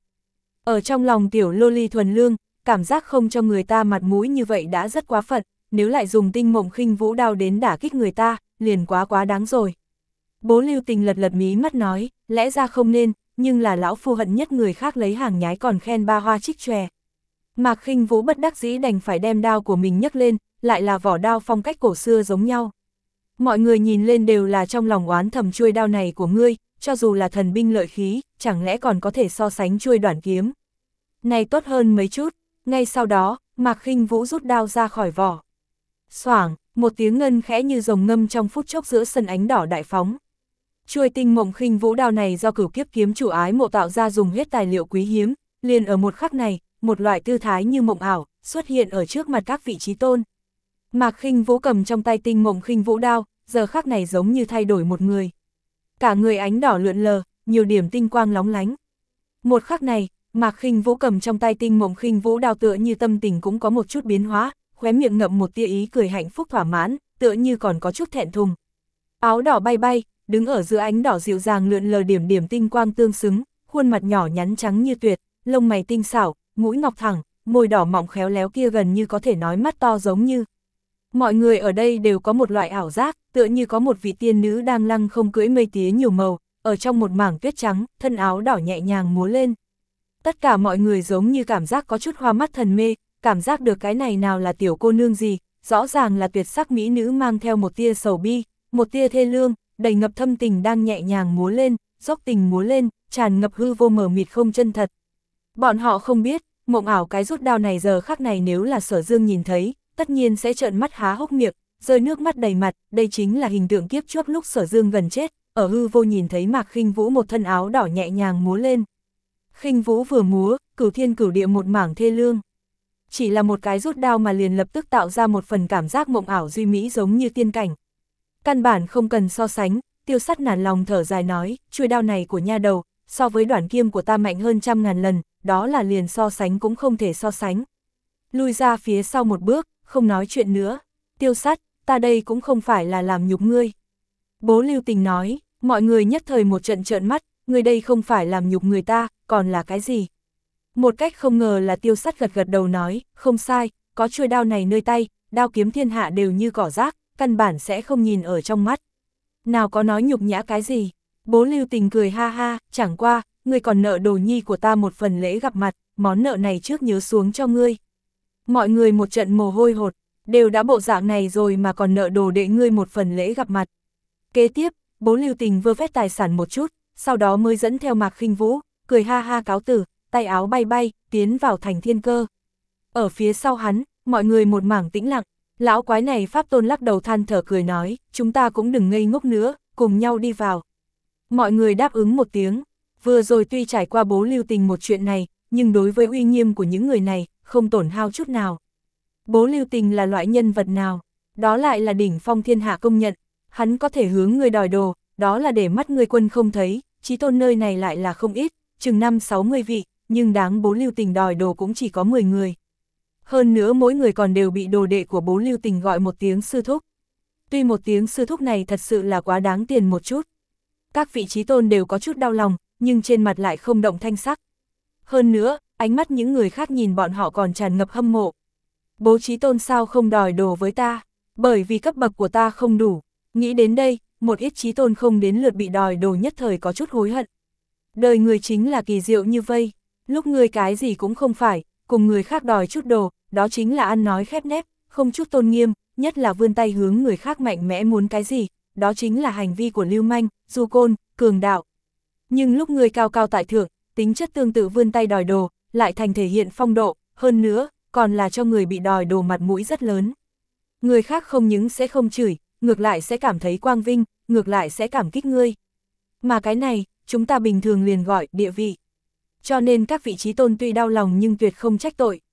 Ở trong lòng tiểu loli thuần lương, cảm giác không cho người ta mặt mũi như vậy đã rất quá phận, nếu lại dùng Tinh Mộng Khinh Vũ đao đến đả kích người ta, liền quá quá đáng rồi. Bố Lưu Tình lật lật mí mắt nói, lẽ ra không nên, nhưng là lão phu hận nhất người khác lấy hàng nhái còn khen ba hoa trích chòe. Mạc Khinh Vũ bất đắc dĩ đành phải đem đao của mình nhấc lên, lại là vỏ đao phong cách cổ xưa giống nhau. Mọi người nhìn lên đều là trong lòng oán thầm chuôi đao này của ngươi, cho dù là thần binh lợi khí, chẳng lẽ còn có thể so sánh chuôi đoản kiếm. Này tốt hơn mấy chút, ngay sau đó, Mạc Khinh Vũ rút đao ra khỏi vỏ. Xoảng, một tiếng ngân khẽ như rồng ngâm trong phút chốc giữa sân ánh đỏ đại phóng. Chuôi Tinh Mộng Khinh Vũ đao này do Cửu Kiếp kiếm chủ ái mộ tạo ra dùng hết tài liệu quý hiếm, liền ở một khắc này, một loại tư thái như mộng ảo, xuất hiện ở trước mặt các vị trí tôn. Mạc Khinh Vũ cầm trong tay Tinh Mộng Khinh Vũ đao, giờ khắc này giống như thay đổi một người. Cả người ánh đỏ lượn lờ, nhiều điểm tinh quang lóng lánh. Một khắc này, Mạc Khinh Vũ cầm trong tay Tinh Mộng Khinh Vũ đao tựa như tâm tình cũng có một chút biến hóa, khóe miệng ngậm một tia ý cười hạnh phúc thỏa mãn, tựa như còn có chút thẹn thùng. Áo đỏ bay bay, đứng ở giữa ánh đỏ dịu dàng lượn lờ điểm điểm tinh quang tương xứng, khuôn mặt nhỏ nhắn trắng như tuyệt, lông mày tinh xảo, mũi ngọc thẳng, môi đỏ mọng khéo léo kia gần như có thể nói mắt to giống như. Mọi người ở đây đều có một loại ảo giác, tựa như có một vị tiên nữ đang lăng không cưỡi mây tía nhiều màu, ở trong một mảng tuyết trắng, thân áo đỏ nhẹ nhàng múa lên. Tất cả mọi người giống như cảm giác có chút hoa mắt thần mê, cảm giác được cái này nào là tiểu cô nương gì, rõ ràng là tuyệt sắc mỹ nữ mang theo một tia sầu bi, một tia thê lương, đầy ngập thâm tình đang nhẹ nhàng múa lên, dốc tình múa lên, tràn ngập hư vô mờ mịt không chân thật. Bọn họ không biết, mộng ảo cái rút đao này giờ khắc này nếu là Sở Dương nhìn thấy, tất nhiên sẽ trợn mắt há hốc miệng, rơi nước mắt đầy mặt, đây chính là hình tượng kiếp trước lúc Sở Dương gần chết, ở hư vô nhìn thấy Mạc Khinh Vũ một thân áo đỏ nhẹ nhàng múa lên. Khinh Vũ vừa múa, cửu thiên cửu địa một mảng thê lương. Chỉ là một cái rút đao mà liền lập tức tạo ra một phần cảm giác mộng ảo duy mỹ giống như tiên cảnh. Căn bản không cần so sánh, Tiêu Sắt nản lòng thở dài nói, chuôi đao này của nha đầu, so với đoản kiếm của ta mạnh hơn trăm ngàn lần, đó là liền so sánh cũng không thể so sánh. Lui ra phía sau một bước, không nói chuyện nữa. Tiêu Sắt, ta đây cũng không phải là làm nhục ngươi. Bố Lưu Tình nói, mọi người nhất thời một trận trợn mắt, ngươi đây không phải làm nhục người ta, còn là cái gì? Một cách không ngờ là Tiêu Sắt gật gật đầu nói, không sai, có chuôi đao này nơi tay, đao kiếm thiên hạ đều như cỏ rác, căn bản sẽ không nhìn ở trong mắt. Nào có nói nhục nhã cái gì? Bố Lưu Tình cười ha ha, chẳng qua, ngươi còn nợ đồ nhi của ta một phần lễ gặp mặt, món nợ này trước nhớ xuống cho ngươi. Mọi người một trận mồ hôi hột, đều đã bộ dạng này rồi mà còn nợ đồ đệ ngươi một phần lễ gặp mặt. Kế tiếp, bố Lưu Tình vơ vét tài sản một chút, sau đó mới dẫn theo Mạc Khinh Vũ, cười ha ha cáo tử, tay áo bay bay, tiến vào thành thiên cơ. Ở phía sau hắn, mọi người một mảng tĩnh lặng, lão quái này Pháp Tôn lắc đầu than thở cười nói, chúng ta cũng đừng ngây ngốc nữa, cùng nhau đi vào. Mọi người đáp ứng một tiếng, vừa rồi tuy trải qua bố Lưu Tình một chuyện này, nhưng đối với uy nghiêm của những người này, không tổn hao chút nào. Bố Lưu Tình là loại nhân vật nào? Đó lại là đỉnh phong thiên hạ công nhận, hắn có thể hướng người đòi đồ, đó là để mắt người quân không thấy, chí tôn nơi này lại là không ít, chừng năm sáu mươi vị, nhưng đáng bố Lưu Tình đòi đồ cũng chỉ có mười người. Hơn nữa mỗi người còn đều bị đồ đệ của bố Lưu Tình gọi một tiếng sư thúc. Tuy một tiếng sư thúc này thật sự là quá đáng tiền một chút. Các vị chí tôn đều có chút đau lòng, nhưng trên mặt lại không động thanh sắc. Hơn nữa, ánh mắt những người khác nhìn bọn họ còn tràn ngập hâm mộ. Bố chí tôn sao không đòi đồ với ta? Bởi vì cấp bậc của ta không đủ. Nghĩ đến đây, một ít chí tôn không đến lượt bị đòi đồ nhất thời có chút hối hận. Đời người chính là kỳ diệu như vây. Lúc người cái gì cũng không phải, cùng người khác đòi chút đồ, đó chính là ăn nói khép nép, không chút tôn nghiêm, nhất là vươn tay hướng người khác mạnh mẽ muốn cái gì, đó chính là hành vi của lưu manh, du côn, cường đạo. Nhưng lúc người cao cao tại thượng, tính chất tương tự vươn tay đòi đồ, lại thành thể hiện phong độ, hơn nữa, còn là cho người bị đòi đồ mặt mũi rất lớn. Người khác không những sẽ không chửi, ngược lại sẽ cảm thấy quang vinh, ngược lại sẽ cảm kích ngươi. Mà cái này, chúng ta bình thường liền gọi địa vị. Cho nên các vị trí tôn tuy đau lòng nhưng tuyệt không trách tội.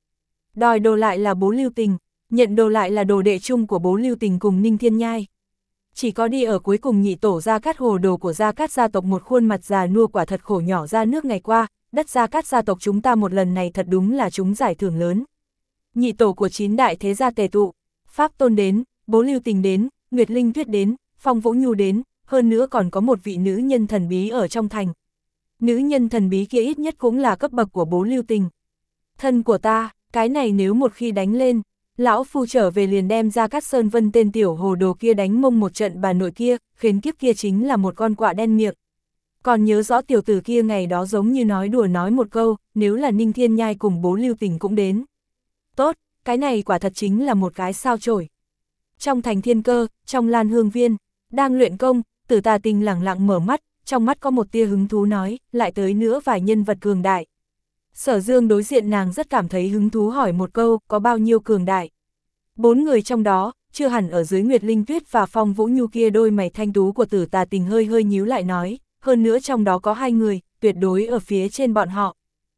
Đòi đồ lại là Bố Lưu Tình, nhận đồ lại là đồ đệ chung của Bố Lưu Tình cùng Ninh Thiên Nhai. Chỉ có đi ở cuối cùng nhị tổ Gia Cát hồ đồ của Gia Cát gia tộc một khuôn mặt già nua quả thật khổ nhỏ ra nước ngày qua, đất Gia Cát gia tộc chúng ta một lần này thật đúng là chúng giải thưởng lớn. Nhị tổ của chín đại thế gia tề tụ, Pháp Tôn đến, Bố Lưu Tình đến, Nguyệt Linh Tuyết đến, Phong Vũ Nhu đến, hơn nữa còn có một vị nữ nhân thần bí ở trong thành. Nữ nhân thần bí kia ít nhất cũng là cấp bậc của Bố Lưu Tình. Thân của ta, cái này nếu một khi đánh lên, lão phu trở về liền đem Gia Cát Sơn Vân tên tiểu hồ đồ kia đánh mông một trận bà nội kia, khến kiếp kia chính là một con quạ đen miệng. Còn nhớ rõ tiểu tử kia ngày đó giống như nói đùa nói một câu, nếu là Ninh Thiên Nhai cùng Bố Lưu Tình cũng đến. Tốt, cái này quả thật chính là một cái sao chổi. Trong thành Thiên Cơ, trong Lan Hương Viên, đang luyện công, Tử Tà Tình lẳng lặng mở mắt, trong mắt có một tia hứng thú nói, lại tới nữa vài nhân vật cường đại. Sở Dương đối diện nàng rất cảm thấy hứng thú hỏi một câu, có bao nhiêu cường đại. Bốn người trong đó, chưa hẳn ở dưới Nguyệt Linh Tuyết và Phong Vũ Nhu kia đôi mày thanh tú của Tử Tà Tình hơi hơi nhíu lại nói, hơn nữa trong đó có hai người, tuyệt đối ở phía trên bọn họ.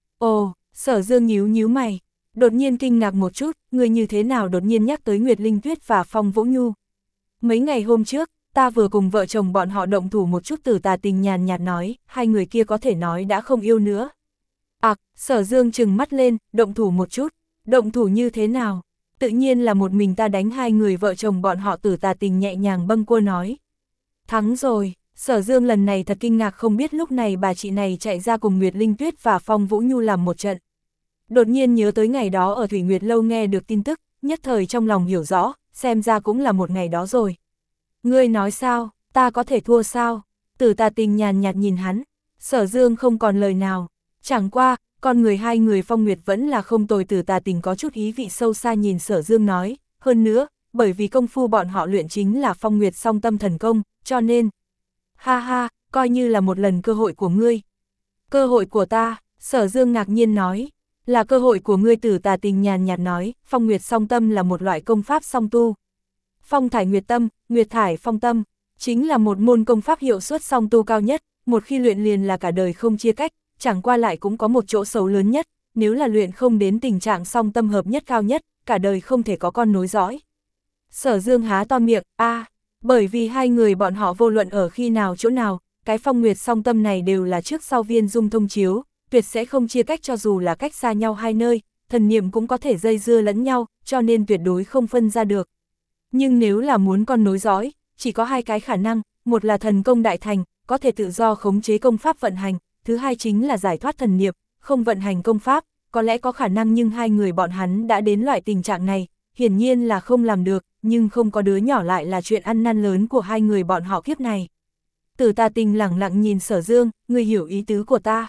Ồ, Sở Dương nhíu nhíu mày, đột nhiên kinh ngạc một chút, người như thế nào đột nhiên nhắc tới Nguyệt Linh Tuyết và Phong Vũ Nhu. Mấy ngày hôm trước, ta vừa cùng vợ chồng bọn họ động thủ một chút. Tử Tà Tình nhàn nhạt nói, hai người kia có thể nói đã không yêu nữa. À, Sở Dương trừng mắt lên, động thủ một chút, động thủ như thế nào? Tự nhiên là một mình ta đánh hai người vợ chồng bọn họ. Tử Tà Tình nhẹ nhàng bâng quơ nói. Thắng rồi, Sở Dương lần này thật kinh ngạc không biết lúc này bà chị này chạy ra cùng Nguyệt Linh Tuyết và Phong Vũ Nhu làm một trận. Đột nhiên nhớ tới ngày đó ở Thủy Nguyệt Lâu nghe được tin tức, nhất thời trong lòng hiểu rõ, xem ra cũng là một ngày đó rồi. Ngươi nói sao, ta có thể thua sao? Tử Tà Tình nhàn nhạt nhìn hắn, Sở Dương không còn lời nào. Chẳng qua, con người hai người Phong Nguyệt vẫn là không tồi. Tử Tà Tình có chút ý vị sâu xa nhìn Sở Dương nói, hơn nữa, bởi vì công phu bọn họ luyện chính là Phong Nguyệt song tâm thần công, cho nên, ha ha, coi như là một lần cơ hội của ngươi. Cơ hội của ta, Sở Dương ngạc nhiên nói, là cơ hội của ngươi. Tử Tà Tình nhàn nhạt nói, Phong Nguyệt song tâm là một loại công pháp song tu. Phong thải Nguyệt tâm, Nguyệt thải phong tâm, chính là một môn công pháp hiệu suất song tu cao nhất, một khi luyện liền là cả đời không chia cách. Chẳng qua lại cũng có một chỗ xấu lớn nhất, nếu là luyện không đến tình trạng song tâm hợp nhất cao nhất, cả đời không thể có con nối dõi. Sở Dương há to miệng, a à, bởi vì hai người bọn họ vô luận ở khi nào chỗ nào, cái Phong Nguyệt song tâm này đều là trước sau viên dung thông chiếu, tuyệt sẽ không chia cách cho dù là cách xa nhau hai nơi, thần niệm cũng có thể dây dưa lẫn nhau, cho nên tuyệt đối không phân ra được. Nhưng nếu là muốn con nối dõi, chỉ có hai cái khả năng, một là thần công đại thành, có thể tự do khống chế công pháp vận hành. Thứ hai chính là giải thoát thần niệm, không vận hành công pháp, có lẽ có khả năng nhưng hai người bọn hắn đã đến loại tình trạng này, hiển nhiên là không làm được, nhưng không có đứa nhỏ lại là chuyện ăn năn lớn của hai người bọn họ kiếp này. Tử Tà Tình lẳng lặng nhìn Sở Dương, ngươi hiểu ý tứ của ta.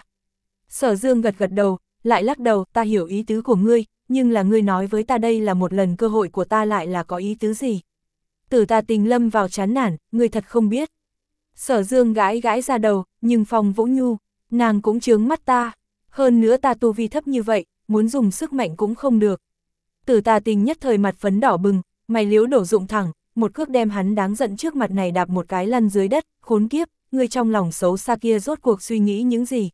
Sở Dương gật gật đầu, lại lắc đầu, ta hiểu ý tứ của ngươi, nhưng là ngươi nói với ta đây là một lần cơ hội của ta lại là có ý tứ gì? Tử Tà Tình lâm vào chán nản, ngươi thật không biết. Sở Dương gãi gãi ra đầu, nhưng Phong Vũ Nhu, nàng cũng chướng mắt ta, hơn nữa ta tu vi thấp như vậy, muốn dùng sức mạnh cũng không được. Tử Tà Tình nhất thời mặt phấn đỏ bừng, mày liếu đổ rụng thẳng, một cước đem hắn đáng giận trước mặt này đạp một cái lăn dưới đất, khốn kiếp, người trong lòng xấu xa kia rốt cuộc suy nghĩ những gì.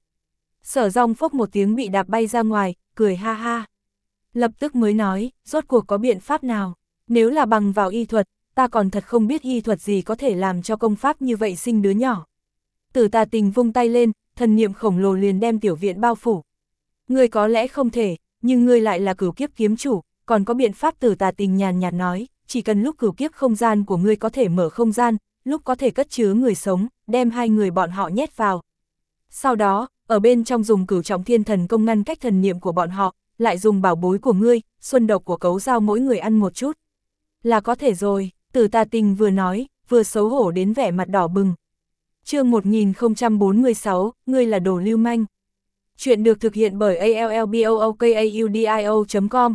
Sở Dòng phốc một tiếng bị đạp bay ra ngoài, cười ha ha. Lập tức mới nói, rốt cuộc có biện pháp nào, nếu là bằng vào y thuật, ta còn thật không biết y thuật gì có thể làm cho công pháp như vậy sinh đứa nhỏ. Tử Tà Tình vung tay lên, thần niệm khổng lồ liền đem tiểu viện bao phủ. Ngươi có lẽ không thể, nhưng ngươi lại là cửu kiếp kiếm chủ, còn có biện pháp. Tử Tà Tình nhàn nhạt nói, chỉ cần lúc cửu kiếp không gian của ngươi có thể mở không gian, lúc có thể cất chứa người sống, đem hai người bọn họ nhét vào. Sau đó, ở bên trong dùng cửu trọng thiên thần công ngăn cách thần niệm của bọn họ, lại dùng bảo bối của ngươi, xuân độc của cấu dao mỗi người ăn một chút. Là có thể rồi, Tử Tà Tình vừa nói, vừa xấu hổ đến vẻ mặt đỏ bừng. Chương một nghìn không trăm bốn mươi sáu, ngươi là đồ lưu manh. Chuyện được thực hiện bởi a l l b o o k a u d i o chấm com.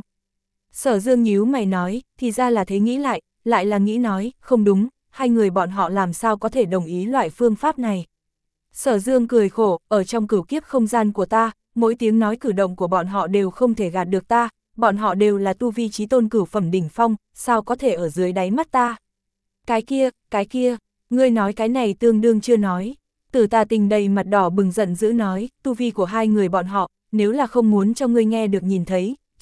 Sở Dương nhíu mày nói, thì ra là thế, nghĩ lại, lại là nghĩ nói, không đúng, hai người bọn họ làm sao có thể đồng ý loại phương pháp này. Sở Dương cười khổ, ở trong cửu kiếp không gian của ta, mỗi tiếng nói cử động của bọn họ đều không thể gạt được ta, bọn họ đều là tu vi chí tôn cửu phẩm đỉnh phong, sao có thể ở dưới đáy mắt ta. Cái kia, cái kia, ngươi nói cái này tương đương chưa nói. Tử Tà Tình đầy mặt đỏ bừng giận dữ nói, tu vi của hai người bọn họ, nếu là không muốn cho ngươi nghe được nhìn thấy,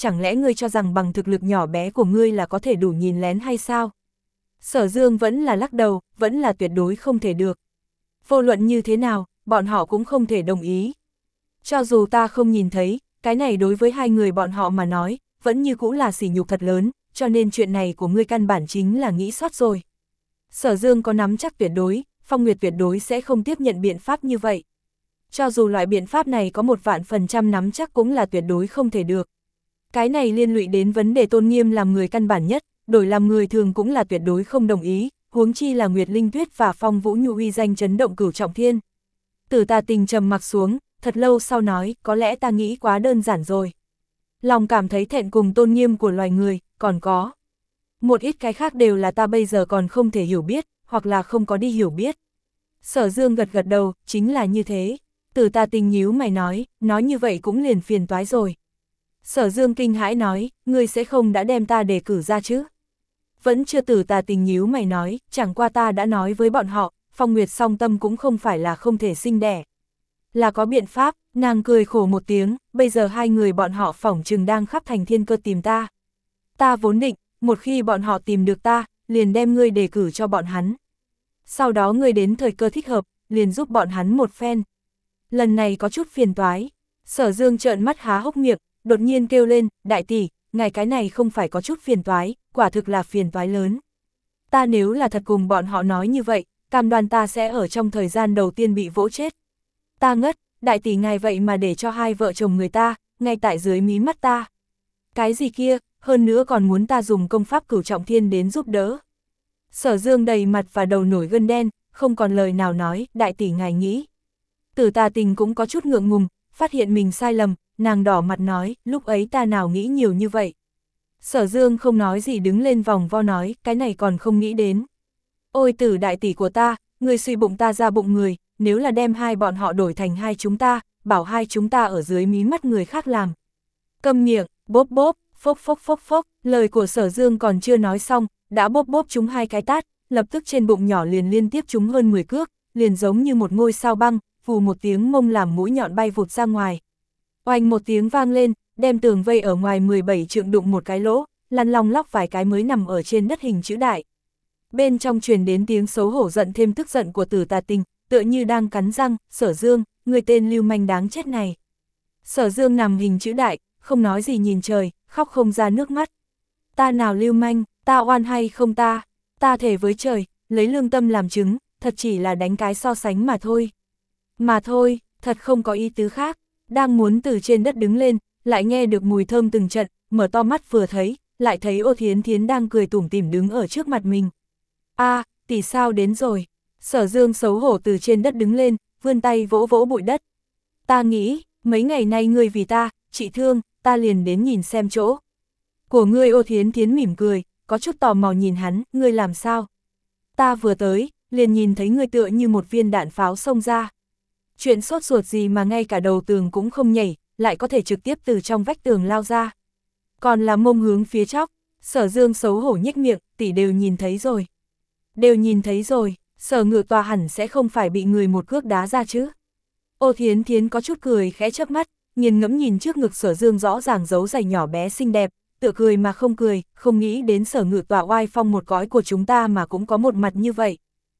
chẳng lẽ ngươi cho rằng bằng thực lực nhỏ bé của ngươi là có thể đủ nhìn lén hay sao? Sở Dương vẫn là lắc đầu, vẫn là tuyệt đối không thể được. Vô luận như thế nào, bọn họ cũng không thể đồng ý. Cho dù ta không nhìn thấy, cái này đối với hai người bọn họ mà nói, vẫn như cũng là sỉ nhục thật lớn, cho nên chuyện này của ngươi căn bản chính là nghĩ soát rồi. Sở Dương có nắm chắc tuyệt đối, Phong Nguyệt tuyệt đối sẽ không tiếp nhận biện pháp như vậy. Cho dù loại biện pháp này có một vạn phần trăm nắm chắc cũng là tuyệt đối không thể được. Cái này liên lụy đến vấn đề tôn nghiêm làm người căn bản nhất, đổi làm người thường cũng là tuyệt đối không đồng ý, huống chi là Nguyệt Linh Tuyết và Phong Vũ Nhu uy danh chấn động cửu trọng thiên. Tử Tà Tình trầm mặc xuống, thật lâu sau nói, có lẽ ta nghĩ quá đơn giản rồi. Lòng cảm thấy thẹn cùng tôn nghiêm của loài người, còn có. Một ít cái khác đều là ta bây giờ còn không thể hiểu biết, hoặc là không có đi hiểu biết. Sở Dương gật gật đầu, chính là như thế. Tử Tà Tình nhíu mày nói, nói như vậy cũng liền phiền toái rồi. Sở Dương kinh hãi nói, ngươi sẽ không đã đem ta đề cử ra chứ? Vẫn chưa. Tử Tà Tình nhíu mày nói, chẳng qua ta đã nói với bọn họ, Phong Nguyệt song tâm cũng không phải là không thể sinh đẻ. Là có biện pháp, nàng cười khổ một tiếng, bây giờ hai người bọn họ phỏng chừng đang khắp thành thiên cơ tìm ta. Ta vốn định, một khi bọn họ tìm được ta, liền đem ngươi đề cử cho bọn hắn. Sau đó ngươi đến thời cơ thích hợp, liền giúp bọn hắn một phen. Lần này có chút phiền toái. Sở Dương trợn mắt há hốc miệng, đột nhiên kêu lên, đại tỷ, ngài cái này không phải có chút phiền toái, quả thực là phiền toái lớn. Ta nếu là thật cùng bọn họ nói như vậy, cam đoan ta sẽ ở trong thời gian đầu tiên bị vỗ chết. Ta ngất, đại tỷ ngài vậy mà để cho hai vợ chồng người ta, ngay tại dưới mí mắt ta. Cái gì kia, hơn nữa còn muốn ta dùng công pháp cửu trọng thiên đến giúp đỡ. Sở Dương đầy mặt và đầu nổi gân đen, không còn lời nào nói, đại tỷ ngài nghĩ. Tử Tà Tình cũng có chút ngượng ngùng, phát hiện mình sai lầm, nàng đỏ mặt nói, lúc ấy ta nào nghĩ nhiều như vậy. Sở Dương không nói gì đứng lên vòng vo nói, cái này còn không nghĩ đến. Ôi Tử đại tỷ của ta, người suy bụng ta ra bụng người, nếu là đem hai bọn họ đổi thành hai chúng ta, bảo hai chúng ta ở dưới mí mắt người khác làm. Câm miệng, bốp bốp, phốc phốc phốc phốc, lời của Sở Dương còn chưa nói xong, đã bốp bốp chúng hai cái tát, lập tức trên bụng nhỏ liền liên tiếp chúng hơn mười cước, liền giống như một ngôi sao băng, vù một tiếng mông làm mũi nhọn bay vụt ra ngoài. Oanh một tiếng vang lên, đem tường vây ở ngoài mười bảy trượng đụng một cái lỗ, lăn long lóc vài cái mới nằm ở trên đất hình chữ đại. Bên trong truyền đến tiếng xấu hổ giận thêm tức giận của Tử Tà Tình, tựa như đang cắn răng, Sở Dương, người tên lưu manh đáng chết này. Sở Dương nằm hình chữ đại, không nói gì nhìn trời, khóc không ra nước mắt. Ta nào lưu manh, ta oan hay không ta, ta thề với trời, lấy lương tâm làm chứng, thật chỉ là đánh cái so sánh mà thôi. Mà thôi, thật không có ý tứ khác, đang muốn từ trên đất đứng lên, lại nghe được mùi thơm từng trận, mở to mắt vừa thấy, lại thấy Ô Thiến Thiến đang cười tủm tỉm đứng ở trước mặt mình. A, à, tỷ sao đến rồi? Sở Dương xấu hổ từ trên đất đứng lên, vươn tay vỗ vỗ bụi đất. Ta nghĩ, mấy ngày nay ngươi vì ta, chị thương, ta liền đến nhìn xem chỗ của ngươi. Ô Thiến Thiến mỉm cười, có chút tò mò nhìn hắn, ngươi làm sao? Ta vừa tới, liền nhìn thấy ngươi tựa như một viên đạn pháo xông ra. Chuyện sốt ruột gì mà ngay cả đầu tường cũng không nhảy, lại có thể trực tiếp từ trong vách tường lao ra. Còn là mông hướng phía chóc. Sở Dương xấu hổ nhếch miệng, tỷ đều nhìn thấy rồi. Đều nhìn thấy rồi, Sở Ngự Tòa hẳn sẽ không phải bị người một cước đá ra chứ. Ô Thiến Thiến có chút cười khẽ chớp mắt, nghiền ngẫm nhìn trước ngực Sở Dương rõ ràng dấu giày nhỏ bé xinh đẹp, tựa cười mà không cười, không nghĩ đến Sở Ngự Tòa oai phong một cõi của chúng ta mà cũng có một mặt như vậy.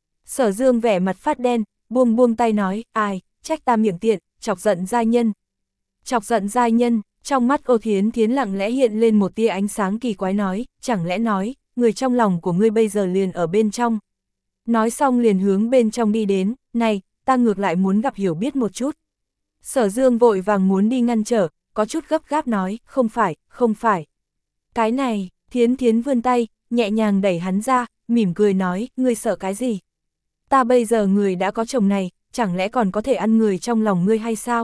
Sở Dương vẻ mặt phát đen, buông buông tay nói, ai, trách ta miệng tiện, chọc giận giai nhân. Chọc giận giai nhân, trong mắt Ô Thiến Thiến lặng lẽ hiện lên một tia ánh sáng kỳ quái nói, chẳng lẽ nói, người trong lòng của ngươi bây giờ liền ở bên trong. Nói xong liền hướng bên trong đi đến, này, ta ngược lại muốn gặp hiểu biết một chút. Sở Dương vội vàng muốn đi ngăn trở, có chút gấp gáp nói, không phải, không phải. Cái này, Thiến Thiến vươn tay, nhẹ nhàng đẩy hắn ra, mỉm cười nói, ngươi sợ cái gì? Ta bây giờ người đã có chồng này, chẳng lẽ còn có thể ăn người trong lòng ngươi hay sao?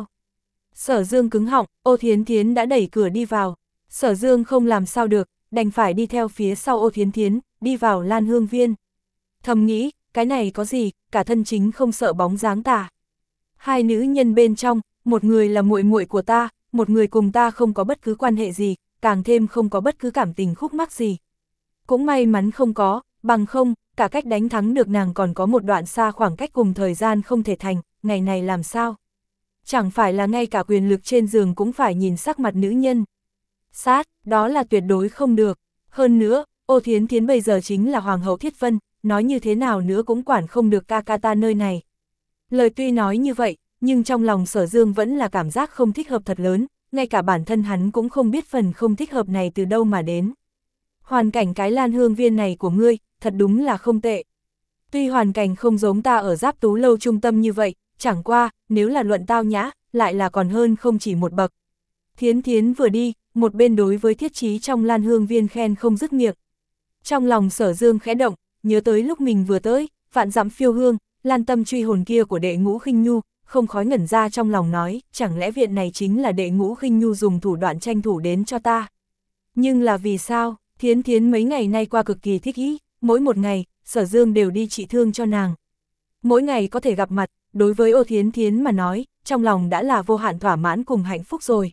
Sở Dương cứng họng, Ô Thiến Thiến đã đẩy cửa đi vào. Sở Dương không làm sao được, đành phải đi theo phía sau Ô Thiến Thiến, đi vào Lan Hương Viên. Thầm nghĩ, cái này có gì, cả thân chính không sợ bóng dáng tà. Hai nữ nhân bên trong, một người là muội muội của ta, một người cùng ta không có bất cứ quan hệ gì, càng thêm không có bất cứ cảm tình khúc mắc gì. Cũng may mắn không có, bằng không, cả cách đánh thắng được nàng còn có một đoạn xa khoảng cách cùng thời gian không thể thành, ngày này làm sao? Chẳng phải là ngay cả quyền lực trên giường cũng phải nhìn sắc mặt nữ nhân. sát, đó là tuyệt đối không được. Hơn nữa, Ô Thiến Thiến bây giờ chính là Hoàng hậu Thiết Vân, nói như thế nào nữa cũng quản không được ca ca ta nơi này. Lời tuy nói như vậy, nhưng trong lòng Sở Dương vẫn là cảm giác không thích hợp thật lớn, ngay cả bản thân hắn cũng không biết phần không thích hợp này từ đâu mà đến. Hoàn cảnh cái Lan Hương Viên này của ngươi, thật đúng là không tệ. Tuy hoàn cảnh không giống ta ở Giáp Tú Lâu trung tâm như vậy, chẳng qua, nếu là luận tao nhã, lại là còn hơn không chỉ một bậc. Thiến Thiến vừa đi, một bên đối với Thiết Chí trong Lan Hương Viên khen không dứt miệng. Trong lòng Sở Dương khẽ động, nhớ tới lúc mình vừa tới, vạn dặm phiêu hương, Lan Tâm truy hồn kia của Đệ Ngũ Khinh Nhu, không khói ngẩn ra trong lòng nói, chẳng lẽ viện này chính là Đệ Ngũ Khinh Nhu dùng thủ đoạn tranh thủ đến cho ta. Nhưng là vì sao, Thiến Thiến mấy ngày nay qua cực kỳ thích ý, mỗi một ngày, Sở Dương đều đi trị thương cho nàng. Mỗi ngày có thể gặp mặt, đối với Ô Thiến Thiến mà nói, trong lòng đã là vô hạn thỏa mãn cùng hạnh phúc rồi.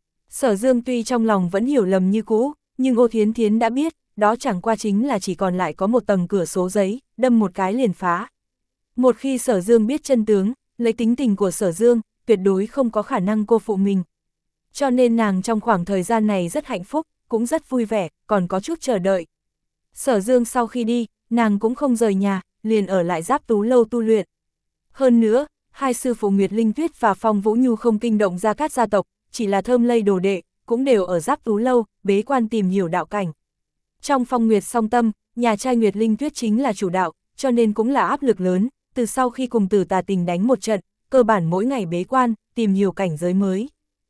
Sở Dương tuy trong lòng vẫn hiểu lầm như cũ, nhưng Ô Thiến Thiến đã biết, đó chẳng qua chính là chỉ còn lại có một tầng cửa số giấy, đâm một cái liền phá. Một khi Sở Dương biết chân tướng, lấy tính tình của Sở Dương, tuyệt đối không có khả năng cô phụ mình. Cho nên nàng trong khoảng thời gian này rất hạnh phúc, cũng rất vui vẻ, còn có chút chờ đợi. Sở Dương sau khi đi, nàng cũng không rời nhà, liền ở lại Giáp Tú Lâu tu luyện. Hơn nữa, hai sư phụ Nguyệt Linh Tuyết và Phong Vũ Nhu không kinh động Gia Cát gia tộc, chỉ là thơm lây đồ đệ, cũng đều ở Giáp Tú Lâu, bế quan tìm hiểu đạo cảnh. Trong Phong Nguyệt song tâm, nhà trai Nguyệt Linh Tuyết chính là chủ đạo, cho nên cũng là áp lực lớn, từ sau khi cùng Tử Tà Tình đánh một trận, cơ bản mỗi ngày bế quan, tìm hiểu cảnh giới mới.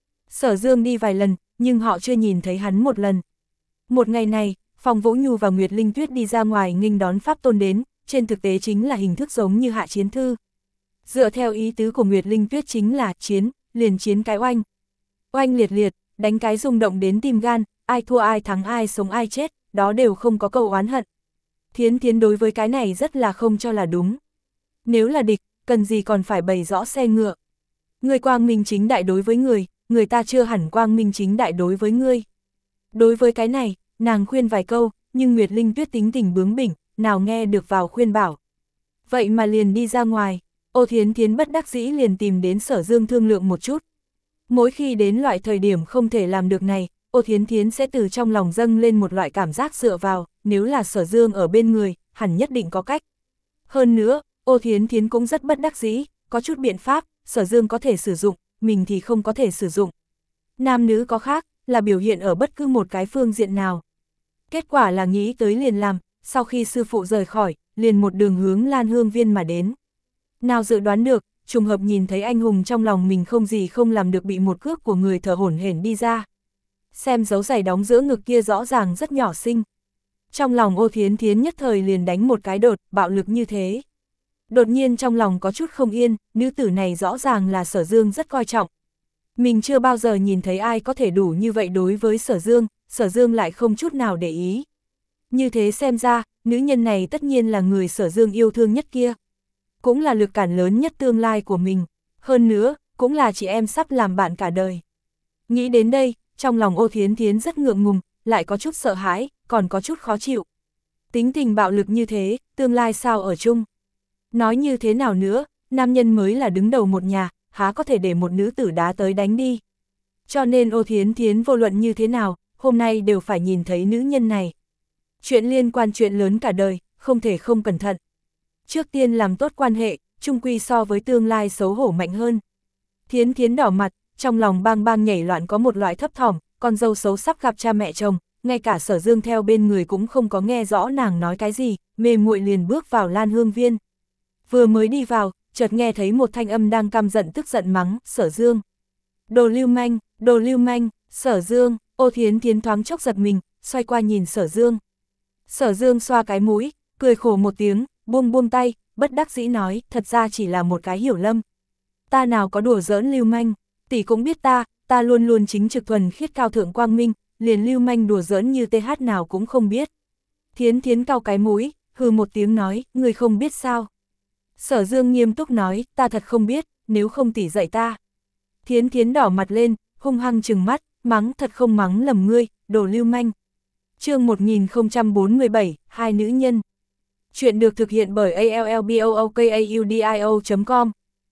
Sở Dương đi vài lần, nhưng họ chưa nhìn thấy hắn một lần. Một ngày này, Phong Vũ Nhu và Nguyệt Linh Tuyết đi ra ngoài nghênh đón Pháp Tôn đến, trên thực tế chính là hình thức giống như hạ chiến thư. Dựa theo ý tứ của Nguyệt Linh Tuyết chính là chiến, liền chiến cái oanh. Oanh liệt liệt, đánh cái rung động đến tim gan, ai thua ai thắng ai sống ai chết, đó đều không có câu oán hận. Thiến Thiến đối với cái này rất là không cho là đúng. Nếu là địch, cần gì còn phải bày rõ xe ngựa. Người quang minh chính đại đối với người, người ta chưa hẳn quang minh chính đại đối với ngươi. Đối với cái này, nàng khuyên vài câu, nhưng Nguyệt Linh Tuyết tính tình bướng bỉnh, nào nghe được vào khuyên bảo. Vậy mà liền đi ra ngoài, Ô Thiến Thiến bất đắc dĩ liền tìm đến Sở Dương thương lượng một chút. Mỗi khi đến loại thời điểm không thể làm được này, Ô Thiến Thiến sẽ từ trong lòng dâng lên một loại cảm giác dựa vào, nếu là Sở Dương ở bên người, hẳn nhất định có cách. Hơn nữa, Ô Thiến Thiến cũng rất bất đắc dĩ, có chút biện pháp, Sở Dương có thể sử dụng, mình thì không có thể sử dụng. Nam nữ có khác, là biểu hiện ở bất cứ một cái phương diện nào. Kết quả là nghĩ tới liền làm, sau khi sư phụ rời khỏi, liền một đường hướng Lan Hương Viên mà đến. Nào dự đoán được, trùng hợp nhìn thấy anh hùng trong lòng mình không gì không làm được bị một cước của người thở hổn hển đi ra. Xem dấu giày đóng giữa ngực kia rõ ràng rất nhỏ xinh. Trong lòng Ô Thiến Thiến nhất thời liền đánh một cái đột, bạo lực như thế. Đột nhiên trong lòng có chút không yên, nữ tử này rõ ràng là Sở Dương rất coi trọng. Mình chưa bao giờ nhìn thấy ai có thể đủ như vậy đối với Sở Dương, Sở Dương lại không chút nào để ý. Như thế xem ra, nữ nhân này tất nhiên là người Sở Dương yêu thương nhất kia. Cũng là lực cản lớn nhất tương lai của mình. Hơn nữa, cũng là chị em sắp làm bạn cả đời. Nghĩ đến đây, trong lòng Ô Thiến Thiến rất ngượng ngùng, lại có chút sợ hãi, còn có chút khó chịu. Tính tình bạo lực như thế, tương lai sao ở chung? Nói như thế nào nữa, nam nhân mới là đứng đầu một nhà, há có thể để một nữ tử đá tới đánh đi. Cho nên Ô Thiến Thiến vô luận như thế nào, hôm nay đều phải nhìn thấy nữ nhân này. Chuyện liên quan chuyện lớn cả đời, không thể không cẩn thận. Trước tiên làm tốt quan hệ, chung quy so với tương lai xấu hổ mạnh hơn. Thiến Thiến đỏ mặt, trong lòng bang bang nhảy loạn có một loại thấp thỏm, con dâu xấu sắp gặp cha mẹ chồng, ngay cả Sở Dương theo bên người cũng không có nghe rõ nàng nói cái gì, mê muội liền bước vào Lan Hương Viên. Vừa mới đi vào, chợt nghe thấy một thanh âm đang căm giận tức giận mắng, Sở Dương. Đồ lưu manh, đồ lưu manh, Sở Dương, Ô Thiến Thiến thoáng chốc giật mình, xoay qua nhìn Sở Dương. Sở Dương xoa cái mũi, cười khổ một tiếng, buông buông tay, bất đắc dĩ nói, thật ra chỉ là một cái hiểu lầm. Ta nào có đùa giỡn lưu manh, tỷ cũng biết ta, ta luôn luôn chính trực thuần khiết cao thượng quang minh, liền lưu manh đùa giỡn như tê hát nào cũng không biết. Thiến Thiến cau cái mũi, hừ một tiếng nói, người không biết sao. Sở Dương nghiêm túc nói, ta thật không biết, nếu không tỷ dạy ta. Thiến Thiến đỏ mặt lên, hung hăng trừng mắt, mắng thật không mắng lầm ngươi, đồ lưu manh. Chương một nghìn không trăm bốn mươi bảy, hai nữ nhân. Chuyện được thực hiện bởi a l l b o o k a u d i o chấm com.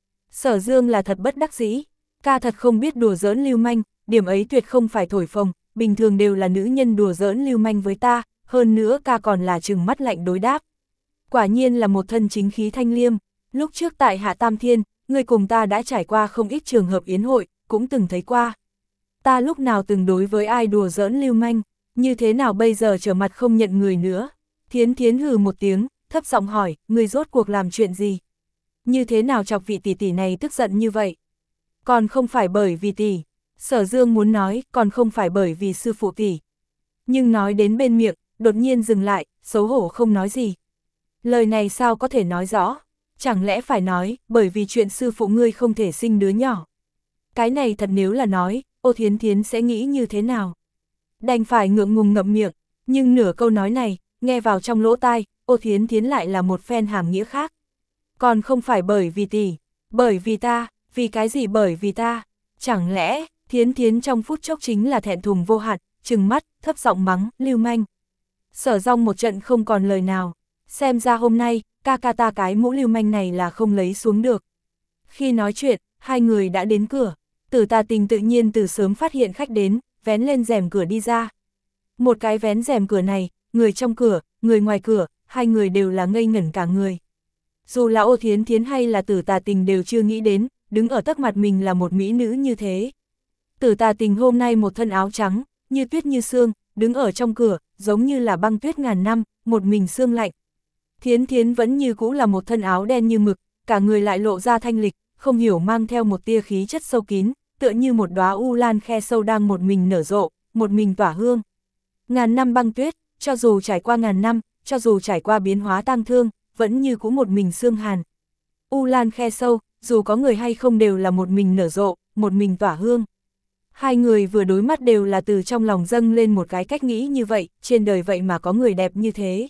Sở Dương là thật bất đắc dĩ, ca thật không biết đùa giỡn lưu manh, điểm ấy tuyệt không phải thổi phồng, bình thường đều là nữ nhân đùa giỡn lưu manh với ta, hơn nữa ca còn là trừng mắt lạnh đối đáp. Quả nhiên là một thân chính khí thanh liêm, lúc trước tại Hạ Tam Thiên, người cùng ta đã trải qua không ít trường hợp yến hội, cũng từng thấy qua. Ta lúc nào từng đối với ai đùa giỡn lưu manh, như thế nào bây giờ trở mặt không nhận người nữa. Thiến Thiến hừ một tiếng, thấp giọng hỏi, người rốt cuộc làm chuyện gì? Như thế nào chọc vị tỷ tỷ này tức giận như vậy? Còn không phải bởi vì tỷ. Sở Dương muốn nói, còn không phải bởi vì sư phụ tỷ. Nhưng nói đến bên miệng, đột nhiên dừng lại, xấu hổ không nói gì. Lời này sao có thể nói rõ? Chẳng lẽ phải nói, bởi vì chuyện sư phụ ngươi không thể sinh đứa nhỏ. Cái này thật nếu là nói, Ô Thiến Thiến sẽ nghĩ như thế nào? Đành phải ngượng ngùng ngậm miệng, nhưng nửa câu nói này, nghe vào trong lỗ tai, Ô Thiến Thiến lại là một phen hàm nghĩa khác. Còn không phải bởi vì tỷ, bởi vì ta, vì cái gì bởi vì ta? Chẳng lẽ, Thiến Thiến trong phút chốc chính là thẹn thùng vô hạn, trừng mắt, thấp giọng mắng, lưu manh. Sở Rong một trận không còn lời nào, xem ra hôm nay, ca ca ta cái mũ lưu manh này là không lấy xuống được. Khi nói chuyện, hai người đã đến cửa, Tử Tà Tình tự nhiên từ sớm phát hiện khách đến, vén lên rèm cửa đi ra. Một cái vén rèm cửa này, người trong cửa, người ngoài cửa, hai người đều là ngây ngẩn cả người. Dù là Ô Thiến Thiến hay là Tử Tà Tình đều chưa nghĩ đến, đứng ở tắc mặt mình là một mỹ nữ như thế. Tử Tà Tình hôm nay một thân áo trắng, như tuyết như sương, đứng ở trong cửa, giống như là băng tuyết ngàn năm, một mình sương lạnh. Thiến Thiến vẫn như cũ là một thân áo đen như mực, cả người lại lộ ra thanh lịch, không hiểu mang theo một tia khí chất sâu kín, tựa như một đóa u lan khe sâu đang một mình nở rộ, một mình tỏa hương. Ngàn năm băng tuyết, cho dù trải qua ngàn năm, cho dù trải qua biến hóa tang thương, vẫn như cũ một mình sương hàn. U lan khe sâu, dù có người hay không đều là một mình nở rộ, một mình tỏa hương. Hai người vừa đối mắt đều là từ trong lòng dâng lên một cái cách nghĩ như vậy, trên đời vậy mà có người đẹp như thế.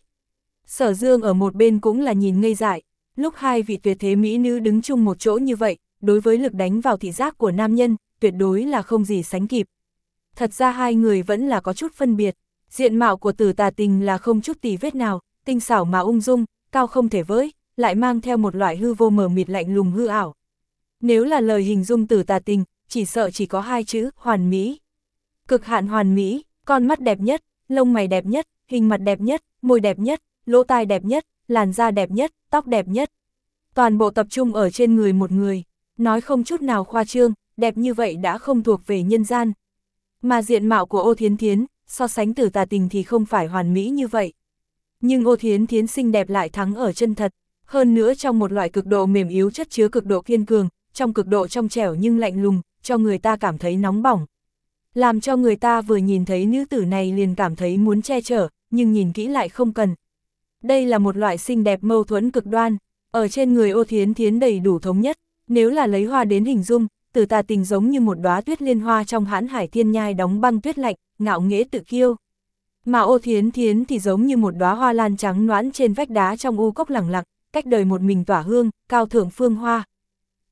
Sở Dương ở một bên cũng là nhìn ngây dại, lúc hai vị tuyệt thế mỹ nữ đứng chung một chỗ như vậy, đối với lực đánh vào thị giác của nam nhân, tuyệt đối là không gì sánh kịp. Thật ra hai người vẫn là có chút phân biệt, diện mạo của Tử Tà Tình là không chút tì vết nào, tinh xảo mà ung dung, cao không thể với, lại mang theo một loại hư vô mờ mịt lạnh lùng hư ảo. Nếu là lời hình dung Tử Tà Tình, chỉ sợ chỉ có hai chữ, hoàn mỹ. Cực hạn hoàn mỹ, con mắt đẹp nhất, lông mày đẹp nhất, hình mặt đẹp nhất, môi đẹp nhất, lỗ tai đẹp nhất, làn da đẹp nhất, tóc đẹp nhất. Toàn bộ tập trung ở trên người một người, nói không chút nào khoa trương, đẹp như vậy đã không thuộc về nhân gian. Mà diện mạo của Ô Thiến Thiến, so sánh Tử Tà Tình thì không phải hoàn mỹ như vậy. Nhưng Ô Thiến Thiến xinh đẹp lại thắng ở chân thật, hơn nữa trong một loại cực độ mềm yếu chất chứa cực độ kiên cường, trong cực độ trong trẻo nhưng lạnh lùng, cho người ta cảm thấy nóng bỏng. Làm cho người ta vừa nhìn thấy nữ tử này liền cảm thấy muốn che chở, nhưng nhìn kỹ lại không cần. Đây là một loại xinh đẹp mâu thuẫn cực đoan, ở trên người Ô Thiến Thiến đầy đủ thống nhất, nếu là lấy hoa đến hình dung, Tử Tà Tình giống như một đóa tuyết liên hoa trong hãn hải thiên nhai đóng băng tuyết lạnh, ngạo nghễ tự kiêu. Mà Ô Thiến Thiến thì giống như một đóa hoa lan trắng nõn trên vách đá trong u cốc lẳng lặng, cách đời một mình tỏa hương, cao thượng phương hoa,